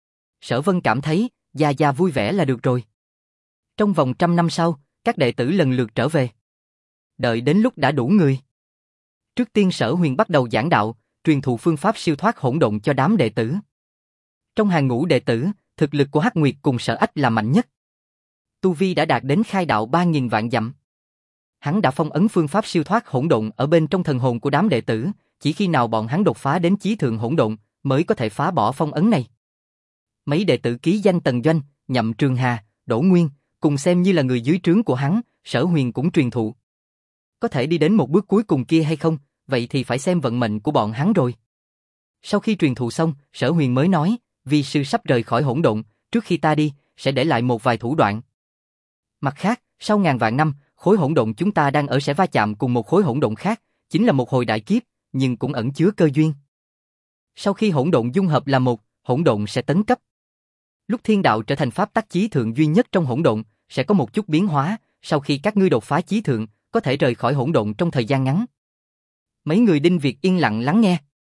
Sở Vân cảm thấy, Gia Gia vui vẻ là được rồi. Trong vòng 100 năm sau, các đệ tử lần lượt trở về. Đợi đến lúc đã đủ người. Trước tiên Sở Huyền bắt đầu giảng đạo, truyền thụ phương pháp siêu thoát hỗn độn cho đám đệ tử. Trong hàng ngũ đệ tử, thực lực của Hắc Nguyệt cùng Sở Ách là mạnh nhất. Tu vi đã đạt đến khai đạo 3.000 vạn dặm. Hắn đã phong ấn phương pháp siêu thoát hỗn độn ở bên trong thần hồn của đám đệ tử, chỉ khi nào bọn hắn đột phá đến chí thượng hỗn độn mới có thể phá bỏ phong ấn này. Mấy đệ tử ký danh Tần Doanh, Nhậm Trường Hà, Đỗ Nguyên, cùng xem như là người dưới trướng của hắn, Sở Huyền cũng truyền thụ. Có thể đi đến một bước cuối cùng kia hay không, vậy thì phải xem vận mệnh của bọn hắn rồi. Sau khi truyền thụ xong, Sở Huyền mới nói, vi sư sắp rời khỏi hỗn độn, trước khi ta đi, sẽ để lại một vài thủ đoạn. Mặt khác, sau ngàn vạn năm, khối hỗn độn chúng ta đang ở sẽ va chạm cùng một khối hỗn độn khác, chính là một hồi đại kiếp, nhưng cũng ẩn chứa cơ duyên. Sau khi hỗn độn dung hợp là một, hỗn độn sẽ tấn cấp. Lúc thiên đạo trở thành pháp tắc chí thượng duy nhất trong hỗn độn, sẽ có một chút biến hóa, sau khi các ngươi đột phá chí thượng, có thể rời khỏi hỗn độn trong thời gian ngắn. Mấy người Đinh Việt yên lặng lắng nghe.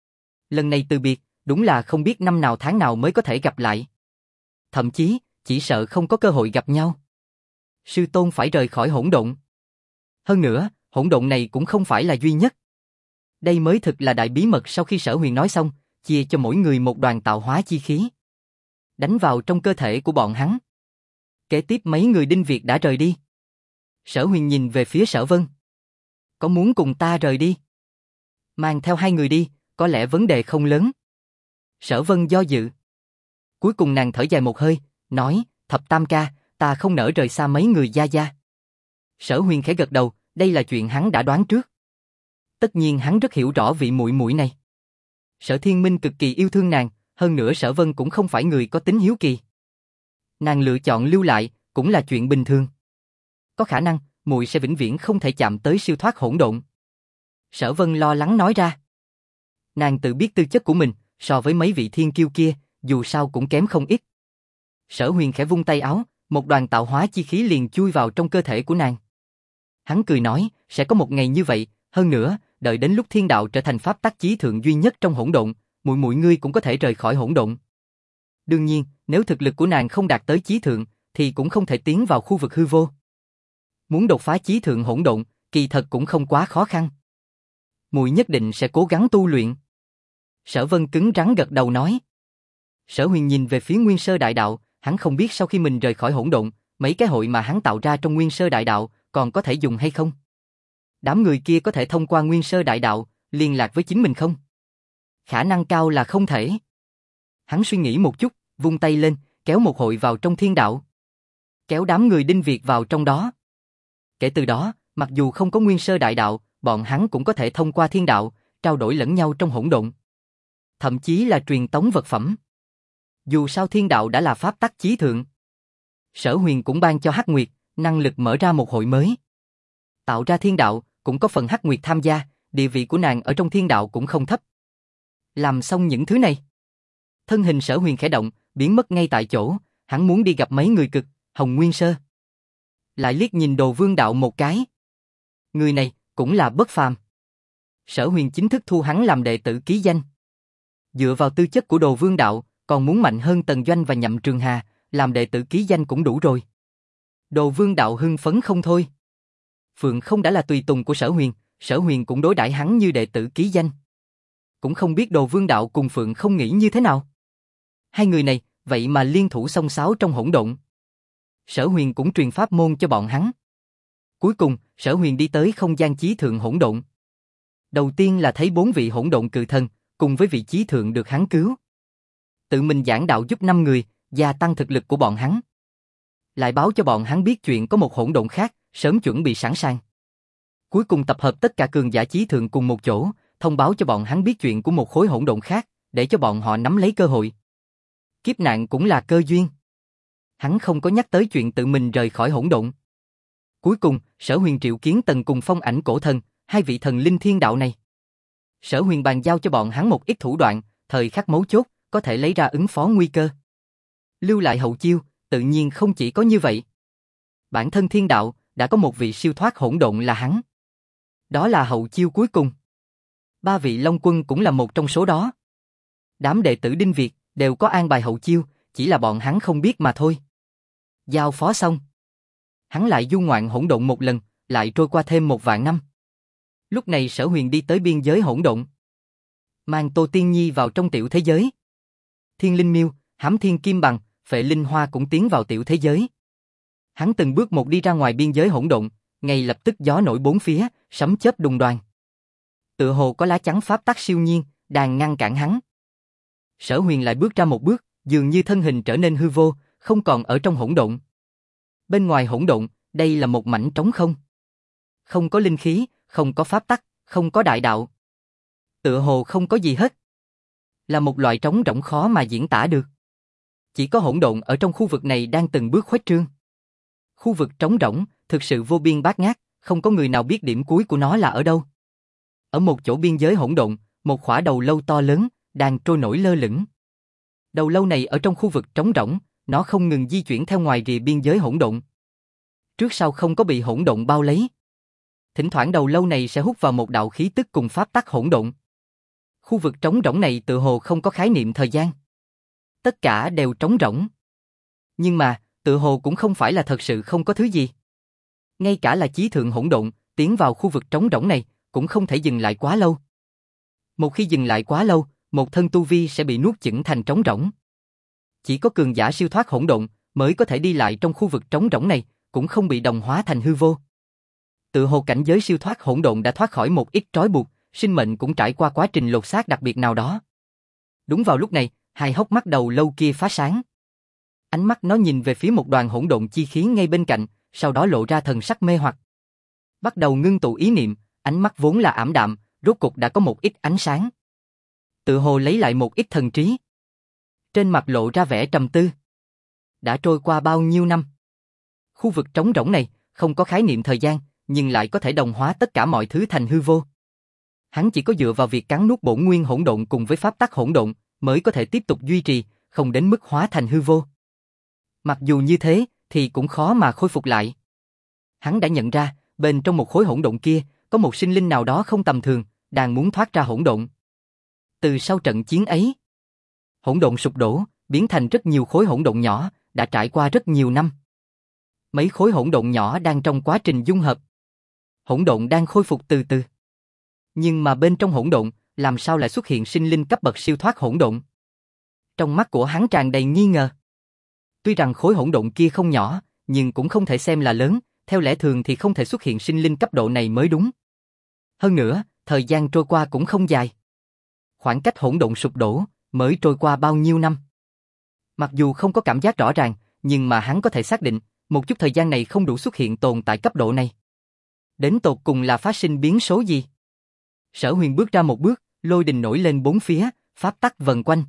Lần này từ biệt, đúng là không biết năm nào tháng nào mới có thể gặp lại. Thậm chí, chỉ sợ không có cơ hội gặp nhau. Sư tôn phải rời khỏi hỗn độn. Hơn nữa, hỗn độn này cũng không phải là duy nhất. Đây mới thực là đại bí mật. Sau khi Sở Huyền nói xong, chia cho mỗi người một đoàn tạo hóa chi khí. Đánh vào trong cơ thể của bọn hắn. Kế tiếp mấy người Đinh Việt đã rời đi. Sở Huyền nhìn về phía Sở Vân. Có muốn cùng ta rời đi? Mang theo hai người đi, có lẽ vấn đề không lớn. Sở Vân do dự. Cuối cùng nàng thở dài một hơi, nói, Thập Tam ca, ta không nỡ rời xa mấy người Gia Gia. Sở Huyền khẽ gật đầu, đây là chuyện hắn đã đoán trước. Tất nhiên hắn rất hiểu rõ vị muội muội này. Sở Thiên Minh cực kỳ yêu thương nàng, hơn nữa Sở Vân cũng không phải người có tính hiếu kỳ. Nàng lựa chọn lưu lại, cũng là chuyện bình thường. Có khả năng, muội sẽ vĩnh viễn không thể chạm tới siêu thoát hỗn độn. Sở Vân lo lắng nói ra. Nàng tự biết tư chất của mình, so với mấy vị thiên kiêu kia, dù sao cũng kém không ít. Sở Huyền khẽ vung tay áo, một đoàn tạo hóa chi khí liền chui vào trong cơ thể của nàng. Hắn cười nói, sẽ có một ngày như vậy, hơn nữa, đợi đến lúc thiên đạo trở thành pháp tắc chí thượng duy nhất trong hỗn độn, muội muội ngươi cũng có thể rời khỏi hỗn độn. Đương nhiên, nếu thực lực của nàng không đạt tới chí thượng, thì cũng không thể tiến vào khu vực hư vô. Muốn đột phá chí thượng hỗn độn, kỳ thật cũng không quá khó khăn. Muội nhất định sẽ cố gắng tu luyện. Sở Vân cứng rắn gật đầu nói. Sở Huyền nhìn về phía Nguyên Sơ Đại Đạo, hắn không biết sau khi mình rời khỏi hỗn độn, mấy cái hội mà hắn tạo ra trong Nguyên Sơ Đại Đạo còn có thể dùng hay không? Đám người kia có thể thông qua Nguyên Sơ Đại Đạo liên lạc với chính mình không? Khả năng cao là không thể. Hắn suy nghĩ một chút, vung tay lên, kéo một hội vào trong thiên đạo. Kéo đám người Đinh Việt vào trong đó. Kể từ đó, mặc dù không có Nguyên Sơ Đại Đạo, bọn hắn cũng có thể thông qua thiên đạo, trao đổi lẫn nhau trong hỗn độn. Thậm chí là truyền tống vật phẩm. Dù sao thiên đạo đã là pháp tắc chí thượng. Sở Huyền cũng ban cho Hắc Nguyệt năng lực mở ra một hội mới. Tạo ra thiên đạo, cũng có phần Hắc Nguyệt tham gia, địa vị của nàng ở trong thiên đạo cũng không thấp. Làm xong những thứ này, thân hình Sở Huyền khẽ động, biến mất ngay tại chỗ, hắn muốn đi gặp mấy người cực, Hồng Nguyên Sơ. Lại liếc nhìn Đồ Vương Đạo một cái. Người này, cũng là bất phàm. Sở Huyền chính thức thu hắn làm đệ tử ký danh. Dựa vào tư chất của Đồ Vương Đạo, còn muốn mạnh hơn Tần Doanh và Nhậm Trường Hà, làm đệ tử ký danh cũng đủ rồi. Đồ Vương Đạo hưng phấn không thôi. Phượng không đã là tùy tùng của Sở Huyền cũng đối đãi hắn như đệ tử ký danh. Cũng không biết Đồ Vương Đạo cùng Phượng không nghĩ như thế nào. Hai người này, vậy mà liên thủ xông xáo trong hỗn độn. Sở Huyền cũng truyền pháp môn cho bọn hắn. Cuối cùng, Sở Huyền đi tới không gian chí thượng hỗn độn. Đầu tiên là thấy 4 vị hỗn độn cự thần, cùng với vị chí thượng được hắn cứu. Tự mình giảng đạo giúp 5 người, gia tăng thực lực của bọn hắn. Lại báo cho bọn hắn biết chuyện có một hỗn độn khác, sớm chuẩn bị sẵn sàng. Cuối cùng tập hợp tất cả cường giả chí thượng cùng một chỗ, thông báo cho bọn hắn biết chuyện của một khối hỗn độn khác, để cho bọn họ nắm lấy cơ hội. Kiếp nạn cũng là cơ duyên. Hắn không có nhắc tới chuyện tự mình rời khỏi hỗn độn. Cuối cùng, Sở Huyền triệu kiến Tần cùng Phong Ảnh Cổ Thần, hai vị thần linh thiên đạo này. Sở Huyền bàn giao cho bọn hắn một ít thủ đoạn, thời khắc mấu chốt, có thể lấy ra ứng phó nguy cơ. Lưu lại hậu chiêu, tự nhiên không chỉ có như vậy. Bản thân thiên đạo, đã có một vị siêu thoát hỗn độn là hắn. Đó là hậu chiêu cuối cùng. 3 vị Long Quân cũng là một trong số đó. Đám đệ tử Đinh Việt đều có an bài hậu chiêu, chỉ là bọn hắn không biết mà thôi. Giao phó xong, hắn lại du ngoạn hỗn độn một lần, lại trôi qua thêm 1.000 năm. Lúc này Sở Huyền đi tới biên giới hỗn độn, mang Tô Tiên Nhi vào trong tiểu thế giới. Thiên Linh Miêu, Hám Thiên Kim Bằng, Phệ Linh Hoa cũng tiến vào tiểu thế giới. Hắn từng bước một đi ra ngoài biên giới hỗn độn, ngay lập tức gió nổi bốn phía, sấm chớp đùng đoàng. Tựa hồ có lá chắn pháp tắc siêu nhiên đang ngăn cản hắn. Sở Huyền lại bước ra một bước, dường như thân hình trở nên hư vô, không còn ở trong hỗn độn. Bên ngoài hỗn độn, đây là một mảnh trống không. Không có linh khí, không có pháp tắc, không có đại đạo. Tựa hồ không có gì hết. Là một loại trống rỗng khó mà diễn tả được. Chỉ có hỗn độn ở trong khu vực này đang từng bước khuếch trương. Khu vực trống rỗng, thực sự vô biên bát ngát, không có người nào biết điểm cuối của nó là ở đâu. Ở một chỗ biên giới hỗn độn, một khỏa đầu lâu to lớn, đang trôi nổi lơ lửng. Đầu lâu này ở trong khu vực trống rỗng, nó không ngừng di chuyển theo ngoài rìa biên giới hỗn độn. Trước sau không có bị hỗn độn bao lấy. Thỉnh thoảng đầu lâu này sẽ hút vào một đạo khí tức cùng pháp tắc hỗn độn. Khu vực trống rỗng này tựa hồ không có khái niệm thời gian. Tất cả đều trống rỗng. Nhưng mà, tựa hồ cũng không phải là thật sự không có thứ gì. Ngay cả là chí thượng hỗn độn, tiến vào khu vực trống rỗng này, cũng không thể dừng lại quá lâu. Một khi dừng lại quá lâu, một thân tu vi sẽ bị nuốt chửng thành trống rỗng. Chỉ có cường giả siêu thoát hỗn độn mới có thể đi lại trong khu vực trống rỗng này, cũng không bị đồng hóa thành hư vô. Tựa hồ cảnh giới siêu thoát hỗn độn đã thoát khỏi một ít trói buộc, sinh mệnh cũng trải qua quá trình lột xác đặc biệt nào đó. Đúng vào lúc này, hai hốc mắt đầu lâu kia phá sáng. Ánh mắt nó nhìn về phía một đoàn hỗn độn chi khí ngay bên cạnh, sau đó lộ ra thần sắc mê hoặc. Bắt đầu ngưng tụ ý niệm, ánh mắt vốn là ảm đạm, rốt cục đã có một ít ánh sáng. Tựa hồ lấy lại một ít thần trí. Trên mặt lộ ra vẻ trầm tư. Đã trôi qua bao nhiêu năm? Khu vực trống rỗng này, không có khái niệm thời gian, nhưng lại có thể đồng hóa tất cả mọi thứ thành hư vô. Hắn chỉ có dựa vào việc cắn nuốt bổn nguyên hỗn độn cùng với pháp tắc hỗn độn, mới có thể tiếp tục duy trì, không đến mức hóa thành hư vô. Mặc dù như thế, thì cũng khó mà khôi phục lại. Hắn đã nhận ra, bên trong một khối hỗn độn kia, có một sinh linh nào đó không tầm thường, đang muốn thoát ra hỗn độn. Từ sau trận chiến ấy, hỗn độn sụp đổ, biến thành rất nhiều khối hỗn độn nhỏ, đã trải qua rất nhiều năm. Mấy khối hỗn độn nhỏ đang trong quá trình dung hợp. Hỗn độn đang khôi phục từ từ. Nhưng mà bên trong hỗn độn, làm sao lại xuất hiện sinh linh cấp bậc siêu thoát hỗn độn? Trong mắt của hắn tràn đầy nghi ngờ. Tuy rằng khối hỗn độn kia không nhỏ, nhưng cũng không thể xem là lớn, theo lẽ thường thì không thể xuất hiện sinh linh cấp độ này mới đúng. Hơn nữa, thời gian trôi qua cũng không dài. Khoảng cách hỗn độn sụp đổ, mới trôi qua bao nhiêu năm. Mặc dù không có cảm giác rõ ràng, nhưng mà hắn có thể xác định, một chút thời gian này không đủ xuất hiện tồn tại cấp độ này. Đến tột cùng là phát sinh biến số gì? Sở Huyền bước ra một bước, lôi đình nổi lên bốn phía, pháp tắc vần quanh.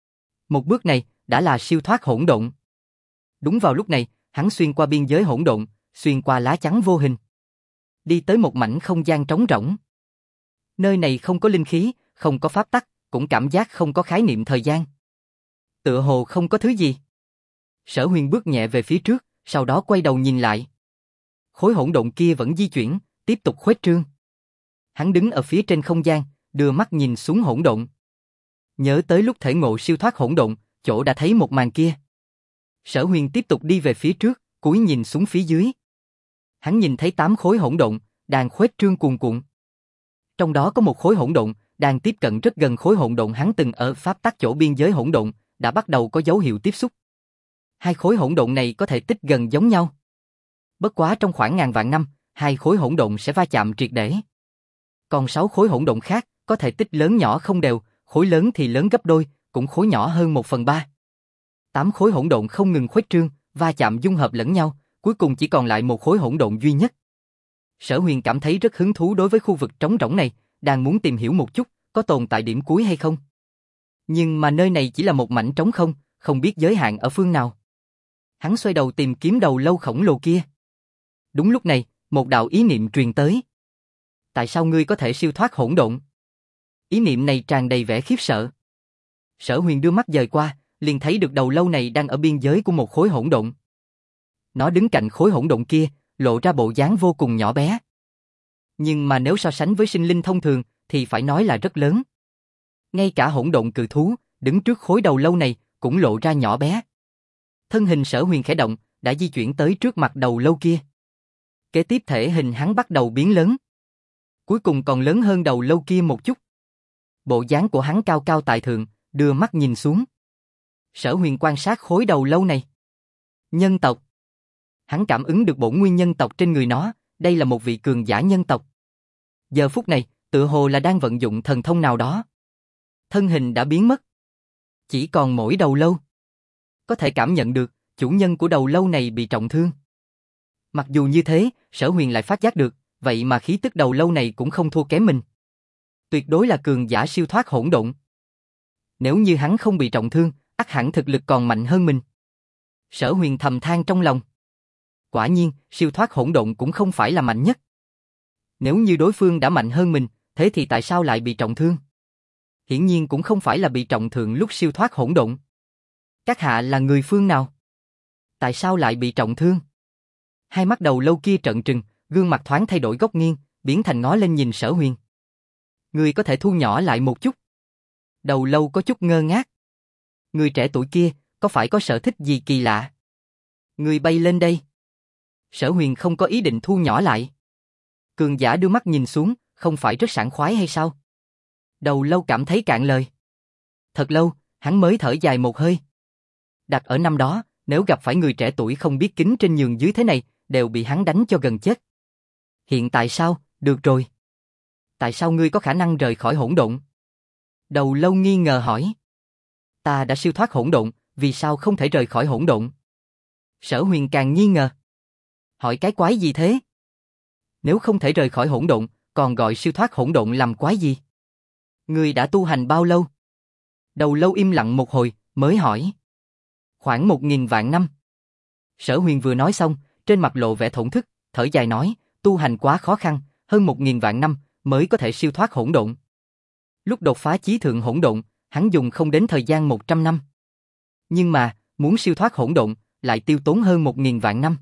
Một bước này, đã là siêu thoát hỗn độn. Đúng vào lúc này, hắn xuyên qua biên giới hỗn độn, xuyên qua lá chắn vô hình. Đi tới một mảnh không gian trống rỗng. Nơi này không có linh khí, không có pháp tắc, cũng cảm giác không có khái niệm thời gian. Tựa hồ không có thứ gì. Sở Huyền bước nhẹ về phía trước, sau đó quay đầu nhìn lại. Khối hỗn độn kia vẫn di chuyển, tiếp tục khuếch trương. Hắn đứng ở phía trên không gian, đưa mắt nhìn xuống hỗn độn. Nhớ tới lúc thể ngộ siêu thoát hỗn độn, chỗ đã thấy một màn kia. Sở Huyền tiếp tục đi về phía trước, cúi nhìn xuống phía dưới. Hắn nhìn thấy 8 khối hỗn độn đang khuếch trương cuồn cuộn. Trong đó có một khối hỗn độn đang tiếp cận rất gần khối hỗn độn hắn từng ở pháp tắc chỗ biên giới hỗn độn, đã bắt đầu có dấu hiệu tiếp xúc. Hai khối hỗn độn này có thể tích gần giống nhau. Bất quá trong khoảng ngàn vạn năm, hai khối hỗn độn sẽ va chạm triệt để. Còn 6 khối hỗn độn khác có thể tích lớn nhỏ không đều, khối lớn thì lớn gấp đôi, cũng khối nhỏ hơn 1/3. 8 khối hỗn độn không ngừng khuếch trương, va chạm dung hợp lẫn nhau, cuối cùng chỉ còn lại một khối hỗn độn duy nhất. Sở Huyền cảm thấy rất hứng thú đối với khu vực trống rỗng này, đang muốn tìm hiểu một chút, có tồn tại điểm cuối hay không. Nhưng mà nơi này chỉ là một mảnh trống không, không biết giới hạn ở phương nào. Hắn xoay đầu tìm kiếm đầu lâu khổng lồ kia. Đúng lúc này, một đạo ý niệm truyền tới. Tại sao ngươi có thể siêu thoát hỗn độn? Ý niệm này tràn đầy vẻ khiếp sợ. Sở Huyền đưa mắt dời qua, liền thấy được đầu lâu này đang ở biên giới của một khối hỗn độn. Nó đứng cạnh khối hỗn độn kia, lộ ra bộ dáng vô cùng nhỏ bé. Nhưng mà nếu so sánh với sinh linh thông thường, thì phải nói là rất lớn. Ngay cả hỗn độn cự thú, đứng trước khối đầu lâu này, cũng lộ ra nhỏ bé. Thân hình Sở Huyền khẽ động, đã di chuyển tới trước mặt đầu lâu kia. Kế tiếp thể hình hắn bắt đầu biến lớn. Cuối cùng còn lớn hơn đầu lâu kia một chút. Bộ dáng của hắn cao cao tại thượng, đưa mắt nhìn xuống. Sở Huyền quan sát khối đầu lâu này. Nhân tộc. Hắn cảm ứng được bổn nguyên nhân tộc trên người nó, đây là một vị cường giả nhân tộc. Giờ phút này, tựa hồ là đang vận dụng thần thông nào đó. Thân hình đã biến mất. Chỉ còn mỗi đầu lâu. Có thể cảm nhận được, chủ nhân của đầu lâu này bị trọng thương. Mặc dù như thế, Sở Huyền lại phát giác được, vậy mà khí tức đầu lâu này cũng không thua kém mình. Tuyệt đối là cường giả siêu thoát hỗn độn. Nếu như hắn không bị trọng thương, ắt hẳn thực lực còn mạnh hơn mình. Sở Huyền thầm than trong lòng. Quả nhiên, siêu thoát hỗn độn cũng không phải là mạnh nhất. Nếu như đối phương đã mạnh hơn mình, thế thì tại sao lại bị trọng thương? Hiển nhiên cũng không phải là bị trọng thương lúc siêu thoát hỗn độn. Các hạ là người phương nào? Tại sao lại bị trọng thương? Hai mắt đầu lâu kia trợn trừng, gương mặt thoáng thay đổi góc nghiêng, biến thành ngó lên nhìn Sở Huyền. Người có thể thu nhỏ lại một chút. Đầu lâu có chút ngơ ngác. Người trẻ tuổi kia, có phải có sở thích gì kỳ lạ? Người bay lên đây. Sở Huyền không có ý định thu nhỏ lại. Cường giả đưa mắt nhìn xuống, không phải rất sảng khoái hay sao? Đầu lâu cảm thấy cạn lời. Thật lâu, hắn mới thở dài một hơi. Đặt ở năm đó, nếu gặp phải người trẻ tuổi không biết kính trên nhường dưới thế này, đều bị hắn đánh cho gần chết. Hiện tại sao? Được rồi. Tại sao ngươi có khả năng rời khỏi hỗn độn? Đầu lâu nghi ngờ hỏi. Ta đã siêu thoát hỗn độn, vì sao không thể rời khỏi hỗn độn? Sở Huyền càng nghi ngờ. Hỏi cái quái gì thế? Nếu không thể rời khỏi hỗn độn, còn gọi siêu thoát hỗn độn làm quái gì? Ngươi đã tu hành bao lâu? Đầu lâu im lặng một hồi, mới hỏi. Khoảng 1000 vạn năm. Sở Huyền vừa nói xong, trên mặt lộ vẻ thổn thức, thở dài nói, tu hành quá khó khăn, hơn 1000 vạn năm mới có thể siêu thoát hỗn độn. Lúc đột phá chí thượng hỗn độn, hắn dùng không đến thời gian 100 năm. Nhưng mà, muốn siêu thoát hỗn độn, lại tiêu tốn hơn 1000 vạn năm.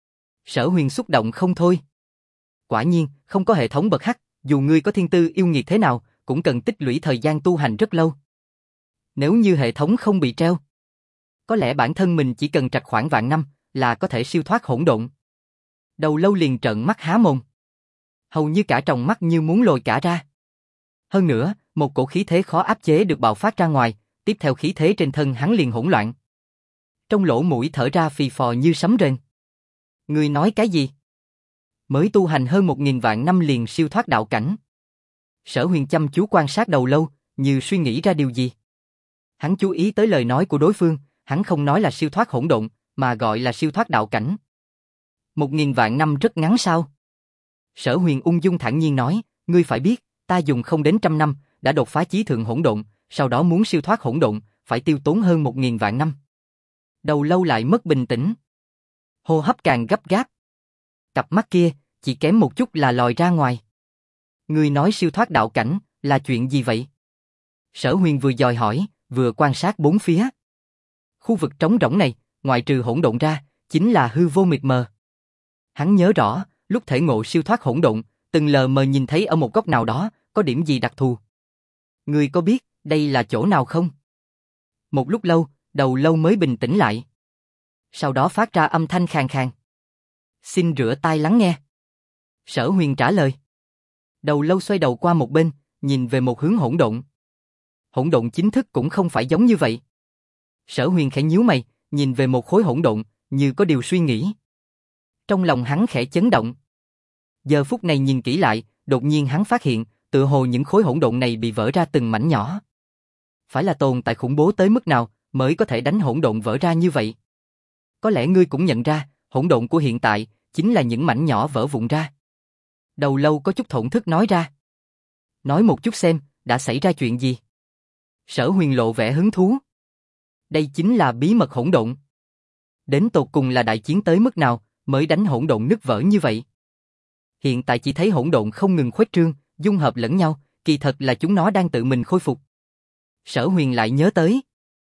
Sở Huyền xúc động không thôi. Quả nhiên, không có hệ thống bậc hắc, dù ngươi có thiên tư yêu nghiệt thế nào, cũng cần tích lũy thời gian tu hành rất lâu. Nếu như hệ thống không bị treo, có lẽ bản thân mình chỉ cần trạch khoảng vạn năm là có thể siêu thoát hỗn độn. Đầu lâu liền trợn mắt há mồm. Hầu như cả tròng mắt như muốn lồi cả ra. Hơn nữa, một cổ khí thế khó áp chế được bạo phát ra ngoài, tiếp theo khí thế trên thân hắn liền hỗn loạn. Trong lỗ mũi thở ra phì phò như sấm rền. Ngươi nói cái gì? Mới tu hành hơn 1000 vạn năm liền siêu thoát đạo cảnh. Sở Huyền chăm chú quan sát đầu lâu, như suy nghĩ ra điều gì. Hắn chú ý tới lời nói của đối phương, hắn không nói là siêu thoát hỗn độn, mà gọi là siêu thoát đạo cảnh. 1000 vạn năm rất ngắn sao? Sở Huyền ung dung thản nhiên nói, ngươi phải biết, ta dùng không đến 100 năm, đã đột phá chí thượng hỗn độn, sau đó muốn siêu thoát hỗn độn, phải tiêu tốn hơn 1000 vạn năm. Đầu lâu lại mất bình tĩnh. Hô hấp càng gấp gáp. Cặp mắt kia, chỉ kém một chút là lòi ra ngoài. Ngươi nói siêu thoát đạo cảnh, là chuyện gì vậy? Sở Huyền vừa dò hỏi, vừa quan sát bốn phía. Khu vực trống rỗng này, ngoại trừ hỗn độn ra, chính là hư vô mịt mờ. Hắn nhớ rõ, lúc thể ngộ siêu thoát hỗn độn, từng lờ mờ nhìn thấy ở một góc nào đó, có điểm gì đặc thù. Ngươi có biết, đây là chỗ nào không? Một lúc lâu, đầu lâu mới bình tĩnh lại. Sau đó phát ra âm thanh khàn khàn. Xin rửa tai lắng nghe. Sở Huyền trả lời. Đầu lâu xoay đầu qua một bên, nhìn về một hướng hỗn độn. Hỗn độn chính thức cũng không phải giống như vậy. Sở Huyền khẽ nhíu mày, nhìn về một khối hỗn độn, như có điều suy nghĩ. Trong lòng hắn khẽ chấn động. Giờ phút này nhìn kỹ lại, đột nhiên hắn phát hiện, tựa hồ những khối hỗn độn này bị vỡ ra từng mảnh nhỏ. Phải là tồn tại khủng bố tới mức nào mới có thể đánh hỗn độn vỡ ra như vậy? Có lẽ ngươi cũng nhận ra, hỗn độn của hiện tại chính là những mảnh nhỏ vỡ vụn ra. Đầu lâu có chút thổn thức nói ra. Nói một chút xem, đã xảy ra chuyện gì? Sở Huyền lộ vẻ hứng thú. Đây chính là bí mật hỗn độn. Đến tột cùng là đại chiến tới mức nào mới đánh hỗn độn nứt vỡ như vậy? Hiện tại chỉ thấy hỗn độn không ngừng khuếch trương, dung hợp lẫn nhau, kỳ thật là chúng nó đang tự mình khôi phục. Sở Huyền lại nhớ tới.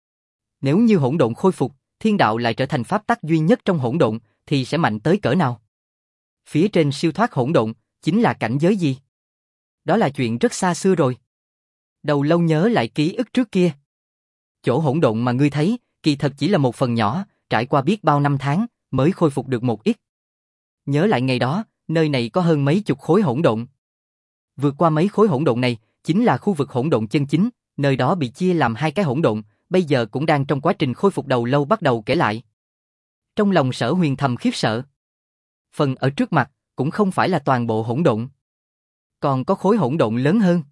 Nếu như hỗn độn khôi phục, thiên đạo lại trở thành pháp tắc duy nhất trong hỗn độn, thì sẽ mạnh tới cỡ nào? Phía trên siêu thoát hỗn độn, chính là cảnh giới gì? Đó là chuyện rất xa xưa rồi. Đầu lâu nhớ lại ký ức trước kia. Chỗ hỗn độn mà ngươi thấy, kỳ thật chỉ là một phần nhỏ, trải qua biết bao năm tháng, mới khôi phục được một ít. Nhớ lại ngày đó, nơi này có hơn mấy chục khối hỗn độn. Vượt qua mấy khối hỗn độn này, chính là khu vực hỗn độn chân chính, nơi đó bị chia làm hai cái hỗn độn, bây giờ cũng đang trong quá trình khôi phục. Đầu lâu bắt đầu kể lại. Trong lòng Sở Huyền thầm khiếp sợ. Phần ở trước mặt, cũng không phải là toàn bộ hỗn độn. Còn có khối hỗn độn lớn hơn.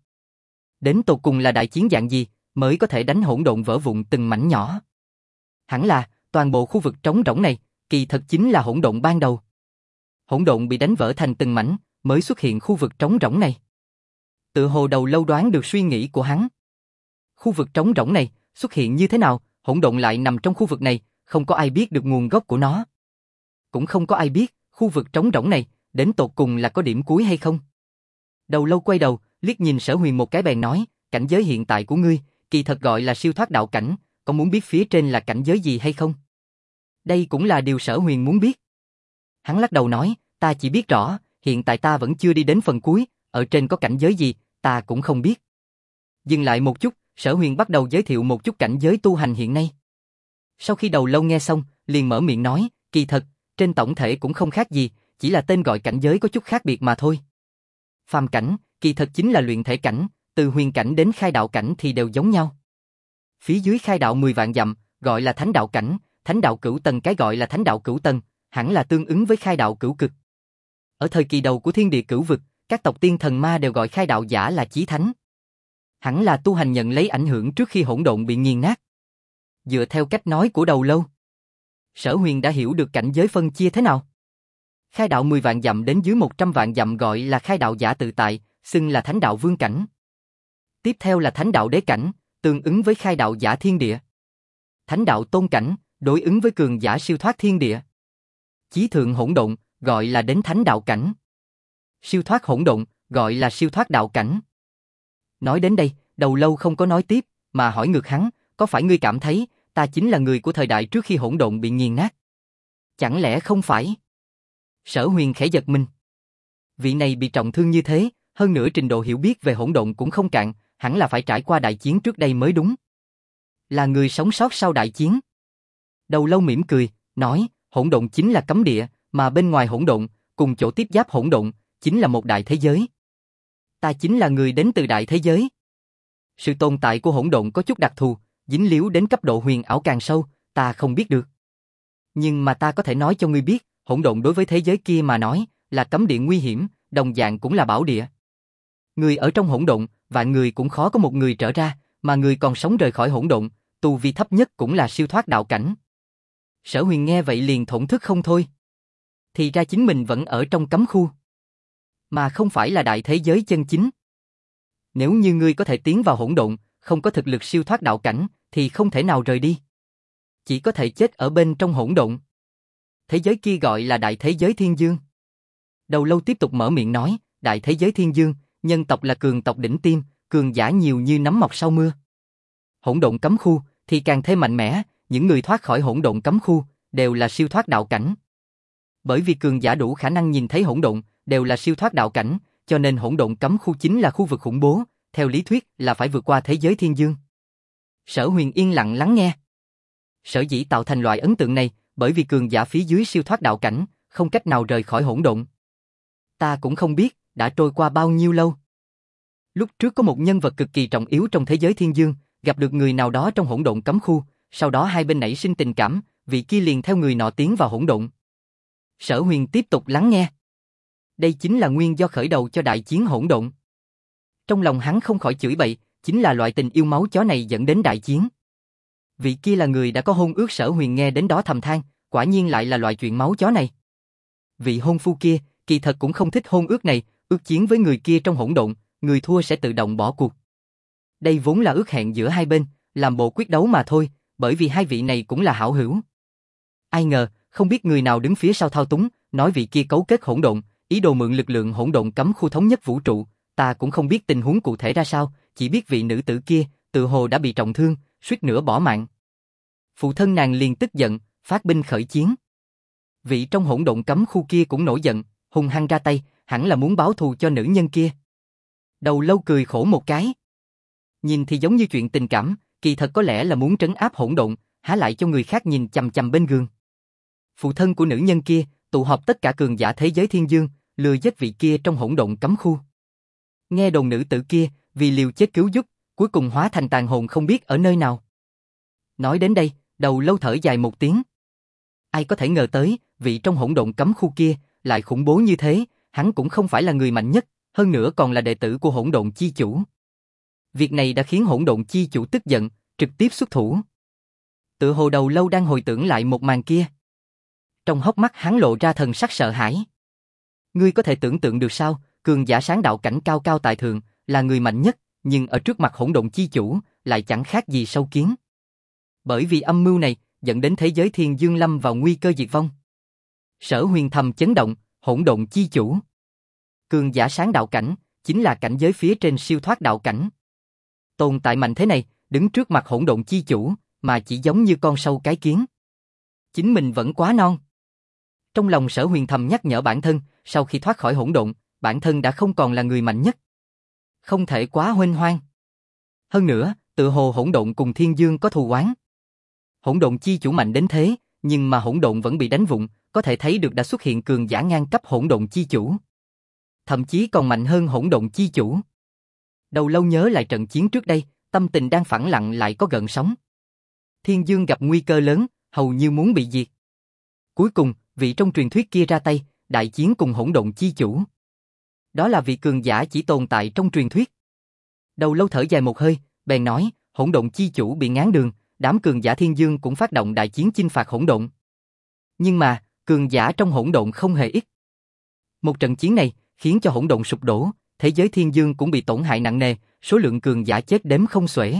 Đến tột cùng là đại chiến dạng gì, mới có thể đánh hỗn độn vỡ vụn từng mảnh nhỏ. Hẳn là, toàn bộ khu vực trống rỗng này, kỳ thật chính là hỗn độn ban đầu. Hỗn độn bị đánh vỡ thành từng mảnh, mới xuất hiện khu vực trống rỗng này. Tự hồ đầu lâu đoán được suy nghĩ của hắn. Khu vực trống rỗng này, xuất hiện như thế nào, hỗn độn lại nằm trong khu vực này, không có ai biết được nguồn gốc của nó. Cũng không có ai biết, khu vực trống rỗng này, đến tột cùng là có điểm cuối hay không. Đầu lâu quay đầu, liếc nhìn Sở Huyền một cái bèn nói, cảnh giới hiện tại của ngươi, kỳ thật gọi là siêu thoát đạo cảnh, có muốn biết phía trên là cảnh giới gì hay không? Đây cũng là điều Sở Huyền muốn biết. Hắn lắc đầu nói, ta chỉ biết rõ, hiện tại ta vẫn chưa đi đến phần cuối, ở trên có cảnh giới gì, ta cũng không biết. Dừng lại một chút, Sở Huyền bắt đầu giới thiệu một chút cảnh giới tu hành hiện nay. Sau khi đầu lâu nghe xong, liền mở miệng nói, kỳ thật, trên tổng thể cũng không khác gì, chỉ là tên gọi cảnh giới có chút khác biệt mà thôi. Phàm cảnh, kỳ thật chính là luyện thể cảnh, từ huyền cảnh đến khai đạo cảnh thì đều giống nhau. Phía dưới khai đạo 10 vạn dặm, gọi là thánh đạo cảnh, thánh đạo cửu tầng cái gọi là thánh đạo cửu tầng, hẳn là tương ứng với khai đạo cửu cực. Ở thời kỳ đầu của thiên địa cửu vực, các tộc tiên thần ma đều gọi khai đạo giả là chí thánh. Hẳn là tu hành nhận lấy ảnh hưởng trước khi hỗn độn bị nghiền nát. Dựa theo cách nói của đầu lâu, Sở Huyền đã hiểu được cảnh giới phân chia thế nào. Khai đạo 10 vạn dặm đến dưới 100 vạn dặm gọi là khai đạo giả tự tại, xưng là thánh đạo vương cảnh. Tiếp theo là thánh đạo đế cảnh, tương ứng với khai đạo giả thiên địa. Thánh đạo tôn cảnh, đối ứng với cường giả siêu thoát thiên địa. Chí thượng hỗn độn, gọi là đến thánh đạo cảnh. Siêu thoát hỗn độn, gọi là siêu thoát đạo cảnh. Nói đến đây, đầu lâu không có nói tiếp, mà hỏi ngược hắn, có phải ngươi cảm thấy, ta chính là người của thời đại trước khi hỗn độn bị nghiền nát? Chẳng lẽ không phải? Sở Huyền khẽ giật mình. Vị này bị trọng thương như thế, hơn nữa trình độ hiểu biết về hỗn độn cũng không cạn, hẳn là phải trải qua đại chiến trước đây mới đúng. Là người sống sót sau đại chiến. Đầu lâu mỉm cười, nói, hỗn độn chính là cấm địa, mà bên ngoài hỗn độn, cùng chỗ tiếp giáp hỗn độn, chính là một đại thế giới. Ta chính là người đến từ đại thế giới. Sự tồn tại của hỗn độn có chút đặc thù, dính líu đến cấp độ huyền ảo càng sâu, ta không biết được. Nhưng mà ta có thể nói cho ngươi biết, hỗn độn đối với thế giới kia mà nói, là cấm địa nguy hiểm, đồng dạng cũng là bảo địa. Người ở trong hỗn độn, vạn người cũng khó có một người trở ra, mà người còn sống rời khỏi hỗn độn, tu vi thấp nhất cũng là siêu thoát đạo cảnh. Sở Huyền nghe vậy liền thổn thức không thôi. Thì ra chính mình vẫn ở trong cấm khu, mà không phải là đại thế giới chân chính. Nếu như ngươi có thể tiến vào hỗn độn, không có thực lực siêu thoát đạo cảnh, thì không thể nào rời đi. Chỉ có thể chết ở bên trong hỗn độn. Thế giới kia gọi là đại thế giới thiên dương. Đầu lâu tiếp tục mở miệng nói, đại thế giới thiên dương, nhân tộc là cường tộc đỉnh tiêm, cường giả nhiều như nấm mọc sau mưa. Hỗn độn cấm khu thì càng thêm mạnh mẽ, những người thoát khỏi hỗn độn cấm khu đều là siêu thoát đạo cảnh. Bởi vì cường giả đủ khả năng nhìn thấy hỗn độn đều là siêu thoát đạo cảnh, cho nên hỗn độn cấm khu chính là khu vực khủng bố, theo lý thuyết là phải vượt qua thế giới thiên dương. Sở Huyền yên lặng lắng nghe. Sở dĩ tạo thành loại ấn tượng này, bởi vì cường giả phía dưới siêu thoát đạo cảnh, không cách nào rời khỏi hỗn độn. Ta cũng không biết, đã trôi qua bao nhiêu lâu. Lúc trước có một nhân vật cực kỳ trọng yếu trong thế giới thiên dương, gặp được người nào đó trong hỗn độn cấm khu, sau đó hai bên nảy sinh tình cảm, vị kia liền theo người nọ tiến vào hỗn độn. Sở Huyền tiếp tục lắng nghe. Đây chính là nguyên do khởi đầu cho đại chiến hỗn độn. Trong lòng hắn không khỏi chửi bậy, chính là loại tình yêu máu chó này dẫn đến đại chiến. Vị kia là người đã có hôn ước. Sở Huyền nghe đến đó thầm than, quả nhiên lại là loại chuyện máu chó này. Vị hôn phu kia, kỳ thật cũng không thích hôn ước này, ước chiến với người kia trong hỗn độn, người thua sẽ tự động bỏ cuộc. Đây vốn là ước hẹn giữa hai bên, làm bộ quyết đấu mà thôi, bởi vì hai vị này cũng là hảo hữu. Ai ngờ, không biết người nào đứng phía sau thao túng, nói vị kia cấu kết hỗn độn, ý đồ mượn lực lượng hỗn độn cấm khu thống nhất vũ trụ, ta cũng không biết tình huống cụ thể ra sao, chỉ biết vị nữ tử kia, tự hồ đã bị trọng thương, suýt nữa bỏ mạng. Phụ thân nàng liền tức giận, phát binh khởi chiến. Vị trong hỗn độn cấm khu kia cũng nổi giận, hung hăng ra tay, hẳn là muốn báo thù cho nữ nhân kia. Đầu lâu cười khổ một cái. Nhìn thì giống như chuyện tình cảm, kỳ thật có lẽ là muốn trấn áp hỗn độn, há lại cho người khác nhìn chằm chằm bên gương. Phụ thân của nữ nhân kia, tụ họp tất cả cường giả thế giới thiên dương, lừa giết vị kia trong hỗn độn cấm khu. Nghe đồn nữ tử kia, vì liều chết cứu giúp, cuối cùng hóa thành tàn hồn không biết ở nơi nào. Nói đến đây, Đầu Lâu thở dài một tiếng. Ai có thể ngờ tới, vị trong hỗn độn cấm khu kia, lại khủng bố như thế, hắn cũng không phải là người mạnh nhất, hơn nữa còn là đệ tử của hỗn độn chi chủ. Việc này đã khiến hỗn độn chi chủ tức giận, trực tiếp xuất thủ. Tựa hồ Đầu Lâu đang hồi tưởng lại một màn kia. Trong hốc mắt hắn lộ ra thần sắc sợ hãi. Ngươi có thể tưởng tượng được sao, cường giả sáng đạo cảnh cao cao tại thượng, là người mạnh nhất, nhưng ở trước mặt hỗn độn chi chủ, lại chẳng khác gì sâu kiến. Bởi vì âm mưu này, dẫn đến thế giới thiên dương lâm vào nguy cơ diệt vong. Sở Huyền thầm chấn động, hỗn độn chi chủ. Cường giả sáng đạo cảnh, chính là cảnh giới phía trên siêu thoát đạo cảnh. Tồn tại mạnh thế này, đứng trước mặt hỗn độn chi chủ, mà chỉ giống như con sâu cái kiến. Chính mình vẫn quá non. Trong lòng Sở Huyền thầm nhắc nhở bản thân, sau khi thoát khỏi hỗn độn, bản thân đã không còn là người mạnh nhất. Không thể quá huênh hoang. Hơn nữa, tựa hồ hỗn độn cùng thiên dương có thù oán. Hỗn độn chi chủ mạnh đến thế, nhưng mà hỗn độn vẫn bị đánh vụng, có thể thấy được đã xuất hiện cường giả ngang cấp hỗn độn chi chủ. Thậm chí còn mạnh hơn hỗn độn chi chủ. Đầu Lâu nhớ lại trận chiến trước đây, tâm tình đang phẳng lặng lại có gợn sóng. Thiên dương gặp nguy cơ lớn, hầu như muốn bị diệt. Cuối cùng, vị trong truyền thuyết kia ra tay, đại chiến cùng hỗn độn chi chủ. Đó là vị cường giả chỉ tồn tại trong truyền thuyết. Đầu Lâu thở dài một hơi, bèn nói, hỗn độn chi chủ bị ngáng đường, đám cường giả thiên dương cũng phát động đại chiến chinh phạt hỗn độn. Nhưng mà, cường giả trong hỗn độn không hề ít. Một trận chiến này, khiến cho hỗn độn sụp đổ, thế giới thiên dương cũng bị tổn hại nặng nề, số lượng cường giả chết đếm không xuể.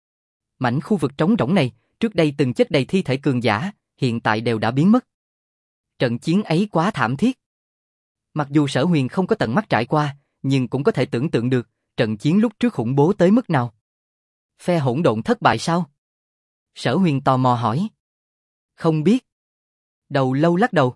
Mảnh khu vực trống rỗng này, trước đây từng chết đầy thi thể cường giả, hiện tại đều đã biến mất. Trận chiến ấy quá thảm thiết. Mặc dù Sở Huyền không có tận mắt trải qua, nhưng cũng có thể tưởng tượng được, trận chiến lúc trước khủng bố tới mức nào. Phe hỗn độn thất bại sao? Sở Huyền tò mò hỏi. Không biết. Đầu Lâu lắc đầu.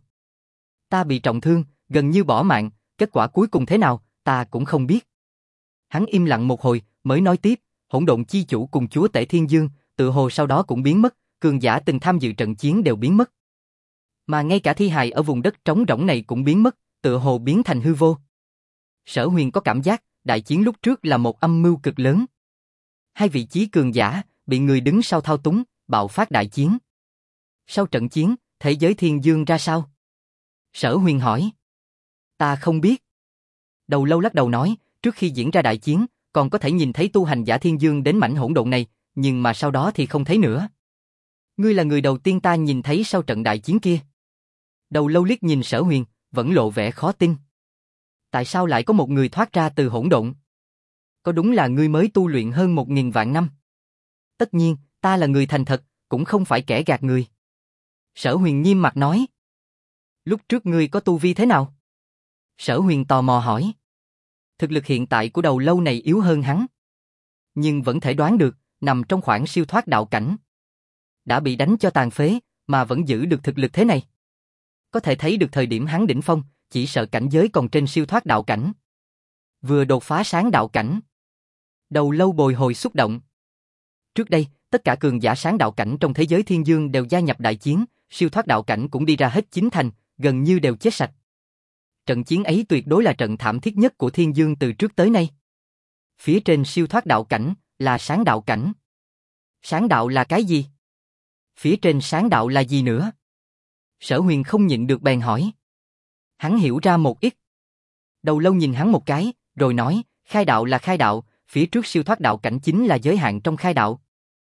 Ta bị trọng thương, gần như bỏ mạng, kết quả cuối cùng thế nào, ta cũng không biết. Hắn im lặng một hồi, mới nói tiếp, hỗn độn chi chủ cùng chúa tể thiên dương, tự hồ sau đó cũng biến mất, cường giả từng tham dự trận chiến đều biến mất. Mà ngay cả thi hài ở vùng đất trống rỗng này cũng biến mất, tựa hồ biến thành hư vô. Sở Huyền có cảm giác, đại chiến lúc trước là một âm mưu cực lớn. Hai vị chí cường giả, bị người đứng sau thao túng, bạo phát đại chiến. Sau trận chiến, thế giới thiên dương ra sao? Sở Huyền hỏi. Ta không biết. Đầu Lâu lắc đầu nói, trước khi diễn ra đại chiến, còn có thể nhìn thấy tu hành giả thiên dương đến mảnh hỗn độn này, nhưng mà sau đó thì không thấy nữa. Ngươi là người đầu tiên ta nhìn thấy sau trận đại chiến kia. Đầu Lâu liếc nhìn Sở Huyền, vẫn lộ vẻ khó tin. Tại sao lại có một người thoát ra từ hỗn độn? Có đúng là ngươi mới tu luyện hơn 1000 vạn năm? Tất nhiên, ta là người thành thật, cũng không phải kẻ gạt người. Sở Huyền nghiêm mặt nói. Lúc trước ngươi có tu vi thế nào? Sở Huyền tò mò hỏi. Thực lực hiện tại của Đầu Lâu này yếu hơn hắn. Nhưng vẫn thể đoán được, nằm trong khoảng siêu thoát đạo cảnh. Đã bị đánh cho tàn phế, mà vẫn giữ được thực lực thế này. Có thể thấy được thời điểm hắn đỉnh phong, chỉ sợ cảnh giới còn trên siêu thoát đạo cảnh. Vừa đột phá sáng đạo cảnh. Đầu Lâu bồi hồi xúc động. Trước đây, tất cả cường giả sáng đạo cảnh trong thế giới thiên dương đều gia nhập đại chiến, siêu thoát đạo cảnh cũng đi ra hết 9 thành, gần như đều chết sạch. Trận chiến ấy tuyệt đối là trận thảm thiết nhất của thiên dương từ trước tới nay. Phía trên siêu thoát đạo cảnh, là sáng đạo cảnh. Sáng đạo là cái gì? Phía trên sáng đạo là gì nữa? Sở Huyền không nhịn được bèn hỏi. Hắn hiểu ra một ít. Đầu Lâu nhìn hắn một cái, rồi nói, khai đạo là khai đạo, phía trước siêu thoát đạo cảnh chính là giới hạn trong khai đạo.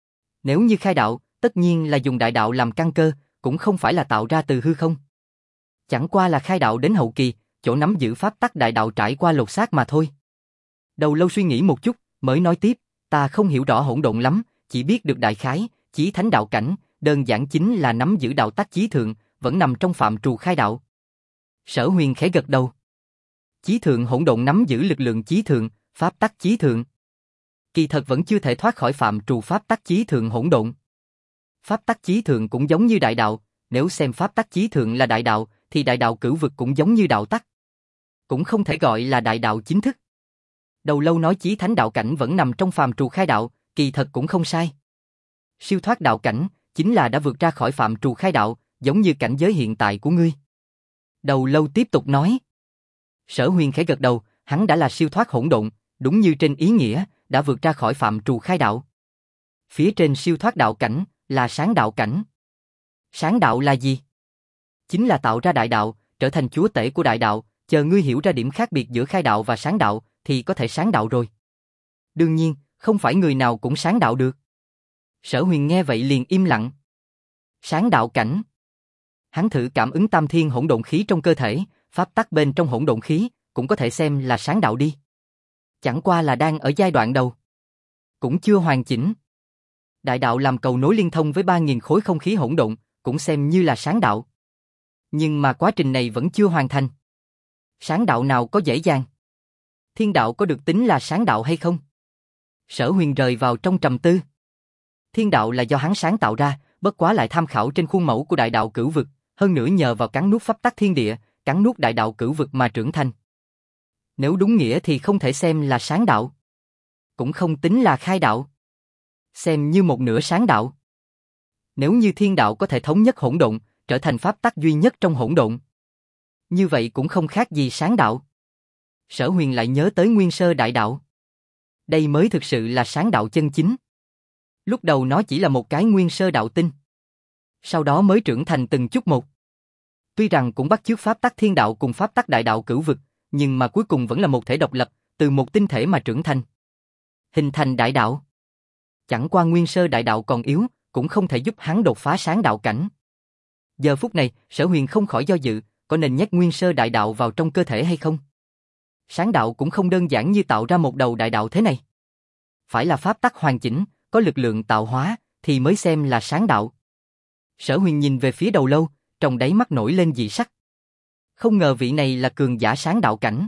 Nếu như khai đạo, tất nhiên là dùng đại đạo làm căn cơ, cũng không phải là tạo ra từ hư không. Chẳng qua là khai đạo đến hậu kỳ, chỗ nắm giữ pháp tắc đại đạo trải qua lột xác mà thôi. Đầu Lâu suy nghĩ một chút, mới nói tiếp, ta không hiểu rõ hỗn độn lắm, chỉ biết được đại khái, chí thánh đạo cảnh, đơn giản chính là nắm giữ đạo tắc chí thượng, vẫn nằm trong phạm trù khai đạo. Sở Huyền khẽ gật đầu. Chí thượng hỗn độn nắm giữ lực lượng chí thượng, pháp tắc chí thượng. Kỳ thật vẫn chưa thể thoát khỏi phạm trù pháp tắc chí thượng hỗn độn. Pháp tắc chí thượng cũng giống như đại đạo, nếu xem pháp tắc chí thượng là đại đạo, thì đại đạo cửu vực cũng giống như đạo tắc. Cũng không thể gọi là đại đạo chính thức. Đầu Lâu nói chí thánh đạo cảnh vẫn nằm trong phàm trù khai đạo, kỳ thật cũng không sai. Siêu thoát đạo cảnh, chính là đã vượt ra khỏi phạm trù khai đạo, giống như cảnh giới hiện tại của ngươi. Đầu lâu tiếp tục nói. Sở Huyền khẽ gật đầu, hắn đã là siêu thoát hỗn độn, đúng như trên ý nghĩa, đã vượt ra khỏi phạm trù khai đạo. Phía trên siêu thoát đạo cảnh, là sáng đạo cảnh. Sáng đạo là gì? Chính là tạo ra đại đạo, trở thành chúa tể của đại đạo, chờ ngươi hiểu ra điểm khác biệt giữa khai đạo và sáng đạo, thì có thể sáng đạo rồi. Đương nhiên, không phải người nào cũng sáng đạo được. Sở Huyền nghe vậy liền im lặng. Sáng đạo cảnh. Hắn thử cảm ứng tam thiên hỗn độn khí trong cơ thể, pháp tắc bên trong hỗn độn khí, cũng có thể xem là sáng đạo đi. Chẳng qua là đang ở giai đoạn đầu. Cũng chưa hoàn chỉnh. Đại đạo làm cầu nối liên thông với 3.000 khối không khí hỗn độn, cũng xem như là sáng đạo. Nhưng mà quá trình này vẫn chưa hoàn thành. Sáng đạo nào có dễ dàng? Thiên đạo có được tính là sáng đạo hay không? Sở Huyền rời vào trong trầm tư. Thiên đạo là do hắn sáng tạo ra, bất quá lại tham khảo trên khuôn mẫu của đại đạo cửu vực, hơn nữa nhờ vào cắn nuốt pháp tắc thiên địa, cắn nuốt đại đạo cửu vực mà trưởng thành. Nếu đúng nghĩa thì không thể xem là sáng đạo. Cũng không tính là khai đạo. Xem như một nửa sáng đạo. Nếu như thiên đạo có thể thống nhất hỗn độn, trở thành pháp tắc duy nhất trong hỗn độn, như vậy cũng không khác gì sáng đạo. Sở Huyền lại nhớ tới nguyên sơ đại đạo. Đây mới thực sự là sáng đạo chân chính. Lúc đầu nó chỉ là một cái nguyên sơ đạo tinh. Sau đó mới trưởng thành từng chút một. Tuy rằng cũng bắt chước pháp tắc thiên đạo cùng pháp tắc đại đạo cửu vực, nhưng mà cuối cùng vẫn là một thể độc lập, từ một tinh thể mà trưởng thành. Hình thành đại đạo. Chẳng qua nguyên sơ đại đạo còn yếu, cũng không thể giúp hắn đột phá sáng đạo cảnh. Giờ phút này, Sở Huyền không khỏi do dự, có nên nhét nguyên sơ đại đạo vào trong cơ thể hay không? Sáng đạo cũng không đơn giản như tạo ra một đầu đại đạo thế này. Phải là pháp tắc hoàn chỉnh, có lực lượng tạo hóa, thì mới xem là sáng đạo. Sở Huyền nhìn về phía đầu lâu, trong đáy mắt nổi lên dị sắc. Không ngờ vị này là cường giả sáng đạo cảnh.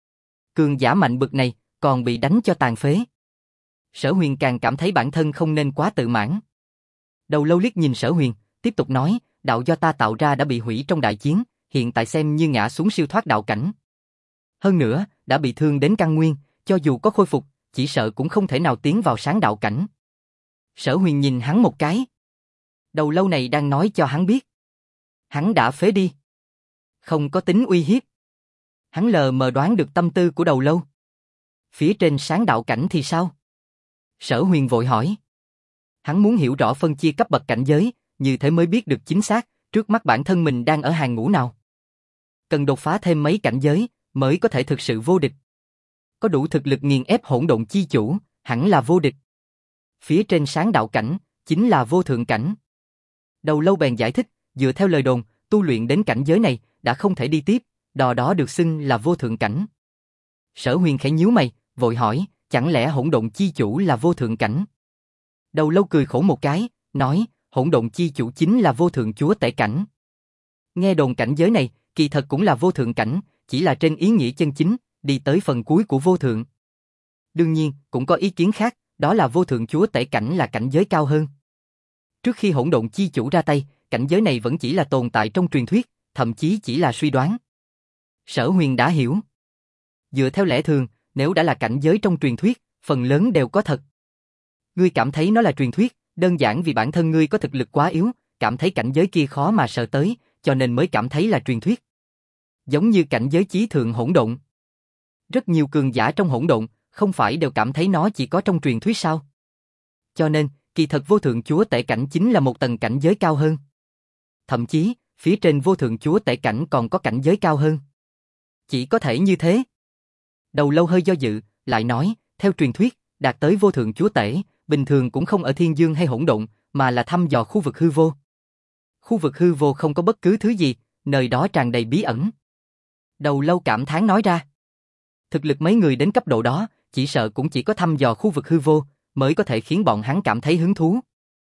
Cường giả mạnh bực này, còn bị đánh cho tàn phế. Sở Huyền càng cảm thấy bản thân không nên quá tự mãn. Đầu lâu liếc nhìn Sở Huyền, tiếp tục nói, đạo do ta tạo ra đã bị hủy trong đại chiến, hiện tại xem như ngã xuống siêu thoát đạo cảnh. Hơn nữa, đã bị thương đến căn nguyên, cho dù có khôi phục, chỉ sợ cũng không thể nào tiến vào sáng đạo cảnh. Sở Huyền nhìn hắn một cái. Đầu lâu này đang nói cho hắn biết. Hắn đã phế đi. Không có tính uy hiếp. Hắn lờ mờ đoán được tâm tư của đầu lâu. Phía trên sáng đạo cảnh thì sao? Sở Huyền vội hỏi. Hắn muốn hiểu rõ phân chia cấp bậc cảnh giới, như thế mới biết được chính xác, trước mắt bản thân mình đang ở hàng ngũ nào. Cần đột phá thêm mấy cảnh giới, mới có thể thực sự vô địch. Có đủ thực lực nghiền ép hỗn độn chi chủ, hẳn là vô địch. Phía trên sáng đạo cảnh, chính là vô thượng cảnh. Đầu lâu bèn giải thích, dựa theo lời đồn, tu luyện đến cảnh giới này, đã không thể đi tiếp, đò đó được xưng là vô thượng cảnh. Sở Huyền khẽ nhíu mày, vội hỏi, chẳng lẽ hỗn độn chi chủ là vô thượng cảnh? Đầu lâu cười khổ một cái, nói, hỗn độn chi chủ chính là vô thượng chúa tể cảnh. Nghe đồn cảnh giới này, kỳ thật cũng là vô thượng cảnh, chỉ là trên ý nghĩa chân chính, đi tới phần cuối của vô thượng. Đương nhiên, cũng có ý kiến khác, đó là vô thượng chúa tể cảnh là cảnh giới cao hơn. Trước khi hỗn độn chi chủ ra tay, cảnh giới này vẫn chỉ là tồn tại trong truyền thuyết, thậm chí chỉ là suy đoán. Sở Huyền đã hiểu. Dựa theo lẽ thường, nếu đã là cảnh giới trong truyền thuyết, phần lớn đều có thật. Ngươi cảm thấy nó là truyền thuyết, đơn giản vì bản thân ngươi có thực lực quá yếu, cảm thấy cảnh giới kia khó mà sờ tới, cho nên mới cảm thấy là truyền thuyết. Giống như cảnh giới chí thượng hỗn độn. Rất nhiều cường giả trong hỗn độn, không phải đều cảm thấy nó chỉ có trong truyền thuyết sao? Cho nên, kỳ thật vô thượng chúa tể cảnh chính là một tầng cảnh giới cao hơn. Thậm chí, phía trên vô thượng chúa tể cảnh còn có cảnh giới cao hơn. Chỉ có thể như thế. Đầu lâu hơi do dự, lại nói, theo truyền thuyết, đạt tới vô thượng chúa tể, bình thường cũng không ở thiên dương hay hỗn độn, mà là thăm dò khu vực hư vô. Khu vực hư vô không có bất cứ thứ gì, nơi đó tràn đầy bí ẩn. Đầu lâu cảm thán nói ra. Thực lực mấy người đến cấp độ đó, chỉ sợ cũng chỉ có thăm dò khu vực hư vô, mới có thể khiến bọn hắn cảm thấy hứng thú.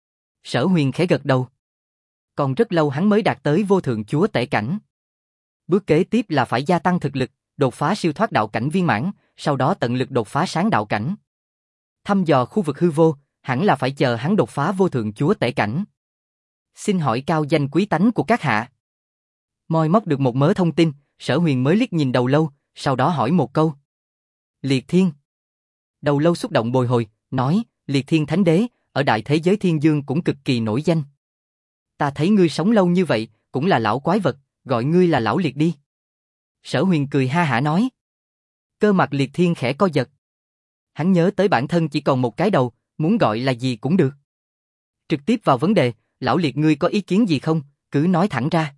Sở Huyền khẽ gật đầu. Còn rất lâu hắn mới đạt tới vô thượng chúa tể cảnh. Bước kế tiếp là phải gia tăng thực lực, đột phá siêu thoát đạo cảnh viên mãn, sau đó tận lực đột phá sáng đạo cảnh. Thăm dò khu vực hư vô, hẳn là phải chờ hắn đột phá vô thượng chúa tể cảnh. Xin hỏi cao danh quý tánh của các hạ. Moi móc được một mớ thông tin, Sở Huyền mới liếc nhìn đầu lâu, sau đó hỏi một câu. Liệt Thiên. Đầu lâu xúc động bồi hồi, nói, Liệt Thiên Thánh Đế, ở đại thế giới thiên dương cũng cực kỳ nổi danh. Ta thấy ngươi sống lâu như vậy, cũng là lão quái vật, gọi ngươi là lão liệt đi. Sở Huyền cười ha hả nói. Cơ mặt Liệt Thiên khẽ co giật. Hắn nhớ tới bản thân chỉ còn một cái đầu, muốn gọi là gì cũng được. Trực tiếp vào vấn đề, lão Liệt ngươi có ý kiến gì không, cứ nói thẳng ra.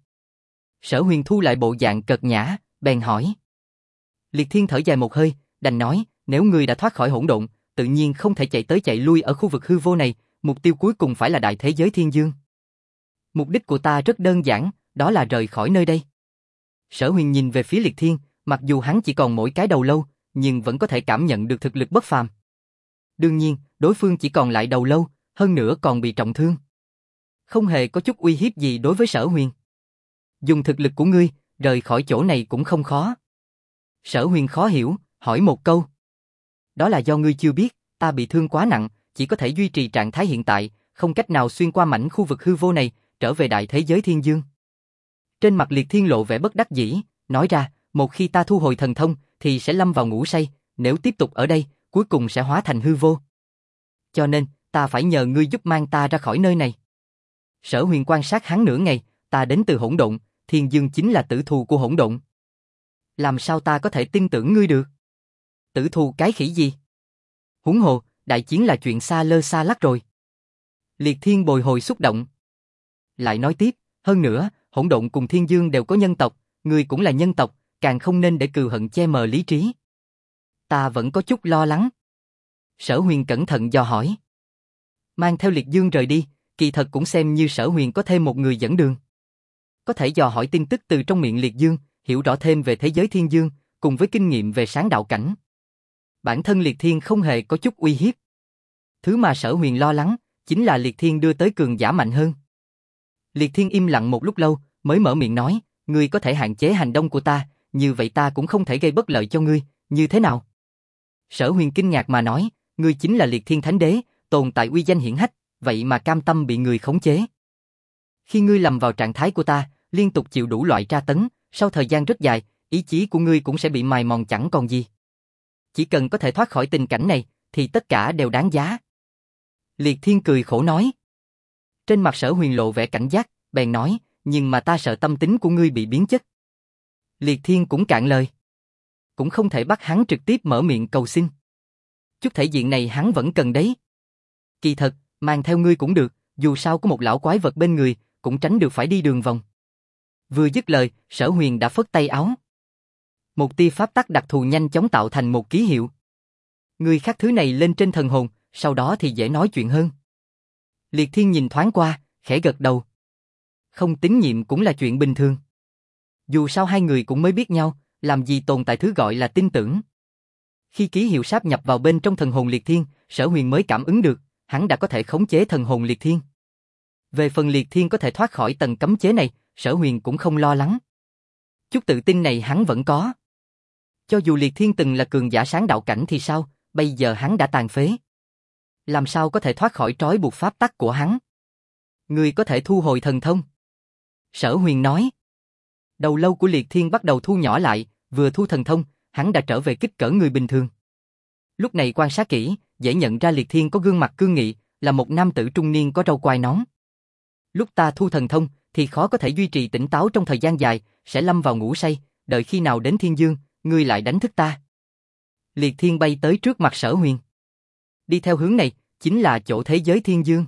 Sở Huyền thu lại bộ dạng cợt nhã, bèn hỏi. Liệt Thiên thở dài một hơi, đành nói, nếu ngươi đã thoát khỏi hỗn độn, tự nhiên không thể chạy tới chạy lui ở khu vực hư vô này, mục tiêu cuối cùng phải là đại thế giới thiên dương. Mục đích của ta rất đơn giản, đó là rời khỏi nơi đây. Sở Huyền nhìn về phía Liệt Thiên, mặc dù hắn chỉ còn mỗi cái đầu lâu, nhưng vẫn có thể cảm nhận được thực lực bất phàm. Đương nhiên, đối phương chỉ còn lại đầu lâu, hơn nữa còn bị trọng thương. Không hề có chút uy hiếp gì đối với Sở Huyền. Dùng thực lực của ngươi, rời khỏi chỗ này cũng không khó. Sở Huyền khó hiểu, hỏi một câu. Đó là do ngươi chưa biết, ta bị thương quá nặng, chỉ có thể duy trì trạng thái hiện tại, không cách nào xuyên qua mảnh khu vực hư vô này, trở về đại thế giới thiên dương. Trên mặt Liệt Thiên lộ vẻ bất đắc dĩ, nói ra, một khi ta thu hồi thần thông, thì sẽ lâm vào ngủ say, nếu tiếp tục ở đây, cuối cùng sẽ hóa thành hư vô. Cho nên, ta phải nhờ ngươi giúp mang ta ra khỏi nơi này. Sở Huyền quan sát hắn nửa ngày, ta đến từ hỗn độn, thiên dương chính là tử thù của hỗn độn. Làm sao ta có thể tin tưởng ngươi được? Tử thù cái khỉ gì? Huống hồ, đại chiến là chuyện xa lơ xa lắc rồi. Liệt Thiên bồi hồi xúc động. Lại nói tiếp, hơn nữa, hỗn độn cùng thiên dương đều có nhân tộc, ngươi cũng là nhân tộc, càng không nên để cừu hận che mờ lý trí. Ta vẫn có chút lo lắng. Sở Huyền cẩn thận dò hỏi. Mang theo Liệt Dương rời đi, kỳ thật cũng xem như Sở Huyền có thêm một người dẫn đường. Có thể dò hỏi tin tức từ trong miệng Liệt Dương, hiểu rõ thêm về thế giới thiên dương, cùng với kinh nghiệm về sáng đạo cảnh. Bản thân Liệt Thiên không hề có chút uy hiếp. Thứ mà Sở Huyền lo lắng, chính là Liệt Thiên đưa tới cường giả mạnh hơn. Liệt Thiên im lặng một lúc lâu, mới mở miệng nói, ngươi có thể hạn chế hành động của ta, như vậy ta cũng không thể gây bất lợi cho ngươi, như thế nào? Sở Huyền kinh ngạc mà nói, ngươi chính là Liệt Thiên Thánh Đế, tồn tại uy danh hiển hách, vậy mà cam tâm bị người khống chế. Khi ngươi lầm vào trạng thái của ta, liên tục chịu đủ loại tra tấn, sau thời gian rất dài, ý chí của ngươi cũng sẽ bị mài mòn chẳng còn gì. Chỉ cần có thể thoát khỏi tình cảnh này, thì tất cả đều đáng giá. Liệt Thiên cười khổ nói. Trên mặt Sở Huyền lộ vẻ cảnh giác, bèn nói, nhưng mà ta sợ tâm tính của ngươi bị biến chất. Liệt Thiên cũng cạn lời. Cũng không thể bắt hắn trực tiếp mở miệng cầu xin. Chút thể diện này hắn vẫn cần đấy. Kỳ thật, mang theo ngươi cũng được, dù sao có một lão quái vật bên người, cũng tránh được phải đi đường vòng. Vừa dứt lời, Sở Huyền đã phất tay áo. Một tia pháp tắc đặc thù nhanh chóng tạo thành một ký hiệu. Ngươi khắc thứ này lên trên thần hồn, sau đó thì dễ nói chuyện hơn. Liệt Thiên nhìn thoáng qua, khẽ gật đầu. Không tín nhiệm cũng là chuyện bình thường. Dù sao hai người cũng mới biết nhau, làm gì tồn tại thứ gọi là tin tưởng. Khi ký hiệu sáp nhập vào bên trong thần hồn Liệt Thiên, Sở Huyền mới cảm ứng được, hắn đã có thể khống chế thần hồn Liệt Thiên. Về phần Liệt Thiên có thể thoát khỏi tầng cấm chế này, Sở Huyền cũng không lo lắng. Chút tự tin này hắn vẫn có. Cho dù Liệt Thiên từng là cường giả sáng đạo cảnh thì sao, bây giờ hắn đã tàn phế. Làm sao có thể thoát khỏi trói buộc pháp tắc của hắn? Ngươi có thể thu hồi thần thông. Sở Huyền nói. Đầu lâu của Liệt Thiên bắt đầu thu nhỏ lại, vừa thu thần thông, hắn đã trở về kích cỡ người bình thường. Lúc này quan sát kỹ, dễ nhận ra Liệt Thiên có gương mặt cương nghị, là một nam tử trung niên có râu quai nón. Lúc ta thu thần thông, thì khó có thể duy trì tỉnh táo trong thời gian dài, sẽ lâm vào ngủ say, đợi khi nào đến thiên dương, ngươi lại đánh thức ta. Liệt Thiên bay tới trước mặt Sở Huyền. Đi theo hướng này, chính là chỗ thế giới thiên dương.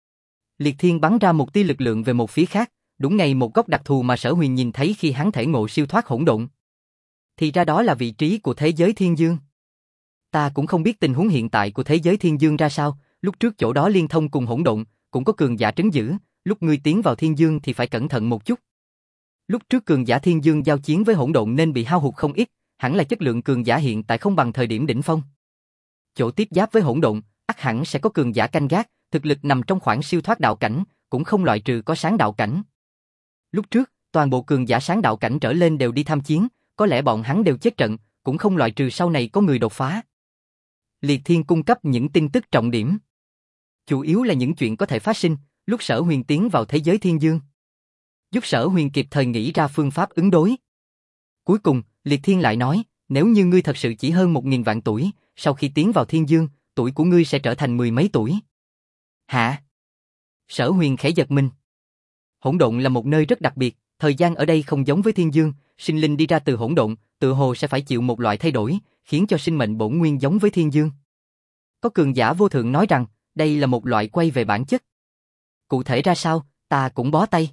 Liệt Thiên bắn ra một tia lực lượng về một phía khác, đúng ngay một góc đặc thù mà Sở Huyền nhìn thấy khi hắn thể ngộ siêu thoát hỗn độn. Thì ra đó là vị trí của thế giới thiên dương. Ta cũng không biết tình huống hiện tại của thế giới thiên dương ra sao, lúc trước chỗ đó liên thông cùng hỗn độn, cũng có cường giả trấn giữ, lúc ngươi tiến vào thiên dương thì phải cẩn thận một chút. Lúc trước cường giả thiên dương giao chiến với hỗn độn nên bị hao hụt không ít, hẳn là chất lượng cường giả hiện tại không bằng thời điểm đỉnh phong. Chỗ tiếp giáp với hỗn độn, ắt hẳn sẽ có cường giả canh gác, thực lực nằm trong khoảng siêu thoát đạo cảnh, cũng không loại trừ có sáng đạo cảnh. Lúc trước, toàn bộ cường giả sáng đạo cảnh trở lên đều đi tham chiến, có lẽ bọn hắn đều chết trận, cũng không loại trừ sau này có người đột phá. Liệt Thiên cung cấp những tin tức trọng điểm. Chủ yếu là những chuyện có thể phát sinh, lúc Sở Huyền tiến vào thế giới thiên dương. Giúp Sở Huyền kịp thời nghĩ ra phương pháp ứng đối. Cuối cùng, Liệt Thiên lại nói, nếu như ngươi thật sự chỉ hơn 1000 vạn tuổi, sau khi tiến vào thiên dương, tuổi của ngươi sẽ trở thành mười mấy tuổi. Hả? Sở Huyền khẽ giật mình. Hỗn độn là một nơi rất đặc biệt, thời gian ở đây không giống với thiên dương, sinh linh đi ra từ hỗn độn, tự hồ sẽ phải chịu một loại thay đổi, khiến cho sinh mệnh bổn nguyên giống với thiên dương. Có cường giả vô thượng nói rằng, đây là một loại quay về bản chất. Cụ thể ra sao, ta cũng bó tay.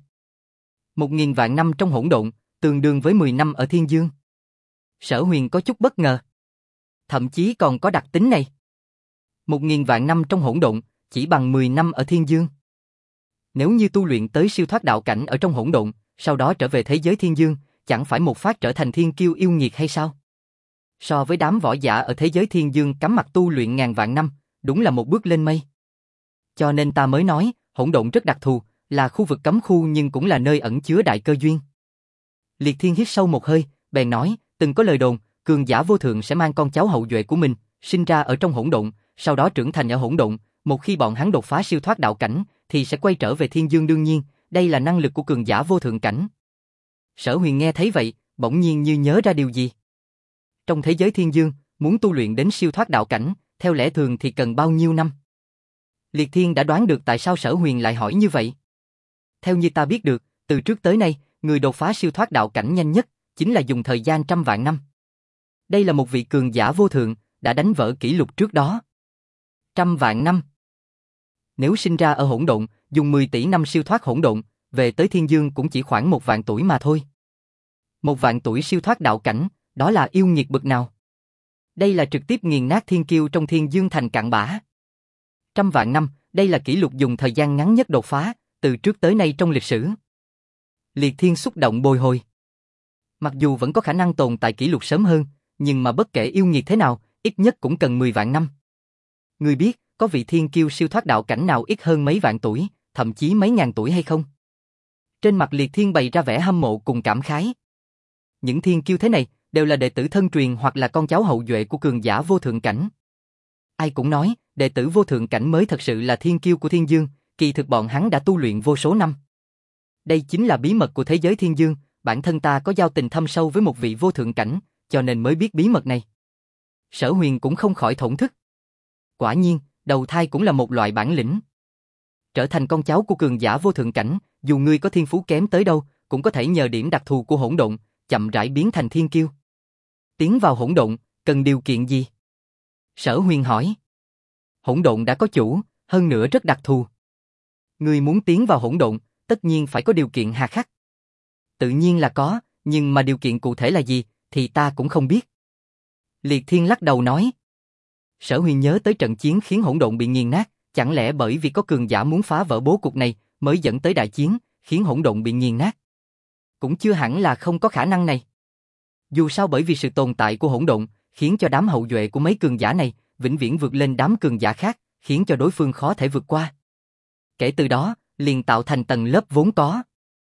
1000 vạn năm trong hỗn độn, tương đương với 10 năm ở thiên dương. Sở Huyền có chút bất ngờ. Thậm chí còn có đặc tính này. 1000 vạn năm trong hỗn độn, chỉ bằng 10 năm ở thiên dương. Nếu như tu luyện tới siêu thoát đạo cảnh ở trong hỗn độn, sau đó trở về thế giới thiên dương, chẳng phải một phát trở thành thiên kiêu yêu nghiệt hay sao? So với đám võ giả ở thế giới thiên dương cắm mặt tu luyện ngàn vạn năm, đúng là một bước lên mây. Cho nên ta mới nói, hỗn độn rất đặc thù, là khu vực cấm khu nhưng cũng là nơi ẩn chứa đại cơ duyên. Liệt Thiên hít sâu một hơi, bèn nói, từng có lời đồn, cường giả vô thượng sẽ mang con cháu hậu duệ của mình, sinh ra ở trong hỗn độn, sau đó trưởng thành ở hỗn độn, một khi bọn hắn đột phá siêu thoát đạo cảnh, thì sẽ quay trở về thiên dương đương nhiên, đây là năng lực của cường giả vô thượng cảnh. Sở Huyền nghe thấy vậy, bỗng nhiên như nhớ ra điều gì. Trong thế giới thiên dương, muốn tu luyện đến siêu thoát đạo cảnh, theo lẽ thường thì cần bao nhiêu năm? Liệt Thiên đã đoán được tại sao Sở Huyền lại hỏi như vậy. Theo như ta biết được, từ trước tới nay, người đột phá siêu thoát đạo cảnh nhanh nhất, chính là dùng thời gian 100 vạn năm. Đây là một vị cường giả vô thượng, đã đánh vỡ kỷ lục trước đó. 100 vạn năm. Nếu sinh ra ở hỗn độn, dùng 10 tỷ năm siêu thoát hỗn độn, về tới thiên dương cũng chỉ khoảng 1 vạn tuổi mà thôi. 1 vạn tuổi siêu thoát đạo cảnh, đó là yêu nghiệt bậc nào? Đây là trực tiếp nghiền nát thiên kiêu trong thiên dương thành cạn bã. 100 vạn năm, đây là kỷ lục dùng thời gian ngắn nhất đột phá, từ trước tới nay trong lịch sử. Liệt Thiên xúc động bồi hồi. Mặc dù vẫn có khả năng tồn tại kỷ lục sớm hơn, nhưng mà bất kể yêu nghiệt thế nào, ít nhất cũng cần 10 vạn năm. Ngươi biết, có vị thiên kiêu siêu thoát đạo cảnh nào ít hơn mấy vạn tuổi, thậm chí mấy ngàn tuổi hay không? Trên mặt Liệt Thiên bày ra vẻ hâm mộ cùng cảm khái. Những thiên kiêu thế này, đều là đệ tử thân truyền hoặc là con cháu hậu duệ của cường giả vô thượng cảnh. Ai cũng nói, đệ tử vô thượng cảnh mới thật sự là thiên kiêu của thiên dương, kỳ thực bọn hắn đã tu luyện vô số năm. Đây chính là bí mật của thế giới thiên dương, bản thân ta có giao tình thâm sâu với một vị vô thượng cảnh, cho nên mới biết bí mật này. Sở Huyền cũng không khỏi thổn thức. Quả nhiên, đầu thai cũng là một loại bản lĩnh. Trở thành con cháu của cường giả vô thượng cảnh, dù ngươi có thiên phú kém tới đâu, cũng có thể nhờ điểm đặc thù của hỗn độn, chậm rãi biến thành thiên kiêu. Tiến vào hỗn độn, cần điều kiện gì? Sở Huyền hỏi. Hỗn độn đã có chủ, hơn nữa rất đặc thù. Ngươi muốn tiến vào hỗn độn, tất nhiên phải có điều kiện hà khắc. Tự nhiên là có, nhưng mà điều kiện cụ thể là gì, thì ta cũng không biết. Liệt Thiên lắc đầu nói. Sở Huyền nhớ tới trận chiến khiến hỗn độn bị nghiền nát, chẳng lẽ bởi vì có cường giả muốn phá vỡ bố cục này, mới dẫn tới đại chiến, khiến hỗn độn bị nghiền nát? Cũng chưa hẳn là không có khả năng này. Dù sao bởi vì sự tồn tại của hỗn độn, khiến cho đám hậu duệ của mấy cường giả này, vĩnh viễn vượt lên đám cường giả khác, khiến cho đối phương khó thể vượt qua. Kể từ đó, liền tạo thành tầng lớp vốn có.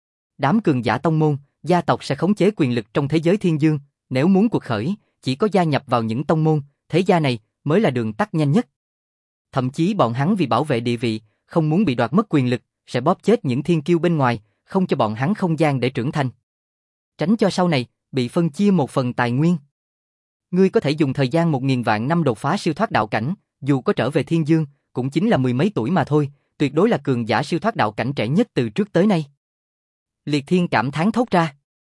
Đám cường giả tông môn, gia tộc sẽ khống chế quyền lực trong thế giới thiên dương, nếu muốn cuộc khởi, chỉ có gia nhập vào những tông môn, thế gia này mới là đường tắt nhanh nhất. Thậm chí bọn hắn vì bảo vệ địa vị, không muốn bị đoạt mất quyền lực, sẽ bóp chết những thiên kiêu bên ngoài, không cho bọn hắn không gian để trưởng thành. Tránh cho sau này, bị phân chia một phần tài nguyên. Ngươi có thể dùng thời gian 1000 vạn năm đột phá siêu thoát đạo cảnh, dù có trở về thiên dương, cũng chính là 10 mấy tuổi mà thôi, tuyệt đối là cường giả siêu thoát đạo cảnh trẻ nhất từ trước tới nay. Liệt Thiên cảm thán thốt ra.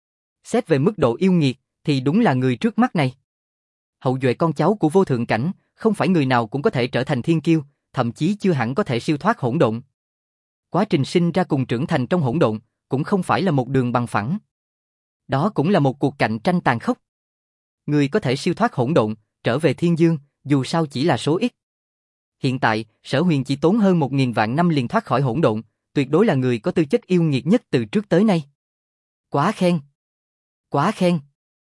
Xét về mức độ yêu nghiệt, thì đúng là người trước mắt này. Hậu duệ con cháu của vô thượng cảnh, không phải người nào cũng có thể trở thành thiên kiêu, thậm chí chưa hẳn có thể siêu thoát hỗn độn. Quá trình sinh ra cùng trưởng thành trong hỗn độn, cũng không phải là một đường bằng phẳng. Đó cũng là một cuộc cạnh tranh tàn khốc. Người có thể siêu thoát hỗn độn, trở về thiên dương, dù sao chỉ là số ít. Hiện tại, Sở Huyền chỉ tốn hơn 1000 vạn năm liền thoát khỏi hỗn độn, tuyệt đối là người có tư chất yêu nghiệt nhất từ trước tới nay. Quá khen. Quá khen.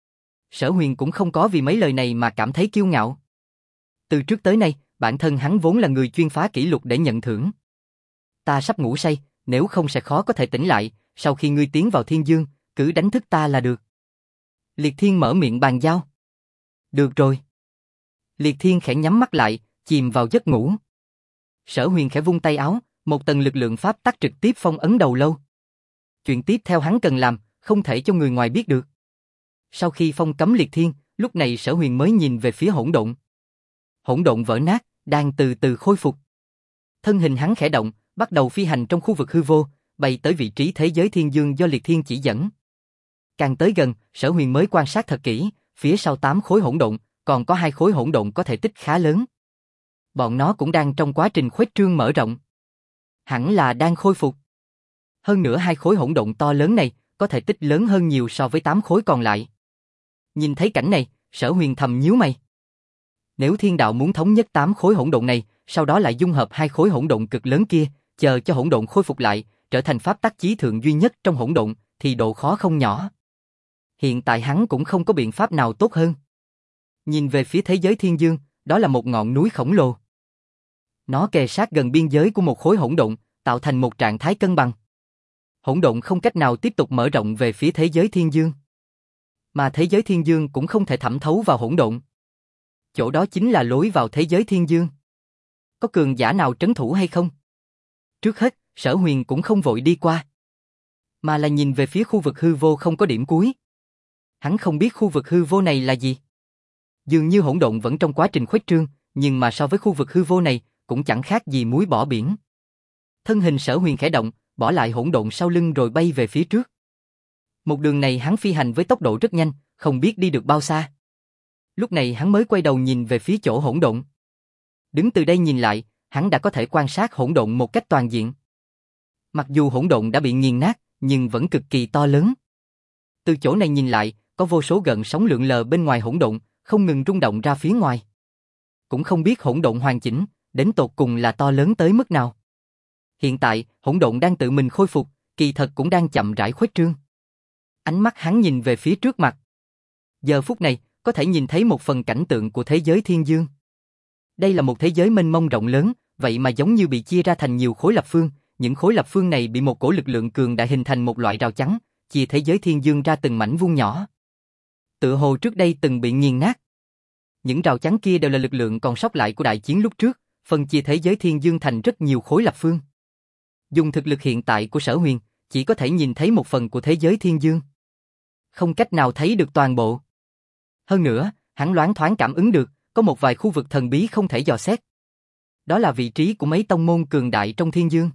Sở Huyền cũng không có vì mấy lời này mà cảm thấy kiêu ngạo. Từ trước tới nay, bản thân hắn vốn là người chuyên phá kỷ lục để nhận thưởng. Ta sắp ngủ say, nếu không sẽ khó có thể tỉnh lại, sau khi ngươi tiến vào thiên dương, cứ đánh thức ta là được. Liệt Thiên mở miệng bàn giao. Được rồi. Liệt Thiên khẽ nhắm mắt lại, chìm vào giấc ngủ. Sở Huyền khẽ vung tay áo, một tầng lực lượng pháp tắc trực tiếp phong ấn đầu lâu. Chuyện tiếp theo hắn cần làm, không thể cho người ngoài biết được. Sau khi phong cấm Liệt Thiên, lúc này Sở Huyền mới nhìn về phía hỗn độn. Hỗn độn vỡ nát, đang từ từ khôi phục. Thân hình hắn khẽ động, bắt đầu phi hành trong khu vực hư vô, bay tới vị trí thế giới thiên dương do liệt thiên chỉ dẫn. Càng tới gần, Sở Huyền mới quan sát thật kỹ, phía sau 8 khối hỗn độn, còn có 2 khối hỗn độn có thể tích khá lớn. Bọn nó cũng đang trong quá trình khuếch trương mở rộng. Hẳn là đang khôi phục. Hơn nữa 2 khối hỗn độn to lớn này, có thể tích lớn hơn nhiều so với 8 khối còn lại. Nhìn thấy cảnh này, Sở Huyền thầm nhíu mày. Nếu thiên đạo muốn thống nhất 8 khối hỗn độn này, sau đó lại dung hợp 2 khối hỗn độn cực lớn kia, chờ cho hỗn độn khôi phục lại, trở thành pháp tắc chí thượng duy nhất trong hỗn độn, thì độ khó không nhỏ. Hiện tại hắn cũng không có biện pháp nào tốt hơn. Nhìn về phía thế giới thiên dương, đó là một ngọn núi khổng lồ. Nó kề sát gần biên giới của một khối hỗn độn, tạo thành một trạng thái cân bằng. Hỗn độn không cách nào tiếp tục mở rộng về phía thế giới thiên dương. Mà thế giới thiên dương cũng không thể thẩm thấu vào hỗn độn. Chỗ đó chính là lối vào thế giới thiên dương. Có cường giả nào trấn thủ hay không? Trước hết, Sở Huyền cũng không vội đi qua, mà là nhìn về phía khu vực hư vô không có điểm cuối. Hắn không biết khu vực hư vô này là gì. Dường như hỗn độn vẫn trong quá trình khuếch trương, nhưng mà so với khu vực hư vô này, cũng chẳng khác gì muối bỏ biển. Thân hình Sở Huyền khẽ động, bỏ lại hỗn độn sau lưng rồi bay về phía trước. Một đường này hắn phi hành với tốc độ rất nhanh, không biết đi được bao xa. Lúc này hắn mới quay đầu nhìn về phía chỗ hỗn độn. Đứng từ đây nhìn lại, hắn đã có thể quan sát hỗn độn một cách toàn diện. Mặc dù hỗn độn đã bị nghiền nát, nhưng vẫn cực kỳ to lớn. Từ chỗ này nhìn lại, có vô số gợn sóng lượn lờ bên ngoài hỗn độn, không ngừng rung động ra phía ngoài. Cũng không biết hỗn độn hoàn chỉnh, đến tột cùng là to lớn tới mức nào. Hiện tại, hỗn độn đang tự mình khôi phục, kỳ thật cũng đang chậm rãi khuếch trương. Ánh mắt hắn nhìn về phía trước mặt. Giờ phút này, có thể nhìn thấy một phần cảnh tượng của thế giới thiên dương. Đây là một thế giới mênh mông rộng lớn, vậy mà giống như bị chia ra thành nhiều khối lập phương, những khối lập phương này bị một cổ lực lượng cường đại hình thành một loại rào chắn, chia thế giới thiên dương ra từng mảnh vuông nhỏ. Tựa hồ trước đây từng bị nghiền nát. Những rào chắn kia đều là lực lượng còn sót lại của đại chiến lúc trước, phân chia thế giới thiên dương thành rất nhiều khối lập phương. Dùng thực lực hiện tại của Sở Huyền, chỉ có thể nhìn thấy một phần của thế giới thiên dương. Không cách nào thấy được toàn bộ. Hơn nữa, hắn loáng thoáng cảm ứng được, có một vài khu vực thần bí không thể dò xét. Đó là vị trí của mấy tông môn cường đại trong thiên dương.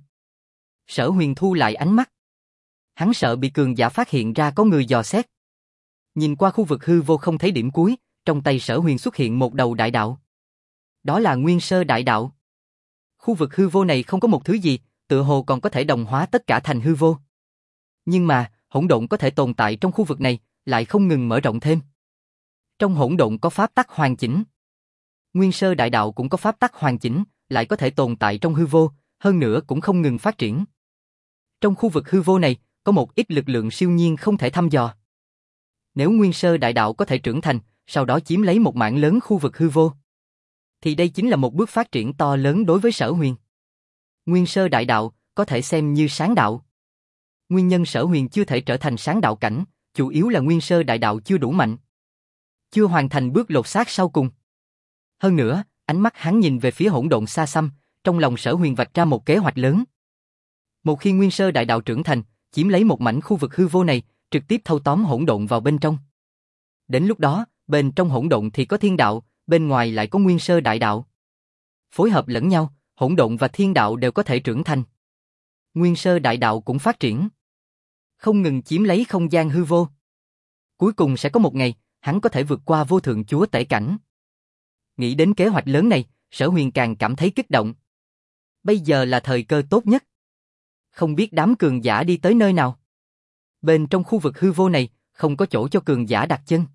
Sở Huyền thu lại ánh mắt. Hắn sợ bị cường giả phát hiện ra có người dò xét. Nhìn qua khu vực hư vô không thấy điểm cuối, trong tay Sở Huyền xuất hiện một đầu đại đạo. Đó là Nguyên Sơ Đại Đạo. Khu vực hư vô này không có một thứ gì, tựa hồ còn có thể đồng hóa tất cả thành hư vô. Nhưng mà, hỗn độn có thể tồn tại trong khu vực này, lại không ngừng mở rộng thêm. Trong hỗn độn có pháp tắc hoàn chỉnh. Nguyên Sơ Đại Đạo cũng có pháp tắc hoàn chỉnh, lại có thể tồn tại trong hư vô, hơn nữa cũng không ngừng phát triển. Trong khu vực hư vô này, có một ít lực lượng siêu nhiên không thể thăm dò. Nếu Nguyên Sơ Đại Đạo có thể trưởng thành, sau đó chiếm lấy một mảng lớn khu vực hư vô, thì đây chính là một bước phát triển to lớn đối với Sở Huyền. Nguyên Sơ Đại Đạo có thể xem như sáng đạo. Nguyên nhân Sở Huyền chưa thể trở thành sáng đạo cảnh, chủ yếu là Nguyên Sơ Đại Đạo chưa đủ mạnh. Chưa hoàn thành bước lột xác sau cùng. Hơn nữa, ánh mắt hắn nhìn về phía hỗn độn xa xăm, trong lòng Sở Huyền vạch ra một kế hoạch lớn. Một khi Nguyên Sơ Đại Đạo trưởng thành, chiếm lấy một mảnh khu vực hư vô này, trực tiếp thâu tóm hỗn độn vào bên trong. Đến lúc đó, bên trong hỗn độn thì có thiên đạo, bên ngoài lại có Nguyên Sơ Đại Đạo. Phối hợp lẫn nhau, hỗn độn và thiên đạo đều có thể trưởng thành. Nguyên Sơ Đại Đạo cũng phát triển, không ngừng chiếm lấy không gian hư vô. Cuối cùng sẽ có một ngày, hắn có thể vượt qua vô thượng chúa tể cảnh. Nghĩ đến kế hoạch lớn này, Sở Huyền càng cảm thấy kích động. Bây giờ là thời cơ tốt nhất. Không biết đám cường giả đi tới nơi nào. Bên trong khu vực hư vô này, không có chỗ cho cường giả đặt chân.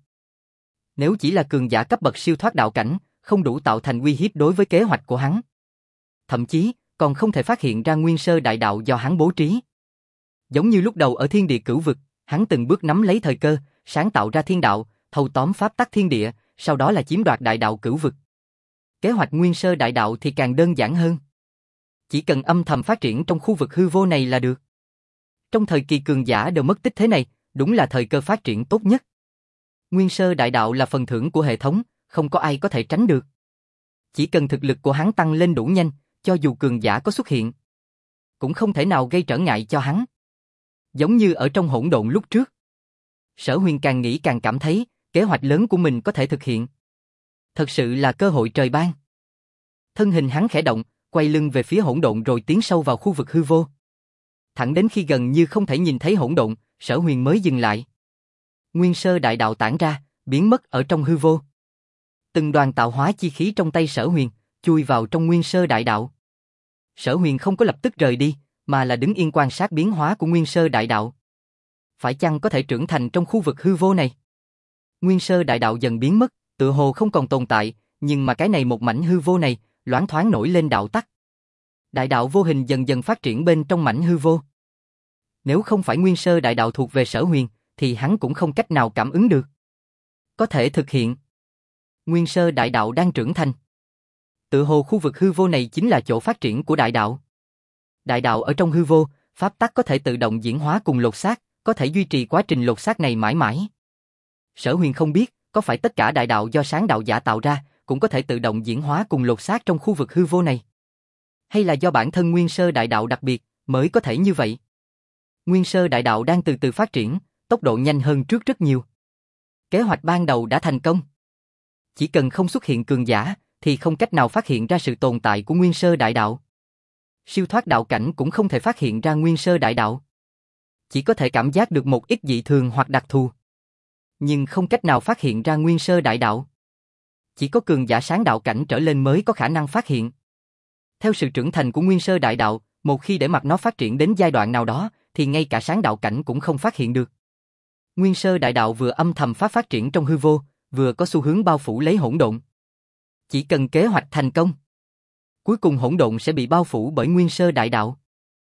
Nếu chỉ là cường giả cấp bậc siêu thoát đạo cảnh, không đủ tạo thành uy hiếp đối với kế hoạch của hắn. Thậm chí, còn không thể phát hiện ra Nguyên Sơ Đại Đạo do hắn bố trí. Giống như lúc đầu ở thiên địa cửu vực, hắn từng bước nắm lấy thời cơ, sáng tạo ra thiên đạo, thâu tóm pháp tắc thiên địa, sau đó là chiếm đoạt đại đạo cửu vực. Kế hoạch Nguyên Sơ Đại Đạo thì càng đơn giản hơn. Chỉ cần âm thầm phát triển trong khu vực hư vô này là được. Trong thời kỳ cường giả đều mất tích thế này, đúng là thời cơ phát triển tốt nhất. Nguyên Sơ Đại Đạo là phần thưởng của hệ thống, không có ai có thể tránh được. Chỉ cần thực lực của hắn tăng lên đủ nhanh, cho dù cường giả có xuất hiện, cũng không thể nào gây trở ngại cho hắn. Giống như ở trong hỗn độn lúc trước. Sở Huyền càng nghĩ càng cảm thấy, kế hoạch lớn của mình có thể thực hiện. Thật sự là cơ hội trời ban. Thân hình hắn khẽ động, quay lưng về phía hỗn độn rồi tiến sâu vào khu vực hư vô. Thẳng đến khi gần như không thể nhìn thấy hỗn độn, Sở Huyền mới dừng lại. Nguyên sơ đại đạo tản ra, biến mất ở trong hư vô. Từng đoàn tạo hóa chi khí trong tay Sở Huyền, chui vào trong nguyên sơ đại đạo. Sở Huyền không có lập tức rời đi, mà là đứng yên quan sát biến hóa của nguyên sơ đại đạo. Phải chăng có thể trưởng thành trong khu vực hư vô này? Nguyên sơ đại đạo dần biến mất, tựa hồ không còn tồn tại, nhưng mà cái này một mảnh hư vô này, loáng thoáng nổi lên đạo tắc. Đại đạo vô hình dần dần phát triển bên trong mảnh hư vô. Nếu không phải nguyên sơ đại đạo thuộc về Sở Huyền, thì hắn cũng không cách nào cảm ứng được. Có thể thực hiện. Nguyên sơ đại đạo đang trưởng thành. Tựa hồ khu vực hư vô này chính là chỗ phát triển của đại đạo. Đại đạo ở trong hư vô, pháp tắc có thể tự động diễn hóa cùng lột xác, có thể duy trì quá trình lột xác này mãi mãi. Sở Huyền không biết, có phải tất cả đại đạo do sáng đạo giả tạo ra, cũng có thể tự động diễn hóa cùng lột xác trong khu vực hư vô này? Hay là do bản thân nguyên sơ đại đạo đặc biệt, mới có thể như vậy? Nguyên sơ đại đạo đang từ từ phát triển, tốc độ nhanh hơn trước rất nhiều. Kế hoạch ban đầu đã thành công. Chỉ cần không xuất hiện cường giả, thì không cách nào phát hiện ra sự tồn tại của nguyên sơ đại đạo. Siêu thoát đạo cảnh cũng không thể phát hiện ra nguyên sơ đại đạo. Chỉ có thể cảm giác được một ít dị thường hoặc đặc thù. Nhưng không cách nào phát hiện ra nguyên sơ đại đạo. Chỉ có cường giả sáng đạo cảnh trở lên mới có khả năng phát hiện. Theo sự trưởng thành của nguyên sơ đại đạo, một khi để mặc nó phát triển đến giai đoạn nào đó, thì ngay cả sáng đạo cảnh cũng không phát hiện được. Nguyên sơ đại đạo vừa âm thầm phát triển trong hư vô, vừa có xu hướng bao phủ lấy hỗn độn. Chỉ cần kế hoạch thành công, cuối cùng hỗn độn sẽ bị bao phủ bởi nguyên sơ đại đạo.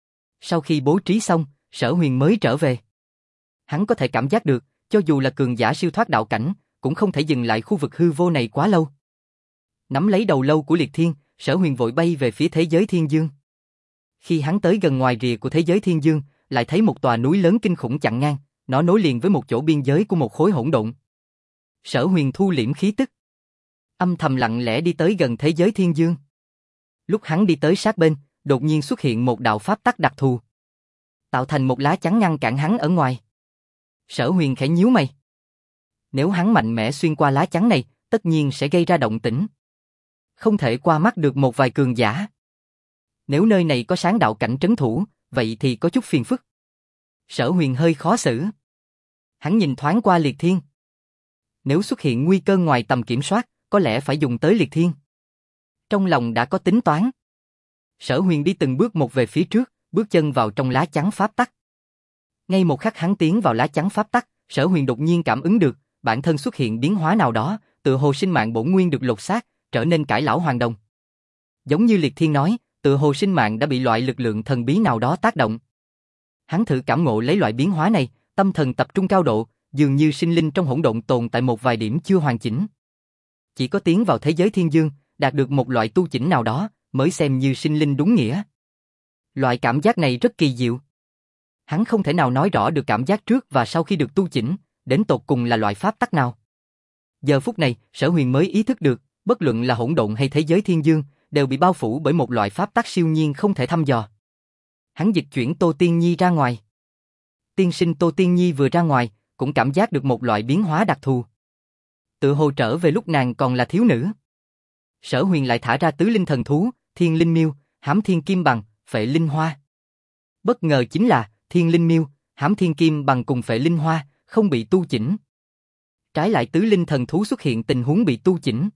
Sau khi bố trí xong, Sở Huyền mới trở về. Hắn có thể cảm giác được, cho dù là cường giả siêu thoát đạo cảnh, cũng không thể dừng lại khu vực hư vô này quá lâu. Nắm lấy đầu lâu của Liệt Thiên, Sở Huyền vội bay về phía thế giới thiên dương. Khi hắn tới gần ngoài rìa của thế giới thiên dương, lại thấy một tòa núi lớn kinh khủng chặn ngang, nó nối liền với một chỗ biên giới của một khối hỗn độn. Sở Huyền thu liễm khí tức, âm thầm lặng lẽ đi tới gần thế giới thiên dương. Lúc hắn đi tới sát bên, đột nhiên xuất hiện một đạo pháp tắc đặc thù, tạo thành một lá chắn ngăn cản hắn ở ngoài. Sở Huyền khẽ nhíu mày. Nếu hắn mạnh mẽ xuyên qua lá chắn này, tất nhiên sẽ gây ra động tĩnh. Không thể qua mắt được một vài cường giả. Nếu nơi này có sáng đạo cảnh trấn thủ, vậy thì có chút phiền phức. Sở Huyền hơi khó xử. Hắn nhìn thoáng qua Liệt Thiên. Nếu xuất hiện nguy cơ ngoài tầm kiểm soát, có lẽ phải dùng tới Liệt Thiên. Trong lòng đã có tính toán. Sở Huyền đi từng bước một về phía trước, bước chân vào trong lá chắn pháp tắc. Ngay một khắc hắn tiến vào lá chắn pháp tắc, Sở Huyền đột nhiên cảm ứng được, bản thân xuất hiện biến hóa nào đó, tựa hồ sinh mạng bổn nguyên được lột xác, trở nên cải lão hoàn đồng. Giống như Liệt Thiên nói, tựa hồ sinh mạng đã bị loại lực lượng thần bí nào đó tác động. Hắn thử cảm ngộ lấy loại biến hóa này, tâm thần tập trung cao độ, dường như sinh linh trong hỗn độn tồn tại một vài điểm chưa hoàn chỉnh. Chỉ có tiến vào thế giới thiên dương, đạt được một loại tu chỉnh nào đó, mới xem như sinh linh đúng nghĩa. Loại cảm giác này rất kỳ diệu. Hắn không thể nào nói rõ được cảm giác trước và sau khi được tu chỉnh, đến tột cùng là loại pháp tắc nào. Giờ phút này, Sở Huyền mới ý thức được, bất luận là hỗn độn hay thế giới thiên dương, đều bị bao phủ bởi một loại pháp tắc siêu nhiên không thể thăm dò. Hắn dịch chuyển Tô Tiên Nhi ra ngoài. Tiên sinh Tô Tiên Nhi vừa ra ngoài, cũng cảm giác được một loại biến hóa đặc thù. Tựa hồ trở về lúc nàng còn là thiếu nữ. Sở Huyền lại thả ra tứ linh thần thú, Thiên Linh Miêu, Hám Thiên Kim Bằng, Phệ Linh Hoa. Bất ngờ chính là, Thiên Linh Miêu, Hám Thiên Kim Bằng cùng Phệ Linh Hoa, không bị tu chỉnh. Trái lại tứ linh thần thú xuất hiện tình huống bị tu chỉnh.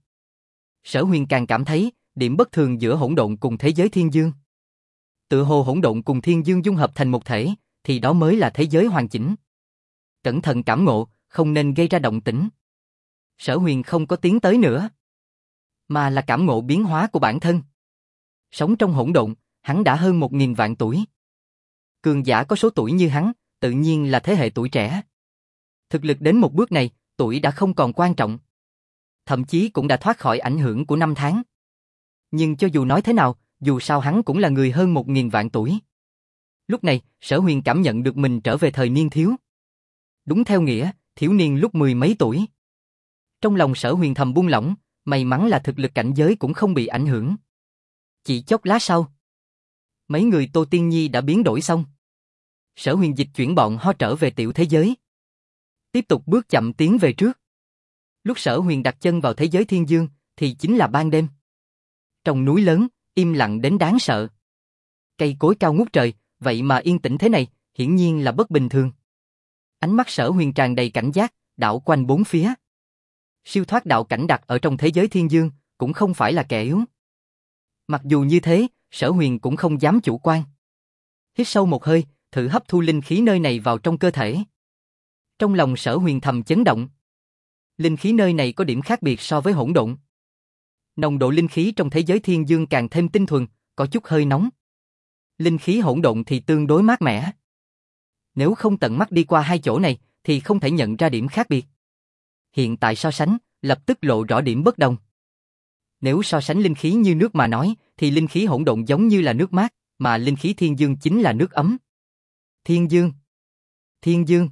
Sở Huyền càng cảm thấy, điểm bất thường giữa hỗn độn cùng thế giới thiên dương. Tựa hồ hỗn độn cùng thiên dương dung hợp thành một thể, thì đó mới là thế giới hoàn chỉnh. Cẩn thận cảm ngộ, không nên gây ra động tĩnh. Sở Huyền không có tiến tới nữa, mà là cảm ngộ biến hóa của bản thân. Sống trong hỗn độn, hắn đã hơn 1000 vạn tuổi. Cường giả có số tuổi như hắn, tự nhiên là thế hệ tuổi trẻ. Thực lực đến một bước này, tuổi đã không còn quan trọng. Thậm chí cũng đã thoát khỏi ảnh hưởng của năm tháng. Nhưng cho dù nói thế nào, dù sao hắn cũng là người hơn 1000 vạn tuổi. Lúc này, Sở Huyền cảm nhận được mình trở về thời niên thiếu. Đúng theo nghĩa, thiếu niên lúc 10 mấy tuổi. Trong lòng Sở Huyền thầm buông lỏng, may mắn là thực lực cảnh giới cũng không bị ảnh hưởng. Chỉ chốc lát sau, mấy người Tô Tiên Nhi đã biến đổi xong. Sở Huyền dịch chuyển bọn họ trở về tiểu thế giới. Tiếp tục bước chậm tiến về trước. Lúc Sở Huyền đặt chân vào thế giới thiên dương, thì chính là ban đêm. Trong núi lớn, im lặng đến đáng sợ. Cây cối cao ngút trời, vậy mà yên tĩnh thế này, hiển nhiên là bất bình thường. Ánh mắt Sở Huyền tràn đầy cảnh giác, đảo quanh bốn phía. Siêu thoát đạo cảnh đặt ở trong thế giới thiên dương, cũng không phải là kẻ yếu. Mặc dù như thế, Sở Huyền cũng không dám chủ quan. Hít sâu một hơi, thử hấp thu linh khí nơi này vào trong cơ thể. Trong lòng Sở Huyền thầm chấn động. Linh khí nơi này có điểm khác biệt so với hỗn độn. Nồng độ linh khí trong thế giới thiên dương càng thêm tinh thuần, có chút hơi nóng. Linh khí hỗn độn thì tương đối mát mẻ. Nếu không tận mắt đi qua hai chỗ này, thì không thể nhận ra điểm khác biệt. Hiện tại so sánh, lập tức lộ rõ điểm bất đồng. Nếu so sánh linh khí như nước mà nói, thì linh khí hỗn độn giống như là nước mát, mà linh khí thiên dương chính là nước ấm. Thiên dương. Thiên dương.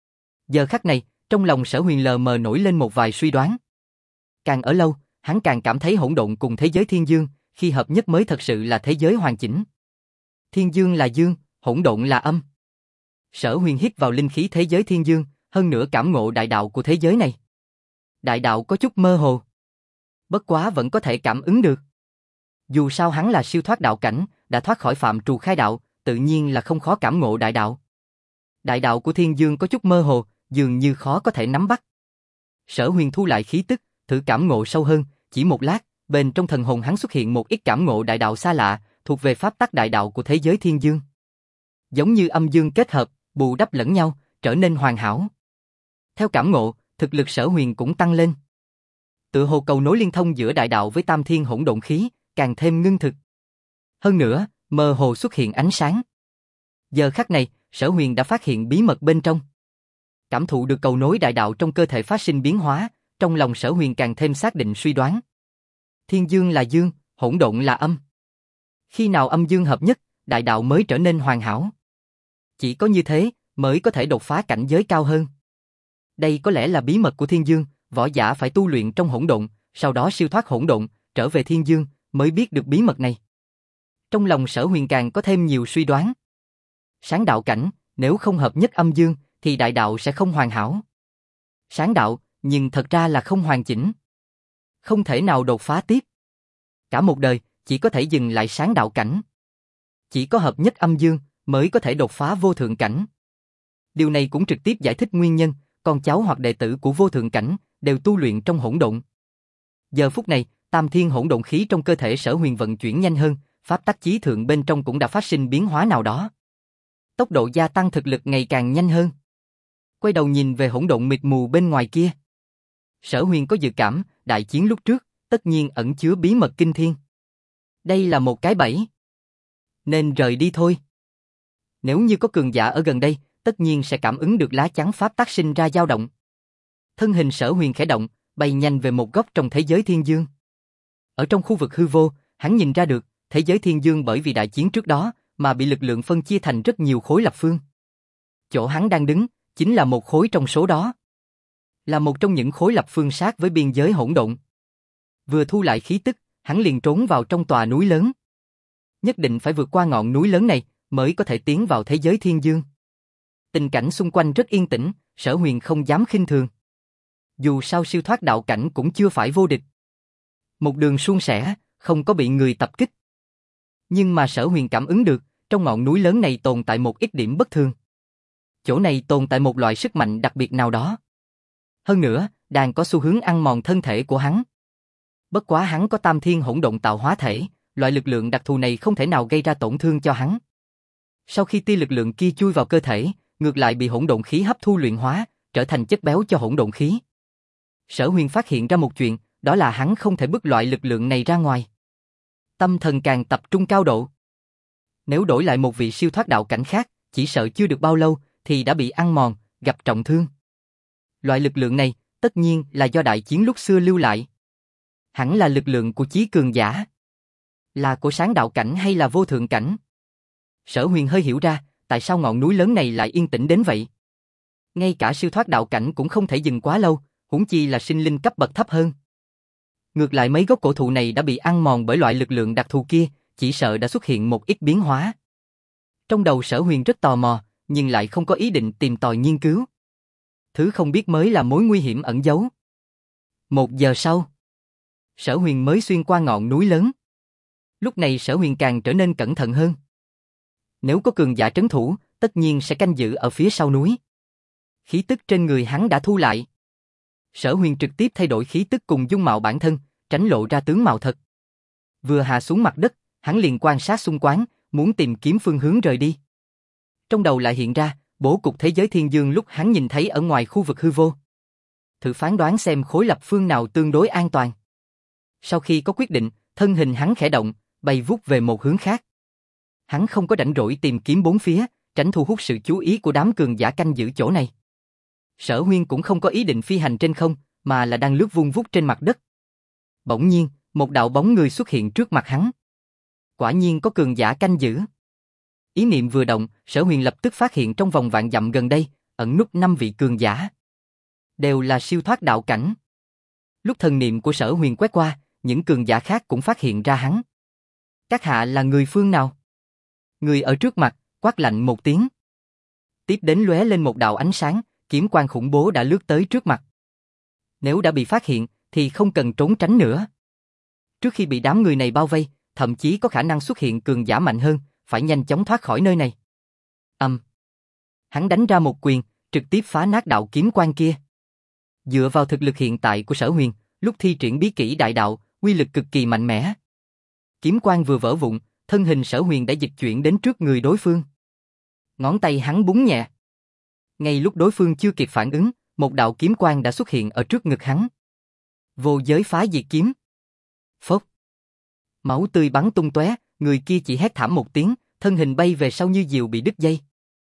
Giờ khắc này, trong lòng Sở Huyền lờ mờ nổi lên một vài suy đoán. Càng ở lâu, hắn càng cảm thấy hỗn độn cùng thế giới thiên dương, khi hợp nhất mới thật sự là thế giới hoàn chỉnh. Thiên dương là dương, hỗn độn là âm. Sở Huyền hít vào linh khí thế giới thiên dương, hơn nữa cảm ngộ đại đạo của thế giới này. Đại đạo có chút mơ hồ. Bất quá vẫn có thể cảm ứng được. Dù sao hắn là siêu thoát đạo cảnh, đã thoát khỏi phạm trù khai đạo, tự nhiên là không khó cảm ngộ đại đạo. Đại đạo của thiên dương có chút mơ hồ, dường như khó có thể nắm bắt. Sở Huyền thu lại khí tức, thử cảm ngộ sâu hơn, chỉ một lát, bên trong thần hồn hắn xuất hiện một ít cảm ngộ đại đạo xa lạ, thuộc về pháp tắc đại đạo của thế giới thiên dương. Giống như âm dương kết hợp, bù đắp lẫn nhau, trở nên hoàn hảo. Theo cảm ngộ, thực lực Sở Huyền cũng tăng lên. Tựa hồ cầu nối liên thông giữa đại đạo với tam thiên hỗn độn khí, càng thêm ngưng thực. Hơn nữa, mơ hồ xuất hiện ánh sáng. Giờ khắc này, Sở Huyền đã phát hiện bí mật bên trong. Cảm thụ được cầu nối đại đạo trong cơ thể phát sinh biến hóa, trong lòng Sở Huyền càng thêm xác định suy đoán. Thiên dương là dương, hỗn độn là âm. Khi nào âm dương hợp nhất, đại đạo mới trở nên hoàn hảo. Chỉ có như thế, mới có thể đột phá cảnh giới cao hơn. Đây có lẽ là bí mật của thiên dương, võ giả phải tu luyện trong hỗn độn, sau đó siêu thoát hỗn độn, trở về thiên dương, mới biết được bí mật này. Trong lòng Sở Huyền càng có thêm nhiều suy đoán. Sáng đạo cảnh, nếu không hợp nhất âm dương, thì đại đạo sẽ không hoàn hảo. Sáng đạo, nhưng thật ra là không hoàn chỉnh. Không thể nào đột phá tiếp. Cả một đời, chỉ có thể dừng lại sáng đạo cảnh. Chỉ có hợp nhất âm dương, mới có thể đột phá vô thượng cảnh. Điều này cũng trực tiếp giải thích nguyên nhân, con cháu hoặc đệ tử của vô thượng cảnh, đều tu luyện trong hỗn độn. Giờ phút này, tam thiên hỗn độn khí trong cơ thể Sở Huyền vận chuyển nhanh hơn, pháp tắc chí thượng bên trong cũng đã phát sinh biến hóa nào đó. Tốc độ gia tăng thực lực ngày càng nhanh hơn. Quay đầu nhìn về hỗn độn mịt mù bên ngoài kia. Sở Huyền có dự cảm, đại chiến lúc trước, tất nhiên ẩn chứa bí mật kinh thiên. Đây là một cái bẫy. Nên rời đi thôi. Nếu như có cường giả ở gần đây, tất nhiên sẽ cảm ứng được lá chắn pháp tắc sinh ra dao động. Thân hình Sở Huyền khẽ động, bay nhanh về một góc trong thế giới thiên dương. Ở trong khu vực hư vô, hắn nhìn ra được, thế giới thiên dương bởi vì đại chiến trước đó, mà bị lực lượng phân chia thành rất nhiều khối lập phương. Chỗ hắn đang đứng, chính là một khối trong số đó. Là một trong những khối lập phương sát với biên giới hỗn độn. Vừa thu lại khí tức, hắn liền trốn vào trong tòa núi lớn. Nhất định phải vượt qua ngọn núi lớn này, mới có thể tiến vào thế giới thiên dương. Tình cảnh xung quanh rất yên tĩnh, Sở Huyền không dám khinh thường. Dù sao siêu thoát đạo cảnh cũng chưa phải vô địch. Một đường suôn sẻ, không có bị người tập kích. Nhưng mà Sở Huyền cảm ứng được, trong ngọn núi lớn này tồn tại một ít điểm bất thường. Chỗ này tồn tại một loại sức mạnh đặc biệt nào đó. Hơn nữa, đang có xu hướng ăn mòn thân thể của hắn. Bất quá hắn có tam thiên hỗn độn tạo hóa thể, loại lực lượng đặc thù này không thể nào gây ra tổn thương cho hắn. Sau khi tia lực lượng kia chui vào cơ thể, ngược lại bị hỗn độn khí hấp thu luyện hóa, trở thành chất béo cho hỗn độn khí. Sở Huyền phát hiện ra một chuyện, đó là hắn không thể bức loại lực lượng này ra ngoài. Tâm thần càng tập trung cao độ. Nếu đổi lại một vị siêu thoát đạo cảnh khác, chỉ sợ chưa được bao lâu thì đã bị ăn mòn, gặp trọng thương. Loại lực lượng này, tất nhiên là do đại chiến lúc xưa lưu lại. Hẳn là lực lượng của chí cường giả. Là của sáng đạo cảnh hay là vô thượng cảnh? Sở Huyền hơi hiểu ra, tại sao ngọn núi lớn này lại yên tĩnh đến vậy. Ngay cả siêu thoát đạo cảnh cũng không thể dừng quá lâu, huống chi là sinh linh cấp bậc thấp hơn. Ngược lại mấy gốc cổ thụ này đã bị ăn mòn bởi loại lực lượng đặc thù kia, chỉ sợ đã xuất hiện một ít biến hóa. Trong đầu Sở Huyền rất tò mò, nhưng lại không có ý định tìm tòi nghiên cứu. Thứ không biết mới là mối nguy hiểm ẩn giấu. 1 giờ sau, Sở Huyền mới xuyên qua ngọn núi lớn. Lúc này Sở Huyền càng trở nên cẩn thận hơn. Nếu có cường giả trấn thủ, tất nhiên sẽ canh giữ ở phía sau núi. Khí tức trên người hắn đã thu lại. Sở Huyền trực tiếp thay đổi khí tức cùng dung mạo bản thân, tránh lộ ra tướng mạo thật. Vừa hạ xuống mặt đất, hắn liền quan sát xung quanh, muốn tìm kiếm phương hướng rời đi. Trong đầu lại hiện ra bố cục thế giới thiên dương lúc hắn nhìn thấy ở ngoài khu vực hư vô. Thử phán đoán xem khối lập phương nào tương đối an toàn. Sau khi có quyết định, thân hình hắn khẽ động, bay vút về một hướng khác. Hắn không có rảnh rỗi tìm kiếm bốn phía, tránh thu hút sự chú ý của đám cường giả canh giữ chỗ này. Sở Huyên cũng không có ý định phi hành trên không, mà là đang lướt vung vút trên mặt đất. Bỗng nhiên, một đạo bóng người xuất hiện trước mặt hắn. Quả nhiên có cường giả canh giữ. Ý niệm vừa động, Sở Huyền lập tức phát hiện trong vòng vạn dặm gần đây, ẩn núp 5 vị cường giả. Đều là siêu thoát đạo cảnh. Lúc thần niệm của Sở Huyền quét qua, những cường giả khác cũng phát hiện ra hắn. Các hạ là người phương nào? Người ở trước mặt, quát lạnh một tiếng. Tiếp đến lóe lên một đạo ánh sáng, kiếm quang khủng bố đã lướt tới trước mặt. Nếu đã bị phát hiện, thì không cần trốn tránh nữa. Trước khi bị đám người này bao vây, thậm chí có khả năng xuất hiện cường giả mạnh hơn, phải nhanh chóng thoát khỏi nơi này. Hắn đánh ra một quyền, trực tiếp phá nát đạo kiếm quang kia. Dựa vào thực lực hiện tại của Sở Huyền, lúc thi triển bí kỹ đại đạo, uy lực cực kỳ mạnh mẽ. Kiếm quang vừa vỡ vụn, thân hình Sở Huyền đã dịch chuyển đến trước người đối phương. Ngón tay hắn búng nhẹ. Ngay lúc đối phương chưa kịp phản ứng, một đạo kiếm quang đã xuất hiện ở trước ngực hắn. Vô giới phá diệt kiếm. Phốc. Máu tươi bắn tung tóe, người kia chỉ hét thảm một tiếng, thân hình bay về sau như diều bị đứt dây.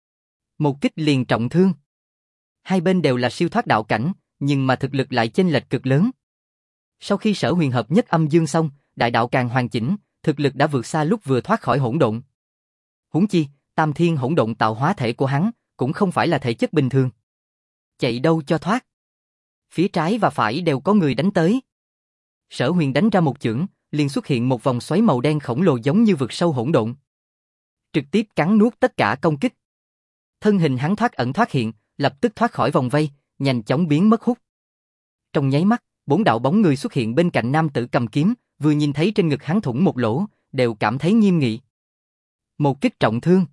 Một kích liền trọng thương. Hai bên đều là siêu thoát đạo cảnh, nhưng mà thực lực lại chênh lệch cực lớn. Sau khi Sở Huyền hợp nhất âm dương xong, đại đạo càng hoàn chỉnh, thực lực đã vượt xa lúc vừa thoát khỏi hỗn độn. Huống chi, Tam Thiên hỗn độn tạo hóa thể của hắn cũng không phải là thể chất bình thường. Chạy đâu cho thoát. Phía trái và phải đều có người đánh tới. Sở Huyền đánh ra một chưởng, liền xuất hiện một vòng xoáy màu đen khổng lồ giống như vực sâu hỗn độn. Trực tiếp cắn nuốt tất cả công kích. Thân hình hắn thoát ẩn thoát hiện, lập tức thoát khỏi vòng vây, nhanh chóng biến mất hút. Trong nháy mắt, 4 đạo bóng người xuất hiện bên cạnh nam tử cầm kiếm, vừa nhìn thấy trên ngực hắn thủng một lỗ, đều cảm thấy nghiêm nghị. Một kích trọng thương.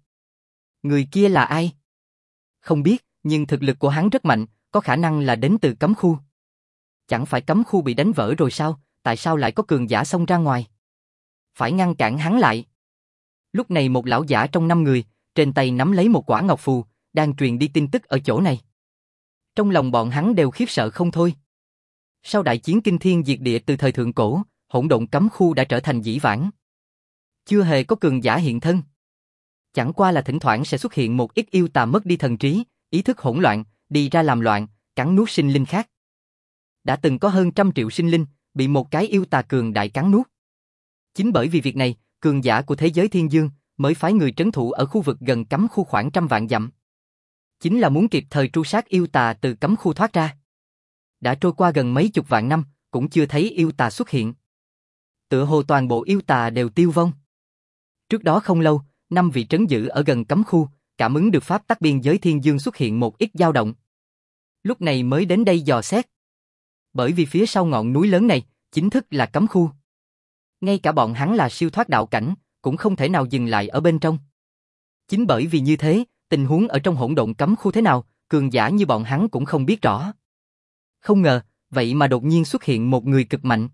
Người kia là ai? Không biết, nhưng thực lực của hắn rất mạnh, có khả năng là đến từ cấm khu. Chẳng phải cấm khu bị đánh vỡ rồi sao, tại sao lại có cường giả xông ra ngoài? Phải ngăn cản hắn lại. Lúc này một lão giả trong 5 người, trên tay nắm lấy một quả ngọc phù, đang truyền đi tin tức ở chỗ này. Trong lòng bọn hắn đều khiếp sợ không thôi. Sau đại chiến kinh thiên diệt địa từ thời thượng cổ, hỗn độn cấm khu đã trở thành dĩ vãng. Chưa hề có cường giả hiện thân. Chẳng qua là thỉnh thoảng sẽ xuất hiện một ít yêu tà mất đi thần trí, ý thức hỗn loạn, đi ra làm loạn, cắn nuốt sinh linh khác. Đã từng có hơn 100 triệu sinh linh, bị một cái yêu tà cường đại cắn nuốt. Chính bởi vì việc này, cường giả của thế giới thiên dương mới phái người trấn thủ ở khu vực gần cấm khu khoảng 100 vạn dặm. Chính là muốn kịp thời tru sát yêu tà từ cấm khu thoát ra. Đã trôi qua gần mấy chục vạn năm, cũng chưa thấy yêu tà xuất hiện. Tựa hồ toàn bộ yêu tà đều tiêu vong. Trước đó không lâu, 5 vị trấn giữ ở gần cấm khu, cảm ứng được pháp tắc biên giới thiên dương xuất hiện một ít dao động. Lúc này mới đến đây dò xét. Bởi vì phía sau ngọn núi lớn này, chính thức là cấm khu. Ngay cả bọn hắn là siêu thoát đạo cảnh, cũng không thể nào dừng lại ở bên trong. Chính bởi vì như thế, tình huống ở trong hỗn độn cấm khu thế nào, cường giả như bọn hắn cũng không biết rõ. Không ngờ, vậy mà đột nhiên xuất hiện một người cực mạnh.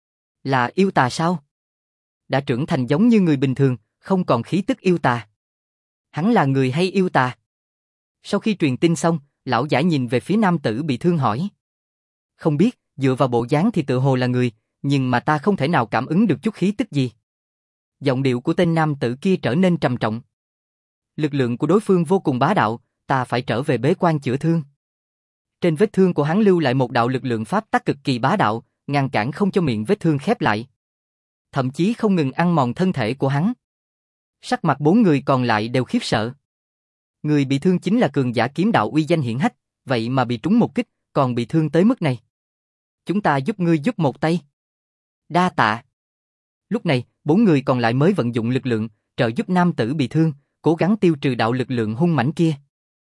Là yêu tà sao? Đã trưởng thành giống như người bình thường, không còn khí tức yêu tà. Hắn là người hay yêu tà? Sau khi truyền tin xong, lão giả nhìn về phía nam tử bị thương hỏi. Không biết, dựa vào bộ dáng thì tự hồ là người, nhưng mà ta không thể nào cảm ứng được chút khí tức gì. Giọng điệu của tên nam tử kia trở nên trầm trọng. Lực lượng của đối phương vô cùng bá đạo, ta phải trở về bế quan chữa thương. Trên vết thương của hắn lưu lại một đạo lực lượng pháp tắc cực kỳ bá đạo, ngăn cản không cho miệng vết thương khép lại. Thậm chí không ngừng ăn mòn thân thể của hắn. Sắc mặt 4 người còn lại đều khiếp sợ. Người bị thương chính là cường giả kiếm đạo uy danh hiển hách, vậy mà bị trúng một kích, còn bị thương tới mức này. Chúng ta giúp ngươi giúp một tay. Đa tạ. Lúc này, 4 người còn lại mới vận dụng lực lượng, trợ giúp nam tử bị thương, cố gắng tiêu trừ đạo lực lượng hung mãnh kia.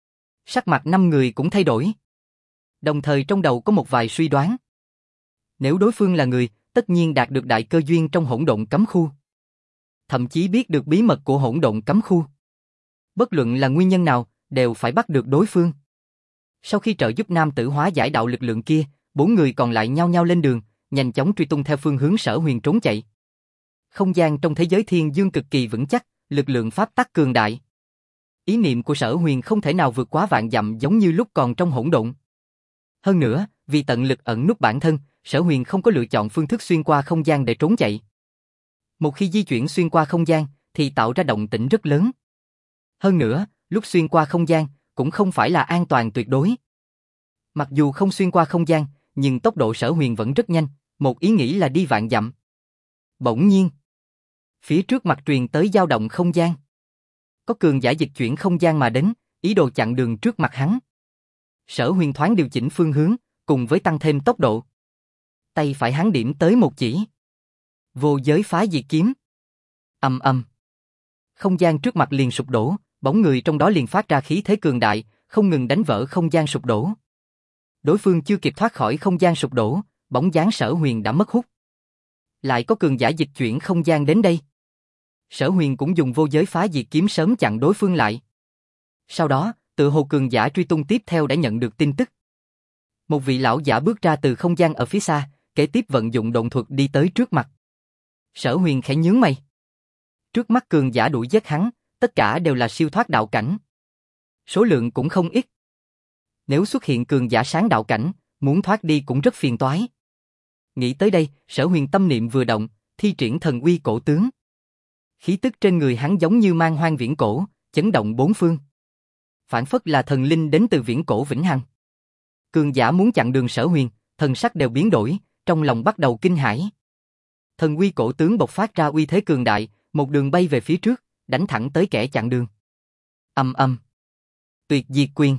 Sắc mặt 5 người cũng thay đổi. Đồng thời trong đầu có một vài suy đoán. Nếu đối phương là người, tất nhiên đạt được đại cơ duyên trong hỗn độn cấm khu. thậm chí biết được bí mật của hỗn độn cấm khu. Bất luận là nguyên nhân nào, đều phải bắt được đối phương. Sau khi trợ giúp nam tử hóa giải đạo lực lượng kia, 4 người còn lại nhao nhao lên đường, nhanh chóng truy tung theo phương hướng Sở Huyền trốn chạy. Không gian trong thế giới thiên dương cực kỳ vững chắc, lực lượng pháp tắc cường đại. Ý niệm của Sở Huyền không thể nào vượt quá vạn dặm giống như lúc còn trong hỗn độn. Hơn nữa, vì tận lực ẩn núp bản thân, Sở Huyền không có lựa chọn phương thức xuyên qua không gian để trốn chạy. Một khi di chuyển xuyên qua không gian, thì tạo ra động tĩnh rất lớn. Hơn nữa, lúc xuyên qua không gian, cũng không phải là an toàn tuyệt đối. Mặc dù không xuyên qua không gian, nhưng tốc độ Sở Huyền vẫn rất nhanh, một ý nghĩ là đi vạn dặm. Bỗng nhiên, phía trước mặt truyền tới dao động không gian. Có cường giả dịch chuyển không gian mà đến, ý đồ chặn đường trước mặt hắn. Sở Huyền thoáng điều chỉnh phương hướng, cùng với tăng thêm tốc độ. Tay phải hắn điểm tới một chỉ. Vô giới phá diệt kiếm. Ầm ầm. Không gian trước mặt liền sụp đổ, bóng người trong đó liền phát ra khí thế cường đại, không ngừng đánh vỡ không gian sụp đổ. Đối phương chưa kịp thoát khỏi không gian sụp đổ, bóng dáng Sở Huyền đã mất hút. Lại có cường giả dịch chuyển không gian đến đây. Sở Huyền cũng dùng vô giới phá diệt kiếm sớm chặn đối phương lại. Sau đó, tự hồ cường giả truy tung tiếp theo đã nhận được tin tức. Một vị lão giả bước ra từ không gian ở phía xa, kế tiếp vận dụng độn thuật đi tới trước mặt. Sở Huyền khẽ nhướng mày. Trước mắt cường giả đuổi giết hắn, tất cả đều là siêu thoát đạo cảnh. Số lượng cũng không ít. Nếu xuất hiện cường giả sáng đạo cảnh, muốn thoát đi cũng rất phiền toái. Nghĩ tới đây, Sở Huyền tâm niệm vừa động, thi triển thần uy cổ tướng. Khí tức trên người hắn giống như man hoang viễn cổ, chấn động bốn phương. Phản phất là thần linh đến từ viễn cổ vĩnh hằng. Cường giả muốn chặn đường Sở Huyền, thần sắc đều biến đổi, trong lòng bắt đầu kinh hãi. Thần uy cổ tướng bộc phát ra uy thế cường đại, một đường bay về phía trước, đánh thẳng tới kẻ chặn đường. Ầm ầm. Tuyệt diệt quyền.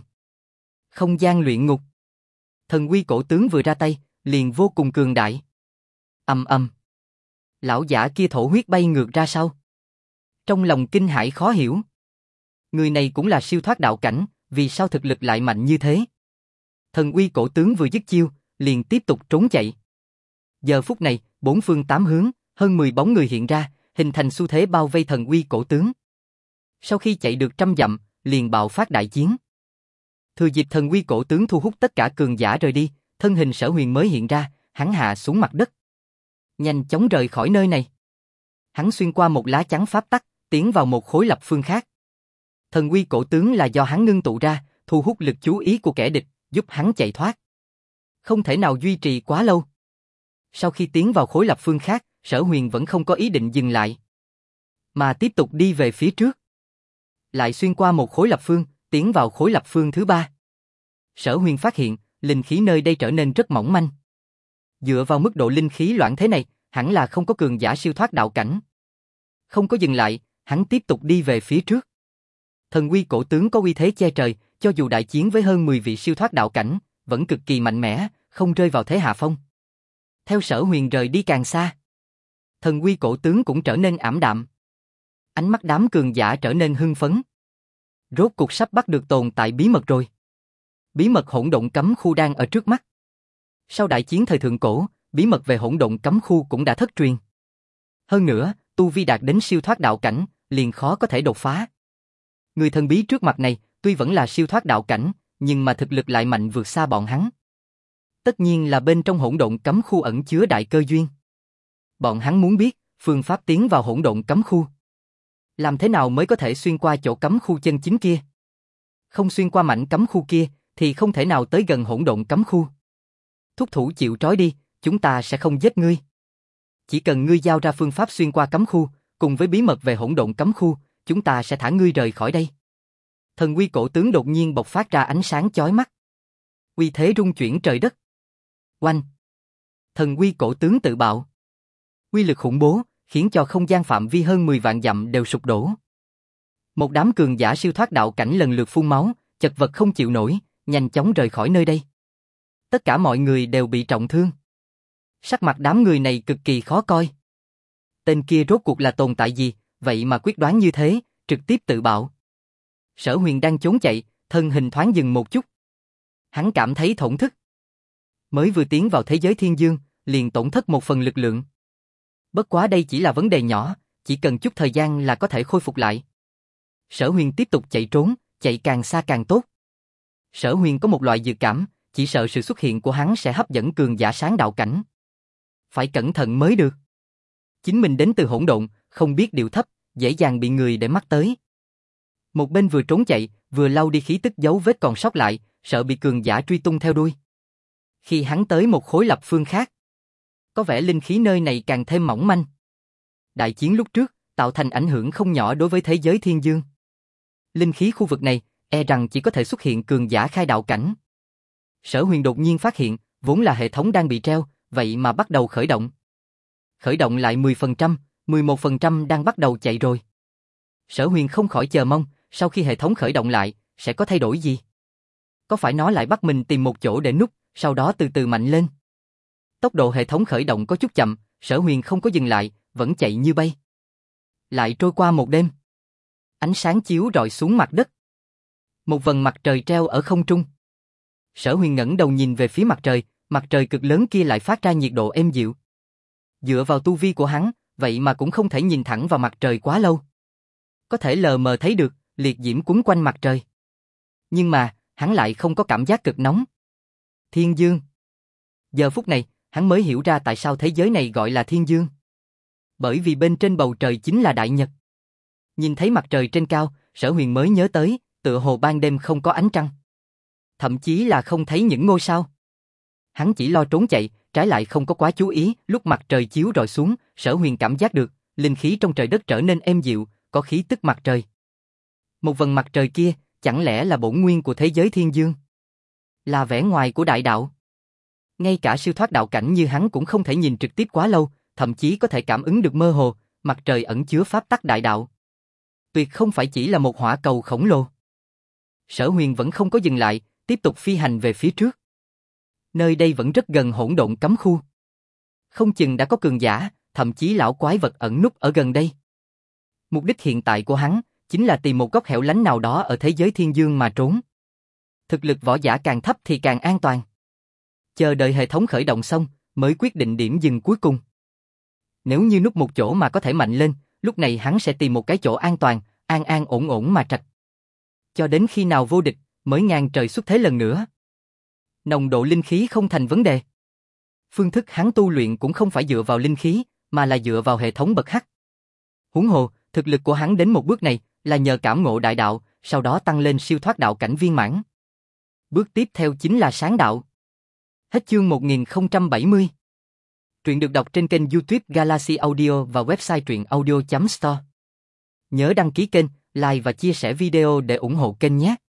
Không gian luyện ngục. Thần uy cổ tướng vừa ra tay, liền vô cùng cường đại. Ầm ầm. Lão giả kia thổ huyết bay ngược ra sau. Trong lòng kinh hãi khó hiểu. Người này cũng là siêu thoát đạo cảnh, vì sao thực lực lại mạnh như thế? Thần uy cổ tướng vừa dứt chiêu, liền tiếp tục trốn chạy. Giờ phút này, bốn phương tám hướng, hơn 10 bóng người hiện ra, hình thành xu thế bao vây thần uy cổ tướng. Sau khi chạy được 100 dặm, liền bạo phát đại chiến. Thừa dịp thần uy cổ tướng thu hút tất cả cường giả rời đi, thân hình Sở Huyền mới hiện ra, hắn hạ xuống mặt đất. Nhanh chóng rời khỏi nơi này. Hắn xuyên qua một lá chắn pháp tắc, tiến vào một khối lập phương khác. Thần uy cổ tướng là do hắn ngưng tụ ra, thu hút lực chú ý của kẻ địch, giúp hắn chạy thoát. Không thể nào duy trì quá lâu. Sau khi tiến vào khối lập phương khác, Sở Huyền vẫn không có ý định dừng lại, mà tiếp tục đi về phía trước. Lại xuyên qua một khối lập phương, tiến vào khối lập phương thứ 3. Sở Huyền phát hiện, linh khí nơi đây trở nên rất mỏng manh. Dựa vào mức độ linh khí loãng thế này, hẳn là không có cường giả siêu thoát đạo cảnh. Không có dừng lại, hắn tiếp tục đi về phía trước. Thần uy cổ tướng có uy thế che trời, cho dù đại chiến với hơn 10 vị siêu thoát đạo cảnh, vẫn cực kỳ mạnh mẽ, không rơi vào thế hạ phong. Theo Sở Huyền rời đi càng xa, thần uy cổ tướng cũng trở nên ảm đạm. Ánh mắt đám cường giả trở nên hưng phấn. Rốt cuộc sắp bắt được tồn tại bí mật rồi. Bí mật hỗn độn cấm khu đang ở trước mắt. Sau đại chiến thời thượng cổ, bí mật về hỗn độn cấm khu cũng đã thất truyền. Hơn nữa, tu vi đạt đến siêu thoát đạo cảnh, liền khó có thể đột phá. Người thần bí trước mặt này, tuy vẫn là siêu thoát đạo cảnh, nhưng mà thực lực lại mạnh vượt xa bọn hắn. Tất nhiên là bên trong hỗn độn cấm khu ẩn chứa đại cơ duyên. Bọn hắn muốn biết, phương pháp tiến vào hỗn độn cấm khu. Làm thế nào mới có thể xuyên qua chỗ cấm khu chân chính kia? Không xuyên qua mảnh cấm khu kia, thì không thể nào tới gần hỗn độn cấm khu. Thúc thủ chịu trói đi, chúng ta sẽ không giết ngươi. Chỉ cần ngươi giao ra phương pháp xuyên qua cấm khu, cùng với bí mật về hỗn độn cấm khu, chúng ta sẽ thả ngươi rời khỏi đây. Thần uy cổ tướng đột nhiên bộc phát ra ánh sáng chói mắt. Uy thế rung chuyển trời đất. Oanh! Thần uy cổ tướng tự bạo. Uy lực khủng bố, khiến cho không gian phạm vi hơn 10 vạn dặm đều sụp đổ. Một đám cường giả siêu thoát đạo cảnh lần lượt phun máu, chật vật không chịu nổi, nhanh chóng rời khỏi nơi đây. Tất cả mọi người đều bị trọng thương. Sắc mặt đám người này cực kỳ khó coi. Tên kia rốt cuộc là tồn tại gì, vậy mà quyết đoán như thế, trực tiếp tự bạo. Sở Huyền đang trốn chạy, thân hình thoáng dừng một chút. Hắn cảm thấy thổn thức. Mới vừa tiến vào thế giới thiên dương, liền tổn thất một phần lực lượng. Bất quá đây chỉ là vấn đề nhỏ, chỉ cần chút thời gian là có thể khôi phục lại. Sở Huyền tiếp tục chạy trốn, chạy càng xa càng tốt. Sở Huyền có một loại dự cảm, chỉ sợ sự xuất hiện của hắn sẽ hấp dẫn cường giả sáng đạo cảnh. Phải cẩn thận mới được. Chính mình đến từ hỗn độn, không biết điệu thấp, dễ dàng bị người để mắt tới. Một bên vừa trốn chạy, vừa lau đi khí tức dấu vết còn sót lại, sợ bị cường giả truy tung theo đuôi. Khi hắn tới một khối lập phương khác, có vẻ linh khí nơi này càng thêm mỏng manh. Đại chiến lúc trước, tạo thành ảnh hưởng không nhỏ đối với thế giới thiên dương. Linh khí khu vực này, e rằng chỉ có thể xuất hiện cường giả khai đạo cảnh. Sở Huyền đột nhiên phát hiện, vốn là hệ thống đang bị treo, vậy mà bắt đầu khởi động. Khởi động lại 10%, 11% đang bắt đầu chạy rồi. Sở Huyền không khỏi chờ mong, sau khi hệ thống khởi động lại, sẽ có thay đổi gì? Có phải nó lại bắt mình tìm một chỗ để núp, sau đó từ từ mạnh lên? Tốc độ hệ thống khởi động có chút chậm, Sở Huyền không có dừng lại, vẫn chạy như bay. Lại trôi qua một đêm. Ánh sáng chiếu rọi xuống mặt đất. Một vầng mặt trời treo ở không trung. Sở Huyền ngẩng đầu nhìn về phía mặt trời cực lớn kia lại phát ra nhiệt độ êm dịu. Dựa vào tu vi của hắn, vậy mà cũng không thể nhìn thẳng vào mặt trời quá lâu. Có thể lờ mờ thấy được, liệt diễm quấn quanh mặt trời. Nhưng mà, hắn lại không có cảm giác cực nóng. Thiên dương. Giờ phút này, hắn mới hiểu ra tại sao thế giới này gọi là thiên dương. Bởi vì bên trên bầu trời chính là đại nhật. Nhìn thấy mặt trời trên cao, Sở Huyền mới nhớ tới, tựa hồ ban đêm không có ánh trăng. Thậm chí là không thấy những ngôi sao. Hắn chỉ lo trốn chạy, trái lại không có quá chú ý, lúc mặt trời chiếu rọi xuống, Sở Huyền cảm giác được, linh khí trong trời đất trở nên êm dịu, có khí tức mặt trời. Một vầng mặt trời kia, chẳng lẽ là bổn nguyên của thế giới thiên dương? Là vẻ ngoài của đại đạo. Ngay cả siêu thoát đạo cảnh như hắn cũng không thể nhìn trực tiếp quá lâu, thậm chí có thể cảm ứng được mơ hồ, mặt trời ẩn chứa pháp tắc đại đạo. Tuyệt không phải chỉ là một hỏa cầu khổng lồ. Sở Huyền vẫn không có dừng lại, tiếp tục phi hành về phía trước. Nơi đây vẫn rất gần hỗn độn cấm khu. Không chừng đã có cường giả, thậm chí lão quái vật ẩn núp ở gần đây. Mục đích hiện tại của hắn chính là tìm một góc hẻo lánh nào đó ở thế giới thiên dương mà trốn. Thực lực võ giả càng thấp thì càng an toàn. Chờ đợi hệ thống khởi động xong, mới quyết định điểm dừng cuối cùng. Nếu như núp một chỗ mà có thể mạnh lên, lúc này hắn sẽ tìm một cái chỗ an toàn, an an ổn ổn mà trạch. Cho đến khi nào vô địch, mới ngang trời xuất thế lần nữa. Nồng độ linh khí không thành vấn đề. Phương thức hắn tu luyện cũng không phải dựa vào linh khí, mà là dựa vào hệ thống bậc hắc. Huống hồ, thực lực của hắn đến một bước này là nhờ cảm ngộ đại đạo, sau đó tăng lên siêu thoát đạo cảnh viên mãn. Bước tiếp theo chính là sáng đạo. Hết chương 1070. Truyện được đọc trên kênh YouTube Galaxy Audio và website truyệnaudio.store. Nhớ đăng ký kênh, like và chia sẻ video để ủng hộ kênh nhé.